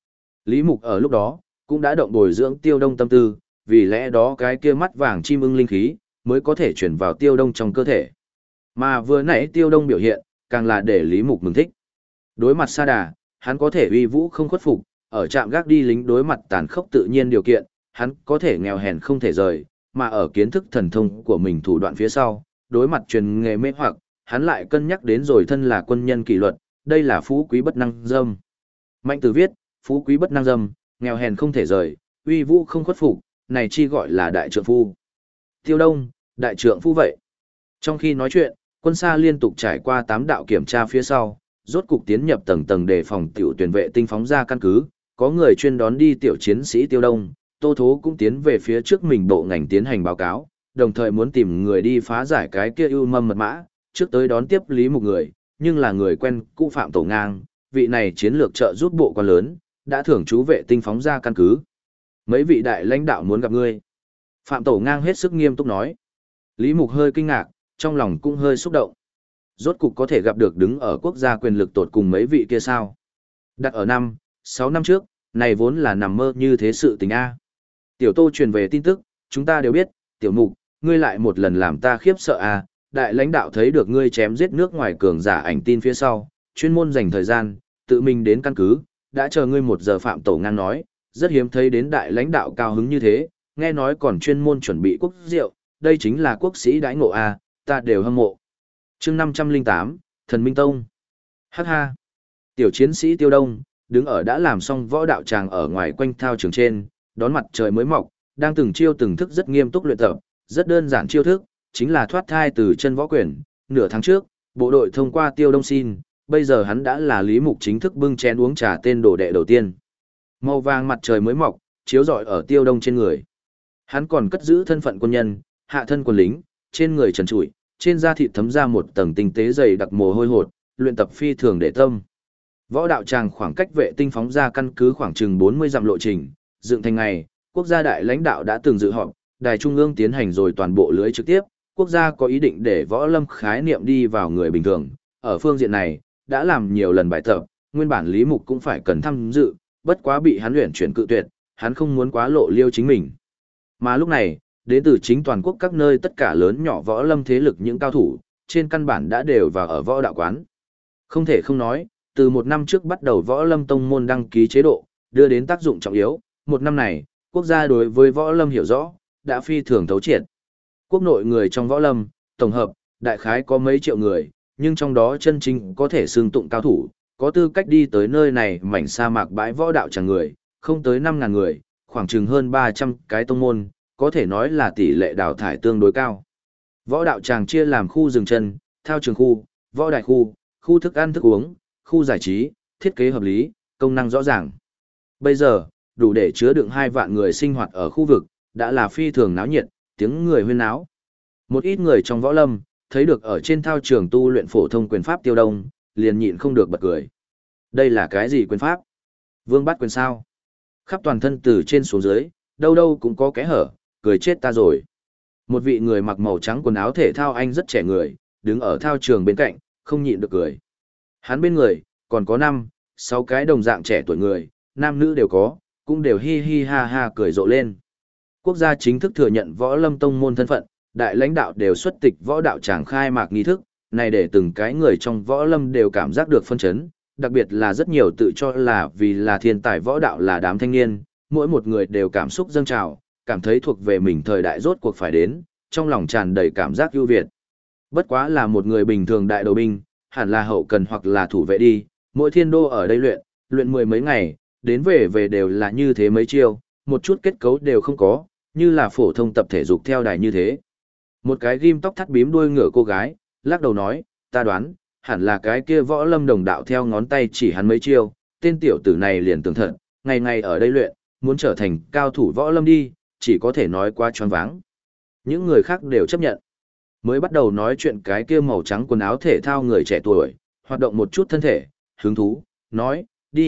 Lý Mục ở lúc đó, cũng đã động bồi dưỡng Tiêu Đông tâm tư, vì lẽ đó cái kia mắt vàng chim ưng linh khí, mới có thể chuyển vào Tiêu Đông trong cơ thể. Mà vừa nãy Tiêu Đông biểu hiện, càng là để Lý Mục mừng thích. Đối mặt Sa Đà, hắn có thể uy vũ không khuất phục, ở trạm gác đi lính đối mặt tàn khốc tự nhiên điều kiện, hắn có thể nghèo hèn không thể rời, mà ở kiến thức thần thông của mình thủ đoạn phía sau, đối mặt truyền nghề mê hoặc, hắn lại cân nhắc đến rồi thân là quân nhân kỷ luật, đây là phú quý bất năng dâm. Mạnh Tử viết, phú quý bất năng dâm, nghèo hèn không thể rời, uy vũ không khuất phục, này chi gọi là đại trượng phu. Tiêu Đông, đại trượng phu vậy. Trong khi nói chuyện, quân xa liên tục trải qua 8 đạo kiểm tra phía sau, rốt cục tiến nhập tầng tầng đề phòng tiểu tuyển vệ tinh phóng ra căn cứ, có người chuyên đón đi tiểu chiến sĩ Tiêu Đông, Tô Thố cũng tiến về phía trước mình bộ ngành tiến hành báo cáo, đồng thời muốn tìm người đi phá giải cái kia ưu mâm mật mã, trước tới đón tiếp Lý Mục người, nhưng là người quen cũ Phạm Tổ Ngang, vị này chiến lược trợ giúp bộ quan lớn, đã thưởng chú vệ tinh phóng ra căn cứ. Mấy vị đại lãnh đạo muốn gặp ngươi. Phạm Tổ Ngang hết sức nghiêm túc nói. Lý Mục hơi kinh ngạc, trong lòng cũng hơi xúc động. Rốt cục có thể gặp được đứng ở quốc gia quyền lực tột cùng mấy vị kia sao. Đặt ở 6 năm trước, này vốn là nằm mơ như thế sự tình A. Tiểu Tô truyền về tin tức, chúng ta đều biết, Tiểu Mục, ngươi lại một lần làm ta khiếp sợ A. Đại lãnh đạo thấy được ngươi chém giết nước ngoài cường giả ảnh tin phía sau, chuyên môn dành thời gian, tự mình đến căn cứ, đã chờ ngươi 1 giờ. Phạm Tổ Ngang nói, rất hiếm thấy đến đại lãnh đạo cao hứng như thế, nghe nói còn chuyên môn chuẩn bị quốc rượu, đây chính là quốc sĩ đãi ngộ A, ta đều hâm mộ. Chương 508, Thần Minh Tông. Hắc ha. Tiểu chiến sĩ Tiêu Đông, đứng ở đã làm xong võ đạo tràng ở ngoài quanh thao trường trên, đón mặt trời mới mọc, đang từng chiêu từng thức rất nghiêm túc luyện tập, rất đơn giản chiêu thức, chính là thoát thai từ chân võ quyền. Nửa tháng trước, bộ đội thông qua Tiêu Đông xin, bây giờ hắn đã là Lý Mục chính thức bưng chén uống trà tên đồ đệ đầu tiên. Màu vàng mặt trời mới mọc, chiếu rọi ở Tiêu Đông trên người. Hắn còn cất giữ thân phận quân nhân, hạ thân quân lính, trên người trần trụi, trên da thịt thấm ra một tầng tinh tế dày đặc mồ hôi hột, luyện tập phi thường để tâm. Võ đạo tràng khoảng cách vệ tinh phóng ra căn cứ khoảng chừng 40 dặm lộ trình, dựng thành ngày, quốc gia đại lãnh đạo đã từng dự họp, đài trung ương tiến hành rồi toàn bộ lưới trực tiếp, quốc gia có ý định để võ lâm khái niệm đi vào người bình thường. Ở phương diện này, đã làm nhiều lần bài tập, nguyên bản Lý Mục cũng phải cần tham dự, bất quá bị hắn luyện chuyển cự tuyệt, hắn không muốn quá lộ liêu chính mình. Mà lúc này, đến từ chính toàn quốc các nơi tất cả lớn nhỏ võ lâm thế lực những cao thủ, trên căn bản đã đều vào ở võ đạo quán. Không thể không nói, từ 1 năm trước bắt đầu võ lâm tông môn đăng ký chế độ, đưa đến tác dụng trọng yếu, 1 năm này, quốc gia đối với võ lâm hiểu rõ, đã phi thường thấu triệt. Quốc nội người trong võ lâm, tổng hợp, đại khái có mấy triệu người, nhưng trong đó chân chính có thể xưng tụng cao thủ, có tư cách đi tới nơi này mảnh sa mạc bãi võ đạo chẳng người, không tới 5.000 người, khoảng chừng hơn 300 cái tông môn, có thể nói là tỷ lệ đào thải tương đối cao. Võ đạo tràng chia làm khu dừng chân, thao trường khu, võ đại khu, khu thức ăn thức uống, khu giải trí, thiết kế hợp lý, công năng rõ ràng. Bây giờ, đủ để chứa đựng 2 vạn người sinh hoạt ở khu vực, đã là phi thường náo nhiệt, tiếng người huyên náo. Một ít người trong võ lâm, thấy được ở trên thao trường tu luyện phổ thông quyền pháp Tiêu Đông, liền nhịn không được bật cười. Đây là cái gì quyền pháp? Vương bắt quyền sao? Khắp toàn thân từ trên xuống dưới, đâu đâu cũng có kẽ hở, cười chết ta rồi. Một vị người mặc màu trắng quần áo thể thao anh rất trẻ người, đứng ở thao trường bên cạnh, không nhịn được cười. Hắn bên người, còn có 5-6 cái đồng dạng trẻ tuổi người, nam nữ đều có, cũng đều hi hi ha ha cười rộ lên. Quốc gia chính thức thừa nhận võ lâm tông môn thân phận, đại lãnh đạo đều xuất tịch võ đạo tràng khai mạc nghi thức, này để từng cái người trong võ lâm đều cảm giác được phân chấn, đặc biệt là rất nhiều tự cho là vì là thiên tài võ đạo là đám thanh niên, mỗi một người đều cảm xúc dâng trào, cảm thấy thuộc về mình thời đại rốt cuộc phải đến, trong lòng tràn đầy cảm giác ưu việt. Bất quá là một người bình thường đại đầu binh, hẳn là hậu cần hoặc là thủ vệ đi, mỗi thiên đô ở đây luyện 10 mấy ngày, đến về đều là như thế mấy chiêu, một chút kết cấu đều không có, như là phổ thông tập thể dục theo đài như thế. Một cái ghim tóc thắt bím đuôi ngựa cô gái, lắc đầu nói, ta đoán, hẳn là cái kia võ lâm đồng đạo theo ngón tay chỉ hắn mấy chiêu, tên tiểu tử này liền tưởng thật, ngày ngày ở đây luyện, muốn trở thành cao thủ võ lâm đi, chỉ có thể nói qua choáng váng. Những người khác đều chấp nhận. Mới bắt đầu nói chuyện cái kia màu trắng quần áo thể thao người trẻ tuổi, hoạt động một chút thân thể, hứng thú, nói,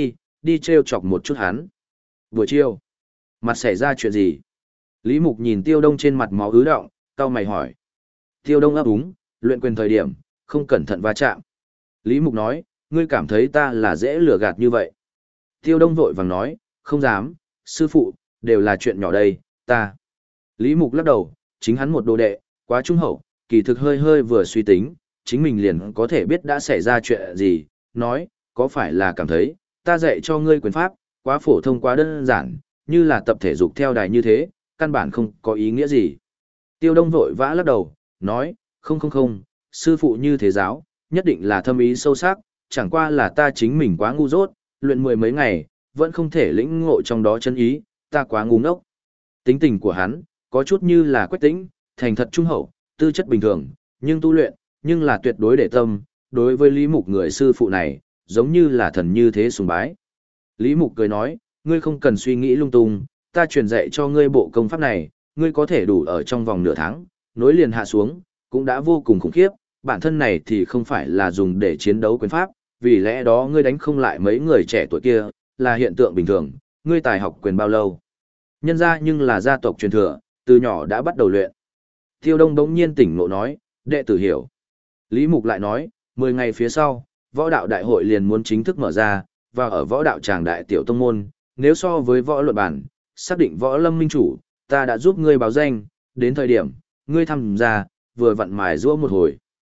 đi trêu chọc một chút hắn. Buổi chiều, mặt xảy ra chuyện gì? Lý Mục nhìn Tiêu Đông trên mặt máu ứ đọng, cau mày hỏi. Tiêu Đông ấp úng, luyện quyền thời điểm, không cẩn thận va chạm. Lý Mục nói, ngươi cảm thấy ta là dễ lừa gạt như vậy. Tiêu Đông vội vàng nói, không dám, sư phụ, đều là chuyện nhỏ đây, ta. Lý Mục lắc đầu, chính hắn một đồ đệ, quá trung hậu, kỳ thực hơi hơi vừa suy tính, chính mình liền có thể biết đã xảy ra chuyện gì, nói, có phải là cảm thấy, ta dạy cho ngươi quyền pháp, quá phổ thông quá đơn giản, như là tập thể dục theo đài như thế, căn bản không có ý nghĩa gì. Tiêu Đông vội vã lắc đầu, nói, không, sư phụ như thế giáo, nhất định là thâm ý sâu sắc, chẳng qua là ta chính mình quá ngu dốt, luyện mười mấy ngày, vẫn không thể lĩnh ngộ trong đó chân ý, ta quá ngu ngốc. Tính tình của hắn, có chút như là Quách Tĩnh, thành thật trung hậu, tư chất bình thường, nhưng tu luyện, nhưng là tuyệt đối để tâm, đối với Lý Mục người sư phụ này, giống như là thần như thế sùng bái. Lý Mục cười nói, ngươi không cần suy nghĩ lung tung, ta truyền dạy cho ngươi bộ công pháp này, ngươi có thể đủ ở trong vòng nửa tháng, nối liền hạ xuống, cũng đã vô cùng khủng khiếp, bản thân này thì không phải là dùng để chiến đấu quyền pháp, vì lẽ đó ngươi đánh không lại mấy người trẻ tuổi kia, là hiện tượng bình thường, ngươi tài học quyền bao lâu. Nhân ra nhưng là gia tộc truyền thừa, từ nhỏ đã bắt đầu luyện. Tiêu Đông bỗng nhiên tỉnh ngộ nói, đệ tử hiểu. Lý Mục lại nói, 10 ngày phía sau, võ đạo đại hội liền muốn chính thức mở ra, và ở võ đạo tràng đại tiểu tông môn, nếu so với võ luận bản, xác định võ lâm minh chủ, ta đã giúp ngươi báo danh, đến thời điểm, ngươi tham gia, vừa vặn mài giũa một hồi.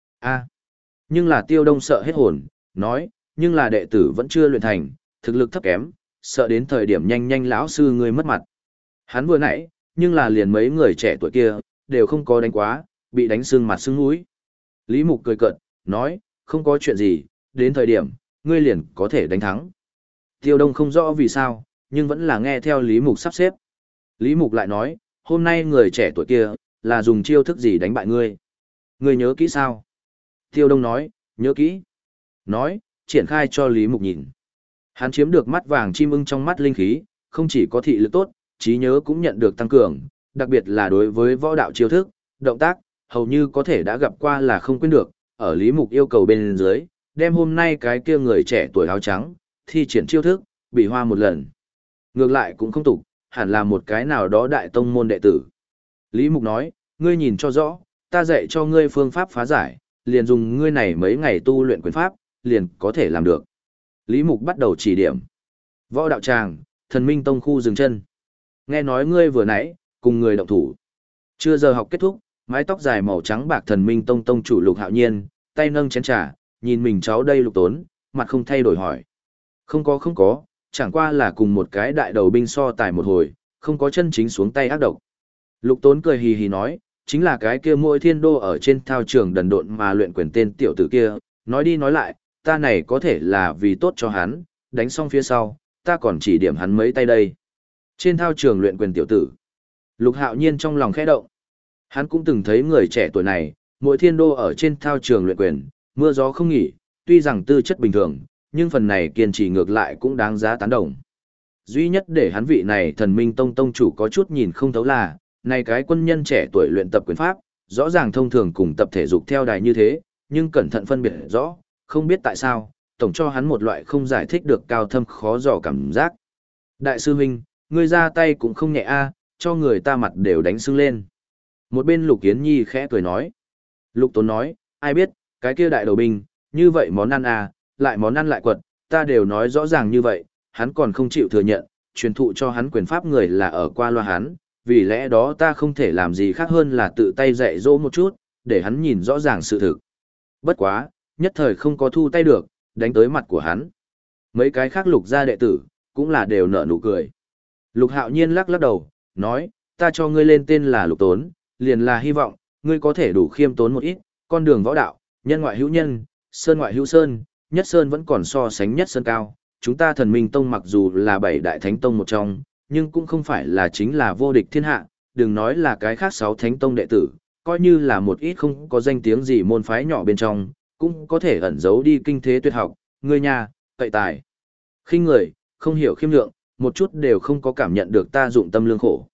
Nhưng là Tiêu Đông sợ hết hồn, nói, nhưng là đệ tử vẫn chưa luyện thành, thực lực thấp kém, sợ đến thời điểm nhanh lão sư ngươi mất mặt. Hắn vừa nãy, nhưng là liền mấy người trẻ tuổi kia, đều không có đánh quá, bị đánh sưng mặt sưng mũi. Lý Mục cười cợt, nói, không có chuyện gì, đến thời điểm, ngươi liền có thể đánh thắng. Tiêu Đông không rõ vì sao, nhưng vẫn là nghe theo Lý Mục sắp xếp. Lý Mục lại nói, hôm nay người trẻ tuổi kia, là dùng chiêu thức gì đánh bại ngươi? Ngươi nhớ kỹ sao? Tiêu Đông nói, nhớ kỹ. Nói, triển khai cho Lý Mục nhìn. Hắn chiếm được mắt vàng chim ưng trong mắt linh khí, không chỉ có thị lực tốt, trí nhớ cũng nhận được tăng cường, đặc biệt là đối với võ đạo chiêu thức, động tác, hầu như có thể đã gặp qua là không quên được, ở Lý Mục yêu cầu bên dưới, đem hôm nay cái kia người trẻ tuổi áo trắng, thi triển chiêu thức, bị hoa một lần. Ngược lại cũng không tục, hẳn là một cái nào đó đại tông môn đệ tử. Lý Mục nói, ngươi nhìn cho rõ, ta dạy cho ngươi phương pháp phá giải, liền dùng ngươi này mấy ngày tu luyện quyền pháp, liền có thể làm được. Lý Mục bắt đầu chỉ điểm. Võ đạo tràng, Thần Minh Tông khu dừng chân. Nghe nói ngươi vừa nãy, cùng người động thủ. Chưa giờ học kết thúc, mái tóc dài màu trắng bạc Thần Minh Tông tông chủ Lục Hạo Nhiên, tay nâng chén trà, nhìn mình cháu đây Lục Tốn, mặt không thay đổi hỏi. Không có, chẳng qua là cùng một cái đại đầu binh so tài một hồi, không có chân chính xuống tay ác độc. Lục Tốn cười hì hì nói, chính là cái kia mỗi thiên đô ở trên thao trường đần độn mà luyện quyền tên tiểu tử kia, nói đi nói lại, ta này có thể là vì tốt cho hắn, đánh xong phía sau, ta còn chỉ điểm hắn mấy tay đây. Trên thao trường luyện quyền tiểu tử, Lục Hạo Nhiên trong lòng khẽ động. Hắn cũng từng thấy người trẻ tuổi này, mỗi thiên đô ở trên thao trường luyện quyền, mưa gió không nghỉ, tuy rằng tư chất bình thường, nhưng phần này kiên trì ngược lại cũng đáng giá tán đồng. Duy nhất để hắn vị này Thần Minh Tông tông chủ có chút nhìn không thấu là, này cái quân nhân trẻ tuổi luyện tập quyền pháp, rõ ràng thông thường cùng tập thể dục theo đài như thế, nhưng cẩn thận phân biệt rõ, không biết tại sao, tổng cho hắn một loại không giải thích được cao thâm khó dò cảm giác. Đại sư huynh, ngươi ra tay cũng không nhẹ a, cho người ta mặt đều đánh sưng lên. Một bên Lục Kiến Nhi khẽ cười nói. Lục Tốn nói, ai biết, cái kia đại đầu binh, như vậy món ăn à, lại món ăn lại quật, ta đều nói rõ ràng như vậy, hắn còn không chịu thừa nhận, truyền thụ cho hắn quyền pháp người là ở qua loa hắn, vì lẽ đó ta không thể làm gì khác hơn là tự tay dạy dỗ một chút, để hắn nhìn rõ ràng sự thực. Bất quá, nhất thời không có thu tay được, đánh tới mặt của hắn. Mấy cái khác Lục gia đệ tử, cũng là đều nở nụ cười. Lục Hạo Nhiên lắc lắc đầu, nói, ta cho ngươi lên tên là Lục Tốn, liền là hy vọng, ngươi có thể đủ khiêm tốn một ít, con đường võ đạo, nhân ngoại hữu nhân, sơn ngoại hữu sơn, nhất sơn vẫn còn so sánh nhất sơn cao. Chúng ta Thần Minh Tông mặc dù là 7 đại thánh tông một trong, nhưng cũng không phải là chính là vô địch thiên hạ, đừng nói là cái khác 6 thánh tông đệ tử, coi như là một ít không có danh tiếng gì môn phái nhỏ bên trong, cũng có thể ẩn giấu đi kinh thế tuyệt học, ngươi nhà, cậy tài. Khinh người, không hiểu khiêm lượng, một chút đều không có cảm nhận được ta dụng tâm lương khổ.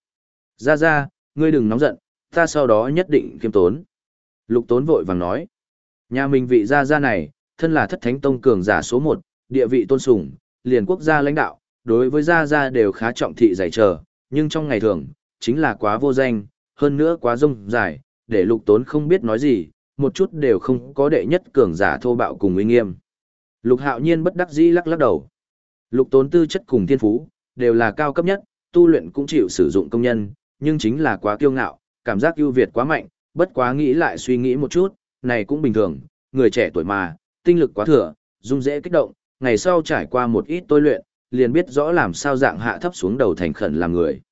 Ra, ngươi đừng nóng giận, ta sau đó nhất định khiêm tốn. Lục Tốn vội vàng nói, nhà mình vị gia này, thân là thất thánh tông cường giả số 1, địa vị tôn sùng, liền quốc gia lãnh đạo, đối với gia đều khá trọng thị giải chờ, nhưng trong ngày thường, chính là quá vô danh, hơn nữa quá rông dài, để Lục Tốn không biết nói gì, một chút đều không có đệ nhất cường giả thô bạo cùng uy nghiêm. Lục Hạo Nhiên bất đắc dĩ lắc lắc đầu. Lục Tốn tư chất cùng thiên phú, đều là cao cấp nhất, tu luyện cũng chịu sử dụng công nhân, nhưng chính là quá kiêu ngạo, cảm giác ưu việt quá mạnh, bất quá nghĩ lại suy nghĩ một chút, này cũng bình thường, người trẻ tuổi mà, tinh lực quá thừa, dung dễ kích động, ngày sau trải qua một ít tôi luyện, liền biết rõ làm sao dạng hạ thấp xuống đầu thành khẩn làm người.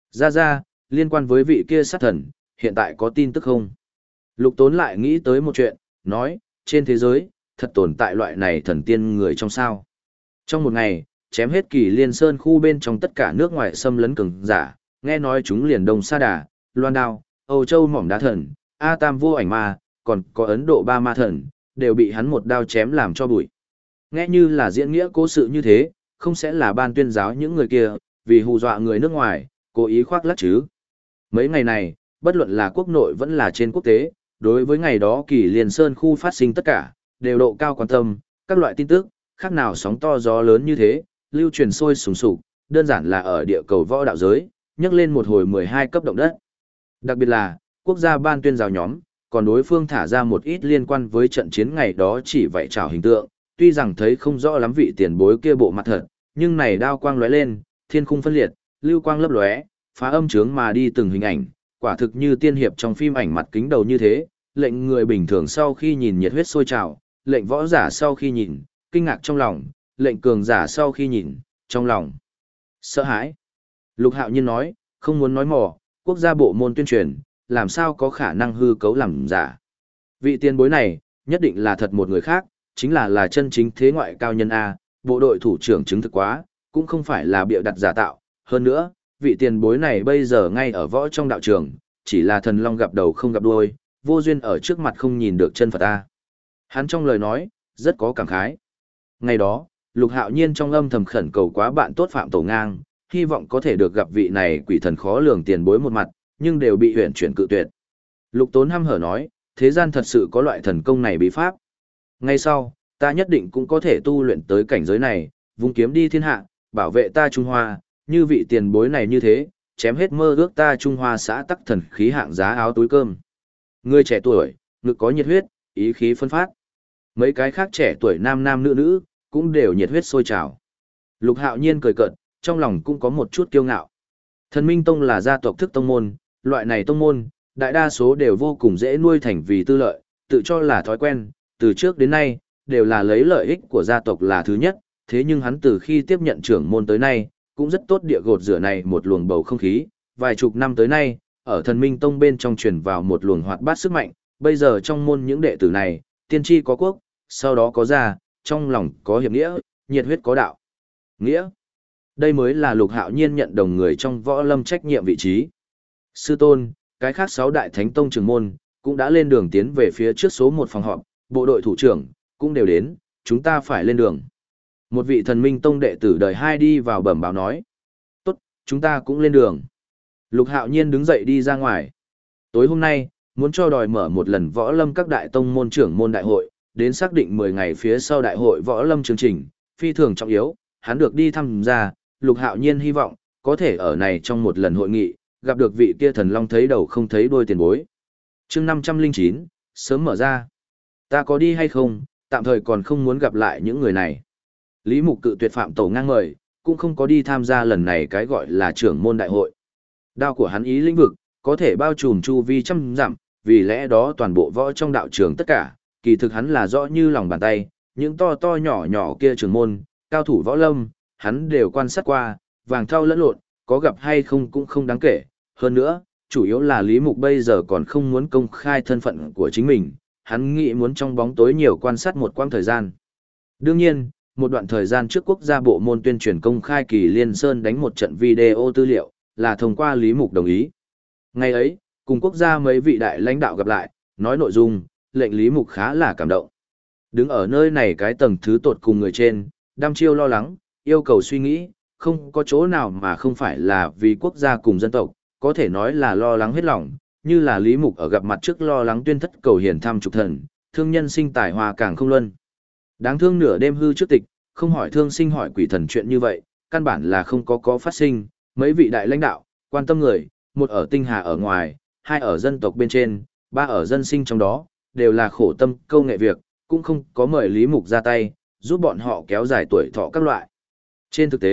Ra, liên quan với vị kia sát thần, hiện tại có tin tức không? Lục Tốn lại nghĩ tới một chuyện, nói, trên thế giới, thật tồn tại loại này thần tiên người trong sao. Trong một ngày, chém hết Kỳ Liên Sơn khu bên trong tất cả nước ngoài xâm lấn cường giả, nghe nói chúng liền Đông Sa Đà, Loan Đao, Âu Châu Mỏm Đá Thần, A Tam Vô Ảnh Ma, còn có Ấn Độ Ba Ma Thần, đều bị hắn một đao chém làm cho bụi. Nghe như là diễn nghĩa cố sự như thế, không sẽ là ban tuyên giáo những người kia, vì hù dọa người nước ngoài, cố ý khoác lác chứ. Mấy ngày này, bất luận là quốc nội vẫn là trên quốc tế, đối với ngày đó Kỳ Liên Sơn khu phát sinh tất cả, đều độ cao quan tâm, các loại tin tức, khác nào sóng to gió lớn như thế, lưu truyền sôi sùng sục, đơn giản là ở địa cầu võ đạo giới, nhấc lên một hồi 12 cấp động đất. Đặc biệt là, quốc gia ban tuyên giáo nhóm, còn đối phương thả ra một ít liên quan với trận chiến ngày đó chỉ vậy trào hình tượng, tuy rằng thấy không rõ lắm vị tiền bối kia bộ mặt thật, nhưng này đao quang lóe lên, thiên khung phân liệt, lưu quang lấp lóe, phá âm trướng mà đi từng hình ảnh, quả thực như tiên hiệp trong phim ảnh mặt kính đầu như thế, lệnh người bình thường sau khi nhìn nhiệt huyết sôi trào, lệnh võ giả sau khi nhìn, kinh ngạc trong lòng, lệnh cường giả sau khi nhìn, trong lòng sợ hãi. Lục Hạo Nhiên nói, không muốn nói mỏ, quốc gia bộ môn tuyên truyền, làm sao có khả năng hư cấu làm giả. Vị tiền bối này, nhất định là thật một người khác, chính là chân chính thế ngoại cao nhân A, bộ đội thủ trưởng chứng thực quá, cũng không phải là bịa đặt giả tạo. Hơn nữa, vị tiền bối này bây giờ ngay ở võ trong đạo trường, chỉ là thần long gặp đầu không gặp đuôi, vô duyên ở trước mặt không nhìn được chân Phật A. Hắn trong lời nói, rất có cảm khái. Ngày đó, Lục Hạo Nhiên trong âm thầm khẩn cầu quá bạn tốt Phạm Tổ Ngang, hy vọng có thể được gặp vị này quỷ thần khó lường tiền bối một mặt, nhưng đều bị huyền chuyển cự tuyệt. Lục Tốn hăm hở nói, thế gian thật sự có loại thần công này bí pháp. Ngay sau, ta nhất định cũng có thể tu luyện tới cảnh giới này, vung kiếm đi thiên hạ, bảo vệ ta Trung Hoa, như vị tiền bối này như thế, chém hết mơ ước ta Trung Hoa xã tắc thần khí hạng giá áo túi cơm. Người trẻ tuổi, ngực có nhiệt huyết, ý khí phân phát. Mấy cái khác trẻ tuổi nam nam nữ nữ, cũng đều nhiệt huyết sôi trào. Lục Hạo Nhiên cười cợt, trong lòng cũng có một chút kiêu ngạo. Thần Minh Tông là gia tộc thức tông môn, loại này tông môn, đại đa số đều vô cùng dễ nuôi thành vì tư lợi, tự cho là thói quen, từ trước đến nay, đều là lấy lợi ích của gia tộc là thứ nhất, thế nhưng hắn từ khi tiếp nhận trưởng môn tới nay, cũng rất tốt địa gột rửa này một luồng bầu không khí, vài chục năm tới nay, ở Thần Minh Tông bên trong truyền vào một luồng hoạt bát sức mạnh, bây giờ trong môn những đệ tử này, tiên tri có quốc, sau đó có gia, trong lòng có hiệp nghĩa, nhiệt huyết có đạo. Nghĩa. Đây mới là Lục Hạo Nhiên nhận đồng người trong võ lâm trách nhiệm vị trí. Sư tôn, cái khác 6 đại thánh tông trưởng môn, cũng đã lên đường tiến về phía trước số 1 phòng họp, bộ đội thủ trưởng, cũng đều đến, chúng ta phải lên đường. Một vị Thần Minh Tông đệ tử đời 2 đi vào bẩm báo nói. Tốt, chúng ta cũng lên đường. Lục Hạo Nhiên đứng dậy đi ra ngoài. Tối hôm nay, muốn cho đòi mở một lần võ lâm các đại tông môn trưởng môn đại hội, đến xác định 10 ngày phía sau đại hội võ lâm chương trình, phi thường trọng yếu, hắn được đi tham gia, Lục Hạo Nhiên hy vọng, có thể ở này trong một lần hội nghị, gặp được vị kia thần long thấy đầu không thấy đuôi tiền bối. Chương 509, sớm mở ra. Ta có đi hay không, tạm thời còn không muốn gặp lại những người này. Lý Mục cự tuyệt Phạm Tổ Ngang mời, cũng không có đi tham gia lần này cái gọi là trưởng môn đại hội. Đao của hắn ý lĩnh vực, có thể bao trùm chu vi trăm dặm, vì lẽ đó toàn bộ võ trong đạo trường tất cả, kỳ thực hắn là rõ như lòng bàn tay, những to to nhỏ nhỏ kia trưởng môn, cao thủ võ lâm, hắn đều quan sát qua, vàng thau lẫn lộn, có gặp hay không cũng không đáng kể. Hơn nữa, chủ yếu là Lý Mục bây giờ còn không muốn công khai thân phận của chính mình, hắn nghĩ muốn trong bóng tối nhiều quan sát một quãng thời gian. Đương nhiên, một đoạn thời gian trước quốc gia bộ môn tuyên truyền công khai Kỳ Liên Sơn đánh một trận video tư liệu, là thông qua Lý Mục đồng ý. Ngày ấy, cùng quốc gia mấy vị đại lãnh đạo gặp lại, nói nội dung, lệnh Lý Mục khá là cảm động. Đứng ở nơi này cái tầng thứ tột cùng người trên, đăm chiêu lo lắng, yêu cầu suy nghĩ, không có chỗ nào mà không phải là vì quốc gia cùng dân tộc, có thể nói là lo lắng hết lòng, như là Lý Mục ở gặp mặt trước lo lắng tuyên thất cầu hiển thăm trục thần, thương nhân sinh tài hòa càng không luân. Đáng thương nửa đêm hư trước tịch, không hỏi thương sinh hỏi quỷ thần chuyện như vậy, căn bản là không có phát sinh, mấy vị đại lãnh đạo, quan tâm người, một ở tinh hà ở ngoài, hai ở dân tộc bên trên, ba ở dân sinh trong đó, đều là khổ tâm câu nghệ việc, cũng không có mời Lý Mục ra tay, giúp bọn họ kéo dài tuổi thọ các loại. Trên thực tế,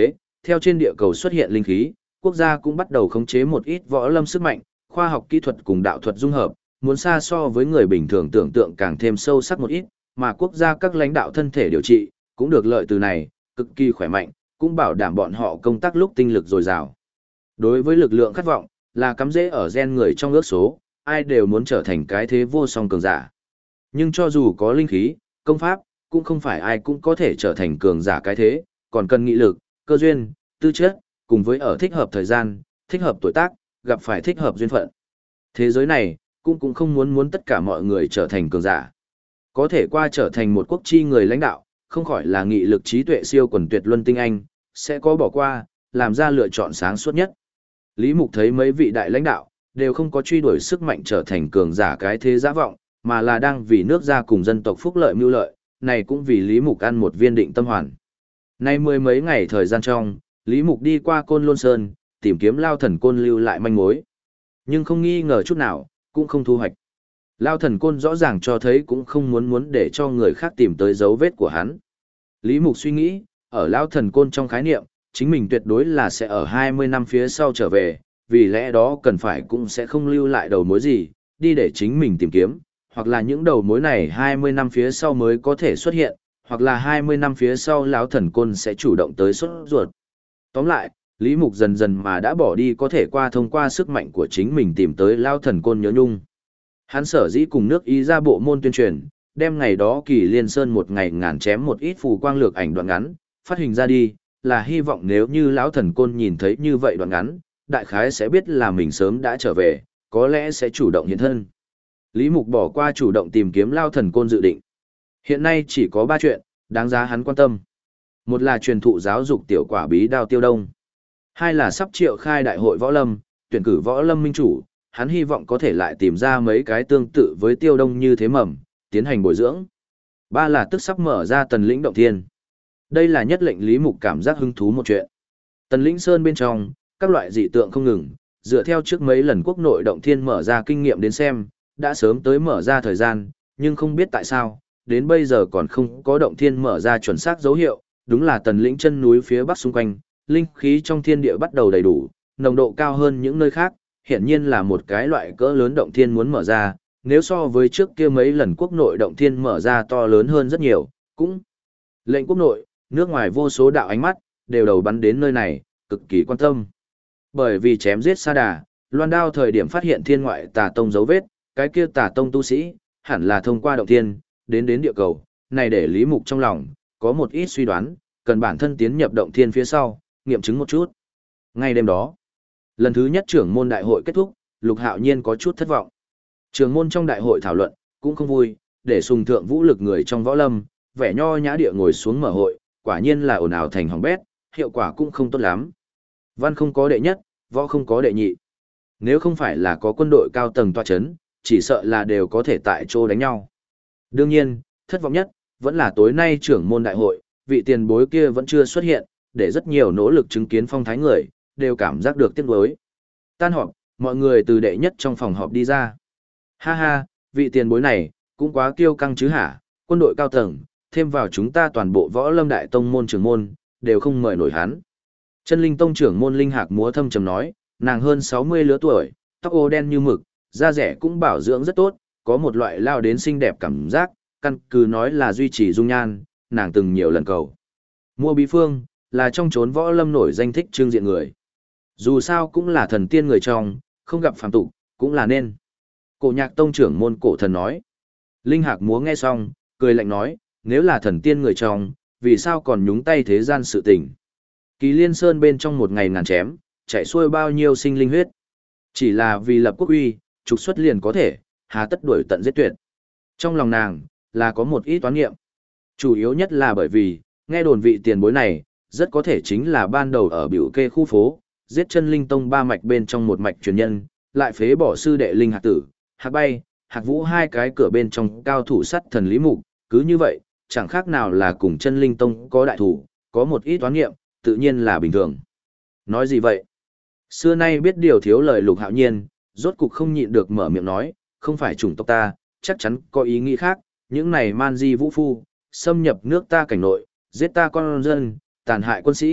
theo trên địa cầu xuất hiện linh khí, quốc gia cũng bắt đầu khống chế một ít võ lâm sức mạnh, khoa học kỹ thuật cùng đạo thuật dung hợp, muốn xa so với người bình thường tưởng tượng càng thêm sâu sắc một ít, mà quốc gia các lãnh đạo thân thể điều trị, cũng được lợi từ này, cực kỳ khỏe mạnh, cũng bảo đảm bọn họ công tác lúc tinh lực dồi dào. Đối với lực lượng khát vọng, là cắm rễ ở gen người trong ước số, ai đều muốn trở thành cái thế vô song cường giả. Nhưng cho dù có linh khí, công pháp, cũng không phải ai cũng có thể trở thành cường giả cái thế, còn cần nghị lực, cơ duyên, tư chất, cùng với ở thích hợp thời gian, thích hợp tuổi tác, gặp phải thích hợp duyên phận. Thế giới này, cũng không muốn tất cả mọi người trở thành cường giả. Có thể qua trở thành một quốc chi người lãnh đạo, không khỏi là nghị lực trí tuệ siêu quần tuyệt luân tinh anh, sẽ có bỏ qua, làm ra lựa chọn sáng suốt nhất. Lý Mục thấy mấy vị đại lãnh đạo, đều không có truy đuổi sức mạnh trở thành cường giả cái thế giả vọng, mà là đang vì nước gia cùng dân tộc phúc lợi mưu lợi, này cũng vì Lý Mục ăn một viên định tâm hoàn. Nay mười mấy ngày thời gian trong, Lý Mục đi qua Côn Lôn Sơn, tìm kiếm Lao Thần Côn lưu lại manh mối. Nhưng không nghi ngờ chút nào, cũng không thu hoạch. Lao Thần Côn rõ ràng cho thấy cũng không muốn để cho người khác tìm tới dấu vết của hắn. Lý Mục suy nghĩ, ở Lao Thần Côn trong khái niệm, chính mình tuyệt đối là sẽ ở 20 năm phía sau trở về, vì lẽ đó cần phải cũng sẽ không lưu lại đầu mối gì, đi để chính mình tìm kiếm, hoặc là những đầu mối này 20 năm phía sau mới có thể xuất hiện, hoặc là 20 năm phía sau lão thần côn sẽ chủ động tới xuất ruột. Tóm lại, Lý Mục dần dần mà đã bỏ đi có thể thông qua sức mạnh của chính mình tìm tới lão thần côn nhớ nhung. Hắn sở dĩ cùng nước Ý ra bộ môn tuyên truyền, đem ngày đó Kỳ Liên Sơn một ngày ngàn chém một ít phù quang lược ảnh đoạn ngắn, phát hình ra đi, là hy vọng nếu như lão thần côn nhìn thấy như vậy đoạn ngắn, đại khái sẽ biết là mình sớm đã trở về, có lẽ sẽ chủ động hiện thân. Lý Mục bỏ qua chủ động tìm kiếm Lao Thần Côn dự định. Hiện nay chỉ có 3 chuyện, đáng giá hắn quan tâm. Một là truyền thụ giáo dục tiểu quả bí đao Tiêu Đông. Hai là sắp triệu khai đại hội võ lâm, tuyển cử võ lâm minh chủ, hắn hy vọng có thể lại tìm ra mấy cái tương tự với Tiêu Đông như thế mầm, tiến hành bồi dưỡng. Ba là tức sắp mở ra Tần Lĩnh Động Thiên. Đây là nhất lệnh Lý Mục cảm giác hứng thú một chuyện. Tần Lĩnh Sơn bên trong, các loại dị tượng không ngừng, dựa theo trước mấy lần quốc nội động thiên mở ra kinh nghiệm đến xem, đã sớm tới mở ra thời gian, nhưng không biết tại sao, đến bây giờ còn không có động thiên mở ra chuẩn xác dấu hiệu, đúng là Tần Lĩnh chân núi phía bắc xung quanh, linh khí trong thiên địa bắt đầu đầy đủ, nồng độ cao hơn những nơi khác, hiển nhiên là một cái loại cỡ lớn động thiên muốn mở ra, nếu so với trước kia mấy lần quốc nội động thiên mở ra to lớn hơn rất nhiều, cũng lệnh quốc nội, nước ngoài vô số đạo ánh mắt, đều đầu bắn đến nơi này, cực kỳ quan tâm. Bởi vì chém giết Sa Đà, Loan Đao thời điểm phát hiện thiên ngoại tà tông dấu vết, cái kia tà tông tu sĩ, hẳn là thông qua động thiên, đến địa cầu, này để Lý Mục trong lòng, có một ít suy đoán, cần bản thân tiến nhập động thiên phía sau, nghiệm chứng một chút. Ngay đêm đó, lần thứ nhất trưởng môn đại hội kết thúc, Lục Hạo Nhiên có chút thất vọng. Trưởng môn trong đại hội thảo luận, cũng không vui, để sùng thượng vũ lực người trong võ lâm, vẻ nho nhã địa ngồi xuống mở hội, quả nhiên là ồn ào thành hỏng bét, hiệu quả cũng không tốt lắm. Văn không có đệ nhất, võ không có đệ nhị. Nếu không phải là có quân đội cao tầng tọa chấn, chỉ sợ là đều có thể tại chỗ đánh nhau. Đương nhiên, thất vọng nhất, vẫn là tối nay trưởng môn đại hội, vị tiền bối kia vẫn chưa xuất hiện, để rất nhiều nỗ lực chứng kiến phong thái người, đều cảm giác được tiếc nuối. Tan họp, mọi người từ đệ nhất trong phòng họp đi ra. Ha ha, vị tiền bối này, cũng quá kiêu căng chứ hả, quân đội cao tầng, thêm vào chúng ta toàn bộ võ lâm đại tông môn trưởng môn, đều không mời nổi hắn. Chân Linh Tông trưởng môn Linh Hạc múa thâm trầm nói, nàng hơn 60 lứa tuổi, tóc ô đen như mực, da rẻ cũng bảo dưỡng rất tốt, có một loại lao đến xinh đẹp cảm giác, căn cứ nói là duy trì dung nhan, nàng từng nhiều lần cầu. Mua Bí Phương, là trong chốn võ lâm nổi danh thích trương diện người. Dù sao cũng là thần tiên người trong, không gặp phàm tục, cũng là nên. Cổ Nhạc Tông trưởng môn Cổ Thần nói. Linh Hạc múa nghe xong, cười lạnh nói, nếu là thần tiên người trong, vì sao còn nhúng tay thế gian sự tình. Kỳ Liên Sơn bên trong một ngày ngàn chém, chạy xuôi bao nhiêu sinh linh huyết. Chỉ là vì lập quốc uy, trục xuất liền có thể, hà tất đuổi tận giết tuyệt. Trong lòng nàng, là có một ít toán nghiệm. Chủ yếu nhất là bởi vì, nghe đồn vị tiền bối này, rất có thể chính là ban đầu ở biểu kê khu phố, giết chân Linh Tông ba mạch bên trong một mạch truyền nhân, lại phế bỏ sư đệ Linh Hạc Tử, Hạc Bay, Hạc Vũ hai cái cửa bên trong cao thủ sắt thần Lý Mục, cứ như vậy, chẳng khác nào là cùng chân Linh Tông có đại thủ, có một ít toán nghiệm, tự nhiên là bình thường. Nói gì vậy? Xưa nay biết điều thiếu lời Lục Hạo Nhiên, rốt cục không nhịn được mở miệng nói, không phải chủng tộc ta, chắc chắn có ý nghĩ khác, những này man di vũ phu, xâm nhập nước ta cảnh nội, giết ta con dân, tàn hại quân sĩ,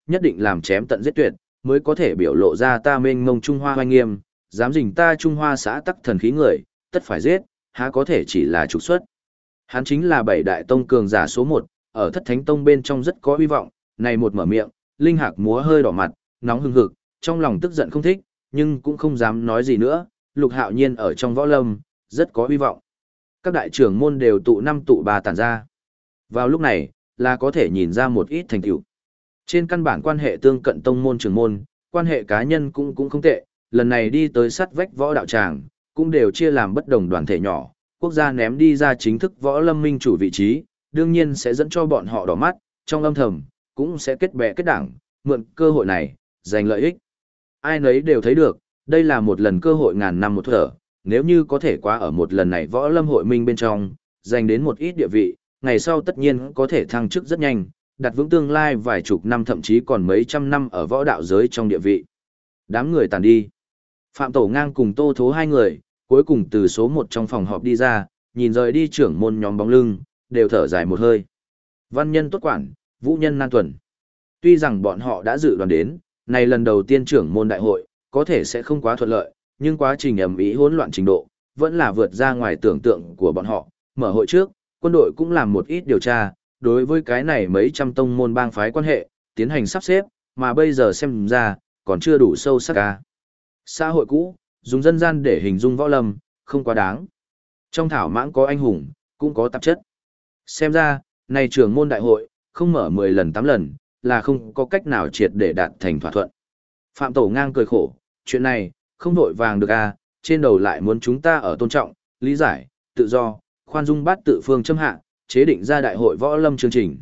nhất định làm chém tận giết tuyệt, mới có thể biểu lộ ra ta mênh mông Trung Hoa oai nghiêm, dám dình ta Trung Hoa xã tắc thần khí người, tất phải giết, há có thể chỉ là trục xuất. Hắn chính là bảy đại tông cường giả số 1, ở Thất Thánh Tông bên trong rất có hy vọng, này một mở miệng, Linh Hạc múa hơi đỏ mặt, nóng hừng hực, trong lòng tức giận không thích, nhưng cũng không dám nói gì nữa, Lục Hạo Nhiên ở trong võ lâm, rất có hy vọng. Các đại trưởng môn đều tụ năm tụ ba tản ra. Vào lúc này, là có thể nhìn ra một ít thành tựu. Trên căn bản quan hệ tương cận tông môn trưởng môn, quan hệ cá nhân cũng không tệ, lần này đi tới sắt vách võ đạo tràng, cũng đều chia làm bất đồng đoàn thể nhỏ, quốc gia ném đi ra chính thức võ lâm minh chủ vị trí, đương nhiên sẽ dẫn cho bọn họ đỏ mắt, trong âm thầm, cũng sẽ kết bè kết đảng, mượn cơ hội này, giành lợi ích. Ai nấy đều thấy được, đây là một lần cơ hội ngàn năm một thở, nếu như có thể qua ở một lần này võ lâm hội minh bên trong, giành đến một ít địa vị, ngày sau tất nhiên có thể thăng chức rất nhanh, đặt vững tương lai vài chục năm thậm chí còn mấy trăm năm ở võ đạo giới trong địa vị. Đám người tàn đi. Phạm Tổ Ngang cùng Tô Thố hai người, cuối cùng từ số 1 trong phòng họp đi ra, nhìn rời đi trưởng môn nhóm bóng lưng, đều thở dài một hơi. Văn nhân tốt quản, vũ nhân nan tuần. Tuy rằng bọn họ đã dự đoán đến, này lần đầu tiên trưởng môn đại hội, có thể sẽ không quá thuận lợi, nhưng quá trình ầm ĩ hỗn loạn trình độ, vẫn là vượt ra ngoài tưởng tượng của bọn họ. Mở hội trước, quân đội cũng làm một ít điều tra, đối với cái này mấy trăm tông môn bang phái quan hệ, tiến hành sắp xếp, mà bây giờ xem ra, còn chưa đủ sâu sắc ca. Xã hội cũ, dùng dân gian để hình dung võ lâm, không quá đáng. Trong thảo mãng có anh hùng, cũng có tạp chất. Xem ra, này trưởng môn đại hội, không mở 10 lần 8 lần, là không có cách nào triệt để đạt thành thỏa thuận. Phạm Tổ Ngang cười khổ, chuyện này, không vội vàng được à, trên đầu lại muốn chúng ta ở tôn trọng, lý giải, tự do, khoan dung bát tự phương châm hạ, chế định ra đại hội võ lâm chương trình.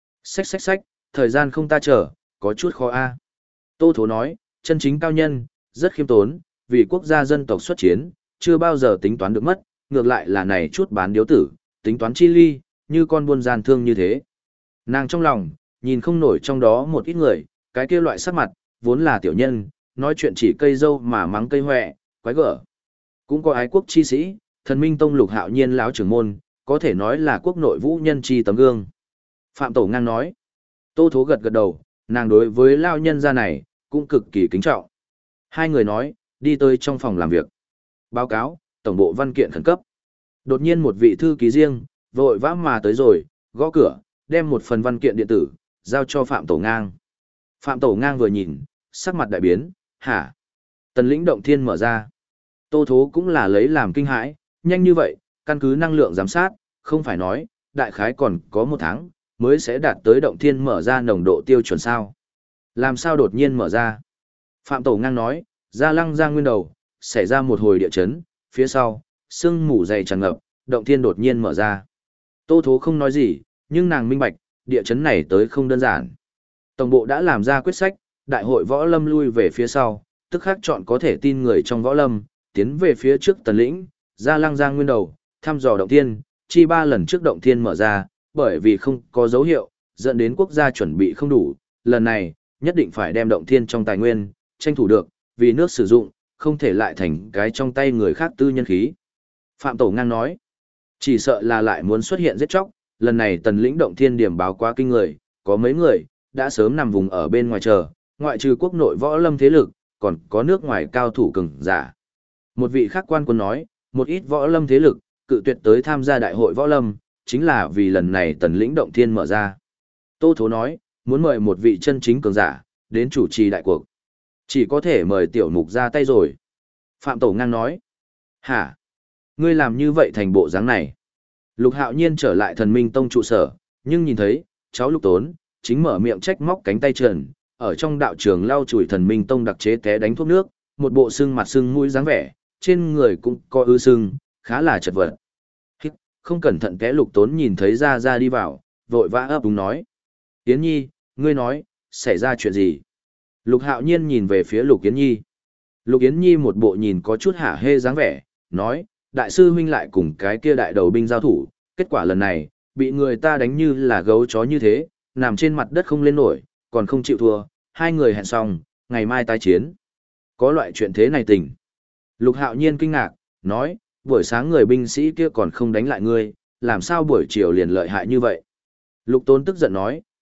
Xách, thời gian không ta chờ, có chút khó a. Tô Thố nói, chân chính cao nhân, rất khiêm tốn, vì quốc gia dân tộc xuất chiến, chưa bao giờ tính toán được mất, ngược lại là này chút bán điếu tử, tính toán chi ly, như con buôn gian thương như thế. Nàng trong lòng, nhìn không nổi trong đó một ít người, cái kia loại sắc mặt, vốn là tiểu nhân, nói chuyện chỉ cây dâu mà mắng cây hoẹ, quái gở. Cũng có ái quốc chi sĩ, Thần Minh Tông Lục Hạo Nhiên lão trưởng môn, có thể nói là quốc nội vũ nhân chi tấm gương. Phạm Tổ Ngang nói, Tô Thố gật gật đầu, nàng đối với lao nhân gia này, cũng cực kỳ kính trọng. Hai người nói, đi tới trong phòng làm việc. Báo cáo, tổng bộ văn kiện khẩn cấp. Đột nhiên một vị thư ký riêng, vội vã mà tới rồi, gõ cửa, đem một phần văn kiện điện tử, giao cho Phạm Tổ Ngang. Phạm Tổ Ngang vừa nhìn, sắc mặt đại biến, hả? Tần lĩnh động thiên mở ra. Tô Thố cũng là lấy làm kinh hãi, nhanh như vậy, căn cứ năng lượng giám sát, không phải nói, đại khái còn có 1 tháng, mới sẽ đạt tới động thiên mở ra nồng độ tiêu chuẩn sao. Làm sao đột nhiên mở ra? Phạm Tổ Ngang nói, Gia Lăng Giang nguyên đầu, xảy ra một hồi địa chấn, phía sau, sương mù dày tràn ngập, động thiên đột nhiên mở ra. Tô Thố không nói gì, nhưng nàng minh bạch, địa chấn này tới không đơn giản. Tổng bộ đã làm ra quyết sách, đại hội võ lâm lui về phía sau, tức khắc chọn có thể tin người trong võ lâm, tiến về phía trước tần lĩnh, Gia Lăng Giang nguyên đầu, thăm dò động thiên, chi 3 lần trước động thiên mở ra, bởi vì không có dấu hiệu, dẫn đến quốc gia chuẩn bị không đủ, lần này, nhất định phải đem động thiên trong tài nguyên, tranh thủ được, vì nước sử dụng, không thể lại thành cái trong tay người khác tư nhân khí. Phạm Tổ Ngang nói, chỉ sợ là lại muốn xuất hiện giết chóc, lần này tần lĩnh động thiên điểm báo quá kinh người, có mấy người, đã sớm nằm vùng ở bên ngoài chờ, ngoại trừ quốc nội võ lâm thế lực, còn có nước ngoài cao thủ cường giả. Một vị khác quan quân nói, một ít võ lâm thế lực, cự tuyệt tới tham gia đại hội võ lâm, chính là vì lần này tần lĩnh động thiên mở ra. Tô Thố nói, muốn mời một vị chân chính cường giả, đến chủ trì đại cuộc. Chỉ có thể mời tiểu mục ra tay rồi. Phạm Tổ Ngang nói, hả? Ngươi làm như vậy thành bộ dáng này. Lục Hạo Nhiên trở lại Thần Minh Tông trụ sở, nhưng nhìn thấy, cháu Lục Tốn, chính mở miệng trách móc cánh tay trần, ở trong đạo trường lau chùi Thần Minh Tông đặc chế té đánh thuốc nước, một bộ sưng mặt sưng mũi dáng vẻ, trên người cũng có ư sưng, khá là chật vật. Không cẩn thận té Lục Tốn nhìn thấy ra đi vào, vội vã ấp úng nói. Yến Nhi, ngươi nói, xảy ra chuyện gì? Lục Hạo Nhiên nhìn về phía Lục Yến Nhi. Lục Yến Nhi một bộ nhìn có chút hả hê dáng vẻ, nói, đại sư huynh lại cùng cái kia đại đầu binh giao thủ, kết quả lần này, bị người ta đánh như là gấu chó như thế, nằm trên mặt đất không lên nổi, còn không chịu thua, hai người hẹn xong, ngày mai tái chiến. Có loại chuyện thế này tình. Lục Hạo Nhiên kinh ngạc, nói, buổi sáng người binh sĩ kia còn không đánh lại ngươi, làm sao buổi chiều liền lợi hại như vậy? Lục Tốn tức giận nói,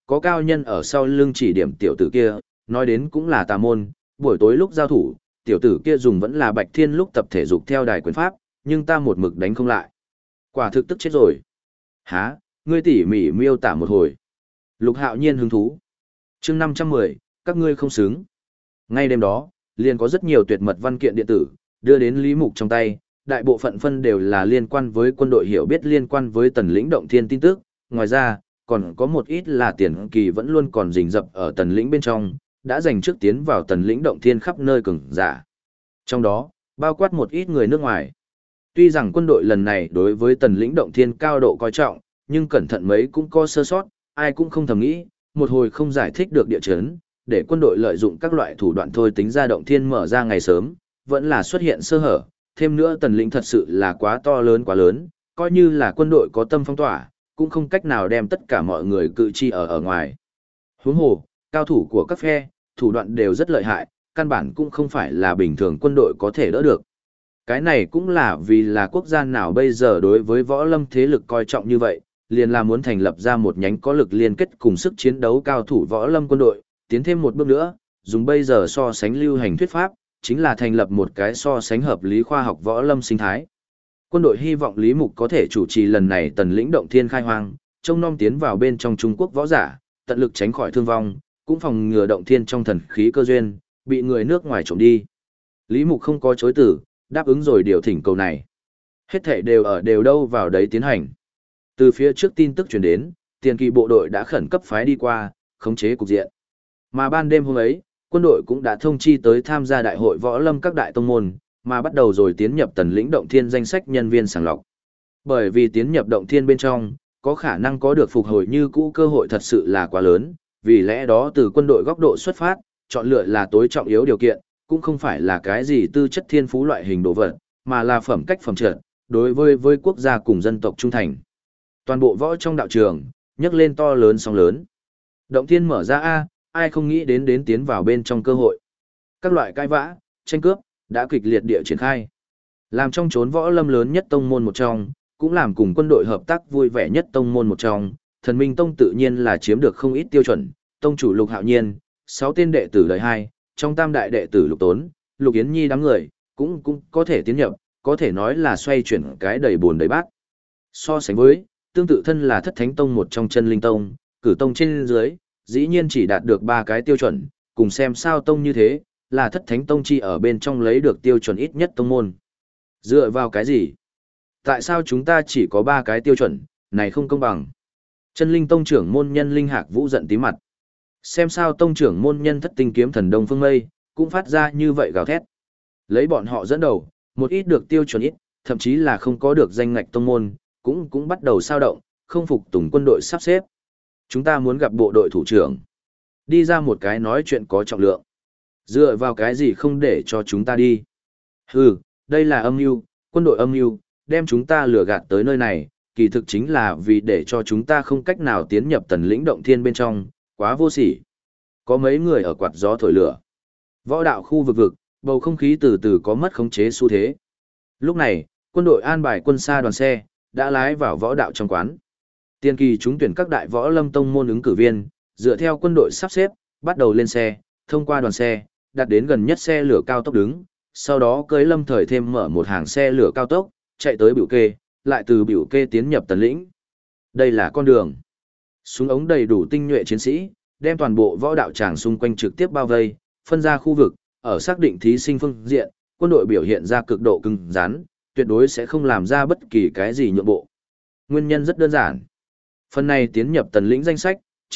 có cao nhân ở sau lưng chỉ điểm tiểu tử kia, nói đến cũng là tà môn, buổi tối lúc giao thủ, tiểu tử kia dùng vẫn là Bạch Thiên lúc tập thể dục theo đài quyền pháp, nhưng ta một mực đánh không lại. Quả thực tức chết rồi. Hả, ngươi tỉ mỉ miêu tả một hồi. Lục Hạo Nhiên hứng thú. Chương 510, các ngươi không xứng. Ngay đêm đó, liền có rất nhiều tuyệt mật văn kiện điện tử, đưa đến Lý Mục trong tay, đại bộ phận phân đều là liên quan với quân đội hiểu biết liên quan với Tần Lĩnh Động Thiên tin tức, ngoài ra, còn có một ít là tiền kỳ vẫn luôn còn rình rập ở Tần Lĩnh bên trong, đã dành trước tiến vào Tần Lĩnh Động Thiên khắp nơi cường giả. Trong đó, bao quát một ít người nước ngoài. Tuy rằng quân đội lần này đối với Tần Lĩnh Động Thiên cao độ coi trọng, nhưng cẩn thận mấy cũng có sơ sót, ai cũng không thầm nghĩ, một hồi không giải thích được địa chấn, để quân đội lợi dụng các loại thủ đoạn thôi tính ra Động Thiên mở ra ngày sớm, vẫn là xuất hiện sơ hở, thêm nữa Tần Lĩnh thật sự là quá to lớn quá lớn, coi như là quân đội có tâm phong tỏa, cũng không cách nào đem tất cả mọi người cự chi ở ngoài. Huống hồ, cao thủ của các phe, thủ đoạn đều rất lợi hại, căn bản cũng không phải là bình thường quân đội có thể đỡ được. Cái này cũng là vì là quốc gia nào bây giờ đối với võ lâm thế lực coi trọng như vậy, liền là muốn thành lập ra một nhánh có lực liên kết cùng sức chiến đấu cao thủ võ lâm quân đội, tiến thêm một bước nữa, dùng bây giờ so sánh lưu hành thuyết pháp, chính là thành lập một cái so sánh hợp lý khoa học võ lâm sinh thái. Quân đội hy vọng Lý Mục có thể chủ trì lần này Tần Lĩnh Động Thiên khai hoang, trông nom tiến vào bên trong Trung Quốc võ giả, tận lực tránh khỏi thương vong, cũng phòng ngừa Động Thiên trong thần khí cơ duyên, bị người nước ngoài trộm đi. Lý Mục không có chối từ, đáp ứng rồi điều thỉnh cầu này. Hết thảy đều đâu vào đấy tiến hành. Từ phía trước tin tức truyền đến, tiền kỳ bộ đội đã khẩn cấp phái đi qua, khống chế cục diện. Mà ban đêm hôm ấy, quân đội cũng đã thông chi tới tham gia đại hội võ lâm các đại tông môn, mà bắt đầu rồi tiến nhập Tần Lĩnh Động Thiên danh sách nhân viên sàng lọc. Bởi vì tiến nhập Động Thiên bên trong, có khả năng có được phục hồi như cũ cơ hội thật sự là quá lớn, vì lẽ đó từ quân đội góc độ xuất phát, chọn lựa là tối trọng yếu điều kiện, cũng không phải là cái gì tư chất thiên phú loại hình đồ vật, mà là phẩm cách phẩm trật, đối với quốc gia cùng dân tộc trung thành. Toàn bộ võ trong đạo trường, nhấc lên to lớn sóng lớn. Động Thiên mở ra ai không nghĩ đến tiến vào bên trong cơ hội. Các loại cãi vã, tranh cướp, đã kịch liệt địa triển khai. Làm trong chốn võ lâm lớn nhất tông môn một trong, cũng làm cùng quân đội hợp tác vui vẻ nhất tông môn một trong, Thần Minh Tông tự nhiên là chiếm được không ít tiêu chuẩn, tông chủ Lục Hạo Nhiên, 6 tên đệ tử đời 2, trong tam đại đệ tử Lục Tốn, Lục Yến Nhi đám người, cũng có thể tiến nhập, có thể nói là xoay chuyển cái đầy buồn đầy bát. So sánh với, tương tự thân là Thất Thánh Tông một trong Chân Linh Tông, Cử Tông trên dưới, dĩ nhiên chỉ đạt được 3 cái tiêu chuẩn, cùng xem sao tông như thế, là Thất Thánh Tông chi ở bên trong lấy được tiêu chuẩn ít nhất tông môn. Dựa vào cái gì? Tại sao chúng ta chỉ có 3 cái tiêu chuẩn, này không công bằng? Chân Linh Tông trưởng môn nhân Linh Hạc Vũ giận tí mặt. Xem sao tông trưởng môn nhân Thất Tinh Kiếm Thần Đông Phương Mây, cũng phát ra như vậy gào thét. Lấy bọn họ dẫn đầu, một ít được tiêu chuẩn ít, thậm chí là không có được danh ngạch tông môn, cũng bắt đầu sao động, không phục tùng quân đội sắp xếp. Chúng ta muốn gặp bộ đội thủ trưởng. Đi ra một cái nói chuyện có trọng lượng. Dựa vào cái gì không để cho chúng ta đi? Hừ, đây là âm mưu, quân đội âm mưu, đem chúng ta lừa gạt tới nơi này, kỳ thực chính là vì để cho chúng ta không cách nào tiến nhập Tần Lĩnh Động Thiên bên trong, quá vô sỉ. Có mấy người ở quạt gió thổi lửa. Võ đạo khu vực, bầu không khí từ từ có mất khống chế xu thế. Lúc này, quân đội an bài quân xa đoàn xe, đã lái vào võ đạo trong quán. Tiên kỳ trúng tuyển các đại võ lâm tông môn ứng cử viên, dựa theo quân đội sắp xếp, bắt đầu lên xe, thông qua đoàn xe, đặt đến gần nhất xe lửa cao tốc đứng, sau đó cưới Lâm Thời thêm mở một hàng xe lửa cao tốc, chạy tới Biểu Kê, lại từ Biểu Kê tiến nhập Tần Lĩnh. Đây là con đường. Súng ống đầy đủ tinh nhuệ chiến sĩ, đem toàn bộ võ đạo tràng xung quanh trực tiếp bao vây, phân ra khu vực, ở xác định thí sinh phương diện, quân đội biểu hiện ra cực độ cứng rắn, tuyệt đối sẽ không làm ra bất kỳ cái gì nhượng bộ. Nguyên nhân rất đơn giản. Phần này tiến nhập Tần Lĩnh danh sách,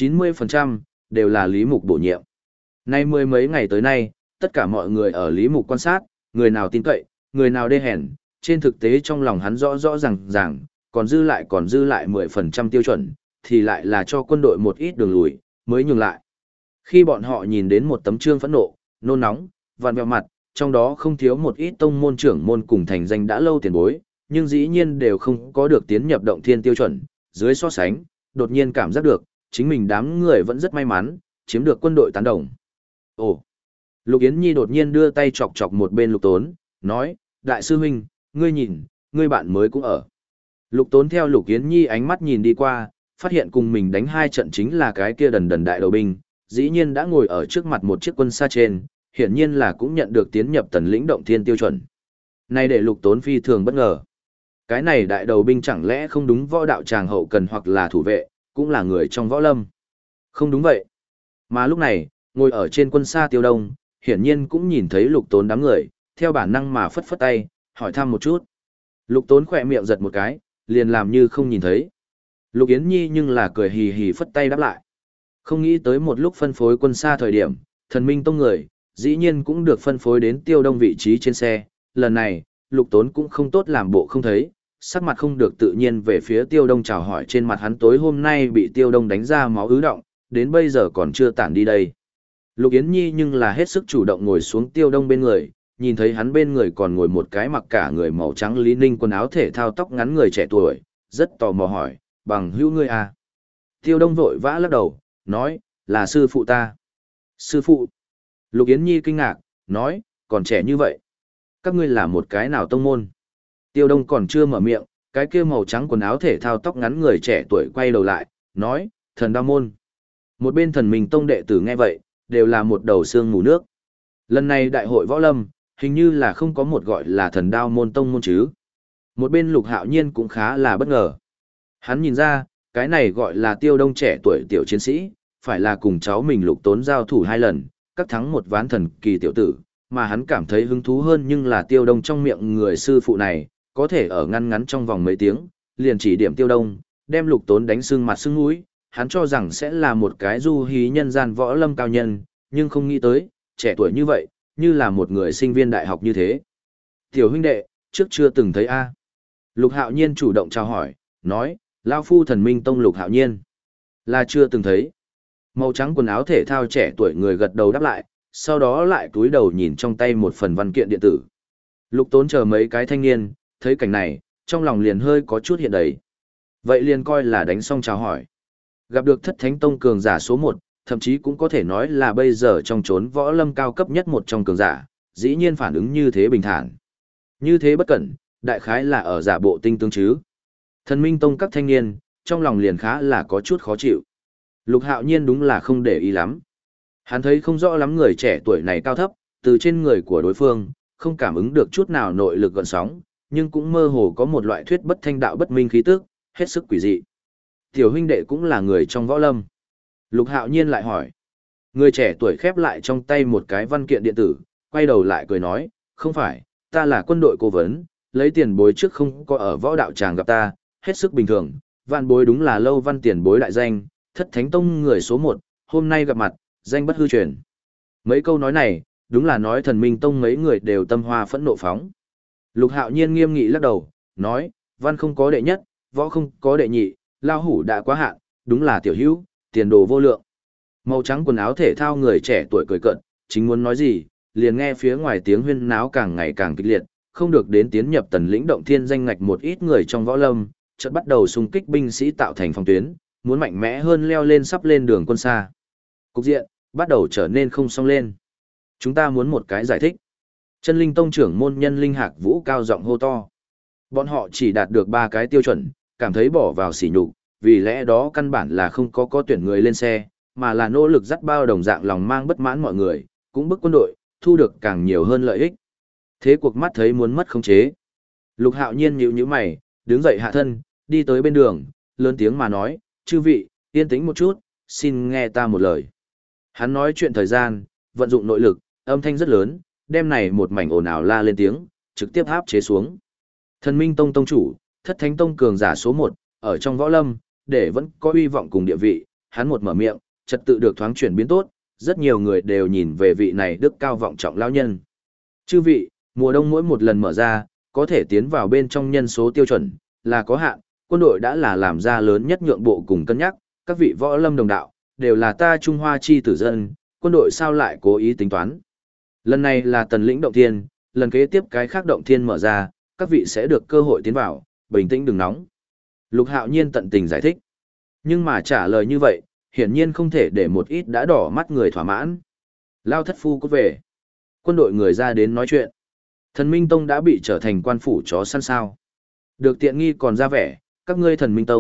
90% đều là Lý Mục bổ nhiệm. Nay mười mấy ngày tới nay, tất cả mọi người ở Lý Mục quan sát, người nào tin cậy, người nào đê hèn, trên thực tế trong lòng hắn rõ rõ ràng, còn dư lại 10% tiêu chuẩn, thì lại là cho quân đội một ít đường lùi, mới nhường lại. Khi bọn họ nhìn đến một tấm trương phẫn nộ, nôn nóng, vằn vẹo mặt, trong đó không thiếu một ít tông môn trưởng môn cùng thành danh đã lâu tiền bối, nhưng dĩ nhiên đều không có được tiến nhập Động Thiên tiêu chuẩn, dưới so sánh, đột nhiên cảm giác được, chính mình đám người vẫn rất may mắn, chiếm được quân đội tán đồng. Ồ! Lục Yến Nhi đột nhiên đưa tay chọc chọc một bên Lục Tốn, nói, Đại sư huynh, ngươi nhìn, ngươi bạn mới cũng ở. Lục Tốn theo Lục Yến Nhi ánh mắt nhìn đi qua, phát hiện cùng mình đánh hai trận chính là cái kia đần đần đại đầu binh, dĩ nhiên đã ngồi ở trước mặt một chiếc quân xa trên, hiển nhiên là cũng nhận được tiến nhập tần lĩnh động thiên tiêu chuẩn. Này để Lục Tốn phi thường bất ngờ. Cái này đại đầu binh chẳng lẽ không đúng võ đạo tràng hậu cần hoặc là thủ vệ, cũng là người trong võ lâm. Không đúng vậy. Mà lúc này, ngồi ở trên quân xa Tiêu Đông, hiển nhiên cũng nhìn thấy Lục Tốn đám người, theo bản năng mà phất phất tay, hỏi thăm một chút. Lục Tốn khỏe miệng giật một cái, liền làm như không nhìn thấy. Lục Yến Nhi nhưng là cười hì hì phất tay đáp lại. Không nghĩ tới một lúc phân phối quân xa thời điểm, Thần Minh Tông người, dĩ nhiên cũng được phân phối đến Tiêu Đông vị trí trên xe. Lần này, Lục Tốn cũng không tốt làm bộ không thấy, sắc mặt không được tự nhiên về phía Tiêu Đông chào hỏi, trên mặt hắn tối hôm nay bị Tiêu Đông đánh ra máu ứ động, đến bây giờ còn chưa tản đi đây. Lục Yến Nhi nhưng là hết sức chủ động ngồi xuống Tiêu Đông bên người, nhìn thấy hắn bên người còn ngồi một cái mặc cả người màu trắng Lý Ninh quần áo thể thao tóc ngắn người trẻ tuổi, rất tò mò hỏi, bằng hữu ngươi à? Tiêu Đông vội vã lắc đầu, nói, là sư phụ ta. Sư phụ? Lục Yến Nhi kinh ngạc, nói, còn trẻ như vậy. Các ngươi là một cái nào tông môn? Tiêu Đông còn chưa mở miệng, cái kia màu trắng quần áo thể thao tóc ngắn người trẻ tuổi quay đầu lại, nói, Thần Đao môn. Một bên Thần Minh Tông đệ tử nghe vậy, đều là một đầu xương mù nước. Lần này đại hội võ lâm, hình như là không có một gọi là Thần Đao môn tông môn chứ. Một bên Lục Hạo Nhiên cũng khá là bất ngờ. Hắn nhìn ra, cái này gọi là Tiêu Đông trẻ tuổi tiểu chiến sĩ, phải là cùng cháu mình Lục Tốn giao thủ 2 lần, các thắng một ván thần kỳ tiểu tử, mà hắn cảm thấy hứng thú hơn nhưng là Tiêu Đông trong miệng người sư phụ này, có thể ở ngăn ngắn trong vòng mấy tiếng, liền chỉ điểm Tiêu Đông, đem Lục Tốn đánh sưng mặt sưng mũi, hắn cho rằng sẽ là một cái du hí nhân gian võ lâm cao nhân, nhưng không nghĩ tới, trẻ tuổi như vậy, như là một người sinh viên đại học như thế. Tiểu huynh đệ, trước chưa từng thấy a? Lục Hạo Nhiên chủ động chào hỏi, nói, Lao phu Thần Minh Tông Lục Hạo Nhiên. Là chưa từng thấy. Màu trắng quần áo thể thao trẻ tuổi người gật đầu đáp lại, sau đó lại cúi đầu nhìn trong tay một phần văn kiện điện tử. Lục Tốn chờ mấy cái thanh niên, thấy cảnh này, trong lòng liền hơi có chút hiện đấy. Vậy liền coi là đánh xong chào hỏi. Gặp được Thất Thánh Tông cường giả số 1, thậm chí cũng có thể nói là bây giờ trong chốn võ lâm cao cấp nhất một trong cường giả, dĩ nhiên phản ứng như thế bình thản. Như thế bất cẩn, đại khái là ở giả bộ tinh tướng chứ. Thần Minh Tông các thanh niên, trong lòng liền khá là có chút khó chịu. Lục Hạo Nhiên đúng là không để ý lắm. Hắn thấy không rõ lắm người trẻ tuổi này cao thấp, từ trên người của đối phương, không cảm ứng được chút nào nội lực gợn sóng, nhưng cũng mơ hồ có một loại thuyết bất thanh đạo bất minh khí tức, hết sức quỷ dị. Tiểu huynh đệ cũng là người trong võ lâm. Lục Hạo Nhiên lại hỏi. Người trẻ tuổi khép lại trong tay một cái văn kiện điện tử, quay đầu lại cười nói, không phải, ta là quân đội cố vấn, lấy tiền bối trước không có ở võ đạo tràng gặp ta, hết sức bình thường, vạn bối đúng là Lâu Văn tiền bối đại danh, Thất Thánh Tông người số 1, hôm nay gặp mặt, danh bất hư truyền. Mấy câu nói này, đúng là nói Thần Minh Tông mấy người đều tâm hoa phẫn nộ phóng. Lục Hạo Nhiên nghiêm nghị lắc đầu, nói, văn không có đệ nhất, võ không có đệ nhị, lao hủ đã quá hạn, đúng là tiểu hữu, tiền đồ vô lượng. Màu trắng quần áo thể thao người trẻ tuổi cười cợt, chính muốn nói gì, liền nghe phía ngoài tiếng huyên náo càng ngày càng kịch liệt, không được đến tiến nhập tần lĩnh động thiên danh ngạch một ít người trong võ lâm, chợt bắt đầu xung kích binh sĩ tạo thành phòng tuyến, muốn mạnh mẽ hơn leo lên sắp lên đường quân xa. Cục diện bắt đầu trở nên không song lên. Chúng ta muốn một cái giải thích. Chân Linh Tông trưởng môn nhân Linh Hạc Vũ cao giọng hô to. Bọn họ chỉ đạt được 3 cái tiêu chuẩn, cảm thấy bỏ vào sỉ nhục, vì lẽ đó căn bản là không có tuyển người lên xe, mà là nỗ lực dắt bao đồng dạng lòng mang bất mãn mọi người, cũng bức quân đội, thu được càng nhiều hơn lợi ích. Thế cuộc mắt thấy muốn mất khống chế. Lục Hạo Nhiên nhíu mày, đứng dậy hạ thân, đi tới bên đường, lớn tiếng mà nói, chư vị, yên tĩnh một chút, xin nghe ta một lời. Hắn nói chuyện thời gian, vận dụng nội lực, âm thanh rất lớn, đem này một mảnh ồn ào la lên tiếng, trực tiếp áp chế xuống. Thần Minh Tông tông chủ, Thất Thánh Tông cường giả số 1, ở trong võ lâm, để vẫn có uy vọng cùng địa vị, hắn một mở miệng, trật tự được thoáng chuyển biến tốt, rất nhiều người đều nhìn về vị này đức cao vọng trọng lão nhân. Chư vị, mùa đông mỗi một lần mở ra, có thể tiến vào bên trong nhân số tiêu chuẩn, là có hạn, quân đội đã là làm ra lớn nhất nhượng bộ cùng cân nhắc, các vị võ lâm đồng đạo, đều là ta Trung Hoa chi tử dân, quân đội sao lại cố ý tính toán. Lần này là tần lĩnh động thiên, lần kế tiếp cái khác động thiên mở ra, các vị sẽ được cơ hội tiến vào, bình tĩnh đừng nóng. Lục Hạo Nhiên tận tình giải thích. Nhưng mà trả lời như vậy, hiển nhiên không thể để một ít đã đỏ mắt người thỏa mãn. Lao thất phu có về. Quân đội người ra đến nói chuyện. Thần Minh Tông đã bị trở thành quan phủ chó săn sao. Được tiện nghi còn ra vẻ, các ngươi Thần Minh Tông,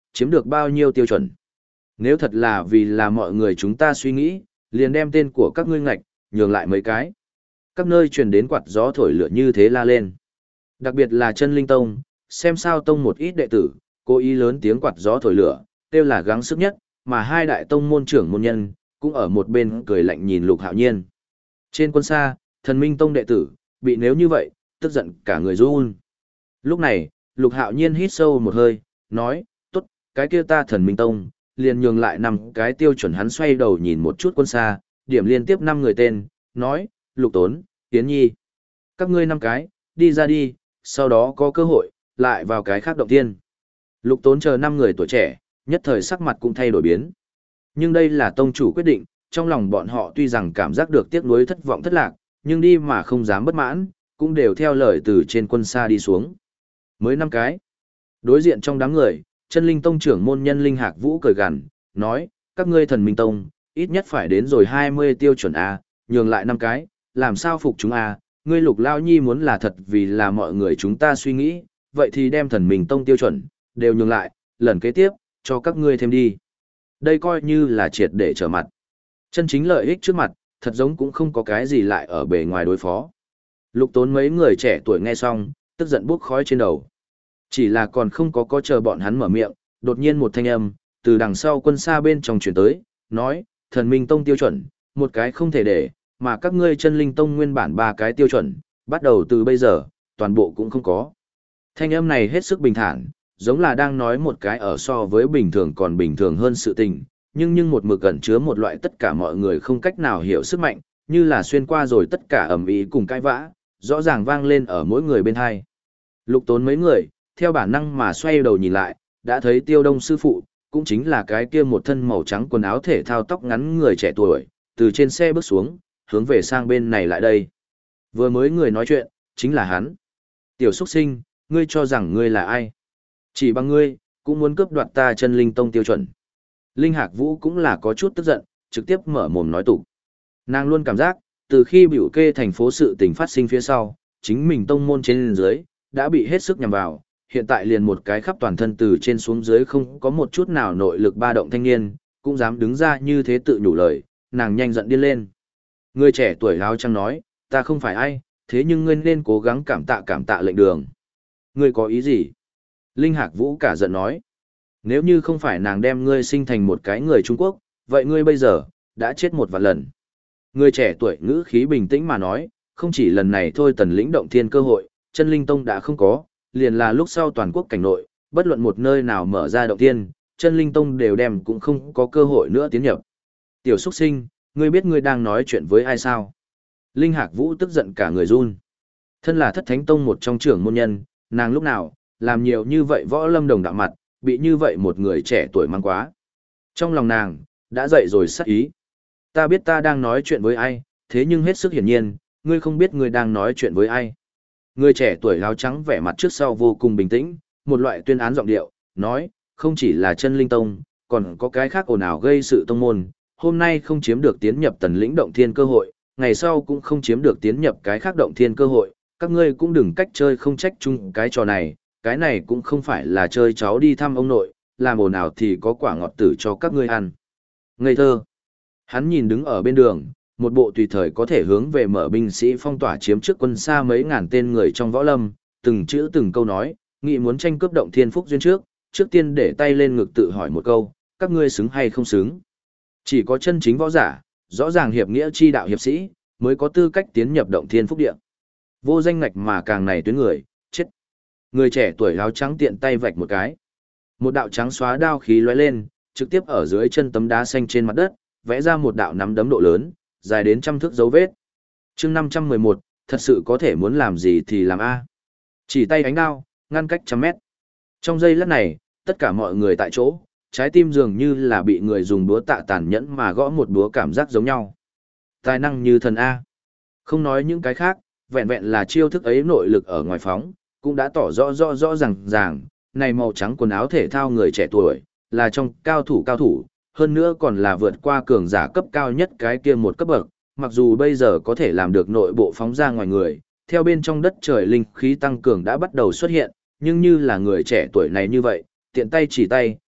chiếm được bao nhiêu tiêu chuẩn. Nếu thật là vì là mọi người chúng ta suy nghĩ, liền đem tên của các ngươi ngạch, nhường lại mấy cái. Các nơi truyền đến quạt gió thổi lửa như thế la lên. Đặc biệt là chân linh tông, xem sao tông một ít đệ tử, cố ý lớn tiếng quạt gió thổi lửa, kêu là gắng sức nhất, mà hai đại tông môn trưởng môn nhân, cũng ở một bên cười lạnh nhìn Lục Hạo Nhiên. Trên quân xa, thần minh tông đệ tử, bị nếu như vậy, tức giận cả người run. Lúc này, Lục Hạo Nhiên hít sâu một hơi, nói, tốt, cái kia ta thần minh tông, liền nhường lại 5 cái tiêu chuẩn. Hắn xoay đầu nhìn một chút quân xa, điểm liên tiếp 5 người tên, nói, Lục Tốn, Tiến Nhi. Các ngươi 5 cái, đi ra đi, sau đó có cơ hội, lại vào cái khác động tiên. Lục Tốn chờ 5 người tuổi trẻ, nhất thời sắc mặt cũng thay đổi biến. Nhưng đây là tông chủ quyết định, trong lòng bọn họ tuy rằng cảm giác được tiếc nuối thất vọng thất lạc, nhưng đi mà không dám bất mãn, cũng đều theo lời từ trên quân xa đi xuống. Mới 5 cái. Đối diện trong đám người, chân linh tông trưởng môn nhân Linh Hạc Vũ cười gằn, nói, các ngươi thần minh tông, ít nhất phải đến rồi 20 tiêu chuẩn A, nhường lại 5 cái, làm sao phục chúng A, ngươi Lục Lao Nhi muốn là thật vì là mọi người chúng ta suy nghĩ, vậy thì đem thần minh tông tiêu chuẩn, đều nhường lại, lần kế tiếp, cho các ngươi thêm đi. Đây coi như là triệt để trở mặt. Chân chính lợi ích trước mặt, thật giống cũng không có cái gì lại ở bề ngoài đối phó. Lục Tốn mấy người trẻ tuổi nghe xong, tức giận bốc khói trên đầu. Chỉ là còn không có chờ bọn hắn mở miệng, đột nhiên một thanh âm, từ đằng sau quân xa bên trong chuyển tới, nói, thần minh tông tiêu chuẩn, một cái không thể để, mà các ngươi chân linh tông nguyên bản 3 cái tiêu chuẩn, bắt đầu từ bây giờ, toàn bộ cũng không có. Thanh âm này hết sức bình thản, giống là đang nói một cái ở so với bình thường còn bình thường hơn sự tình, nhưng một mực ẩn chứa một loại tất cả mọi người không cách nào hiểu sức mạnh, như là xuyên qua rồi tất cả ầm ĩ cùng cãi vã, rõ ràng vang lên ở mỗi người bên hai. Lục Tốn mấy người, theo bản năng mà xoay đầu nhìn lại, đã thấy Tiêu Đông sư phụ, cũng chính là cái kia một thân màu trắng quần áo thể thao tóc ngắn người trẻ tuổi, từ trên xe bước xuống, hướng về sang bên này lại đây. Vừa mới người nói chuyện, chính là hắn. Tiểu xuất sinh, ngươi cho rằng ngươi là ai? Chỉ bằng ngươi, cũng muốn cướp đoạt ta chân linh tông tiêu chuẩn. Linh Hạc Vũ cũng là có chút tức giận, trực tiếp mở mồm nói tục. Nàng luôn cảm giác, từ khi biểu kê thành phố sự tình phát sinh phía sau, chính mình tông môn trên dưới, đã bị hết sức nhằm vào, hiện tại liền một cái khắp toàn thân từ trên xuống dưới không có một chút nào nội lực ba động thanh niên, cũng dám đứng ra như thế tự nhủ lời, nàng nhanh giận điên lên. Người trẻ tuổi áo trắng nói, ta không phải ai, thế nhưng ngươi nên cố gắng cảm tạ lệnh đường. Ngươi có ý gì? Linh Hạc Vũ cả giận nói, nếu như không phải nàng đem ngươi sinh thành một cái người Trung Quốc, vậy ngươi bây giờ, đã chết một vạn lần. Người trẻ tuổi ngữ khí bình tĩnh mà nói, không chỉ lần này thôi tần lĩnh động thiên cơ hội, chân linh tông đã không có, liền là lúc sau toàn quốc cảnh nội, bất luận một nơi nào mở ra động thiên, chân linh tông đều đem cũng không có cơ hội nữa tiến nhập. Tiểu xuất sinh, ngươi biết ngươi đang nói chuyện với ai sao? Linh Hạc Vũ tức giận cả người run. Thân là Thất Thánh Tông một trong trưởng môn nhân, nàng lúc nào, làm nhiều như vậy võ lâm đồng đạo mặt, bị như vậy một người trẻ tuổi mang quá. Trong lòng nàng, đã dậy rồi sắc ý. Ta biết ta đang nói chuyện với ai, thế nhưng hết sức hiển nhiên, ngươi không biết ngươi đang nói chuyện với ai. Người trẻ tuổi áo trắng vẻ mặt trước sau vô cùng bình tĩnh, một loại tuyên án giọng điệu, nói, không chỉ là chân linh tông, còn có cái khác ồn ào gây sự tông môn, hôm nay không chiếm được tiến nhập tần lĩnh động thiên cơ hội, ngày sau cũng không chiếm được tiến nhập cái khác động thiên cơ hội, các ngươi cũng đừng cách chơi không trách chung cái trò này, cái này cũng không phải là chơi cháu đi thăm ông nội, làm ồn ào thì có quả ngọt tử cho các ngươi ăn. Ngây thơ. Hắn nhìn đứng ở bên đường, một bộ tùy thời có thể hướng về mở binh sĩ phong tỏa chiếm trước quân xa mấy ngàn tên người trong võ lâm, từng chữ từng câu nói, nghị muốn tranh cướp động thiên phúc duyên trước tiên để tay lên ngực tự hỏi một câu, các ngươi xứng hay không xứng. Chỉ có chân chính võ giả, rõ ràng hiệp nghĩa chi đạo hiệp sĩ, mới có tư cách tiến nhập động thiên phúc địa. Vô danh ngạch mà càng này tuyến người, chết. Người trẻ tuổi áo trắng tiện tay vạch một cái. Một đạo trắng xóa đao khí lóe lên, trực tiếp ở dưới chân tấm đá xanh trên mặt đất, vẽ ra một đạo nắm đấm độ lớn, dài đến trăm thước dấu vết. Chương 511, thật sự có thể muốn làm gì thì làm a. Chỉ tay ánh đao, ngăn cách trăm mét. Trong giây lát này, tất cả mọi người tại chỗ, trái tim dường như là bị người dùng búa tạ tàn nhẫn mà gõ một búa cảm giác giống nhau. Tài năng như thần a. Không nói những cái khác, vẹn vẹn là chiêu thức ấy nội lực ở ngoài phóng, cũng đã tỏ rõ ràng, này màu trắng quần áo thể thao người trẻ tuổi, là trong cao thủ, hơn nữa còn là vượt qua cường giả cấp cao nhất cái kia một cấp bậc, mặc dù bây giờ có thể làm được nội bộ phóng ra ngoài người, theo bên trong đất trời linh khí tăng cường đã bắt đầu xuất hiện, nhưng như là người trẻ tuổi này như vậy, tiện tay chỉ tay,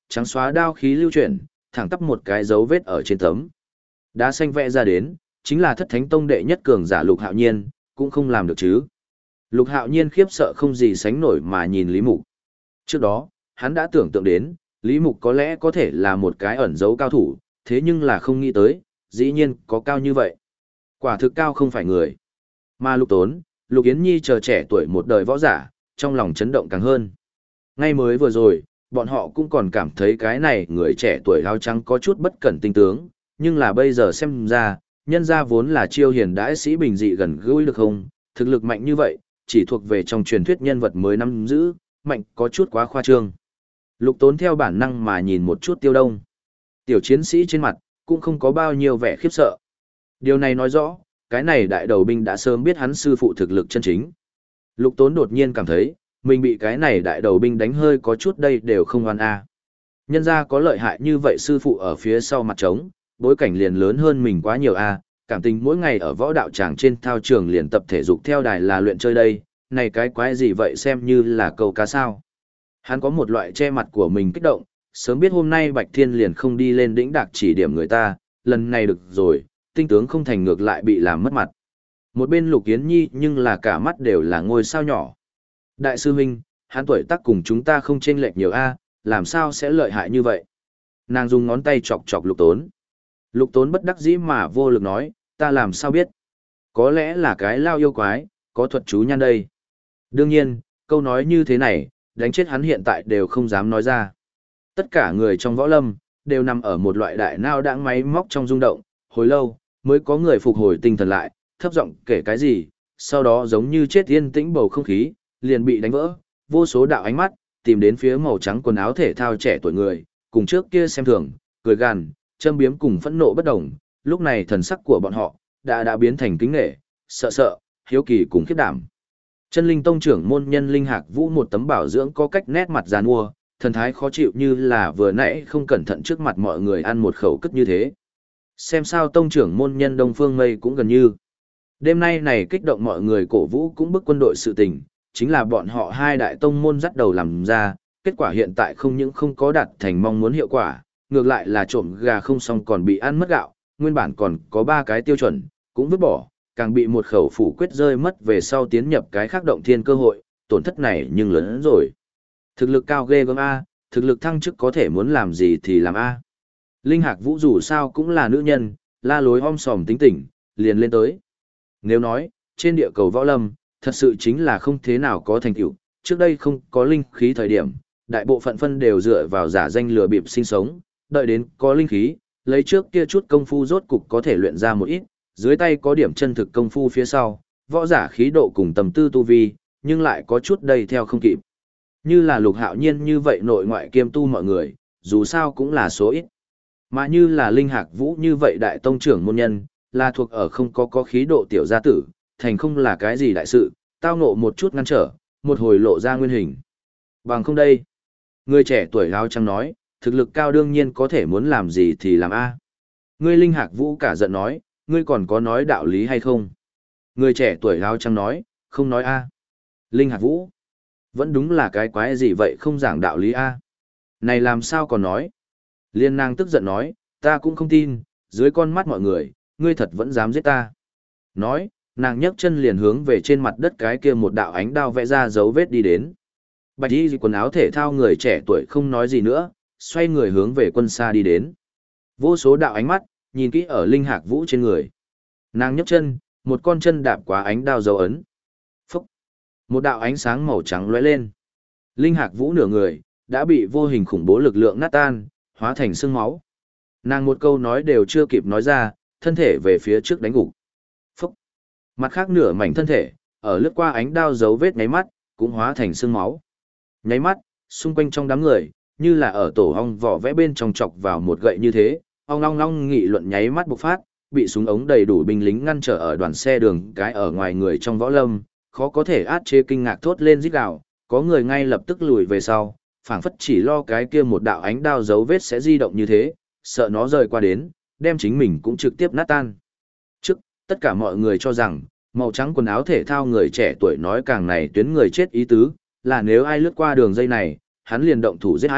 trắng xóa đao khí lưu chuyển, thẳng tắp một cái dấu vết ở trên tấm. Đá xanh vẽ ra đến, chính là Thất Thánh Tông đệ nhất cường giả Lục Hạo Nhiên, cũng không làm được chứ. Lục Hạo Nhiên khiếp sợ không gì sánh nổi mà nhìn Lý Mục. Trước đó, hắn đã tưởng tượng đến, Lý Mục có lẽ có thể là một cái ẩn dấu cao thủ, thế nhưng là không nghĩ tới, dĩ nhiên có cao như vậy. Quả thực cao không phải người. Mà Lục Tốn, Lục Yến Nhi chờ trẻ tuổi một đời võ giả, trong lòng chấn động càng hơn. Ngay mới vừa rồi, bọn họ cũng còn cảm thấy cái này người trẻ tuổi áo trắng có chút bất cẩn tinh tướng, nhưng là bây giờ xem ra, nhân gia vốn là chiêu hiền đãi sĩ bình dị gần gũi được không, thực lực mạnh như vậy, chỉ thuộc về trong truyền thuyết nhân vật mới nắm giữ, mạnh có chút quá khoa trương. Lục Tốn theo bản năng mà nhìn một chút Tiêu Đông. Tiểu chiến sĩ trên mặt, cũng không có bao nhiêu vẻ khiếp sợ. Điều này nói rõ, cái này đại đầu binh đã sớm biết hắn sư phụ thực lực chân chính. Lục Tốn đột nhiên cảm thấy, mình bị cái này đại đầu binh đánh hơi có chút đây đều không oan a. Nhân ra có lợi hại như vậy sư phụ ở phía sau mặt trống, bối cảnh liền lớn hơn mình quá nhiều a, cảm tình mỗi ngày ở võ đạo tràng trên thao trường liền tập thể dục theo đài là luyện chơi đây, này cái quái gì vậy xem như là câu cá sao. Hắn có một loại che mặt của mình kích động, sớm biết hôm nay Bạch Thiên liền không đi lên đỉnh đạc chỉ điểm người ta, lần này được rồi, tinh tướng không thành ngược lại bị làm mất mặt. Một bên Lục Yến Nhi nhưng là cả mắt đều là ngôi sao nhỏ. Đại sư huynh, hắn tuổi tác cùng chúng ta không chênh lệch nhiều a, làm sao sẽ lợi hại như vậy? Nàng dùng ngón tay chọc chọc Lục Tốn. Lục Tốn bất đắc dĩ mà vô lực nói, ta làm sao biết? Có lẽ là cái lao yêu quái, có thuật chú nhan đây. Đương nhiên, câu nói như thế này, đánh chết hắn hiện tại đều không dám nói ra. Tất cả người trong võ lâm, đều nằm ở một loại đại nao đãng máy móc trong rung động, hồi lâu, mới có người phục hồi tinh thần lại, thấp giọng kể cái gì, sau đó giống như chết yên tĩnh bầu không khí, liền bị đánh vỡ, vô số đạo ánh mắt, tìm đến phía màu trắng quần áo thể thao trẻ tuổi người, cùng trước kia xem thường, cười gằn, châm biếm cùng phẫn nộ bất đồng, lúc này thần sắc của bọn họ, đã biến thành kính nghệ, sợ, hiếu kỳ cùng khiếp đảm. Chân Linh Tông trưởng môn nhân Linh Hạc Vũ một tấm bảo dưỡng có cách nét mặt giàn mua, thần thái khó chịu như là vừa nãy không cẩn thận trước mặt mọi người ăn một khẩu cất như thế. Xem sao tông trưởng môn nhân Đông Phương Mây cũng gần như. Đêm nay này kích động mọi người cổ vũ cũng bức quân đội sự tình, chính là bọn họ hai đại tông môn dắt đầu làm ra, kết quả hiện tại không những không có đạt thành mong muốn hiệu quả, ngược lại là trộm gà không xong còn bị ăn mất gạo, nguyên bản còn có 3 cái tiêu chuẩn, cũng vứt bỏ, càng bị một khẩu phủ quyết rơi mất về sau tiến nhập cái khác động thiên cơ hội, tổn thất này nhưng lớn hơn rồi. Thực lực cao ghê gớm A, thực lực thăng chức có thể muốn làm gì thì làm A. Linh Hạc Vũ dù sao cũng là nữ nhân, la lối om sòm tính tỉnh, liền lên tới. Nếu nói, trên địa cầu võ lâm, thật sự chính là không thế nào có thành tựu, trước đây không có linh khí thời điểm, đại bộ phận phân đều dựa vào giả danh lừa bịp sinh sống, đợi đến có linh khí, lấy trước kia chút công phu rốt cục có thể luyện ra một ít, dưới tay có điểm chân thực công phu phía sau, võ giả khí độ cùng tầm tư tu vi, nhưng lại có chút đầy theo không kịp. Như là Lục Hạo Nhiên như vậy nội ngoại kiêm tu mọi người, dù sao cũng là số ít. Mà như là Linh Hạc Vũ như vậy đại tông trưởng môn nhân, là thuộc ở không có khí độ tiểu gia tử, thành không là cái gì đại sự, tao ngộ một chút ngăn trở, một hồi lộ ra nguyên hình. Bằng không đây. Người trẻ tuổi áo trắng nói, thực lực cao đương nhiên có thể muốn làm gì thì làm A. Người Linh Hạc Vũ cả giận nói, ngươi còn có nói đạo lý hay không? Người trẻ tuổi áo trắng nói, không nói A. Linh Hạc Vũ. Vẫn đúng là cái quái gì vậy không giảng đạo lý A. Này làm sao còn nói? Liên nàng tức giận nói, ta cũng không tin, dưới con mắt mọi người, ngươi thật vẫn dám giết ta. Nói, nàng nhấc chân liền hướng về trên mặt đất cái kia một đạo ánh đao vẽ ra dấu vết đi đến. Bạch y quần áo thể thao người trẻ tuổi không nói gì nữa, xoay người hướng về quân xa đi đến. Vô số đạo ánh mắt, nhìn kỹ ở Linh Hạc Vũ trên người. Nàng nhấc chân, một con chân đạp qua ánh đao dấu ấn. Phúc! Một đạo ánh sáng màu trắng lóe lên. Linh Hạc Vũ nửa người, đã bị vô hình khủng bố lực lượng nát tan, hóa thành xương máu. Nàng một câu nói đều chưa kịp nói ra, thân thể về phía trước đánh gục. Phúc! Mặt khác nửa mảnh thân thể, ở lướt qua ánh đao dấu vết nháy mắt, cũng hóa thành xương máu. Nháy mắt, xung quanh trong đám người, như là ở tổ ong vỏ vẽ bên trong chọc vào một gậy như thế, ong long long nghị luận nháy mắt bộc phát, bị súng ống đầy đủ binh lính ngăn trở ở đoàn xe đường cái ở ngoài người trong võ lâm, khó có thể át chế kinh ngạc thốt lên rít gào, có người ngay lập tức lùi về sau, phảng phất chỉ lo cái kia một đạo ánh đao dấu vết sẽ di động như thế, sợ nó rời qua đến, đem chính mình cũng trực tiếp nát tan. Trước, tất cả mọi người cho rằng, màu trắng quần áo thể thao người trẻ tuổi nói càng này tuyến người chết ý tứ, là nếu ai lướt qua đường dây này, hắn liền động thủ giết ai,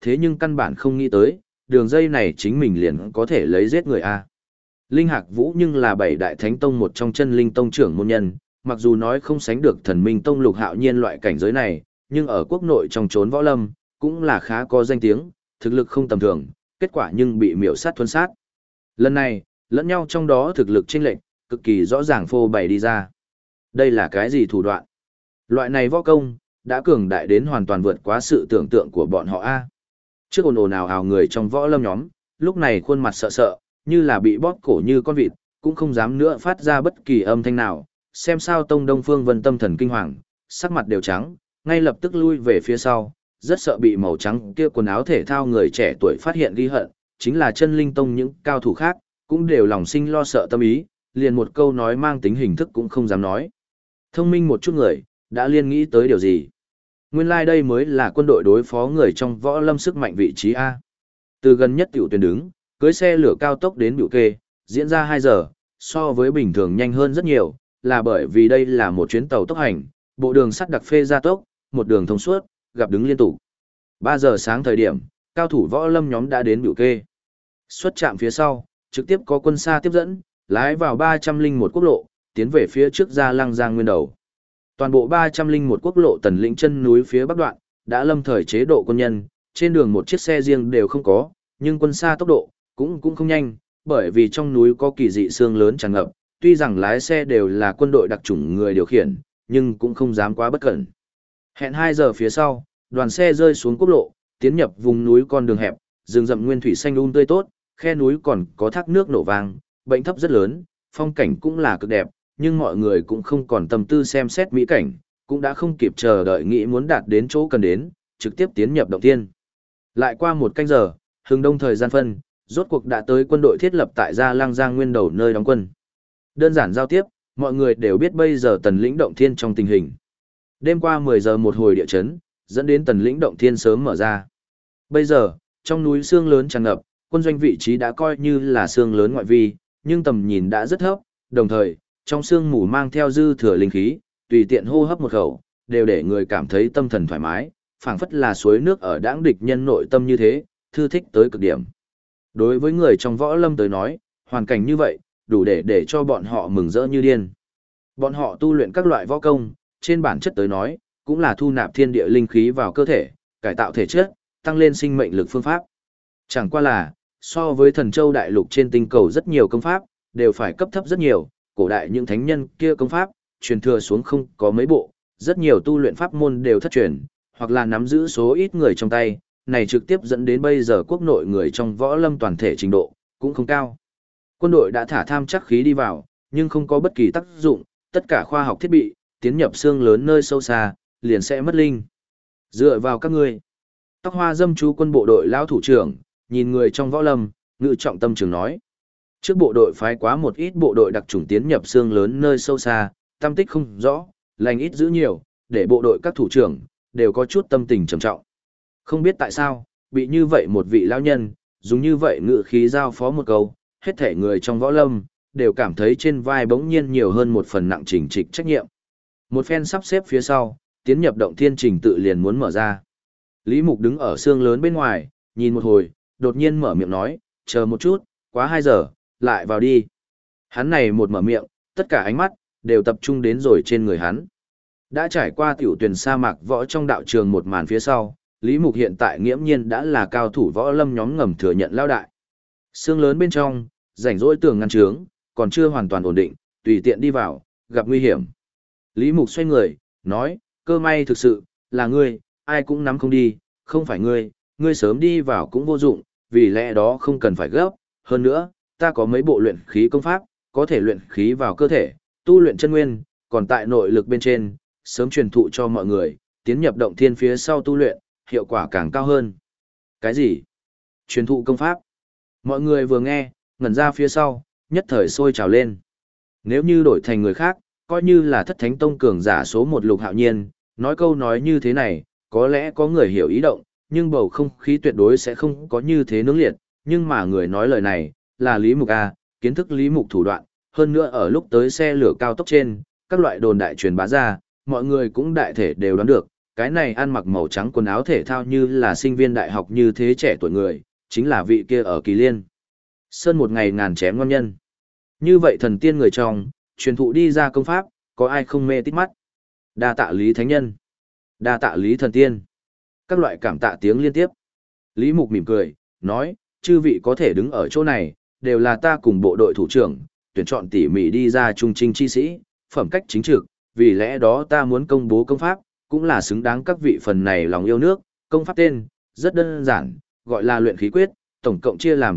thế nhưng căn bản không nghĩ tới, đường dây này chính mình liền có thể lấy giết người A. Linh Hạc Vũ nhưng là bảy đại thánh tông một trong chân linh tông trưởng môn nhân, mặc dù nói không sánh được thần minh tông Lục Hạo Nhiên loại cảnh giới này, nhưng ở quốc nội trong chốn võ lâm, cũng là khá có danh tiếng, thực lực không tầm thường, kết quả nhưng bị miểu sát thuần sát. Lần này, lẫn nhau trong đó thực lực chênh lệch, cực kỳ rõ ràng phô bày đi ra. Đây là cái gì thủ đoạn? Loại này võ công, đã cường đại đến hoàn toàn vượt quá sự tưởng tượng của bọn họ A. Trước ồn ồn ào ào người trong võ lâm nhóm, lúc này khuôn mặt sợ sợ, như là bị bóp cổ như con vịt, cũng không dám nữa phát ra bất kỳ âm thanh nào. Xem sao tông Đông Phương Vân tâm thần kinh hoàng, sắc mặt đều trắng, ngay lập tức lui về phía sau, rất sợ bị màu trắng kia quần áo thể thao người trẻ tuổi phát hiện ghi hận, chính là chân linh tông những cao thủ khác, cũng đều lòng sinh lo sợ tâm ý, liền một câu nói mang tính hình thức cũng không dám nói. Thông minh một chút người, đã liên nghĩ tới điều gì? Nguyên lai đây mới là quân đội đối phó người trong võ lâm sức mạnh vị trí A. Từ gần nhất tiểu tuyến đứng, cưới xe lửa cao tốc đến biểu kê, diễn ra 2 giờ, so với bình thường nhanh hơn rất nhiều, là bởi vì đây là một chuyến tàu tốc hành, bộ đường sắt đặc phê gia tốc, một đường thông suốt, gặp đứng liên tục. 3 giờ sáng thời điểm, cao thủ võ lâm nhóm đã đến biểu kê. Xuất trạm phía sau, trực tiếp có quân xa tiếp dẫn, lái vào 301 quốc lộ, tiến về phía trước ra Lăng Giang Nguyên Đầu. Toàn bộ 301 quốc lộ tần lĩnh chân núi phía bắc đoạn, đã lâm thời chế độ quân nhân, trên đường một chiếc xe riêng đều không có, nhưng quân xa tốc độ cũng không nhanh, bởi vì trong núi có kỳ dị xương lớn tràn ngập, tuy rằng lái xe đều là quân đội đặc chủng người điều khiển, nhưng cũng không dám quá bất cẩn. Hẹn 2 giờ phía sau, đoàn xe rơi xuống quốc lộ, tiến nhập vùng núi con đường hẹp, rừng rậm nguyên thủy xanh tươi tốt, khe núi còn có thác nước nổ vang, bệnh thấp rất lớn, phong cảnh cũng là cực đẹp, nhưng mọi người cũng không còn tâm tư xem xét mỹ cảnh, cũng đã không kịp chờ đợi nghĩ muốn đạt đến chỗ cần đến, trực tiếp tiến nhập động thiên. Lại qua 1 canh giờ, hừng đông thời gian phân, rốt cuộc đã tới quân đội thiết lập tại Gia Lăng Giang Nguyên Đầu nơi đóng quân. Đơn giản giao tiếp, mọi người đều biết bây giờ tần lĩnh động thiên trong tình hình. Đêm qua 10 giờ một hồi địa chấn, dẫn đến tần lĩnh động thiên sớm mở ra. Bây giờ, trong núi sương lớn tràn ngập, quân doanh vị trí đã coi như là sương lớn ngoại vi, nhưng tầm nhìn đã rất thấp, đồng thời, trong sương mù mang theo dư thừa linh khí, tùy tiện hô hấp một khẩu, đều để người cảm thấy tâm thần thoải mái, phảng phất là suối nước ở đãng địch nhân nội tâm như thế, thư thích tới cực điểm. Đối với người trong võ lâm tới nói, hoàn cảnh như vậy, đủ để cho bọn họ mừng rỡ như điên. Bọn họ tu luyện các loại võ công, trên bản chất tới nói, cũng là thu nạp thiên địa linh khí vào cơ thể, cải tạo thể chất, tăng lên sinh mệnh lực phương pháp. Chẳng qua là, so với thần châu đại lục trên tinh cầu rất nhiều công pháp, đều phải cấp thấp rất nhiều, cổ đại những thánh nhân kia công pháp, truyền thừa xuống không có mấy bộ, rất nhiều tu luyện pháp môn đều thất truyền, hoặc là nắm giữ số ít người trong tay, này trực tiếp dẫn đến bây giờ quốc nội người trong võ lâm toàn thể trình độ, cũng không cao. Quân đội đã thả tham chắc khí đi vào, nhưng không có bất kỳ tác dụng, tất cả khoa học thiết bị, tiến nhập xương lớn nơi sâu xa, liền sẽ mất linh. Dựa vào các ngươi. Tóc hoa dâm chú quân bộ đội lão thủ trưởng, nhìn người trong võ lâm, ngự trọng tâm trường nói. Trước bộ đội phái quá một ít bộ đội đặc chủng tiến nhập xương lớn nơi sâu xa, tâm tích không rõ, lành ít giữ nhiều, để bộ đội các thủ trưởng, đều có chút tâm tình trầm trọng. Không biết tại sao, bị như vậy một vị lão nhân, dùng như vậy ngự khí giao phó một câu, hết thể người trong võ lâm, đều cảm thấy trên vai bỗng nhiên nhiều hơn một phần nặng chỉnh trịch trách nhiệm. Một phen sắp xếp phía sau, tiến nhập động thiên trình tự liền muốn mở ra. Lý Mục đứng ở xương lớn bên ngoài, nhìn một hồi, đột nhiên mở miệng nói, chờ một chút, quá 2 giờ, lại vào đi. Hắn này một mở miệng, tất cả ánh mắt, đều tập trung đến rồi trên người hắn. Đã trải qua tiểu tuyển sa mạc võ trong đạo trường một màn phía sau, Lý Mục hiện tại nghiễm nhiên đã là cao thủ võ lâm nhóm ngầm thừa nhận lao đại. Xương lớn bên trong, rảnh rỗi tường ngăn trướng, còn chưa hoàn toàn ổn định, tùy tiện đi vào, gặp nguy hiểm. Lý Mục xoay người, nói, cơ may thực sự, là ngươi, ai cũng nắm không đi, không phải ngươi sớm đi vào cũng vô dụng, vì lẽ đó không cần phải gấp. Hơn nữa, ta có mấy bộ luyện khí công pháp, có thể luyện khí vào cơ thể, tu luyện chân nguyên, còn tại nội lực bên trên, sớm truyền thụ cho mọi người, tiến nhập động thiên phía sau tu luyện, hiệu quả càng cao hơn. Cái gì? Truyền thụ công pháp? Mọi người vừa nghe, ngẩn ra phía sau, nhất thời sôi trào lên. Nếu như đổi thành người khác, coi như là thất thánh tông cường giả số 1 Lục Hạo Nhiên, nói câu nói như thế này, có lẽ có người hiểu ý động, nhưng bầu không khí tuyệt đối sẽ không có như thế nướng liệt, nhưng mà người nói lời này, là Lý Mục A, kiến thức Lý Mục thủ đoạn, hơn nữa ở lúc tới xe lửa cao tốc trên, các loại đồn đại truyền bá ra, mọi người cũng đại thể đều đoán được, cái này ăn mặc màu trắng quần áo thể thao như là sinh viên đại học như thế trẻ tuổi người, chính là vị kia ở Kỳ Liên. Sơn một ngày ngàn chém ngon nhân. Như vậy thần tiên người trong, truyền thụ đi ra công pháp, có ai không mê tít mắt. Đa tạ Lý Thánh Nhân. Đa tạ Lý Thần Tiên. Các loại cảm tạ tiếng liên tiếp. Lý Mục mỉm cười, nói, chư vị có thể đứng ở chỗ này, đều là ta cùng bộ đội thủ trưởng, tuyển chọn tỉ mỉ đi ra trung trinh chi sĩ, phẩm cách chính trực, vì lẽ đó ta muốn công bố công pháp, cũng là xứng đáng các vị phần này lòng yêu nước, công pháp tên, rất đơn giản, gọi là luyện khí quyết, tổng cộng chia làm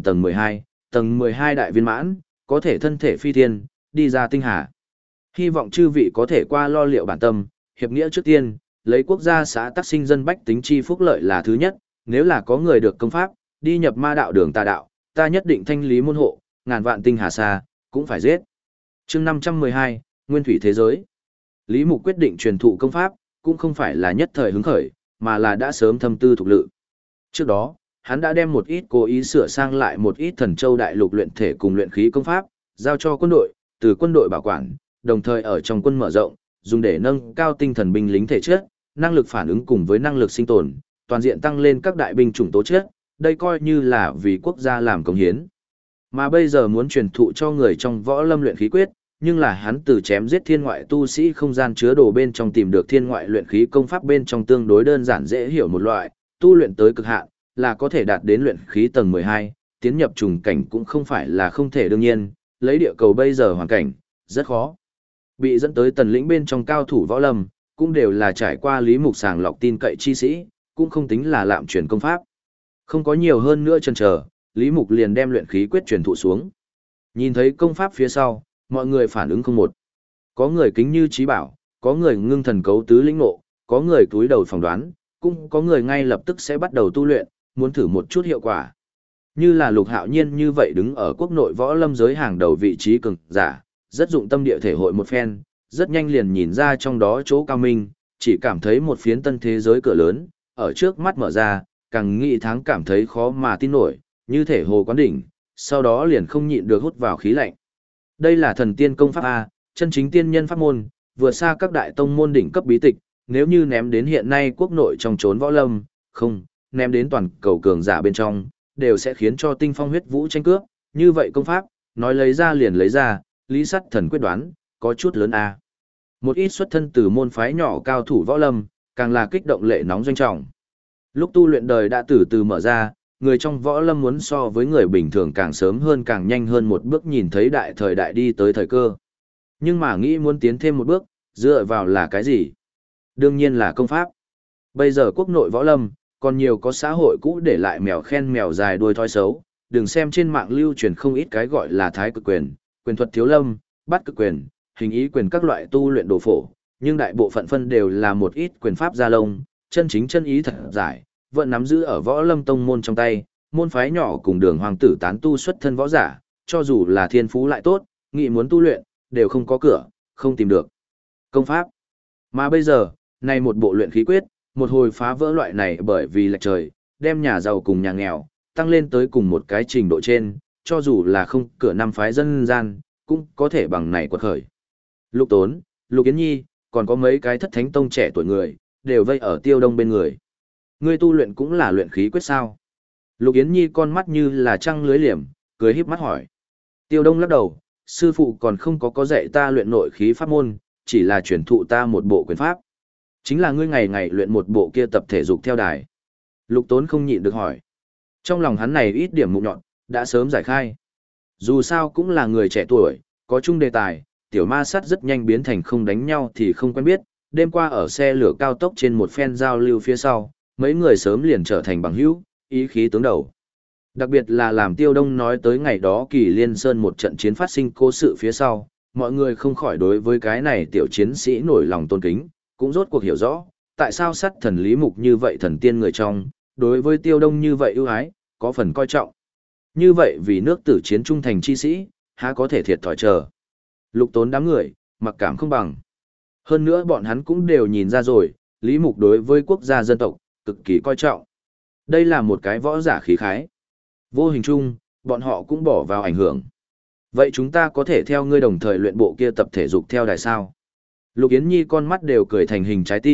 tầng 12 đại viên mãn, có thể thân thể phi thiên, đi ra tinh hà. Hy vọng chư vị có thể qua lo liệu bản tâm, hiệp nghĩa trước tiên, lấy quốc gia xã tắc sinh dân bách tính chi phúc lợi là thứ nhất, nếu là có người được công pháp, đi nhập ma đạo đường tà đạo, ta nhất định thanh lý môn hộ, ngàn vạn tinh hà xa, cũng phải giết. Chương 512, Nguyên thủy thế giới. Lý Mục quyết định truyền thụ công pháp, cũng không phải là nhất thời hứng khởi, mà là đã sớm thâm tư thuộc lự. Trước đó, hắn đã đem một ít cố ý sửa sang lại một ít thần châu đại lục luyện thể cùng luyện khí công pháp, giao cho quân đội, từ quân đội bảo quản, đồng thời ở trong quân mở rộng, dùng để nâng cao tinh thần binh lính thể chất, năng lực phản ứng cùng với năng lực sinh tồn, toàn diện tăng lên các đại binh chủng tố chất, đây coi như là vì quốc gia làm công hiến. Mà bây giờ muốn truyền thụ cho người trong võ lâm luyện khí quyết, nhưng là hắn từ chém giết thiên ngoại tu sĩ không gian chứa đồ bên trong tìm được thiên ngoại luyện khí công pháp bên trong tương đối đơn giản dễ hiểu một loại, tu luyện tới cực hạn, là có thể đạt đến luyện khí tầng 12, tiến nhập trùng cảnh cũng không phải là không thể đương nhiên, lấy địa cầu bây giờ hoàn cảnh, rất khó. Bị dẫn tới tần lĩnh bên trong cao thủ võ lâm, cũng đều là trải qua Lý Mục sàng lọc tin cậy chi sĩ, cũng không tính là lạm truyền công pháp. Không có nhiều hơn nữa chần chờ, Lý Mục liền đem luyện khí quyết truyền thụ xuống. Nhìn thấy công pháp phía sau, mọi người phản ứng không một. Có người kính như trí bảo, có người ngưng thần cấu tứ lĩnh ngộ, có người túi đầu phỏng đoán, cũng có người ngay lập tức sẽ bắt đầu tu luyện, muốn thử một chút hiệu quả. Như là Lục Hạo Nhiên như vậy đứng ở quốc nội võ lâm giới hàng đầu vị trí cường giả, rất dụng tâm địa thể hội một phen, rất nhanh liền nhìn ra trong đó chỗ cao minh, chỉ cảm thấy một phiến tân thế giới cửa lớn, ở trước mắt mở ra, càng nghĩ tháng cảm thấy khó mà tin nổi, như thể hồ quán đỉnh, sau đó liền không nhịn được hút vào khí lạnh. Đây là thần tiên công pháp A, chân chính tiên nhân pháp môn, vượt xa các đại tông môn đỉnh cấp bí tịch, nếu như ném đến hiện nay quốc nội trong chốn võ lâm, không, ném đến toàn cầu cường giả bên trong, đều sẽ khiến cho tinh phong huyết vũ tranh cướp, như vậy công pháp, nói lấy ra liền lấy ra, lý sắt thần quyết đoán, có chút lớn A. Một ít xuất thân từ môn phái nhỏ cao thủ võ lâm, càng là kích động lệ nóng doanh trọng. Lúc tu luyện đời đã từ từ mở ra, người trong võ lâm muốn so với người bình thường càng sớm hơn càng nhanh hơn một bước nhìn thấy đại thời đại đi tới thời cơ. Nhưng mà nghĩ muốn tiến thêm một bước, dựa vào là cái gì? Đương nhiên là công pháp. Bây giờ quốc nội võ lâm, còn nhiều có xã hội cũ để lại mèo khen mèo dài đuôi thói xấu, đừng xem trên mạng lưu truyền không ít cái gọi là thái cực quyền, quyền thuật thiếu lâm, bát cực quyền, hình ý quyền các loại tu luyện đồ phổ, nhưng đại bộ phận phân đều là một ít quyền pháp gia lông, chân chính chân ý thật giải, vẫn nắm giữ ở võ lâm tông môn trong tay, môn phái nhỏ cùng đường hoàng tử tán tu xuất thân võ giả, cho dù là thiên phú lại tốt, nghị muốn tu luyện, đều không có cửa, không tìm được công pháp. Mà bây giờ, này một bộ luyện khí quyết, một hồi phá vỡ loại này bởi vì lệch trời, đem nhà giàu cùng nhà nghèo, tăng lên tới cùng một cái trình độ trên, cho dù là không cửa năm phái dân gian, cũng có thể bằng này quật khởi. Lục Tốn, Lục Yến Nhi, còn có mấy cái thất thánh tông trẻ tuổi người, đều vây ở Tiêu Đông bên người. Ngươi tu luyện cũng là luyện khí quyết sao? Lục Yến Nhi con mắt như là trăng lưới liềm, cười híp mắt hỏi. Tiêu Đông lắc đầu, sư phụ còn không có dạy ta luyện nội khí pháp môn, chỉ là truyền thụ ta một bộ quyền pháp. Chính là ngươi ngày ngày luyện một bộ kia tập thể dục theo đài. Lục Tốn không nhịn được hỏi. Trong lòng hắn này ít điểm mụn nhọn, đã sớm giải khai. Dù sao cũng là người trẻ tuổi, có chung đề tài, tiểu ma sát rất nhanh biến thành không đánh nhau thì không quen biết. Đêm qua ở xe lửa cao tốc trên một phen giao lưu phía sau, mấy người sớm liền trở thành bằng hữu, ý khí tướng đầu. Đặc biệt là làm Tiêu Đông nói tới ngày đó Kỳ Liên Sơn một trận chiến phát sinh cố sự phía sau, mọi người không khỏi đối với cái này tiểu chiến sĩ nổi lòng tôn kính, cũng rốt cuộc hiểu rõ, tại sao sát thần Lý Mục như vậy thần tiên người trong, đối với Tiêu Đông như vậy ưu ái, có phần coi trọng. Như vậy vì nước tử chiến trung thành chi sĩ, há có thể thiệt thòi chờ. Lục Tốn đám người, mặc cảm không bằng. Hơn nữa bọn hắn cũng đều nhìn ra rồi, Lý Mục đối với quốc gia dân tộc, cực kỳ coi trọng. Đây là một cái võ giả khí khái. Vô hình chung, bọn họ cũng bỏ vào ảnh hưởng. Vậy chúng ta có thể theo ngươi đồng thời luyện bộ kia tập thể dục theo đài sao? Lục Yến Nhi con mắt đều cười thành hình trái tim,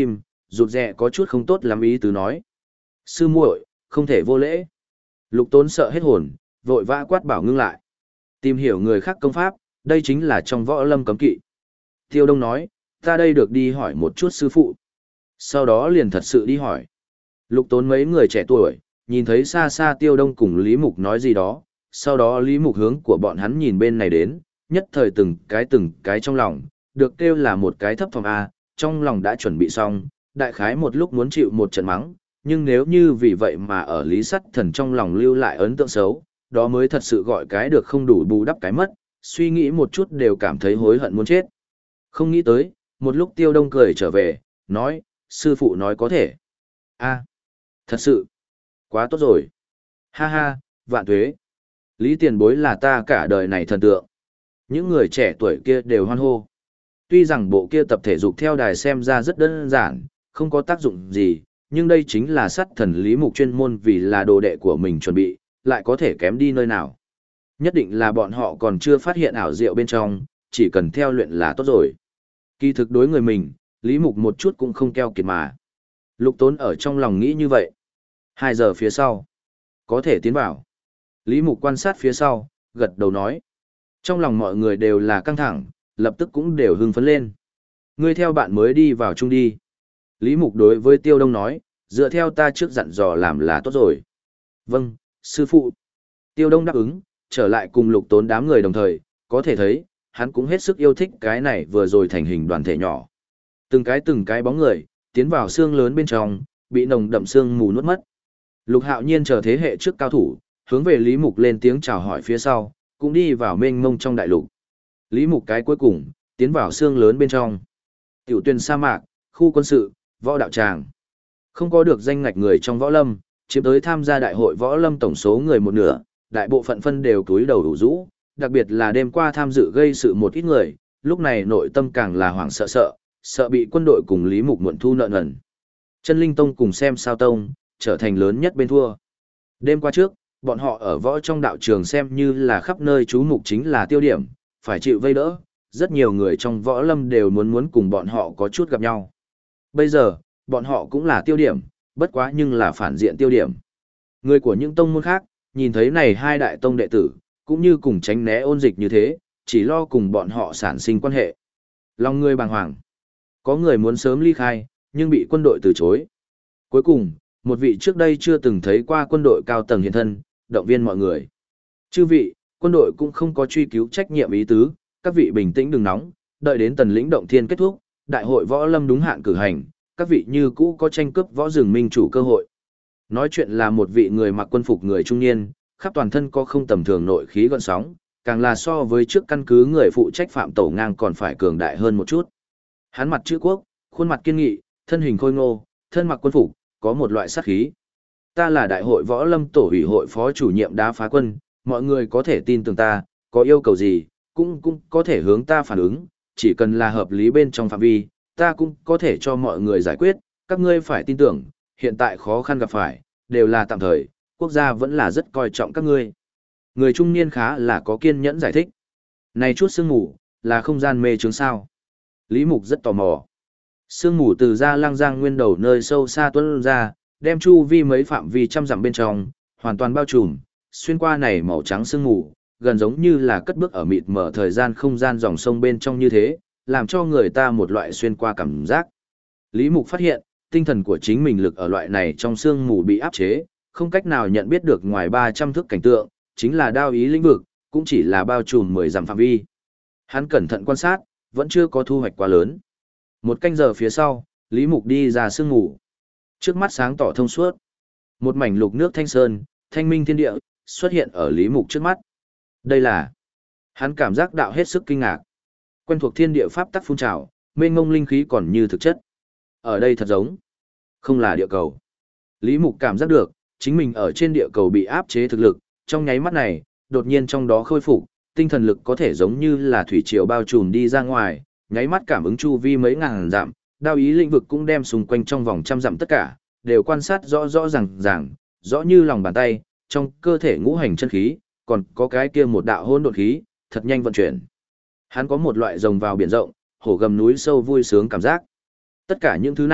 rụt rè có chút không tốt lắm ý tứ nói. Sư muội, không thể vô lễ. Lục Tốn sợ hết hồn, vội vã quát bảo ngưng lại. Tìm hiểu người khác công pháp, đây chính là trong võ lâm cấm kỵ. Tiêu Đông nói, ta đây được đi hỏi một chút sư phụ. Sau đó liền thật sự đi hỏi. Lục Tốn mấy người trẻ tuổi, nhìn thấy xa xa Tiêu Đông cùng Lý Mục nói gì đó, sau đó Lý Mục hướng của bọn hắn nhìn bên này đến, nhất thời từng cái trong lòng, được kêu là một cái thấp phòng A, trong lòng đã chuẩn bị xong, đại khái một lúc muốn chịu một trận mắng, nhưng nếu như vì vậy mà ở Lý Sắt Thần trong lòng lưu lại ấn tượng xấu, đó mới thật sự gọi cái được không đủ bù đắp cái mất, suy nghĩ một chút đều cảm thấy hối hận muốn chết. Không nghĩ tới, một lúc Tiêu Đông cười trở về, nói, sư phụ nói có thể. A, thật sự, quá tốt rồi. Ha ha, vạn tuế. Lý tiền bối là ta cả đời này thần tượng. Những người trẻ tuổi kia đều hoan hô. Tuy rằng bộ kia tập thể dục theo đài xem ra rất đơn giản, không có tác dụng gì, nhưng đây chính là sắt thần Lý Mục chuyên môn vì là đồ đệ của mình chuẩn bị, lại có thể kém đi nơi nào. Nhất định là bọn họ còn chưa phát hiện ảo diệu bên trong, chỉ cần theo luyện là tốt rồi. Kỳ thực đối người mình, Lý Mục một chút cũng không keo kiệt mà. Lục Tốn ở trong lòng nghĩ như vậy. 2 giờ phía sau, có thể tiến vào. Lý Mục quan sát phía sau, gật đầu nói. Trong lòng mọi người đều là căng thẳng, lập tức cũng đều hưng phấn lên. Ngươi theo bạn mới đi vào chung đi. Lý Mục đối với Tiêu Đông nói, dựa theo ta trước dặn dò làm là tốt rồi. Vâng, sư phụ. Tiêu Đông đáp ứng, trở lại cùng Lục Tốn đám người đồng thời, có thể thấy, hắn cũng hết sức yêu thích cái này vừa rồi thành hình đoàn thể nhỏ. Từng cái bóng người, tiến vào xương lớn bên trong, bị nồng đậm xương mù nuốt mất. Lục Hạo Nhiên chờ thế hệ trước cao thủ, hướng về Lý Mục lên tiếng chào hỏi phía sau, cũng đi vào mênh mông trong đại lục. Lý Mục cái cuối cùng, tiến vào xương lớn bên trong. Tiểu tuyên sa mạc, khu quân sự, võ đạo tràng. Không có được danh ngạch người trong võ lâm, chiếm tới tham gia đại hội võ lâm tổng số người một nửa, đại bộ phận phân đều túi đầu đủ rũ, đặc biệt là đêm qua tham dự gây sự một ít người, lúc này nội tâm càng là hoảng sợ, sợ bị quân đội cùng Lý Mục muộn thu nợ nần. Chân Linh Tông cùng Xem Sao Tông, trở thành lớn nhất bên thua. Đêm qua trước, bọn họ ở võ trong đạo trường xem như là khắp nơi chú mục chính là tiêu điểm, phải chịu vây đỡ, rất nhiều người trong võ lâm đều muốn cùng bọn họ có chút gặp nhau. Bây giờ, bọn họ cũng là tiêu điểm, bất quá nhưng là phản diện tiêu điểm. Người của những tông môn khác, nhìn thấy này hai đại tông đệ tử, cũng như cùng tránh né ôn dịch như thế, chỉ lo cùng bọn họ sản sinh quan hệ. Lòng người bàng hoàng. Có người muốn sớm ly khai, nhưng bị quân đội từ chối. Cuối cùng, một vị trước đây chưa từng thấy qua quân đội cao tầng hiện thân, động viên mọi người. Chư vị, quân đội cũng không có truy cứu trách nhiệm ý tứ, các vị bình tĩnh đừng nóng, đợi đến tần lĩnh động thiên kết thúc, đại hội võ lâm đúng hạn cử hành, các vị như cũ có tranh cướp võ rừng minh chủ cơ hội. Nói chuyện là một vị người mặc quân phục người trung niên, khắp toàn thân có không tầm thường nội khí gợn sóng, càng là so với trước căn cứ người phụ trách phạm tổ ngang còn phải cường đại hơn một chút. Hắn mặt chữ quốc, khuôn mặt kiên nghị, thân hình khôi ngô, thân mặc quân phục, có một loại sát khí. Ta là đại hội võ lâm tổ ủy hội phó chủ nhiệm Đá Phá Quân, mọi người có thể tin tưởng ta, có yêu cầu gì, cũng có thể hướng ta phản ứng, chỉ cần là hợp lý bên trong phạm vi, ta cũng có thể cho mọi người giải quyết, các ngươi phải tin tưởng, hiện tại khó khăn gặp phải, đều là tạm thời, quốc gia vẫn là rất coi trọng các ngươi. Người trung niên khá là có kiên nhẫn giải thích. Này chút sương mù, là không gian mê chướng sao. Lý Mục rất tò mò. Sương mù từ ra lang giang nguyên đầu nơi sâu xa tuôn ra, đem chu vi mấy phạm vi trăm dặm bên trong, hoàn toàn bao trùm, xuyên qua này màu trắng sương mù, gần giống như là cất bước ở mịt mở thời gian không gian dòng sông bên trong như thế, làm cho người ta một loại xuyên qua cảm giác. Lý Mục phát hiện, tinh thần của chính mình lực ở loại này trong sương mù bị áp chế, không cách nào nhận biết được ngoài 300 thước cảnh tượng, chính là đao ý lĩnh vực, cũng chỉ là bao trùm 10 dặm phạm vi. Hắn cẩn thận quan sát, vẫn chưa có thu hoạch quá lớn. Một canh giờ phía sau, Lý Mục đi ra sương mù. Trước mắt sáng tỏ thông suốt. Một mảnh lục nước thanh sơn, thanh minh thiên địa, xuất hiện ở Lý Mục trước mắt. Đây là... Hắn cảm giác đạo hết sức kinh ngạc. Quen thuộc thiên địa pháp tắc phun trào, mênh mông linh khí còn như thực chất. Ở đây thật giống. Không là địa cầu. Lý Mục cảm giác được, chính mình ở trên địa cầu bị áp chế thực lực, trong nháy mắt này, đột nhiên trong đó khôi phục, tinh thần lực có thể giống như là thủy triều bao trùm đi ra ngoài, nháy mắt cảm ứng chu vi mấy ngàn dặm, đao ý lĩnh vực cũng đem xung quanh trong vòng trăm dặm tất cả, đều quan sát rõ ràng, rõ như lòng bàn tay, trong cơ thể ngũ hành chân khí, còn có cái kia một đạo hỗn độn khí, thật nhanh vận chuyển. Hắn có một loại rồng vào biển rộng, hổ gầm núi sâu vui sướng cảm giác. Tất cả những thứ này,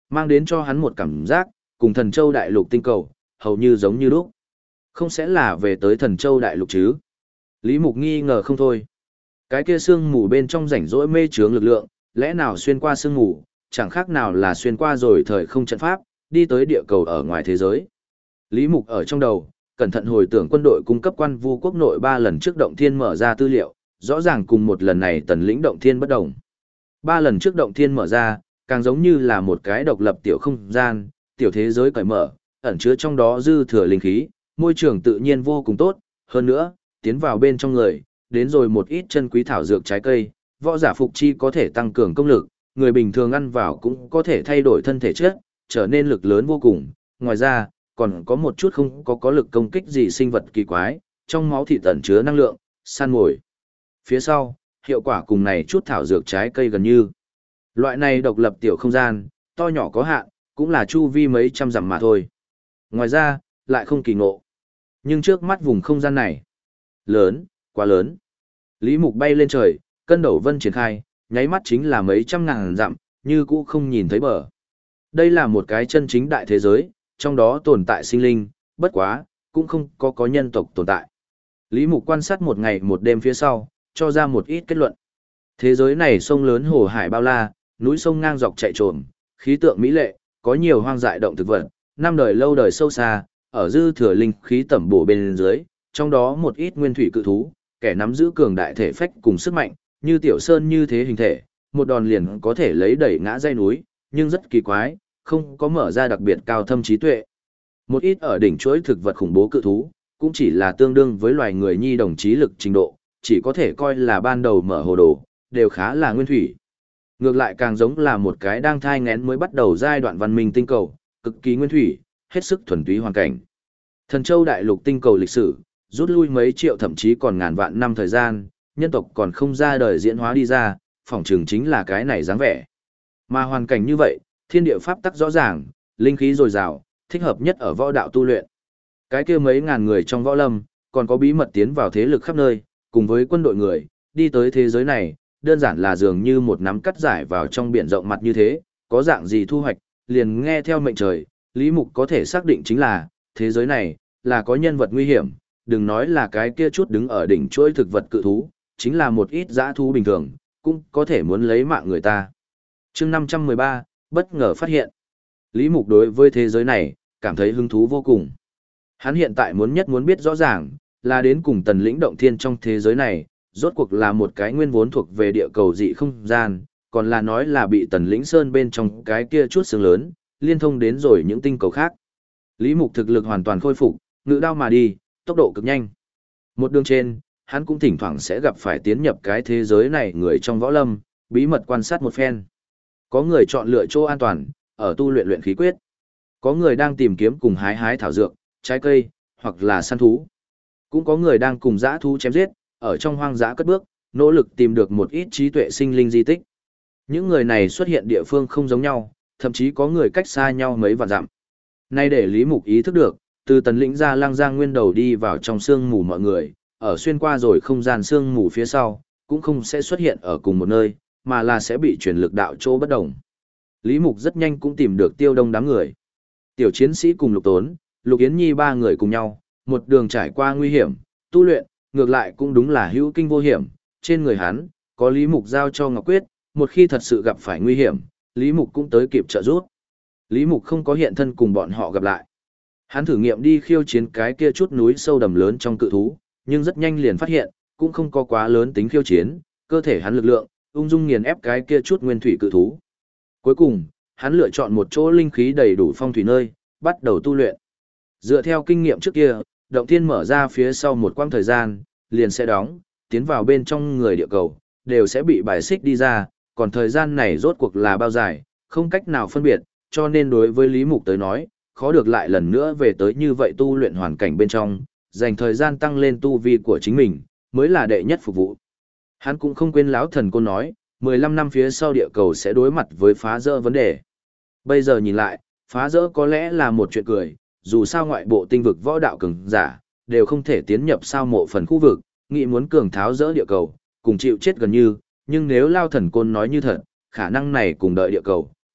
mang đến cho hắn một cảm giác, cùng Thần Châu Đại Lục tinh cầu, hầu như giống như lúc. Không sẽ là về tới Thần Châu Đại Lục chứ? Lý Mục nghi ngờ không thôi. Cái kia sương mù bên trong rảnh rỗi mê chướng lực lượng, lẽ nào xuyên qua sương mù, chẳng khác nào là xuyên qua rồi thời không trận pháp, đi tới địa cầu ở ngoài thế giới. Lý Mục ở trong đầu, cẩn thận hồi tưởng quân đội cung cấp quan vu quốc nội 3 lần trước động thiên mở ra tư liệu, rõ ràng cùng một lần này tần lĩnh động thiên bất đồng. 3 lần trước động thiên mở ra, càng giống như là một cái độc lập tiểu không gian, tiểu thế giới cởi mở, ẩn chứa trong đó dư thừa linh khí, môi trường tự nhiên vô cùng tốt, hơn nữa, tiến vào bên trong người, đến rồi một ít chân quý thảo dược trái cây, võ giả phục chi có thể tăng cường công lực, người bình thường ăn vào cũng có thể thay đổi thân thể chất, trở nên lực lớn vô cùng. Ngoài ra, còn có một chút không có lực công kích gì sinh vật kỳ quái, trong máu thịt ẩn chứa năng lượng, săn mồi. Phía sau, hiệu quả cùng này chút thảo dược trái cây gần như. Loại này độc lập tiểu không gian, to nhỏ có hạn, cũng là chu vi mấy trăm dặm mà thôi. Ngoài ra, lại không kỳ ngộ. Nhưng trước mắt vùng không gian này, lớn, quá lớn. Lý Mục bay lên trời, cân đầu vân triển khai, nháy mắt chính là mấy trăm ngàn dặm, như cũ không nhìn thấy bờ. Đây là một cái chân chính đại thế giới, trong đó tồn tại sinh linh, bất quá, cũng không có nhân tộc tồn tại. Lý Mục quan sát một ngày một đêm phía sau, cho ra một ít kết luận. Thế giới này sông lớn hồ hải bao la, núi sông ngang dọc chạy trồm, khí tượng mỹ lệ, có nhiều hoang dại động thực vật, năm đời lâu đời sâu xa, ở dư thừa linh khí tẩm bổ bên dưới, trong đó một ít nguyên thủy cự thú, kẻ nắm giữ cường đại thể phách cùng sức mạnh, như tiểu sơn như thế hình thể, một đòn liền có thể lấy đẩy ngã dãy núi, nhưng rất kỳ quái, không có mở ra đặc biệt cao thâm trí tuệ. Một ít ở đỉnh chuỗi thực vật khủng bố cự thú, cũng chỉ là tương đương với loài người nhi đồng trí lực trình độ, chỉ có thể coi là ban đầu mở hồ đồ, đều khá là nguyên thủy. Ngược lại càng giống là một cái đang thai nghén mới bắt đầu giai đoạn văn minh tinh cầu, cực kỳ nguyên thủy, hết sức thuần túy hoàn cảnh. Thần Châu Đại Lục tinh cầu lịch sử, rút lui mấy triệu thậm chí còn ngàn vạn năm thời gian, nhân tộc còn không ra đời diễn hóa đi ra, phỏng chừng chính là cái này dáng vẻ. Mà hoàn cảnh như vậy, thiên địa pháp tắc rõ ràng, linh khí dồi dào, thích hợp nhất ở võ đạo tu luyện. Cái kia mấy ngàn người trong võ lâm, còn có bí mật tiến vào thế lực khắp nơi, cùng với quân đội người, đi tới thế giới này, đơn giản là dường như một nắm cắt giải vào trong biển rộng mặt như thế, có dạng gì thu hoạch, liền nghe theo mệnh trời, Lý Mục có thể xác định chính là, thế giới này, là có nhân vật nguy hiểm, đừng nói là cái kia chút đứng ở đỉnh chuỗi thực vật cự thú, chính là một ít dã thú bình thường, cũng có thể muốn lấy mạng người ta. Chương 513, bất ngờ phát hiện. Lý Mục đối với thế giới này, cảm thấy hứng thú vô cùng. Hắn hiện tại muốn biết rõ ràng, là đến cùng tần lĩnh động thiên trong thế giới này, rốt cuộc là một cái nguyên vốn thuộc về địa cầu dị không gian, còn là nói là bị tần lĩnh sơn bên trong cái kia chút xương lớn, liên thông đến rồi những tinh cầu khác. Lý Mục thực lực hoàn toàn khôi phục, ngự đao mà đi, tốc độ cực nhanh. Một đường trên, hắn cũng thỉnh thoảng sẽ gặp phải tiến nhập cái thế giới này người trong võ lâm, bí mật quan sát một phen. Có người chọn lựa chỗ an toàn, ở tu luyện luyện khí quyết. Có người đang tìm kiếm cùng hái thảo dược, trái cây, hoặc là săn thú. Cũng có người đang cùng dã thú chém giết, ở trong hoang dã cất bước, nỗ lực tìm được một ít trí tuệ sinh linh di tích. Những người này xuất hiện địa phương không giống nhau, thậm chí có người cách xa nhau mấy vạn dặm. Nay để Lý Mục ý thức được, từ tần lĩnh ra Lăng Giang nguyên đầu đi vào trong sương mù mọi người, ở xuyên qua rồi không gian sương mù phía sau, cũng không sẽ xuất hiện ở cùng một nơi, mà là sẽ bị truyền lực đạo chỗ bất đồng. Lý Mục rất nhanh cũng tìm được Tiêu Đông đám người. Tiểu chiến sĩ cùng Lục Tốn, Lục Yến Nhi ba người cùng nhau, một đường trải qua nguy hiểm, tu luyện, ngược lại cũng đúng là hữu kinh vô hiểm, trên người hắn, có Lý Mục giao cho Ngọc Quyết, một khi thật sự gặp phải nguy hiểm, Lý Mục cũng tới kịp trợ giúp. Lý Mục không có hiện thân cùng bọn họ gặp lại. Hắn thử nghiệm đi khiêu chiến cái kia chút núi sâu đầm lớn trong cự thú, nhưng rất nhanh liền phát hiện, cũng không có quá lớn tính khiêu chiến, cơ thể hắn lực lượng, ung dung nghiền ép cái kia chút nguyên thủy cự thú. Cuối cùng, hắn lựa chọn một chỗ linh khí đầy đủ phong thủy nơi, bắt đầu tu luyện. Dựa theo kinh nghiệm trước kia, động thiên mở ra phía sau một quãng thời gian, liền sẽ đóng, tiến vào bên trong người địa cầu, đều sẽ bị bài xích đi ra, còn thời gian này rốt cuộc là bao dài, không cách nào phân biệt, cho nên đối với Lý Mục tới nói, khó được lại lần nữa về tới như vậy tu luyện hoàn cảnh bên trong, dành thời gian tăng lên tu vi của chính mình, mới là đệ nhất phục vụ. Hắn cũng không quên lão thần côn nói, 15 năm phía sau địa cầu sẽ đối mặt với phá rỡ vấn đề. Bây giờ nhìn lại, phá rỡ có lẽ là một chuyện cười, dù sao ngoại bộ tinh vực võ đạo cường giả, đều không thể tiến nhập sao mộ phần khu vực, nghĩ muốn cường tháo rỡ địa cầu, cùng chịu chết gần như, nhưng nếu lao thần côn nói như thật, khả năng này cùng đợi địa cầu,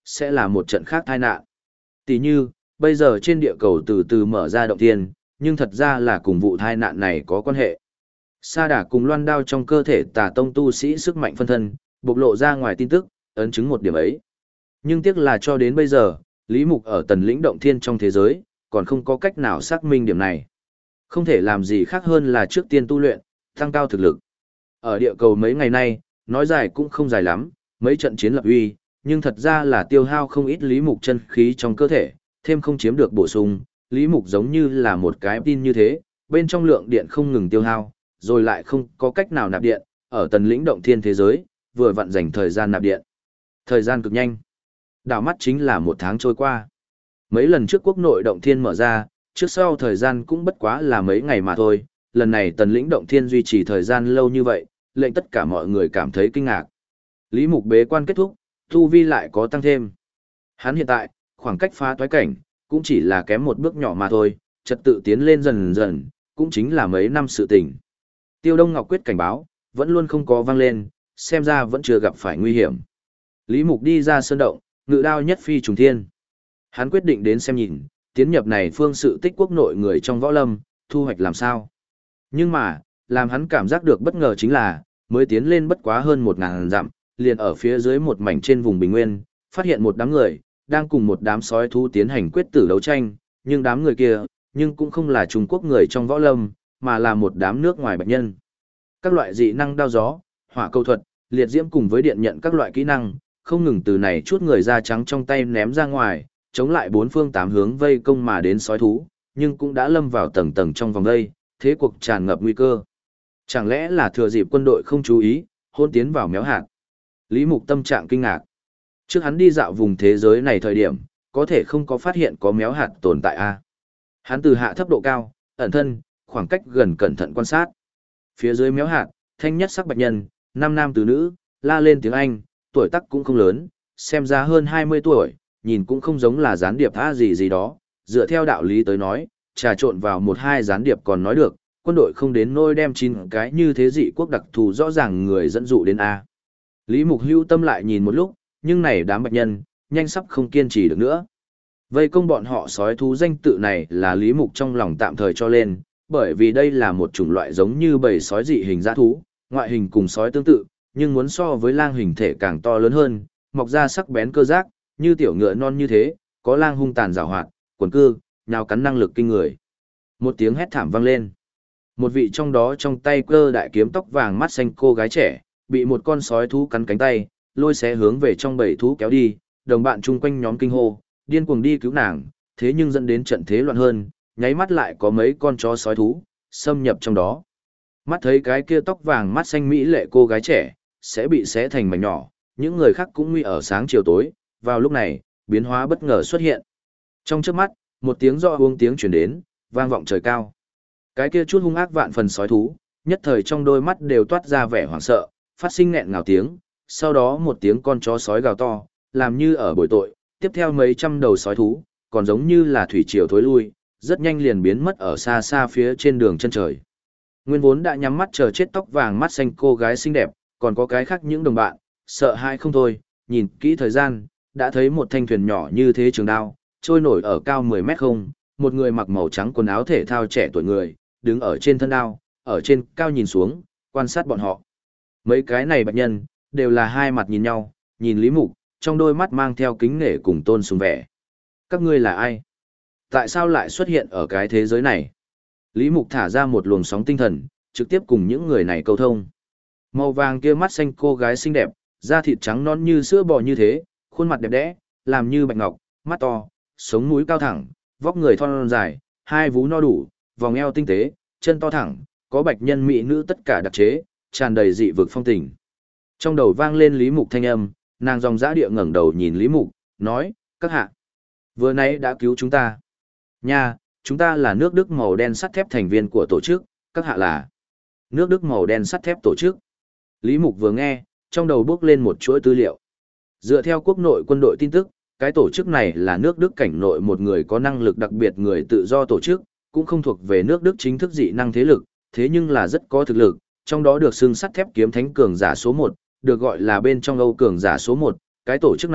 sẽ là một trận khác tai nạn. Tỷ như, bây giờ trên địa cầu từ từ mở ra động thiên, nhưng thật ra là cùng vụ tai nạn này có quan hệ. Sa đà cùng loan đao trong cơ thể tà tông tu sĩ sức mạnh phân thân, bộc lộ ra ngoài tin tức, ấn chứng một điểm ấy. Nhưng tiếc là cho đến bây giờ, Lý Mục ở tần lĩnh động thiên trong thế giới, còn không có cách nào xác minh điểm này. Không thể làm gì khác hơn là trước tiên tu luyện, tăng cao thực lực. Ở địa cầu mấy ngày nay, nói dài cũng không dài lắm, mấy trận chiến lập uy, nhưng thật ra là tiêu hao không ít Lý Mục chân khí trong cơ thể, thêm không chiếm được bổ sung, Lý Mục giống như là một cái tin như thế, bên trong lượng điện không ngừng tiêu hao, rồi lại không có cách nào nạp điện, ở tần lĩnh động thiên thế giới, vừa vặn dành thời gian nạp điện. Thời gian cực nhanh. Đảo mắt chính là một tháng trôi qua. Mấy lần trước quốc nội động thiên mở ra, trước sau thời gian cũng bất quá là mấy ngày mà thôi, lần này tần lĩnh động thiên duy trì thời gian lâu như vậy, lệnh tất cả mọi người cảm thấy kinh ngạc. Lý Mục bế quan kết thúc, tu vi lại có tăng thêm. Hắn hiện tại, khoảng cách phá toái cảnh, cũng chỉ là kém một bước nhỏ mà thôi, trật tự tiến lên dần dần, cũng chính là mấy năm sự tình. Tiêu Đông Ngọc quyết cảnh báo, vẫn luôn không có vang lên, xem ra vẫn chưa gặp phải nguy hiểm. Lý Mục đi ra sơn động, ngự đao nhất phi trùng thiên. Hắn quyết định đến xem nhìn, tiến nhập này phương sự tích quốc nội người trong võ lâm, thu hoạch làm sao. Nhưng mà, làm hắn cảm giác được bất ngờ chính là, mới tiến lên bất quá hơn 1000 dặm, liền ở phía dưới một mảnh trên vùng bình nguyên, phát hiện một đám người, đang cùng một đám sói thú tiến hành quyết tử đấu tranh, nhưng đám người kia, nhưng cũng không là Trung Quốc người trong võ lâm, mà là một đám nước ngoài bạch nhân. Các loại dị năng đao gió, hỏa câu thuật, liệt diễm cùng với điện nhận các loại kỹ năng, không ngừng từ này chút người da trắng trong tay ném ra ngoài, chống lại bốn phương tám hướng vây công mà đến sói thú, nhưng cũng đã lâm vào tầng tầng trong vòng vây, thế cuộc tràn ngập nguy cơ. Chẳng lẽ là thừa dịp quân đội không chú ý, hôn tiến vào méo hạt. Lý Mục tâm trạng kinh ngạc. Trước hắn đi dạo vùng thế giới này thời điểm, có thể không có phát hiện có méo hạt tồn tại a. Hắn từ hạ thấp độ cao, ẩn thân, khoảng cách gần cẩn thận quan sát. Phía dưới méo hạt, thanh nhất sắc bạch nhân, nam nam tứ nữ, la lên tiếng Anh, tuổi tác cũng không lớn, xem ra hơn 20 tuổi, nhìn cũng không giống là gián điệp gì đó, dựa theo đạo lý tới nói, trà trộn vào một hai gián điệp còn nói được, quân đội không đến nôi đem 9 cái như thế dị quốc đặc thù rõ ràng người dẫn dụ đến A. Lý Mục hưu tâm lại nhìn một lúc, nhưng này đám bạch nhân, nhanh sắp không kiên trì được nữa. Vây công bọn họ sói thú danh tự này là Lý Mục trong lòng tạm thời cho lên, bởi vì đây là một chủng loại giống như bầy sói dị hình dã thú, ngoại hình cùng sói tương tự, nhưng muốn so với lang hình thể càng to lớn hơn, mọc ra sắc bén cơ giác, như tiểu ngựa non như thế, có lang hung tàn giàu hoạt, quần cư, nhào cắn năng lực kinh người. Một tiếng hét thảm vang lên. Một vị trong đó trong tay cơ đại kiếm tóc vàng mắt xanh cô gái trẻ, bị một con sói thú cắn cánh tay, lôi xé hướng về trong bầy thú kéo đi, đồng bạn chung quanh nhóm kinh hô, điên cuồng đi cứu nàng, thế nhưng dẫn đến trận thế loạn hơn, nháy mắt lại có mấy con chó sói thú xâm nhập trong đó. Mắt thấy cái kia tóc vàng mắt xanh mỹ lệ cô gái trẻ sẽ bị xé thành mảnh nhỏ, những người khác cũng nguy ở sáng chiều tối, vào lúc này, biến hóa bất ngờ xuất hiện. Trong chớp mắt, một tiếng rõ uống tiếng truyền đến, vang vọng trời cao. Cái kia chút hung ác vạn phần sói thú, nhất thời trong đôi mắt đều toát ra vẻ hoảng sợ, phát sinh nghẹn ngào tiếng, sau đó một tiếng con chó sói gào to, làm như ở bồi tội, tiếp theo mấy trăm đầu sói thú, còn giống như là thủy triều thối lui, rất nhanh liền biến mất ở xa xa phía trên đường chân trời. Nguyên vốn đã nhắm mắt chờ chết tóc vàng mắt xanh cô gái xinh đẹp, còn có cái khác những đồng bạn, sợ hãi không thôi, nhìn kỹ thời gian, đã thấy một thanh thuyền nhỏ như thế trường đao, trôi nổi ở cao 10 mét không, một người mặc màu trắng quần áo thể thao trẻ tuổi người, đứng ở trên thân đao, ở trên cao nhìn xuống, quan sát bọn họ. Mấy cái này bạch nhân, đều là hai mặt nhìn nhau, nhìn Lý Mục, trong đôi mắt mang theo kính nể cùng tôn sùng vẻ. Các ngươi là ai? Tại sao lại xuất hiện ở cái thế giới này? Lý Mục thả ra một luồng sóng tinh thần, trực tiếp cùng những người này câu thông. Màu vàng kia mắt xanh cô gái xinh đẹp, da thịt trắng non như sữa bò như thế, khuôn mặt đẹp đẽ, làm như bạch ngọc, mắt to, sống mũi cao thẳng, vóc người thon dài, hai vú no đủ, vòng eo tinh tế, chân to thẳng, có bạch nhân mỹ nữ tất cả đặc chế, tràn đầy dị vực phong tình. Trong đầu vang lên Lý Mục thanh âm, nàng dòng dã địa ngẩng đầu nhìn Lý Mục, nói, các hạ, vừa nãy đã cứu chúng ta. Nha, chúng ta là nước Đức màu đen sắt thép thành viên của tổ chức, các hạ là nước Đức màu đen sắt thép tổ chức. Lý Mục vừa nghe, trong đầu bước lên một chuỗi tư liệu. Dựa theo quốc nội quân đội tin tức, cái tổ chức này là nước Đức cảnh nội một người có năng lực đặc biệt người tự do tổ chức, cũng không thuộc về nước Đức chính thức dị năng thế lực, thế nhưng là rất có thực lực, trong đó được xưng sắt thép kiếm thánh cường giả số 1, được gọi là bên trong Âu cường giả số 1, cái tổ chức này,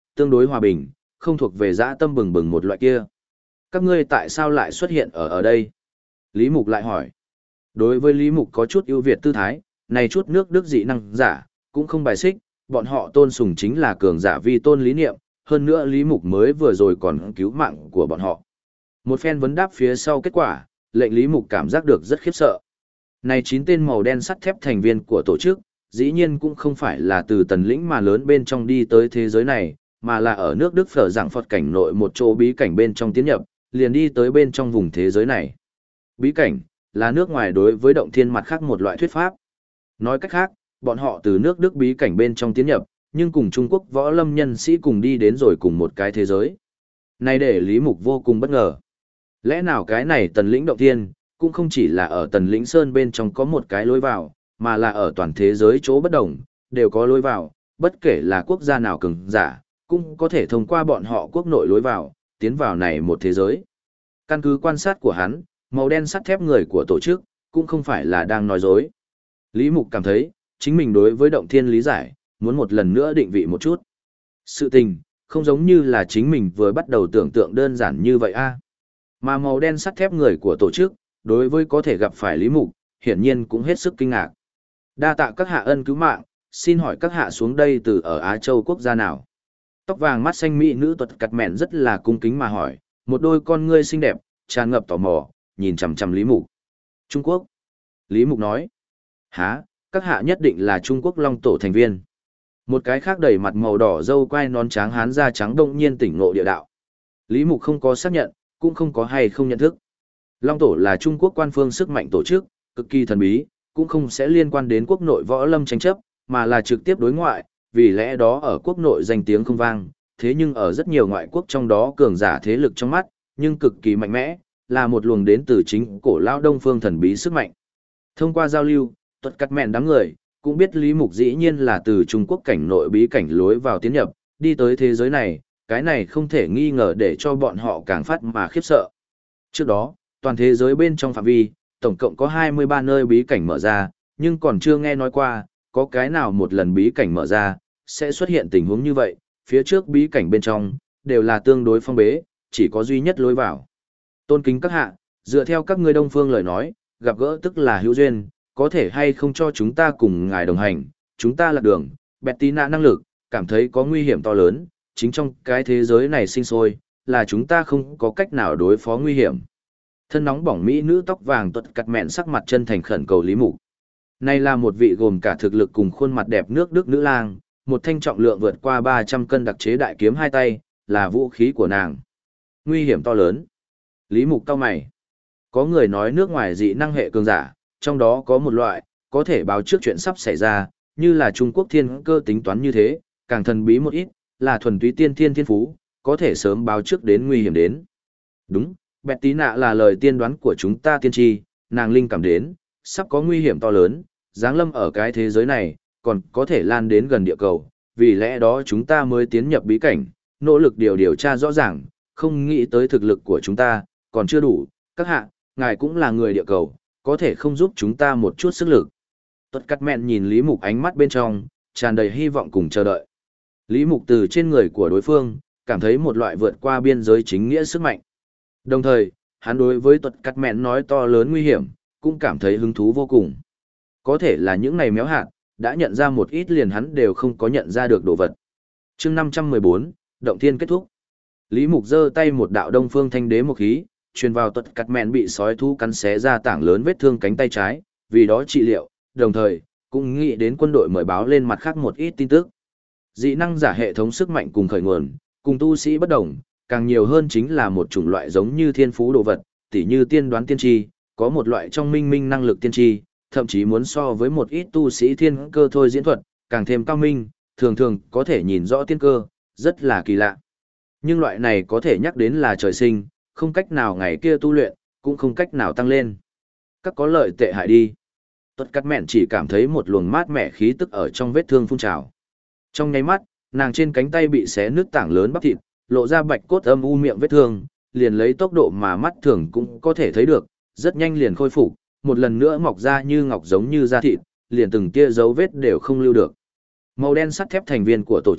tương đối hòa bình, không thuộc về dã tâm bừng bừng một loại kia. Các ngươi tại sao lại xuất hiện ở đây? Lý Mục lại hỏi. Đối với Lý Mục có chút ưu việt tư thái, này chút nước Đức dị năng giả, cũng không bài xích, bọn họ tôn sùng chính là cường giả vi tôn lý niệm, hơn nữa Lý Mục mới vừa rồi còn cứu mạng của bọn họ. Một phen vấn đáp phía sau kết quả, lệnh Lý Mục cảm giác được rất khiếp sợ. Này 9 tên màu đen sắt thép thành viên của tổ chức, dĩ nhiên cũng không phải là từ tần lĩnh mà lớn bên trong đi tới thế giới này, mà là ở nước Đức phở giảng Phật cảnh nội một chỗ bí cảnh bên trong tiến nhập, liền đi tới bên trong vùng thế giới này. Bí cảnh, là nước ngoài đối với động thiên mặt khác một loại thuyết pháp. Nói cách khác, bọn họ từ nước Đức bí cảnh bên trong tiến nhập, nhưng cùng Trung Quốc võ lâm nhân sĩ cùng đi đến rồi cùng một cái thế giới. Này để Lý Mục vô cùng bất ngờ. Lẽ nào cái này tần lĩnh động thiên, cũng không chỉ là ở tần lĩnh sơn bên trong có một cái lối vào, mà là ở toàn thế giới chỗ bất đồng, đều có lối vào, bất kể là quốc gia nào cường giả, cũng có thể thông qua bọn họ quốc nội lối vào, tiến vào này một thế giới. Căn cứ quan sát của hắn, màu đen sắt thép người của tổ chức, cũng không phải là đang nói dối. Lý Mục cảm thấy, chính mình đối với động thiên lý giải, muốn một lần nữa định vị một chút. Sự tình, không giống như là chính mình vừa bắt đầu tưởng tượng đơn giản như vậy a. Mà màu đen sắt thép người của tổ chức, đối với có thể gặp phải Lý Mục, hiển nhiên cũng hết sức kinh ngạc. Đa tạ các hạ ân cứu mạng, xin hỏi các hạ xuống đây từ ở Á Châu quốc gia nào? Tóc vàng mắt xanh mỹ nữ tuật cặt mẹn rất là cung kính mà hỏi, một đôi con ngươi xinh đẹp, tràn ngập tò mò, nhìn chằm chằm Lý Mục. Trung Quốc. Lý Mục nói. Hả, các hạ nhất định là Trung Quốc Long Tổ thành viên. Một cái khác đầy mặt màu đỏ dâu quai nón trắng hán da trắng đông nhiên tỉnh ngộ địa đạo. Lý Mục không có xác nhận, cũng không có hay không nhận thức. Long Tổ là Trung Quốc quan phương sức mạnh tổ chức, cực kỳ thần bí, cũng không sẽ liên quan đến quốc nội võ lâm tranh chấp, mà là trực tiếp đối ngoại, vì lẽ đó ở quốc nội danh tiếng không vang, thế nhưng ở rất nhiều ngoại quốc trong đó cường giả thế lực trong mắt, nhưng cực kỳ mạnh mẽ, là một luồng đến từ chính cổ lao đông phương thần bí sức mạnh. Thông qua giao lưu, tuật cắt mẹn đám người, cũng biết Lý Mục dĩ nhiên là từ Trung Quốc cảnh nội bí cảnh lối vào tiến nhập, đi tới thế giới này, cái này không thể nghi ngờ để cho bọn họ càng phát mà khiếp sợ. Trước đó, toàn thế giới bên trong phạm vi, tổng cộng có 23 nơi bí cảnh mở ra, nhưng còn chưa nghe nói qua, có cái nào một lần bí cảnh mở ra, sẽ xuất hiện tình huống như vậy, phía trước bí cảnh bên trong, đều là tương đối phong bế, chỉ có duy nhất lối vào. Tôn kính các hạ, dựa theo các ngươi đông phương lời nói, gặp gỡ tức là hữu duyên, có thể hay không cho chúng ta cùng ngài đồng hành, chúng ta lạc đường, Bettina năng lực, cảm thấy có nguy hiểm to lớn, chính trong cái thế giới này sinh sôi, là chúng ta không có cách nào đối phó nguy hiểm. Thân nóng bỏng mỹ nữ tóc vàng tuật cặt mẹn sắc mặt chân thành khẩn cầu Lý Mục. Này là một vị gồm cả thực lực cùng khuôn mặt đẹp nước Đức nữ lang, một thanh trọng lượng vượt qua 300 cân đặc chế đại kiếm hai tay, là vũ khí của nàng. Nguy hiểm to lớn. Lý Mục cau mày. Có người nói nước ngoài dị năng hệ cường giả, trong đó có một loại, có thể báo trước chuyện sắp xảy ra, như là Trung Quốc thiên cơ tính toán như thế, càng thần bí một ít, là thuần túy tiên thiên thiên phú, có thể sớm báo trước đến nguy hiểm đến. Đúng, Bettina là lời tiên đoán của chúng ta tiên tri, nàng linh cảm đến, sắp có nguy hiểm to lớn, giáng lâm ở cái thế giới này, còn có thể lan đến gần địa cầu, vì lẽ đó chúng ta mới tiến nhập bí cảnh, nỗ lực điều tra rõ ràng, không nghĩ tới thực lực của chúng ta, còn chưa đủ, các hạ, ngài cũng là người địa cầu, có thể không giúp chúng ta một chút sức lực. Tuật cắt mẹn nhìn Lý Mục ánh mắt bên trong, tràn đầy hy vọng cùng chờ đợi. Lý Mục từ trên người của đối phương, cảm thấy một loại vượt qua biên giới chính nghĩa sức mạnh. Đồng thời, hắn đối với tuật cắt mẹn nói to lớn nguy hiểm, cũng cảm thấy hứng thú vô cùng. Có thể là những này méo hạt, đã nhận ra một ít liền hắn đều không có nhận ra được đồ vật. chương 514, Động Thiên kết thúc. Lý Mục giơ tay một đạo đông phương thanh đế một khí, truyền vào tuật cắt mẹn bị sói thú cắn xé ra tảng lớn vết thương cánh tay trái, vì đó trị liệu, đồng thời, cũng nghĩ đến quân đội mời báo lên mặt khác một ít tin tức. Dị năng giả hệ thống sức mạnh cùng khởi nguồn, cùng tu sĩ bất đồng, càng nhiều hơn chính là một chủng loại giống như thiên phú đồ vật, tỉ như tiên đoán tiên tri, có một loại trong minh minh năng lực tiên tri, thậm chí muốn so với một ít tu sĩ thiên cơ thôi diễn thuật, càng thêm cao minh, thường thường có thể nhìn rõ tiên cơ, rất là kỳ lạ. Nhưng loại này có thể nhắc đến là trời sinh, không cách nào ngày kia tu luyện, cũng không cách nào tăng lên. Các có lợi tệ hại đi. Tuật cắt mẹn chỉ cảm thấy một luồng mát mẻ khí tức ở trong vết thương phun trào. Trong nháy mắt, nàng trên cánh tay bị xé nứt tảng lớn bắp thịt, lộ ra bạch cốt âm u miệng vết thương, liền lấy tốc độ mà mắt thường cũng có thể thấy được, rất nhanh liền khôi phục, một lần nữa mọc ra như ngọc giống như da thịt, liền từng tia dấu vết đều không lưu được. Màu đen sắt thép thành viên của tổ chức,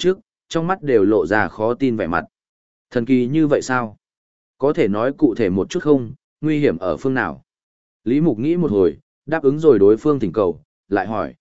trong mắt đều lộ ra khó tin vẻ mặt. Thần kỳ như vậy sao? Có thể nói cụ thể một chút không, nguy hiểm ở phương nào? Lý Mục nghĩ một hồi, đáp ứng rồi đối phương thỉnh cầu, lại hỏi.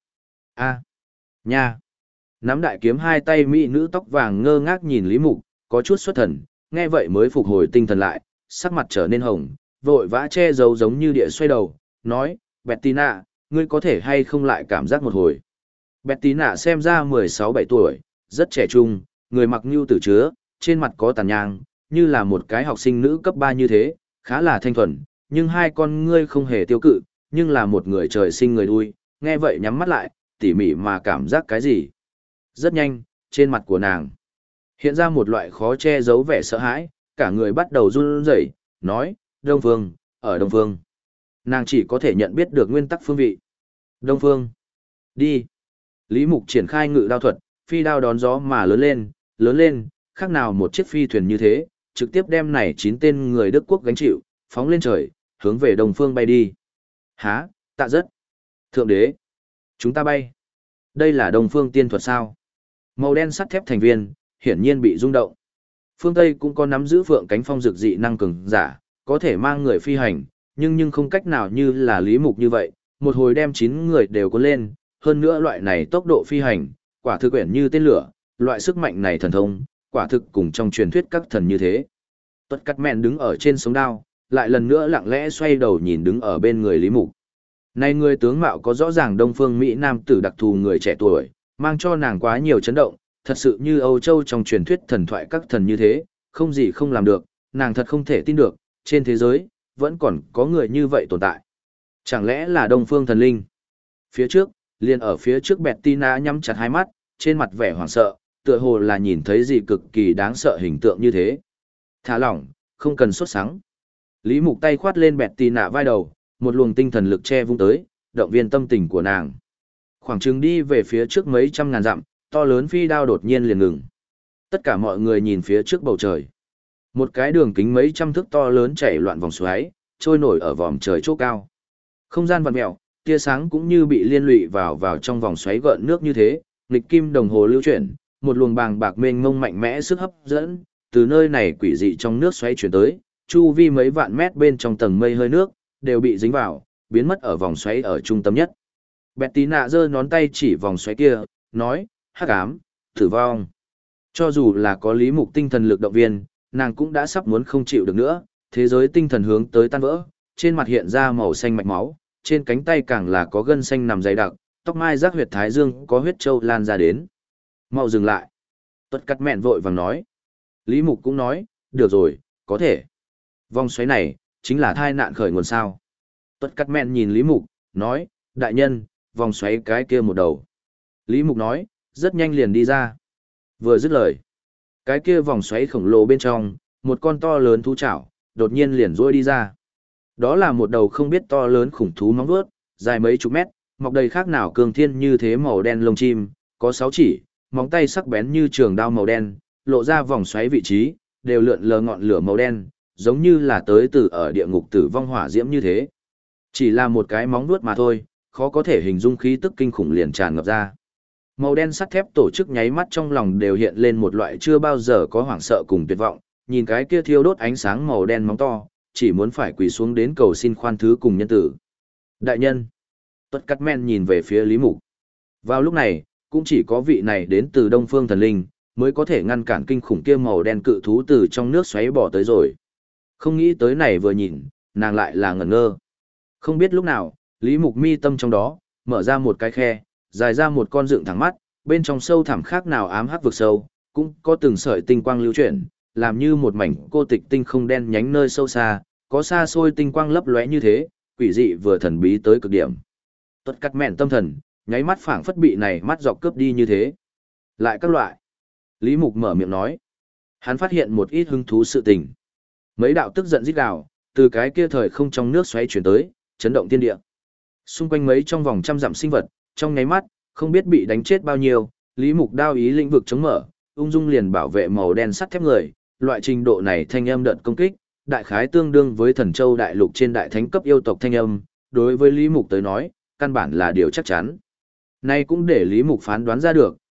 Nha. Nắm đại kiếm hai tay mỹ nữ tóc vàng ngơ ngác nhìn Lý Mục, có chút xuất thần, nghe vậy mới phục hồi tinh thần lại, sắc mặt trở nên hồng, vội vã che giấu giống như địa xoay đầu, nói, Bettina, ngươi có thể hay không lại cảm giác một hồi. Bettina xem ra 16-17 tuổi, rất trẻ trung, người mặc nhu tử chứa, trên mặt có tàn nhang, như là một cái học sinh nữ cấp 3 như thế, khá là thanh thuần, nhưng hai con ngươi không hề tiêu cự, nhưng là một người trời sinh người đuôi, nghe vậy nhắm mắt lại, tỉ mỉ mà cảm giác cái gì. Rất nhanh, trên mặt của nàng hiện ra một loại khó che giấu vẻ sợ hãi, cả người bắt đầu run rẩy, nói, Đông Phương, ở Đông Phương. Nàng chỉ có thể nhận biết được nguyên tắc phương vị. Đông Phương, đi. Lý Mục triển khai ngự đao thuật, phi đao đón gió mà lớn lên, khác nào một chiếc phi thuyền như thế, trực tiếp đem này 9 tên người Đức quốc gánh chịu, phóng lên trời, hướng về Đông Phương bay đi. Hả, tạ rất. Thượng đế, chúng ta bay. Đây là Đông Phương tiên thuật sao? Màu đen sắt thép thành viên, hiển nhiên bị rung động. Phương Tây cũng có nắm giữ phượng cánh phong dược dị năng cường giả, có thể mang người phi hành, nhưng không cách nào như là Lý Mục như vậy, một hồi đem 9 người đều cuốn lên, hơn nữa loại này tốc độ phi hành, quả thực quyển như tên lửa, loại sức mạnh này thần thông, quả thực cùng trong truyền thuyết các thần như thế. Tuất Cắt Mẹn đứng ở trên sống đao, lại lần nữa lặng lẽ xoay đầu nhìn đứng ở bên người Lý Mục. Này người tướng mạo có rõ ràng Đông Phương Mỹ Nam tử đặc thù người trẻ tuổi, mang cho nàng quá nhiều chấn động, thật sự như Âu Châu trong truyền thuyết thần thoại các thần như thế, không gì không làm được, nàng thật không thể tin được, trên thế giới, vẫn còn có người như vậy tồn tại. Chẳng lẽ là Đông Phương thần linh? Phía trước, liền ở phía trước Bettina nhắm chặt hai mắt, trên mặt vẻ hoảng sợ, tựa hồ là nhìn thấy gì cực kỳ đáng sợ hình tượng như thế. Thả lỏng, không cần sốt sắng. Lý Mục tay khoát lên Bettina vai đầu, một luồng tinh thần lực che vung tới, động viên tâm tình của nàng. Khoảng chừng đi về phía trước mấy trăm ngàn dặm, to lớn phi đao đột nhiên liền ngừng. Tất cả mọi người nhìn phía trước bầu trời. Một cái đường kính mấy trăm thước to lớn chảy loạn vòng xoáy, trôi nổi ở vòm trời chỗ cao. Không gian vặn mèo, tia sáng cũng như bị liên lụy vào trong vòng xoáy gợn nước như thế, nghịch kim đồng hồ lưu chuyển, một luồng bàng bạc mênh mông mạnh mẽ sức hấp dẫn, từ nơi này quỷ dị trong nước xoáy chuyển tới, chu vi mấy vạn mét bên trong tầng mây hơi nước, đều bị dính vào, biến mất ở vòng xoáy ở trung tâm nhất. Bettina giơ ngón tay chỉ vòng xoáy kia, nói, hắc ám, tử vong. Cho dù là có Lý Mục tinh thần lực động viên, nàng cũng đã sắp muốn không chịu được nữa, thế giới tinh thần hướng tới tan vỡ, trên mặt hiện ra màu xanh mạch máu, trên cánh tay càng là có gân xanh nằm dày đặc, tóc mai rác huyệt thái dương có huyết châu lan ra đến. Mau dừng lại. Tuất Cắt Mẹn vội vàng nói. Lý Mục cũng nói, được rồi, có thể. Vòng xoáy này, chính là thai nạn khởi nguồn sao. Tuất Cắt Mẹn nhìn Lý Mục, nói, đại nhân, vòng xoáy cái kia một đầu. Lý Mục nói, rất nhanh liền đi ra. Vừa dứt lời, cái kia vòng xoáy khổng lồ bên trong, một con to lớn thú chảo, đột nhiên liền rôi đi ra. Đó là một đầu không biết to lớn khủng thú móng vuốt, dài mấy chục mét, mọc đầy khác nào cường thiên như thế màu đen lông chim, có 6 chỉ, móng tay sắc bén như trường đao màu đen, lộ ra vòng xoáy vị trí, đều lượn lờ ngọn lửa màu đen, giống như là tới từ ở địa ngục tử vong hỏa diễm như thế. Chỉ là một cái móng vuốt mà thôi, khó có thể hình dung khí tức kinh khủng liền tràn ngập ra. Màu đen sắt thép tổ chức nháy mắt trong lòng đều hiện lên một loại chưa bao giờ có hoảng sợ cùng tuyệt vọng, nhìn cái kia thiêu đốt ánh sáng màu đen móng to, chỉ muốn phải quỳ xuống đến cầu xin khoan thứ cùng nhân tử. Đại nhân, Tuất Cắt Mẹn nhìn về phía Lý Mục. Vào lúc này, cũng chỉ có vị này đến từ Đông Phương thần linh, mới có thể ngăn cản kinh khủng kia màu đen cự thú từ trong nước xoáy bỏ tới rồi. Không nghĩ tới này vừa nhìn, nàng lại là ngẩn ngơ. Không biết lúc nào, Lý Mục mi tâm trong đó, mở ra một cái khe, dài ra một con dựng thẳng mắt, bên trong sâu thẳm khác nào ám hắc vực sâu, cũng có từng sợi tinh quang lưu chuyển, làm như một mảnh cô tịch tinh không đen nhánh nơi sâu xa, có xa xôi tinh quang lấp lóe như thế, quỷ dị vừa thần bí tới cực điểm. Tuất Cắt Mẹn tâm thần, nháy mắt phảng phất bị này mắt dọc cướp đi như thế. Lại các loại. Lý Mục mở miệng nói. Hắn phát hiện một ít hứng thú sự tình. Mấy đạo tức giận rít gào, từ cái kia thời không trong nước xoáy chuyển tới, chấn động thiên địa. Xung quanh mấy trong vòng trăm dặm sinh vật, trong nháy mắt, không biết bị đánh chết bao nhiêu, Lý Mục đao ý lĩnh vực chống mở, ung dung liền bảo vệ màu đen sắt thép người, loại trình độ này thanh âm đợt công kích, đại khái tương đương với Thần Châu đại lục trên đại thánh cấp yêu tộc thanh âm, đối với Lý Mục tới nói, căn bản là điều chắc chắn. Nay cũng để Lý Mục phán đoán ra được,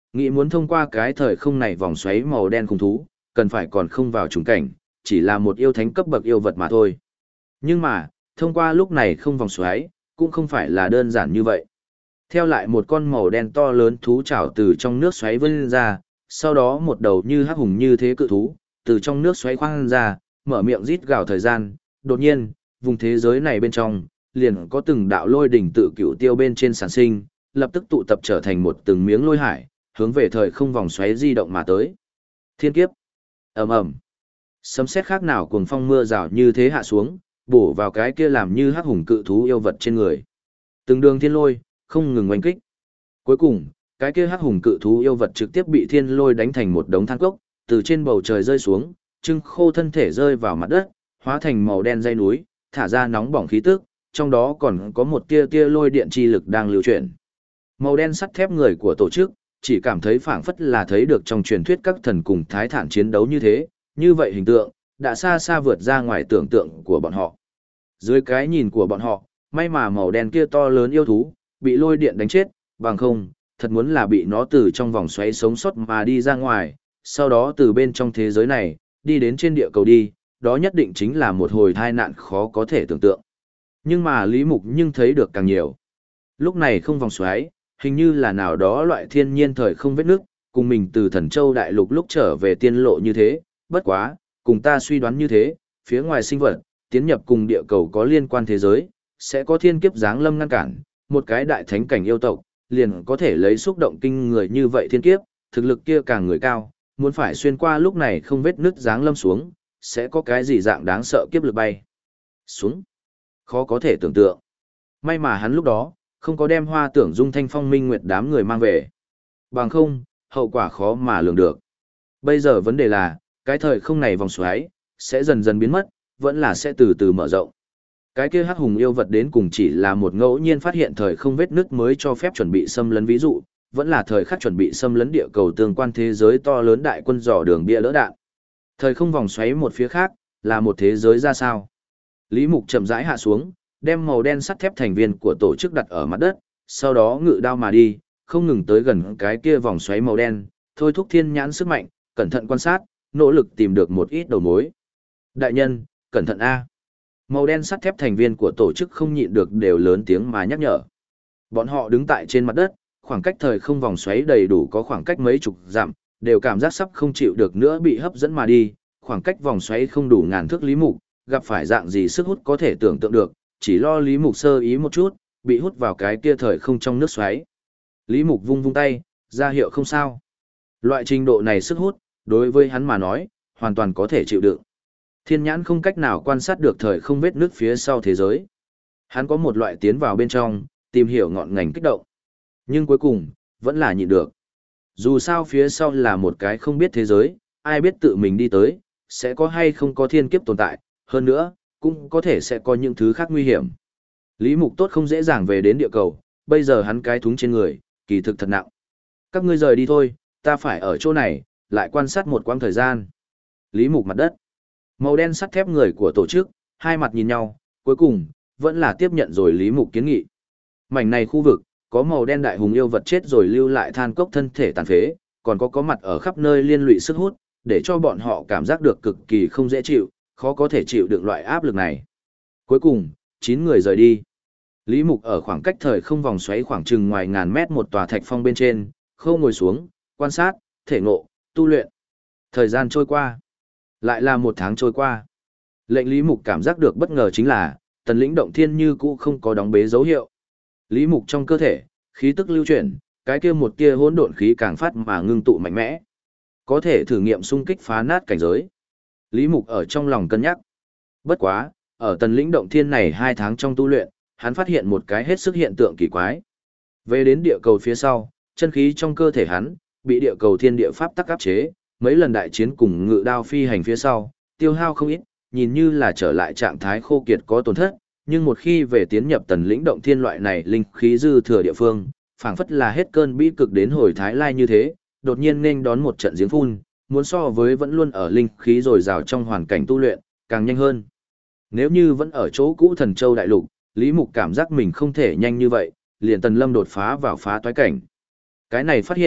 nghĩ muốn thông qua cái thời không này vòng xoáy màu đen khủng thú, cần phải còn không vào trùng cảnh, chỉ là một yêu thánh cấp bậc yêu vật mà thôi. Nhưng mà, thông qua lúc này không vòng xoáy, cũng không phải là đơn giản như vậy. Theo lại một con màu đen to lớn thú trảo từ trong nước xoáy vươn ra, sau đó một đầu như hắc hùng như thế cự thú, từ trong nước xoáy khoan ra, mở miệng rít gào thời gian, đột nhiên, vùng thế giới này bên trong, liền có từng đạo lôi đỉnh tự cựu tiêu bên trên sản sinh, lập tức tụ tập trở thành một từng miếng lôi hải, hướng về thời không vòng xoáy di động mà tới. Thiên kiếp. Ầm ầm. Sấm sét khác nào cuồng phong mưa rào như thế hạ xuống, bổ vào cái kia làm như hắc hùng cự thú yêu vật trên người. Từng đường thiên lôi, không ngừng oanh kích. Cuối cùng, cái kia hắc hùng cự thú yêu vật trực tiếp bị thiên lôi đánh thành một đống than cốc, từ trên bầu trời rơi xuống, trưng khô thân thể rơi vào mặt đất, hóa thành màu đen dây núi, thả ra nóng bỏng khí tức, trong đó còn có một tia tia lôi điện chi lực đang lưu chuyển. Màu đen sắt thép người của tổ chức, chỉ cảm thấy phảng phất là thấy được trong truyền thuyết các thần cùng thái thản chiến đấu như thế, như vậy hình tượng, đã xa xa vượt ra ngoài tưởng tượng của bọn họ. Dưới cái nhìn của bọn họ, may mà màu đen kia to lớn yêu thú, bị lôi điện đánh chết, bằng không, thật muốn là bị nó từ trong vòng xoáy sống sót mà đi ra ngoài, sau đó từ bên trong thế giới này, đi đến trên địa cầu đi, đó nhất định chính là một hồi tai nạn khó có thể tưởng tượng. Nhưng mà Lý Mục nhưng thấy được càng nhiều. Lúc này không vòng xoáy, hình như là nào đó loại thiên nhiên thời không vết nước, cùng mình từ Thần Châu Đại Lục lúc trở về tiên lộ như thế, bất quá, cùng ta suy đoán như thế, phía ngoài sinh vật, tiến nhập cùng địa cầu có liên quan thế giới, sẽ có thiên kiếp giáng lâm ngăn cản, một cái đại thánh cảnh yêu tộc, liền có thể lấy xúc động kinh người như vậy thiên kiếp, thực lực kia càng người cao, muốn phải xuyên qua lúc này không vết nứt giáng lâm xuống, sẽ có cái gì dạng đáng sợ kiếp lực bay xuống. Khó có thể tưởng tượng. May mà hắn lúc đó, không có đem Hoa Tưởng Dung Thanh Phong Minh Nguyệt đám người mang về. Bằng không, hậu quả khó mà lường được. Bây giờ vấn đề là, cái thời không này vòng xoáy, sẽ dần dần biến mất, vẫn là sẽ từ từ mở rộng. Cái kia hắc hùng yêu vật đến cùng chỉ là một ngẫu nhiên phát hiện thời không vết nứt mới cho phép chuẩn bị xâm lấn ví dụ, vẫn là thời khắc chuẩn bị xâm lấn địa cầu tương quan thế giới to lớn đại quân dò đường bia lỡ đạn. Thời không vòng xoáy một phía khác, là một thế giới ra sao. Lý Mục chậm rãi hạ xuống, đem màu đen sắt thép thành viên của tổ chức đặt ở mặt đất, sau đó ngự đao mà đi, không ngừng tới gần cái kia vòng xoáy màu đen, thôi thúc thiên nhãn sức mạnh, cẩn thận quan sát, nỗ lực tìm được một ít đầu mối. Đại nhân, cẩn thận A. Màu đen sắt thép thành viên của tổ chức không nhịn được đều lớn tiếng mà nhắc nhở. Bọn họ đứng tại trên mặt đất, khoảng cách thời không vòng xoáy đầy đủ có khoảng cách mấy chục dặm, đều cảm giác sắp không chịu được nữa bị hấp dẫn mà đi, khoảng cách vòng xoáy không đủ ngàn thước Lý Mục, gặp phải dạng gì sức hút có thể tưởng tượng được, chỉ lo Lý Mục sơ ý một chút, bị hút vào cái kia thời không trong nước xoáy. Lý Mục vung vung tay, ra hiệu không sao. Loại trình độ này sức hút, đối với hắn mà nói, hoàn toàn có thể chịu đựng. Thiên nhãn không cách nào quan sát được thời không vết nước phía sau thế giới. Hắn có một loại tiến vào bên trong, tìm hiểu ngọn ngành kích động. Nhưng cuối cùng, vẫn là nhịn được. Dù sao phía sau là một cái không biết thế giới, ai biết tự mình đi tới, sẽ có hay không có thiên kiếp tồn tại, hơn nữa, cũng có thể sẽ có những thứ khác nguy hiểm. Lý Mục tốt không dễ dàng về đến địa cầu, bây giờ hắn cái thúng trên người, kỳ thực thật nặng. Các ngươi rời đi thôi, ta phải ở chỗ này, lại quan sát một quãng thời gian. Lý Mục mặt đất. Màu đen sắt thép người của tổ chức, hai mặt nhìn nhau, cuối cùng, vẫn là tiếp nhận rồi Lý Mục kiến nghị. Mảnh này khu vực, có màu đen đại hùng yêu vật chết rồi lưu lại than cốc thân thể tàn phế, còn có mặt ở khắp nơi liên lụy sức hút, để cho bọn họ cảm giác được cực kỳ không dễ chịu, khó có thể chịu được loại áp lực này. Cuối cùng, 9 người rời đi. Lý Mục ở khoảng cách thời không vòng xoáy khoảng chừng ngoài ngàn mét một tòa thạch phong bên trên, khâu ngồi xuống, quan sát, thể ngộ, tu luyện. Thời gian trôi qua. Lại là một tháng trôi qua. Lệnh Lý Mục cảm giác được bất ngờ chính là, tần lĩnh động thiên như cũ không có đóng bế dấu hiệu. Lý Mục trong cơ thể, khí tức lưu chuyển, cái kia một tia hỗn độn khí càng phát mà ngưng tụ mạnh mẽ. Có thể thử nghiệm xung kích phá nát cảnh giới. Lý Mục ở trong lòng cân nhắc. Bất quá, ở tần lĩnh động thiên này 2 tháng trong tu luyện, hắn phát hiện một cái hết sức hiện tượng kỳ quái. Về đến địa cầu phía sau, chân khí trong cơ thể hắn, bị địa cầu thiên địa pháp tắc áp chế, mấy lần đại chiến cùng ngự đao phi hành phía sau, tiêu hao không ít, nhìn như là trở lại trạng thái khô kiệt có tổn thất, nhưng một khi về tiến nhập tần lĩnh động thiên loại này linh khí dư thừa địa phương, phảng phất là hết cơn bĩ cực đến hồi thái lai như thế, đột nhiên nên đón một trận giếng phun, muốn so với vẫn luôn ở linh khí dồi dào trong hoàn cảnh tu luyện, càng nhanh hơn. Nếu như vẫn ở chỗ cũ Thần Châu đại lục, Lý Mục cảm giác mình không thể nhanh như vậy, liền Tần Lâm đột phá vào phá toái cảnh. Cái này phát hiện,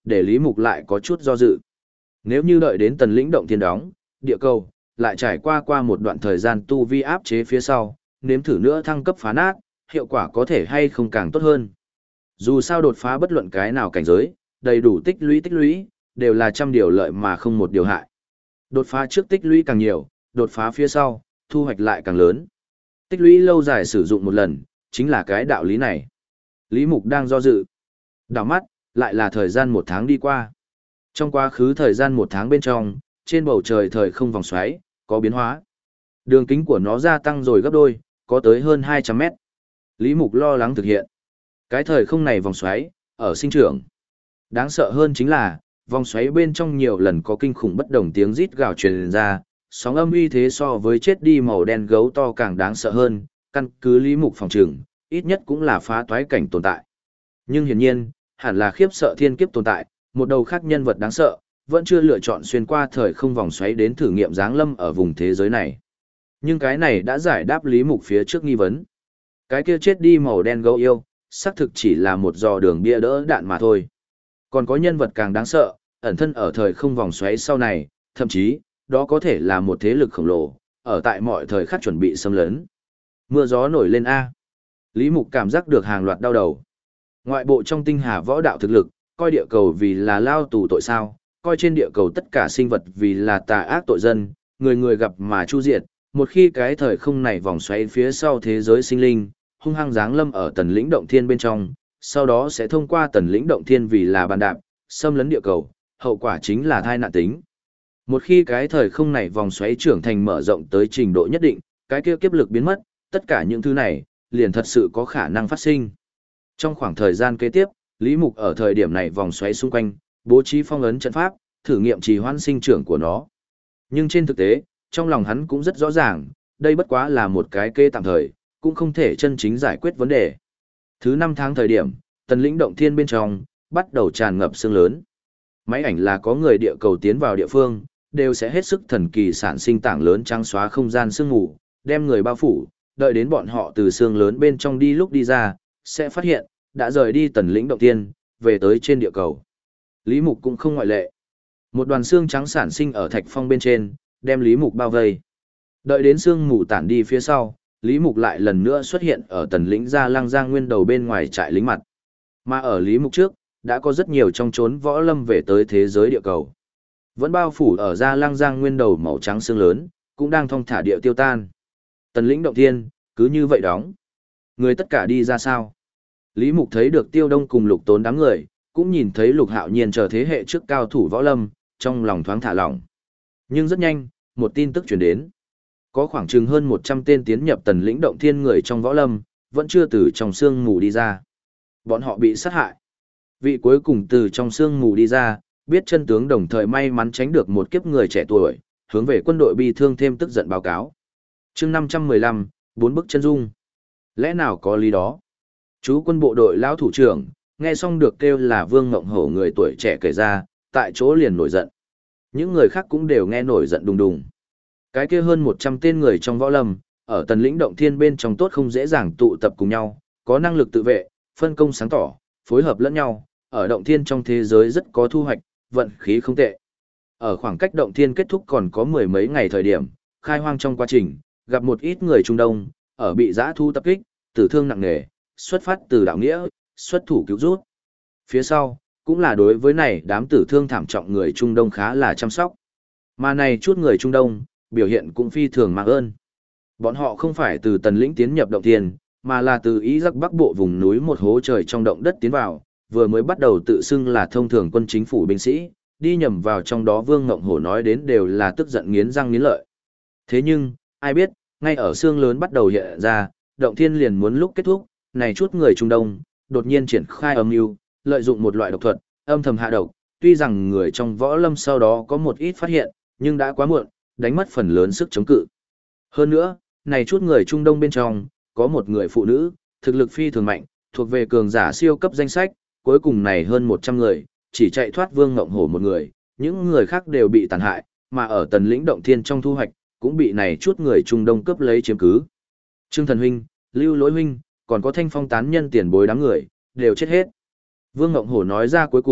để Lý Mục lại có chút do dự. Nếu như đợi đến Tần Lĩnh Động Thiên đóng, địa cầu, lại trải qua một đoạn thời gian tu vi áp chế phía sau, nếm thử nữa thăng cấp phá nát, hiệu quả có thể hay không càng tốt hơn. Dù sao đột phá bất luận cái nào cảnh giới, đầy đủ tích lũy, đều là trăm điều lợi mà không một điều hại. Đột phá trước tích lũy càng nhiều, đột phá phía sau, thu hoạch lại càng lớn. Tích lũy lâu dài sử dụng một lần, chính là cái đạo lý này. Lý Mục đang do dự. Đảo mắt, lại là thời gian 1 tháng đi qua. Trong quá khứ thời gian 1 tháng bên trong, trên bầu trời thời không vòng xoáy, có biến hóa. Đường kính của nó gia tăng rồi gấp đôi, có tới hơn 200 mét. Lý Mục lo lắng thực hiện. Cái thời không này vòng xoáy, ở sinh trưởng. Đáng sợ hơn chính là, vòng xoáy bên trong nhiều lần có kinh khủng bất đồng tiếng rít gào truyền ra, sóng âm uy thế so với chết đi màu đen gấu to càng đáng sợ hơn, căn cứ Lý Mục phòng trừng, ít nhất cũng là phá toái cảnh tồn tại. Nhưng hiển nhiên, hẳn là khiếp sợ thiên kiếp tồn tại, một đầu khác nhân vật đáng sợ, vẫn chưa lựa chọn xuyên qua thời không vòng xoáy đến thử nghiệm giáng lâm ở vùng thế giới này. Nhưng cái này đã giải đáp Lý Mục phía trước nghi vấn. Cái kia chết đi màu đen gấu yêu, xác thực chỉ là một giò đường bia đỡ đạn mà thôi. Còn có nhân vật càng đáng sợ, ẩn thân ở thời không vòng xoáy sau này, thậm chí, đó có thể là một thế lực khổng lồ, ở tại mọi thời khắc chuẩn bị xâm lấn. Mưa gió nổi lên A. Lý Mục cảm giác được hàng loạt đau đầu. Ngoại bộ trong tinh hà võ đạo thực lực, coi địa cầu vì là lao tù tội sao, coi trên địa cầu tất cả sinh vật vì là tà ác tội dân, người người gặp mà chu diệt. Một khi cái thời không này vòng xoáy phía sau thế giới sinh linh, hung hăng giáng lâm ở Tần Lĩnh Động Thiên bên trong, sau đó sẽ thông qua Tần Lĩnh Động Thiên vì là bàn đạp, xâm lấn địa cầu, hậu quả chính là thai nạn tính. Một khi cái thời không này vòng xoáy trưởng thành mở rộng tới trình độ nhất định, cái kia kiếp lực biến mất, tất cả những thứ này, liền thật sự có khả năng phát sinh. Trong khoảng thời gian kế tiếp, Lý Mục ở thời điểm này vòng xoáy xung quanh, bố trí phong ấn trận pháp, thử nghiệm trì hoãn sinh trưởng của nó. Nhưng trên thực tế, trong lòng hắn cũng rất rõ ràng, đây bất quá là một cái kê tạm thời, cũng không thể chân chính giải quyết vấn đề. Thứ 5 tháng thời điểm, Tần Lĩnh Động Thiên bên trong, bắt đầu tràn ngập sương lớn. Máy ảnh là có người địa cầu tiến vào địa phương, đều sẽ hết sức thần kỳ sản sinh tảng lớn trắng xóa không gian sương mù, đem người bao phủ, đợi đến bọn họ từ sương lớn bên trong đi lúc đi ra, sẽ phát hiện, đã rời đi Tần Lĩnh Động Thiên, về tới trên địa cầu. Lý Mục cũng không ngoại lệ. Một đoàn xương trắng sản sinh ở thạch phong bên trên, đem Lý Mục bao vây. Đợi đến sương mù tản đi phía sau, Lý Mục lại lần nữa xuất hiện ở Tần Lĩnh Gia Lăng Giang Nguyên đầu bên ngoài trại lính mặt. Mà ở Lý Mục trước, đã có rất nhiều trong chốn võ lâm về tới thế giới địa cầu. Vẫn bao phủ ở Gia Lăng Giang Nguyên đầu màu trắng sương lớn, cũng đang thong thả địa tiêu tan. Tần Lĩnh Động Thiên, cứ như vậy đóng. Người tất cả đi ra sao? Lý Mục thấy được Tiêu Đông cùng Lục Tốn đám người, cũng nhìn thấy Lục Hạo Nhiên chờ thế hệ trước cao thủ võ lâm, trong lòng thoáng thả lỏng. Nhưng rất nhanh, một tin tức truyền đến. Có khoảng chừng hơn 100 tên tiến nhập Tần Lĩnh Động Thiên người trong võ lâm, vẫn chưa từ trong sương mù đi ra. Bọn họ bị sát hại. Vị cuối cùng từ trong sương mù đi ra, biết chân tướng đồng thời may mắn tránh được một kiếp người trẻ tuổi, hướng về quân đội bi thương thêm tức giận báo cáo. Chương 515, 4 bức chân dung. Lẽ nào có lý đó? Chú quân bộ đội lão thủ trưởng, nghe xong được kêu là Vương Ngộng Hổ người tuổi trẻ kể ra, tại chỗ liền nổi giận. Những người khác cũng đều nghe nổi giận đùng đùng. Cái kia hơn 100 tên người trong võ lâm, ở Tần Lĩnh Động Thiên bên trong tốt không dễ dàng tụ tập cùng nhau, có năng lực tự vệ, phân công sáng tỏ, phối hợp lẫn nhau, ở Động Thiên trong thế giới rất có thu hoạch, vận khí không tệ. Ở khoảng cách Động Thiên kết thúc còn có 10 mấy ngày thời điểm, khai hoang trong quá trình, gặp một ít người Trung Đông, ở bị giã thu tập kích, tử thương nặng nề, xuất phát từ đạo nghĩa, xuất thủ cứu rút. Phía sau, cũng là đối với này đám tử thương thảm trọng người Trung Đông khá là chăm sóc. Mà này chút người Trung Đông, biểu hiện cũng phi thường mạng ơn. Bọn họ không phải từ Tần Lĩnh tiến nhập Động Thiên, mà là từ Iraq Bắc Bộ vùng núi một hố trời trong động đất tiến vào, vừa mới bắt đầu tự xưng là thông thường quân chính phủ binh sĩ, đi nhầm vào trong đó Vương Ngộng Hổ nói đến đều là tức giận nghiến răng nghiến lợi. Thế nhưng, ai biết, ngay ở xương lớn bắt đầu hiện ra, Động Thiên liền muốn lúc kết thúc, này chút người Trung Đông, đột nhiên triển khai âm mưu, lợi dụng một loại độc thuật, âm thầm hạ độc, tuy rằng người trong võ lâm sau đó có một ít phát hiện, nhưng đã quá muộn, đánh mất phần lớn sức chống cự. Hơn nữa, này chút người Trung Đông bên trong, có một người phụ nữ, thực lực phi thường mạnh, thuộc về cường giả siêu cấp danh sách, cuối cùng này hơn 100 người, chỉ chạy thoát Vương Ngộng Hổ một người, những người khác đều bị tàn hại, mà ở Tần Lĩnh Động Thiên trong thu hoạch, cũng bị này chút người Trung Đông cướp lấy chiếm cứ. Trương Thần huynh, Lưu Lỗi huynh, còn có Thanh Phong tán nhân tiền bối đám người, đều chết hết. Vương Ngộng Hổ nói ra cuối cùng,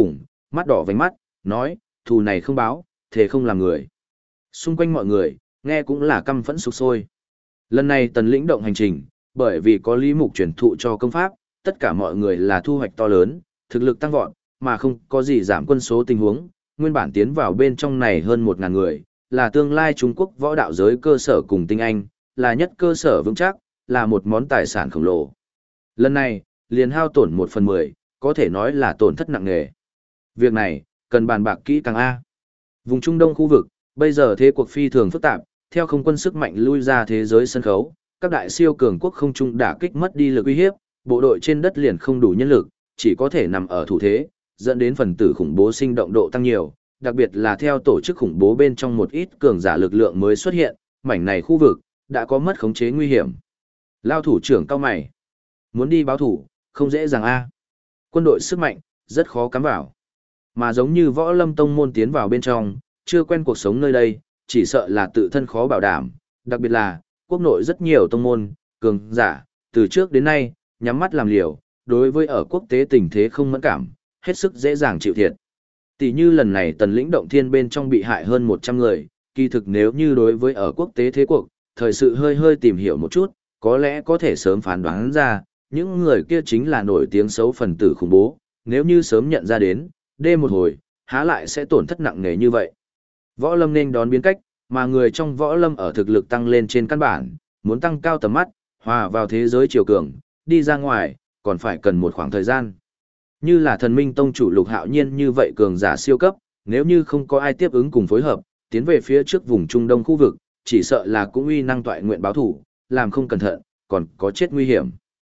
mắt đỏ vành mắt, nói, thù này không báo, thề không làm người. Xung quanh mọi người, nghe cũng là căm phẫn sục sôi. Lần này tần lĩnh động hành trình, bởi vì có Lý Mục truyền thụ cho công pháp, tất cả mọi người là thu hoạch to lớn, thực lực tăng vọt, mà không có gì giảm quân số tình huống, nguyên bản tiến vào bên trong này hơn 1.000 người, là tương lai Trung Quốc võ đạo giới cơ sở cùng tinh anh, là nhất cơ sở vững chắc, là một món tài sản khổng lồ. Lần này, liền hao tổn 1/10, có thể nói là tổn thất nặng nề. Việc này, cần bàn bạc kỹ càng A. Vùng Trung Đông khu vực, bây giờ thế cuộc phi thường phức tạp, theo không quân sức mạnh lui ra thế giới sân khấu, các đại siêu cường quốc không trung đả kích mất đi lực uy hiếp, bộ đội trên đất liền không đủ nhân lực, chỉ có thể nằm ở thủ thế, dẫn đến phần tử khủng bố sinh động độ tăng nhiều, đặc biệt là theo tổ chức khủng bố bên trong một ít cường giả lực lượng mới xuất hiện, mảnh này khu vực đã có mất khống chế nguy hiểm. Lao thủ trưởng cao mày, muốn đi báo thủ, không dễ dàng a. Quân đội sức mạnh rất khó cắm vào. Mà giống như Võ Lâm tông môn tiến vào bên trong, chưa quen cuộc sống nơi đây, chỉ sợ là tự thân khó bảo đảm, đặc biệt là quốc nội rất nhiều tông môn, cường giả, từ trước đến nay, nhắm mắt làm liều, đối với ở quốc tế tình thế không mẫn cảm, hết sức dễ dàng chịu thiệt. Tỷ như lần này tần lĩnh động thiên bên trong bị hại hơn 100 người, kỳ thực nếu như đối với ở quốc tế thế cuộc, thời sự hơi hơi tìm hiểu một chút, có lẽ có thể sớm phán đoán ra, những người kia chính là nổi tiếng xấu phần tử khủng bố, nếu như sớm nhận ra đến, đêm một hồi, há lại sẽ tổn thất nặng nề như vậy. Võ lâm nên đón biến cách, mà người trong võ lâm ở thực lực tăng lên trên căn bản, muốn tăng cao tầm mắt, hòa vào thế giới triều cường, đi ra ngoài, còn phải cần một khoảng thời gian. Như là thần minh tông chủ Lục Hạo Nhiên như vậy cường giả siêu cấp, nếu như không có ai tiếp ứng cùng phối hợp, tiến về phía trước vùng Trung Đông khu vực, chỉ sợ là cũng uy năng toại nguyện báo thủ, làm không cẩn thận, còn có chết nguy hiểm.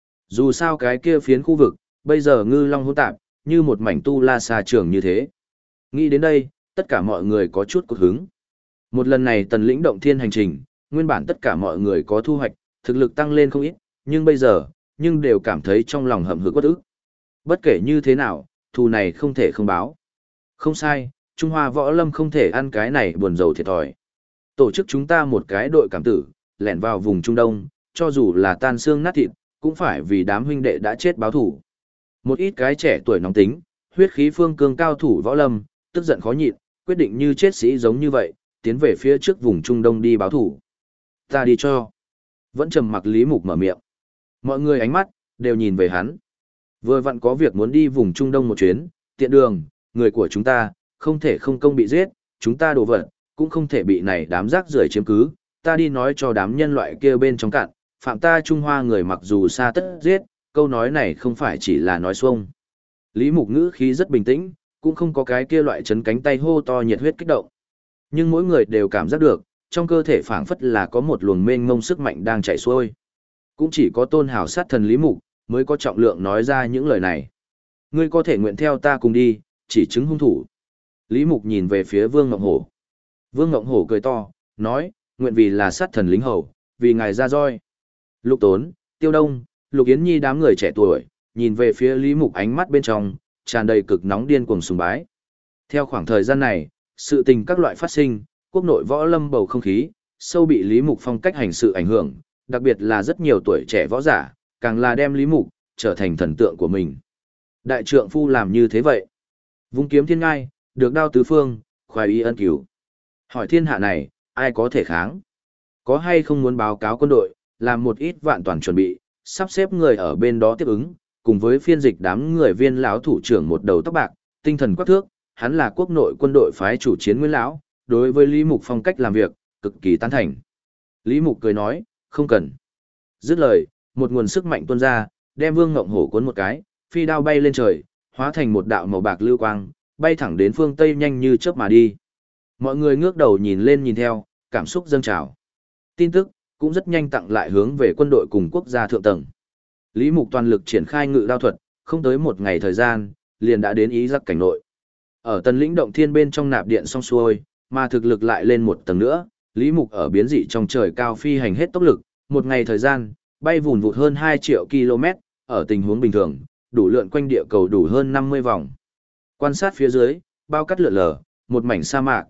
Dù sao cái kia phiến khu vực, bây giờ ngư long hỗn tạp, như một mảnh tu la xa trường như thế. Nghĩ đến đây, tất cả mọi người có chút cột hứng. Một lần này tần lĩnh động thiên hành trình, nguyên bản tất cả mọi người có thu hoạch, thực lực tăng lên không ít, nhưng bây giờ, đều cảm thấy trong lòng hậm hực uất ức. Bất kể như thế nào, thù này không thể không báo. Không sai, Trung Hoa Võ Lâm không thể ăn cái này buồn rầu thiệt thòi. Tổ chức chúng ta một cái đội cảm tử, lẻn vào vùng Trung Đông, cho dù là tan xương nát thịt, cũng phải vì đám huynh đệ đã chết báo thủ. Một ít cái trẻ tuổi nóng tính, huyết khí phương cương cao thủ Võ Lâm, tức giận khó nhịn, quyết định như chết sĩ giống như vậy, tiến về phía trước vùng Trung Đông đi báo thủ. Ta đi cho. Vẫn trầm mặc Lý Mục mở miệng. Mọi người ánh mắt, đều nhìn về hắn. Vừa vặn có việc muốn đi vùng Trung Đông một chuyến, tiện đường, người của chúng ta, không thể không công bị giết, chúng ta đổ vật, cũng không thể bị này đám rác rưởi chiếm cứ, ta đi nói cho đám nhân loại kia bên trong cạn, phạm ta Trung Hoa người mặc dù xa tất giết, câu nói này không phải chỉ là nói xuông. Lý Mục ngữ khí rất bình tĩnh, cũng không có cái kia loại chấn cánh tay hô to nhiệt huyết kích động. Nhưng mỗi người đều cảm giác được, trong cơ thể phảng phất là có một luồng mênh mông sức mạnh đang chảy xuôi. Cũng chỉ có tôn hào sát thần Lý Mục, mới có trọng lượng nói ra những lời này. Ngươi có thể nguyện theo ta cùng đi, chỉ chứng hung thủ. Lý Mục nhìn về phía Vương Ngộng Hổ. Vương Ngộng Hổ cười to, nói, nguyện vì là sát thần lính hầu, vì ngài ra roi. Lục Tốn, Tiêu Đông, Lục Yến Nhi đám người trẻ tuổi, nhìn về phía Lý Mục ánh mắt bên trong, tràn đầy cực nóng điên cuồng sùng bái. Theo khoảng thời gian này, sự tình các loại phát sinh, quốc nội võ lâm bầu không khí, sâu bị Lý Mục phong cách hành sự ảnh hưởng, đặc biệt là rất nhiều tuổi trẻ võ giả, càng là đem Lý Mục trở thành thần tượng của mình. Đại trượng phu làm như thế vậy. Vung kiếm thiên ngai, được đao tứ phương, khoái y ân cứu. Hỏi thiên hạ này, ai có thể kháng? Có hay không muốn báo cáo quân đội, làm một ít vạn toàn chuẩn bị, sắp xếp người ở bên đó tiếp ứng, cùng với phiên dịch đám người viên lão thủ trưởng một đầu tóc bạc, tinh thần quắc thước, hắn là quốc nội quân đội phái chủ chiến Nguyên lão, đối với Lý Mục phong cách làm việc, cực kỳ tán thành. Lý Mục cười nói, không cần. Dứt lời, một nguồn sức mạnh tuôn ra, đem Vương Ngộng Hổ cuốn một cái, phi đao bay lên trời, hóa thành một đạo màu bạc lưu quang, bay thẳng đến phương Tây nhanh như chớp mà đi. Mọi người ngước đầu nhìn lên nhìn theo, cảm xúc dâng trào. Tin tức cũng rất nhanh tặng lại hướng về quân đội cùng quốc gia thượng tầng. Lý Mục toàn lực triển khai ngự đao thuật, không tới một ngày thời gian, liền đã đến Ý Giặc cảnh nội. Ở Tần Lĩnh động thiên bên trong nạp điện xong xuôi, mà thực lực lại lên một tầng nữa, Lý Mục ở biến dị trong trời cao phi hành hết tốc lực, một ngày thời gian, bay vùn vụt hơn 2 triệu km, ở tình huống bình thường, đủ lượn quanh địa cầu đủ hơn 50 vòng. Quan sát phía dưới, bao cát lượn lờ, một mảnh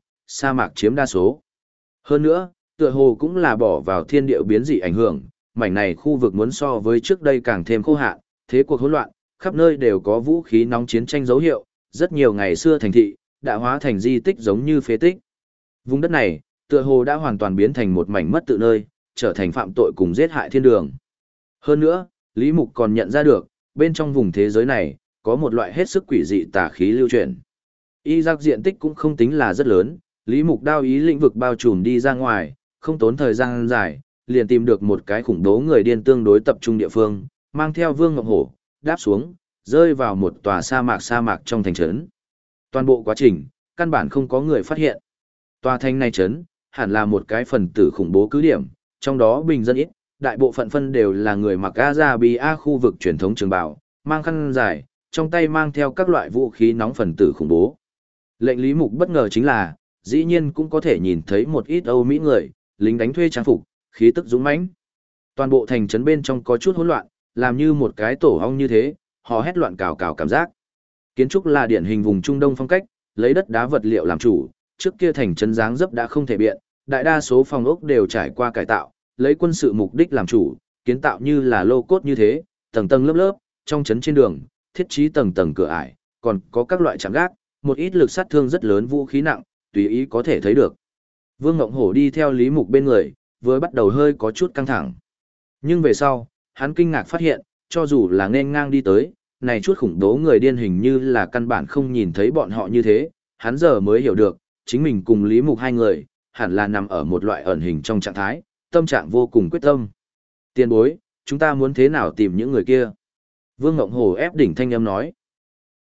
sa mạc chiếm đa số. Hơn nữa, tựa hồ cũng là bỏ vào thiên địa biến dị ảnh hưởng, mảnh này khu vực muốn so với trước đây càng thêm khô hạn, thế cuộc hỗn loạn, khắp nơi đều có vũ khí nóng chiến tranh dấu hiệu, rất nhiều ngày xưa thành thị, đã hóa thành di tích giống như phế tích. Vùng đất này, tựa hồ đã hoàn toàn biến thành một mảnh mất tự nơi, trở thành phạm tội cùng giết hại thiên đường. Hơn nữa, Lý Mục còn nhận ra được, bên trong vùng thế giới này, có một loại hết sức quỷ dị tà khí lưu chuyển. Y giác diện tích cũng không tính là rất lớn, Lý Mục đao ý lĩnh vực bao trùm đi ra ngoài, không tốn thời gian dài, liền tìm được một cái khủng bố người điên tương đối tập trung địa phương, mang theo Vương Ngọc Hổ, đáp xuống, rơi vào một tòa sa mạc trong thành trấn. Toàn bộ quá trình, căn bản không có người phát hiện. Tòa thành này trấn, hẳn là một cái phần tử khủng bố cứ điểm, trong đó bình dân ít, đại bộ phận phân đều là người mặc Azabia khu vực truyền thống trường bào, mang khăn dài, trong tay mang theo các loại vũ khí nóng phần tử khủng bố. Lệnh Lý Mục bất ngờ chính là, dĩ nhiên cũng có thể nhìn thấy một ít Âu Mỹ người, lính đánh thuê trang phục, khí tức dũng mãnh. Toàn bộ thành trấn bên trong có chút hỗn loạn, làm như một cái tổ ong như thế, họ hét loạn cào cào cảm giác. Kiến trúc là điển hình vùng Trung Đông phong cách, lấy đất đá vật liệu làm chủ, trước kia thành trấn dáng dấp đã không thể biện, đại đa số phòng ốc đều trải qua cải tạo, lấy quân sự mục đích làm chủ, kiến tạo như là lô cốt như thế, tầng tầng lớp lớp, trong trấn trên đường, thiết trí tầng tầng cửa ải, còn có các loại trạm gác, một ít lực sát thương rất lớn vũ khí nặng, tùy ý có thể thấy được. Vương Ngộng Hổ đi theo Lý Mục bên người, vừa bắt đầu hơi có chút căng thẳng. Nhưng về sau, hắn kinh ngạc phát hiện, cho dù là nên ngang đi tới, này chút khủng bố người điên hình như là căn bản không nhìn thấy bọn họ như thế, hắn giờ mới hiểu được, chính mình cùng Lý Mục hai người, hẳn là nằm ở một loại ẩn hình trong trạng thái, tâm trạng vô cùng quyết tâm. Tiền bối, chúng ta muốn thế nào tìm những người kia? Vương Ngộng Hổ ép đỉnh thanh âm nói.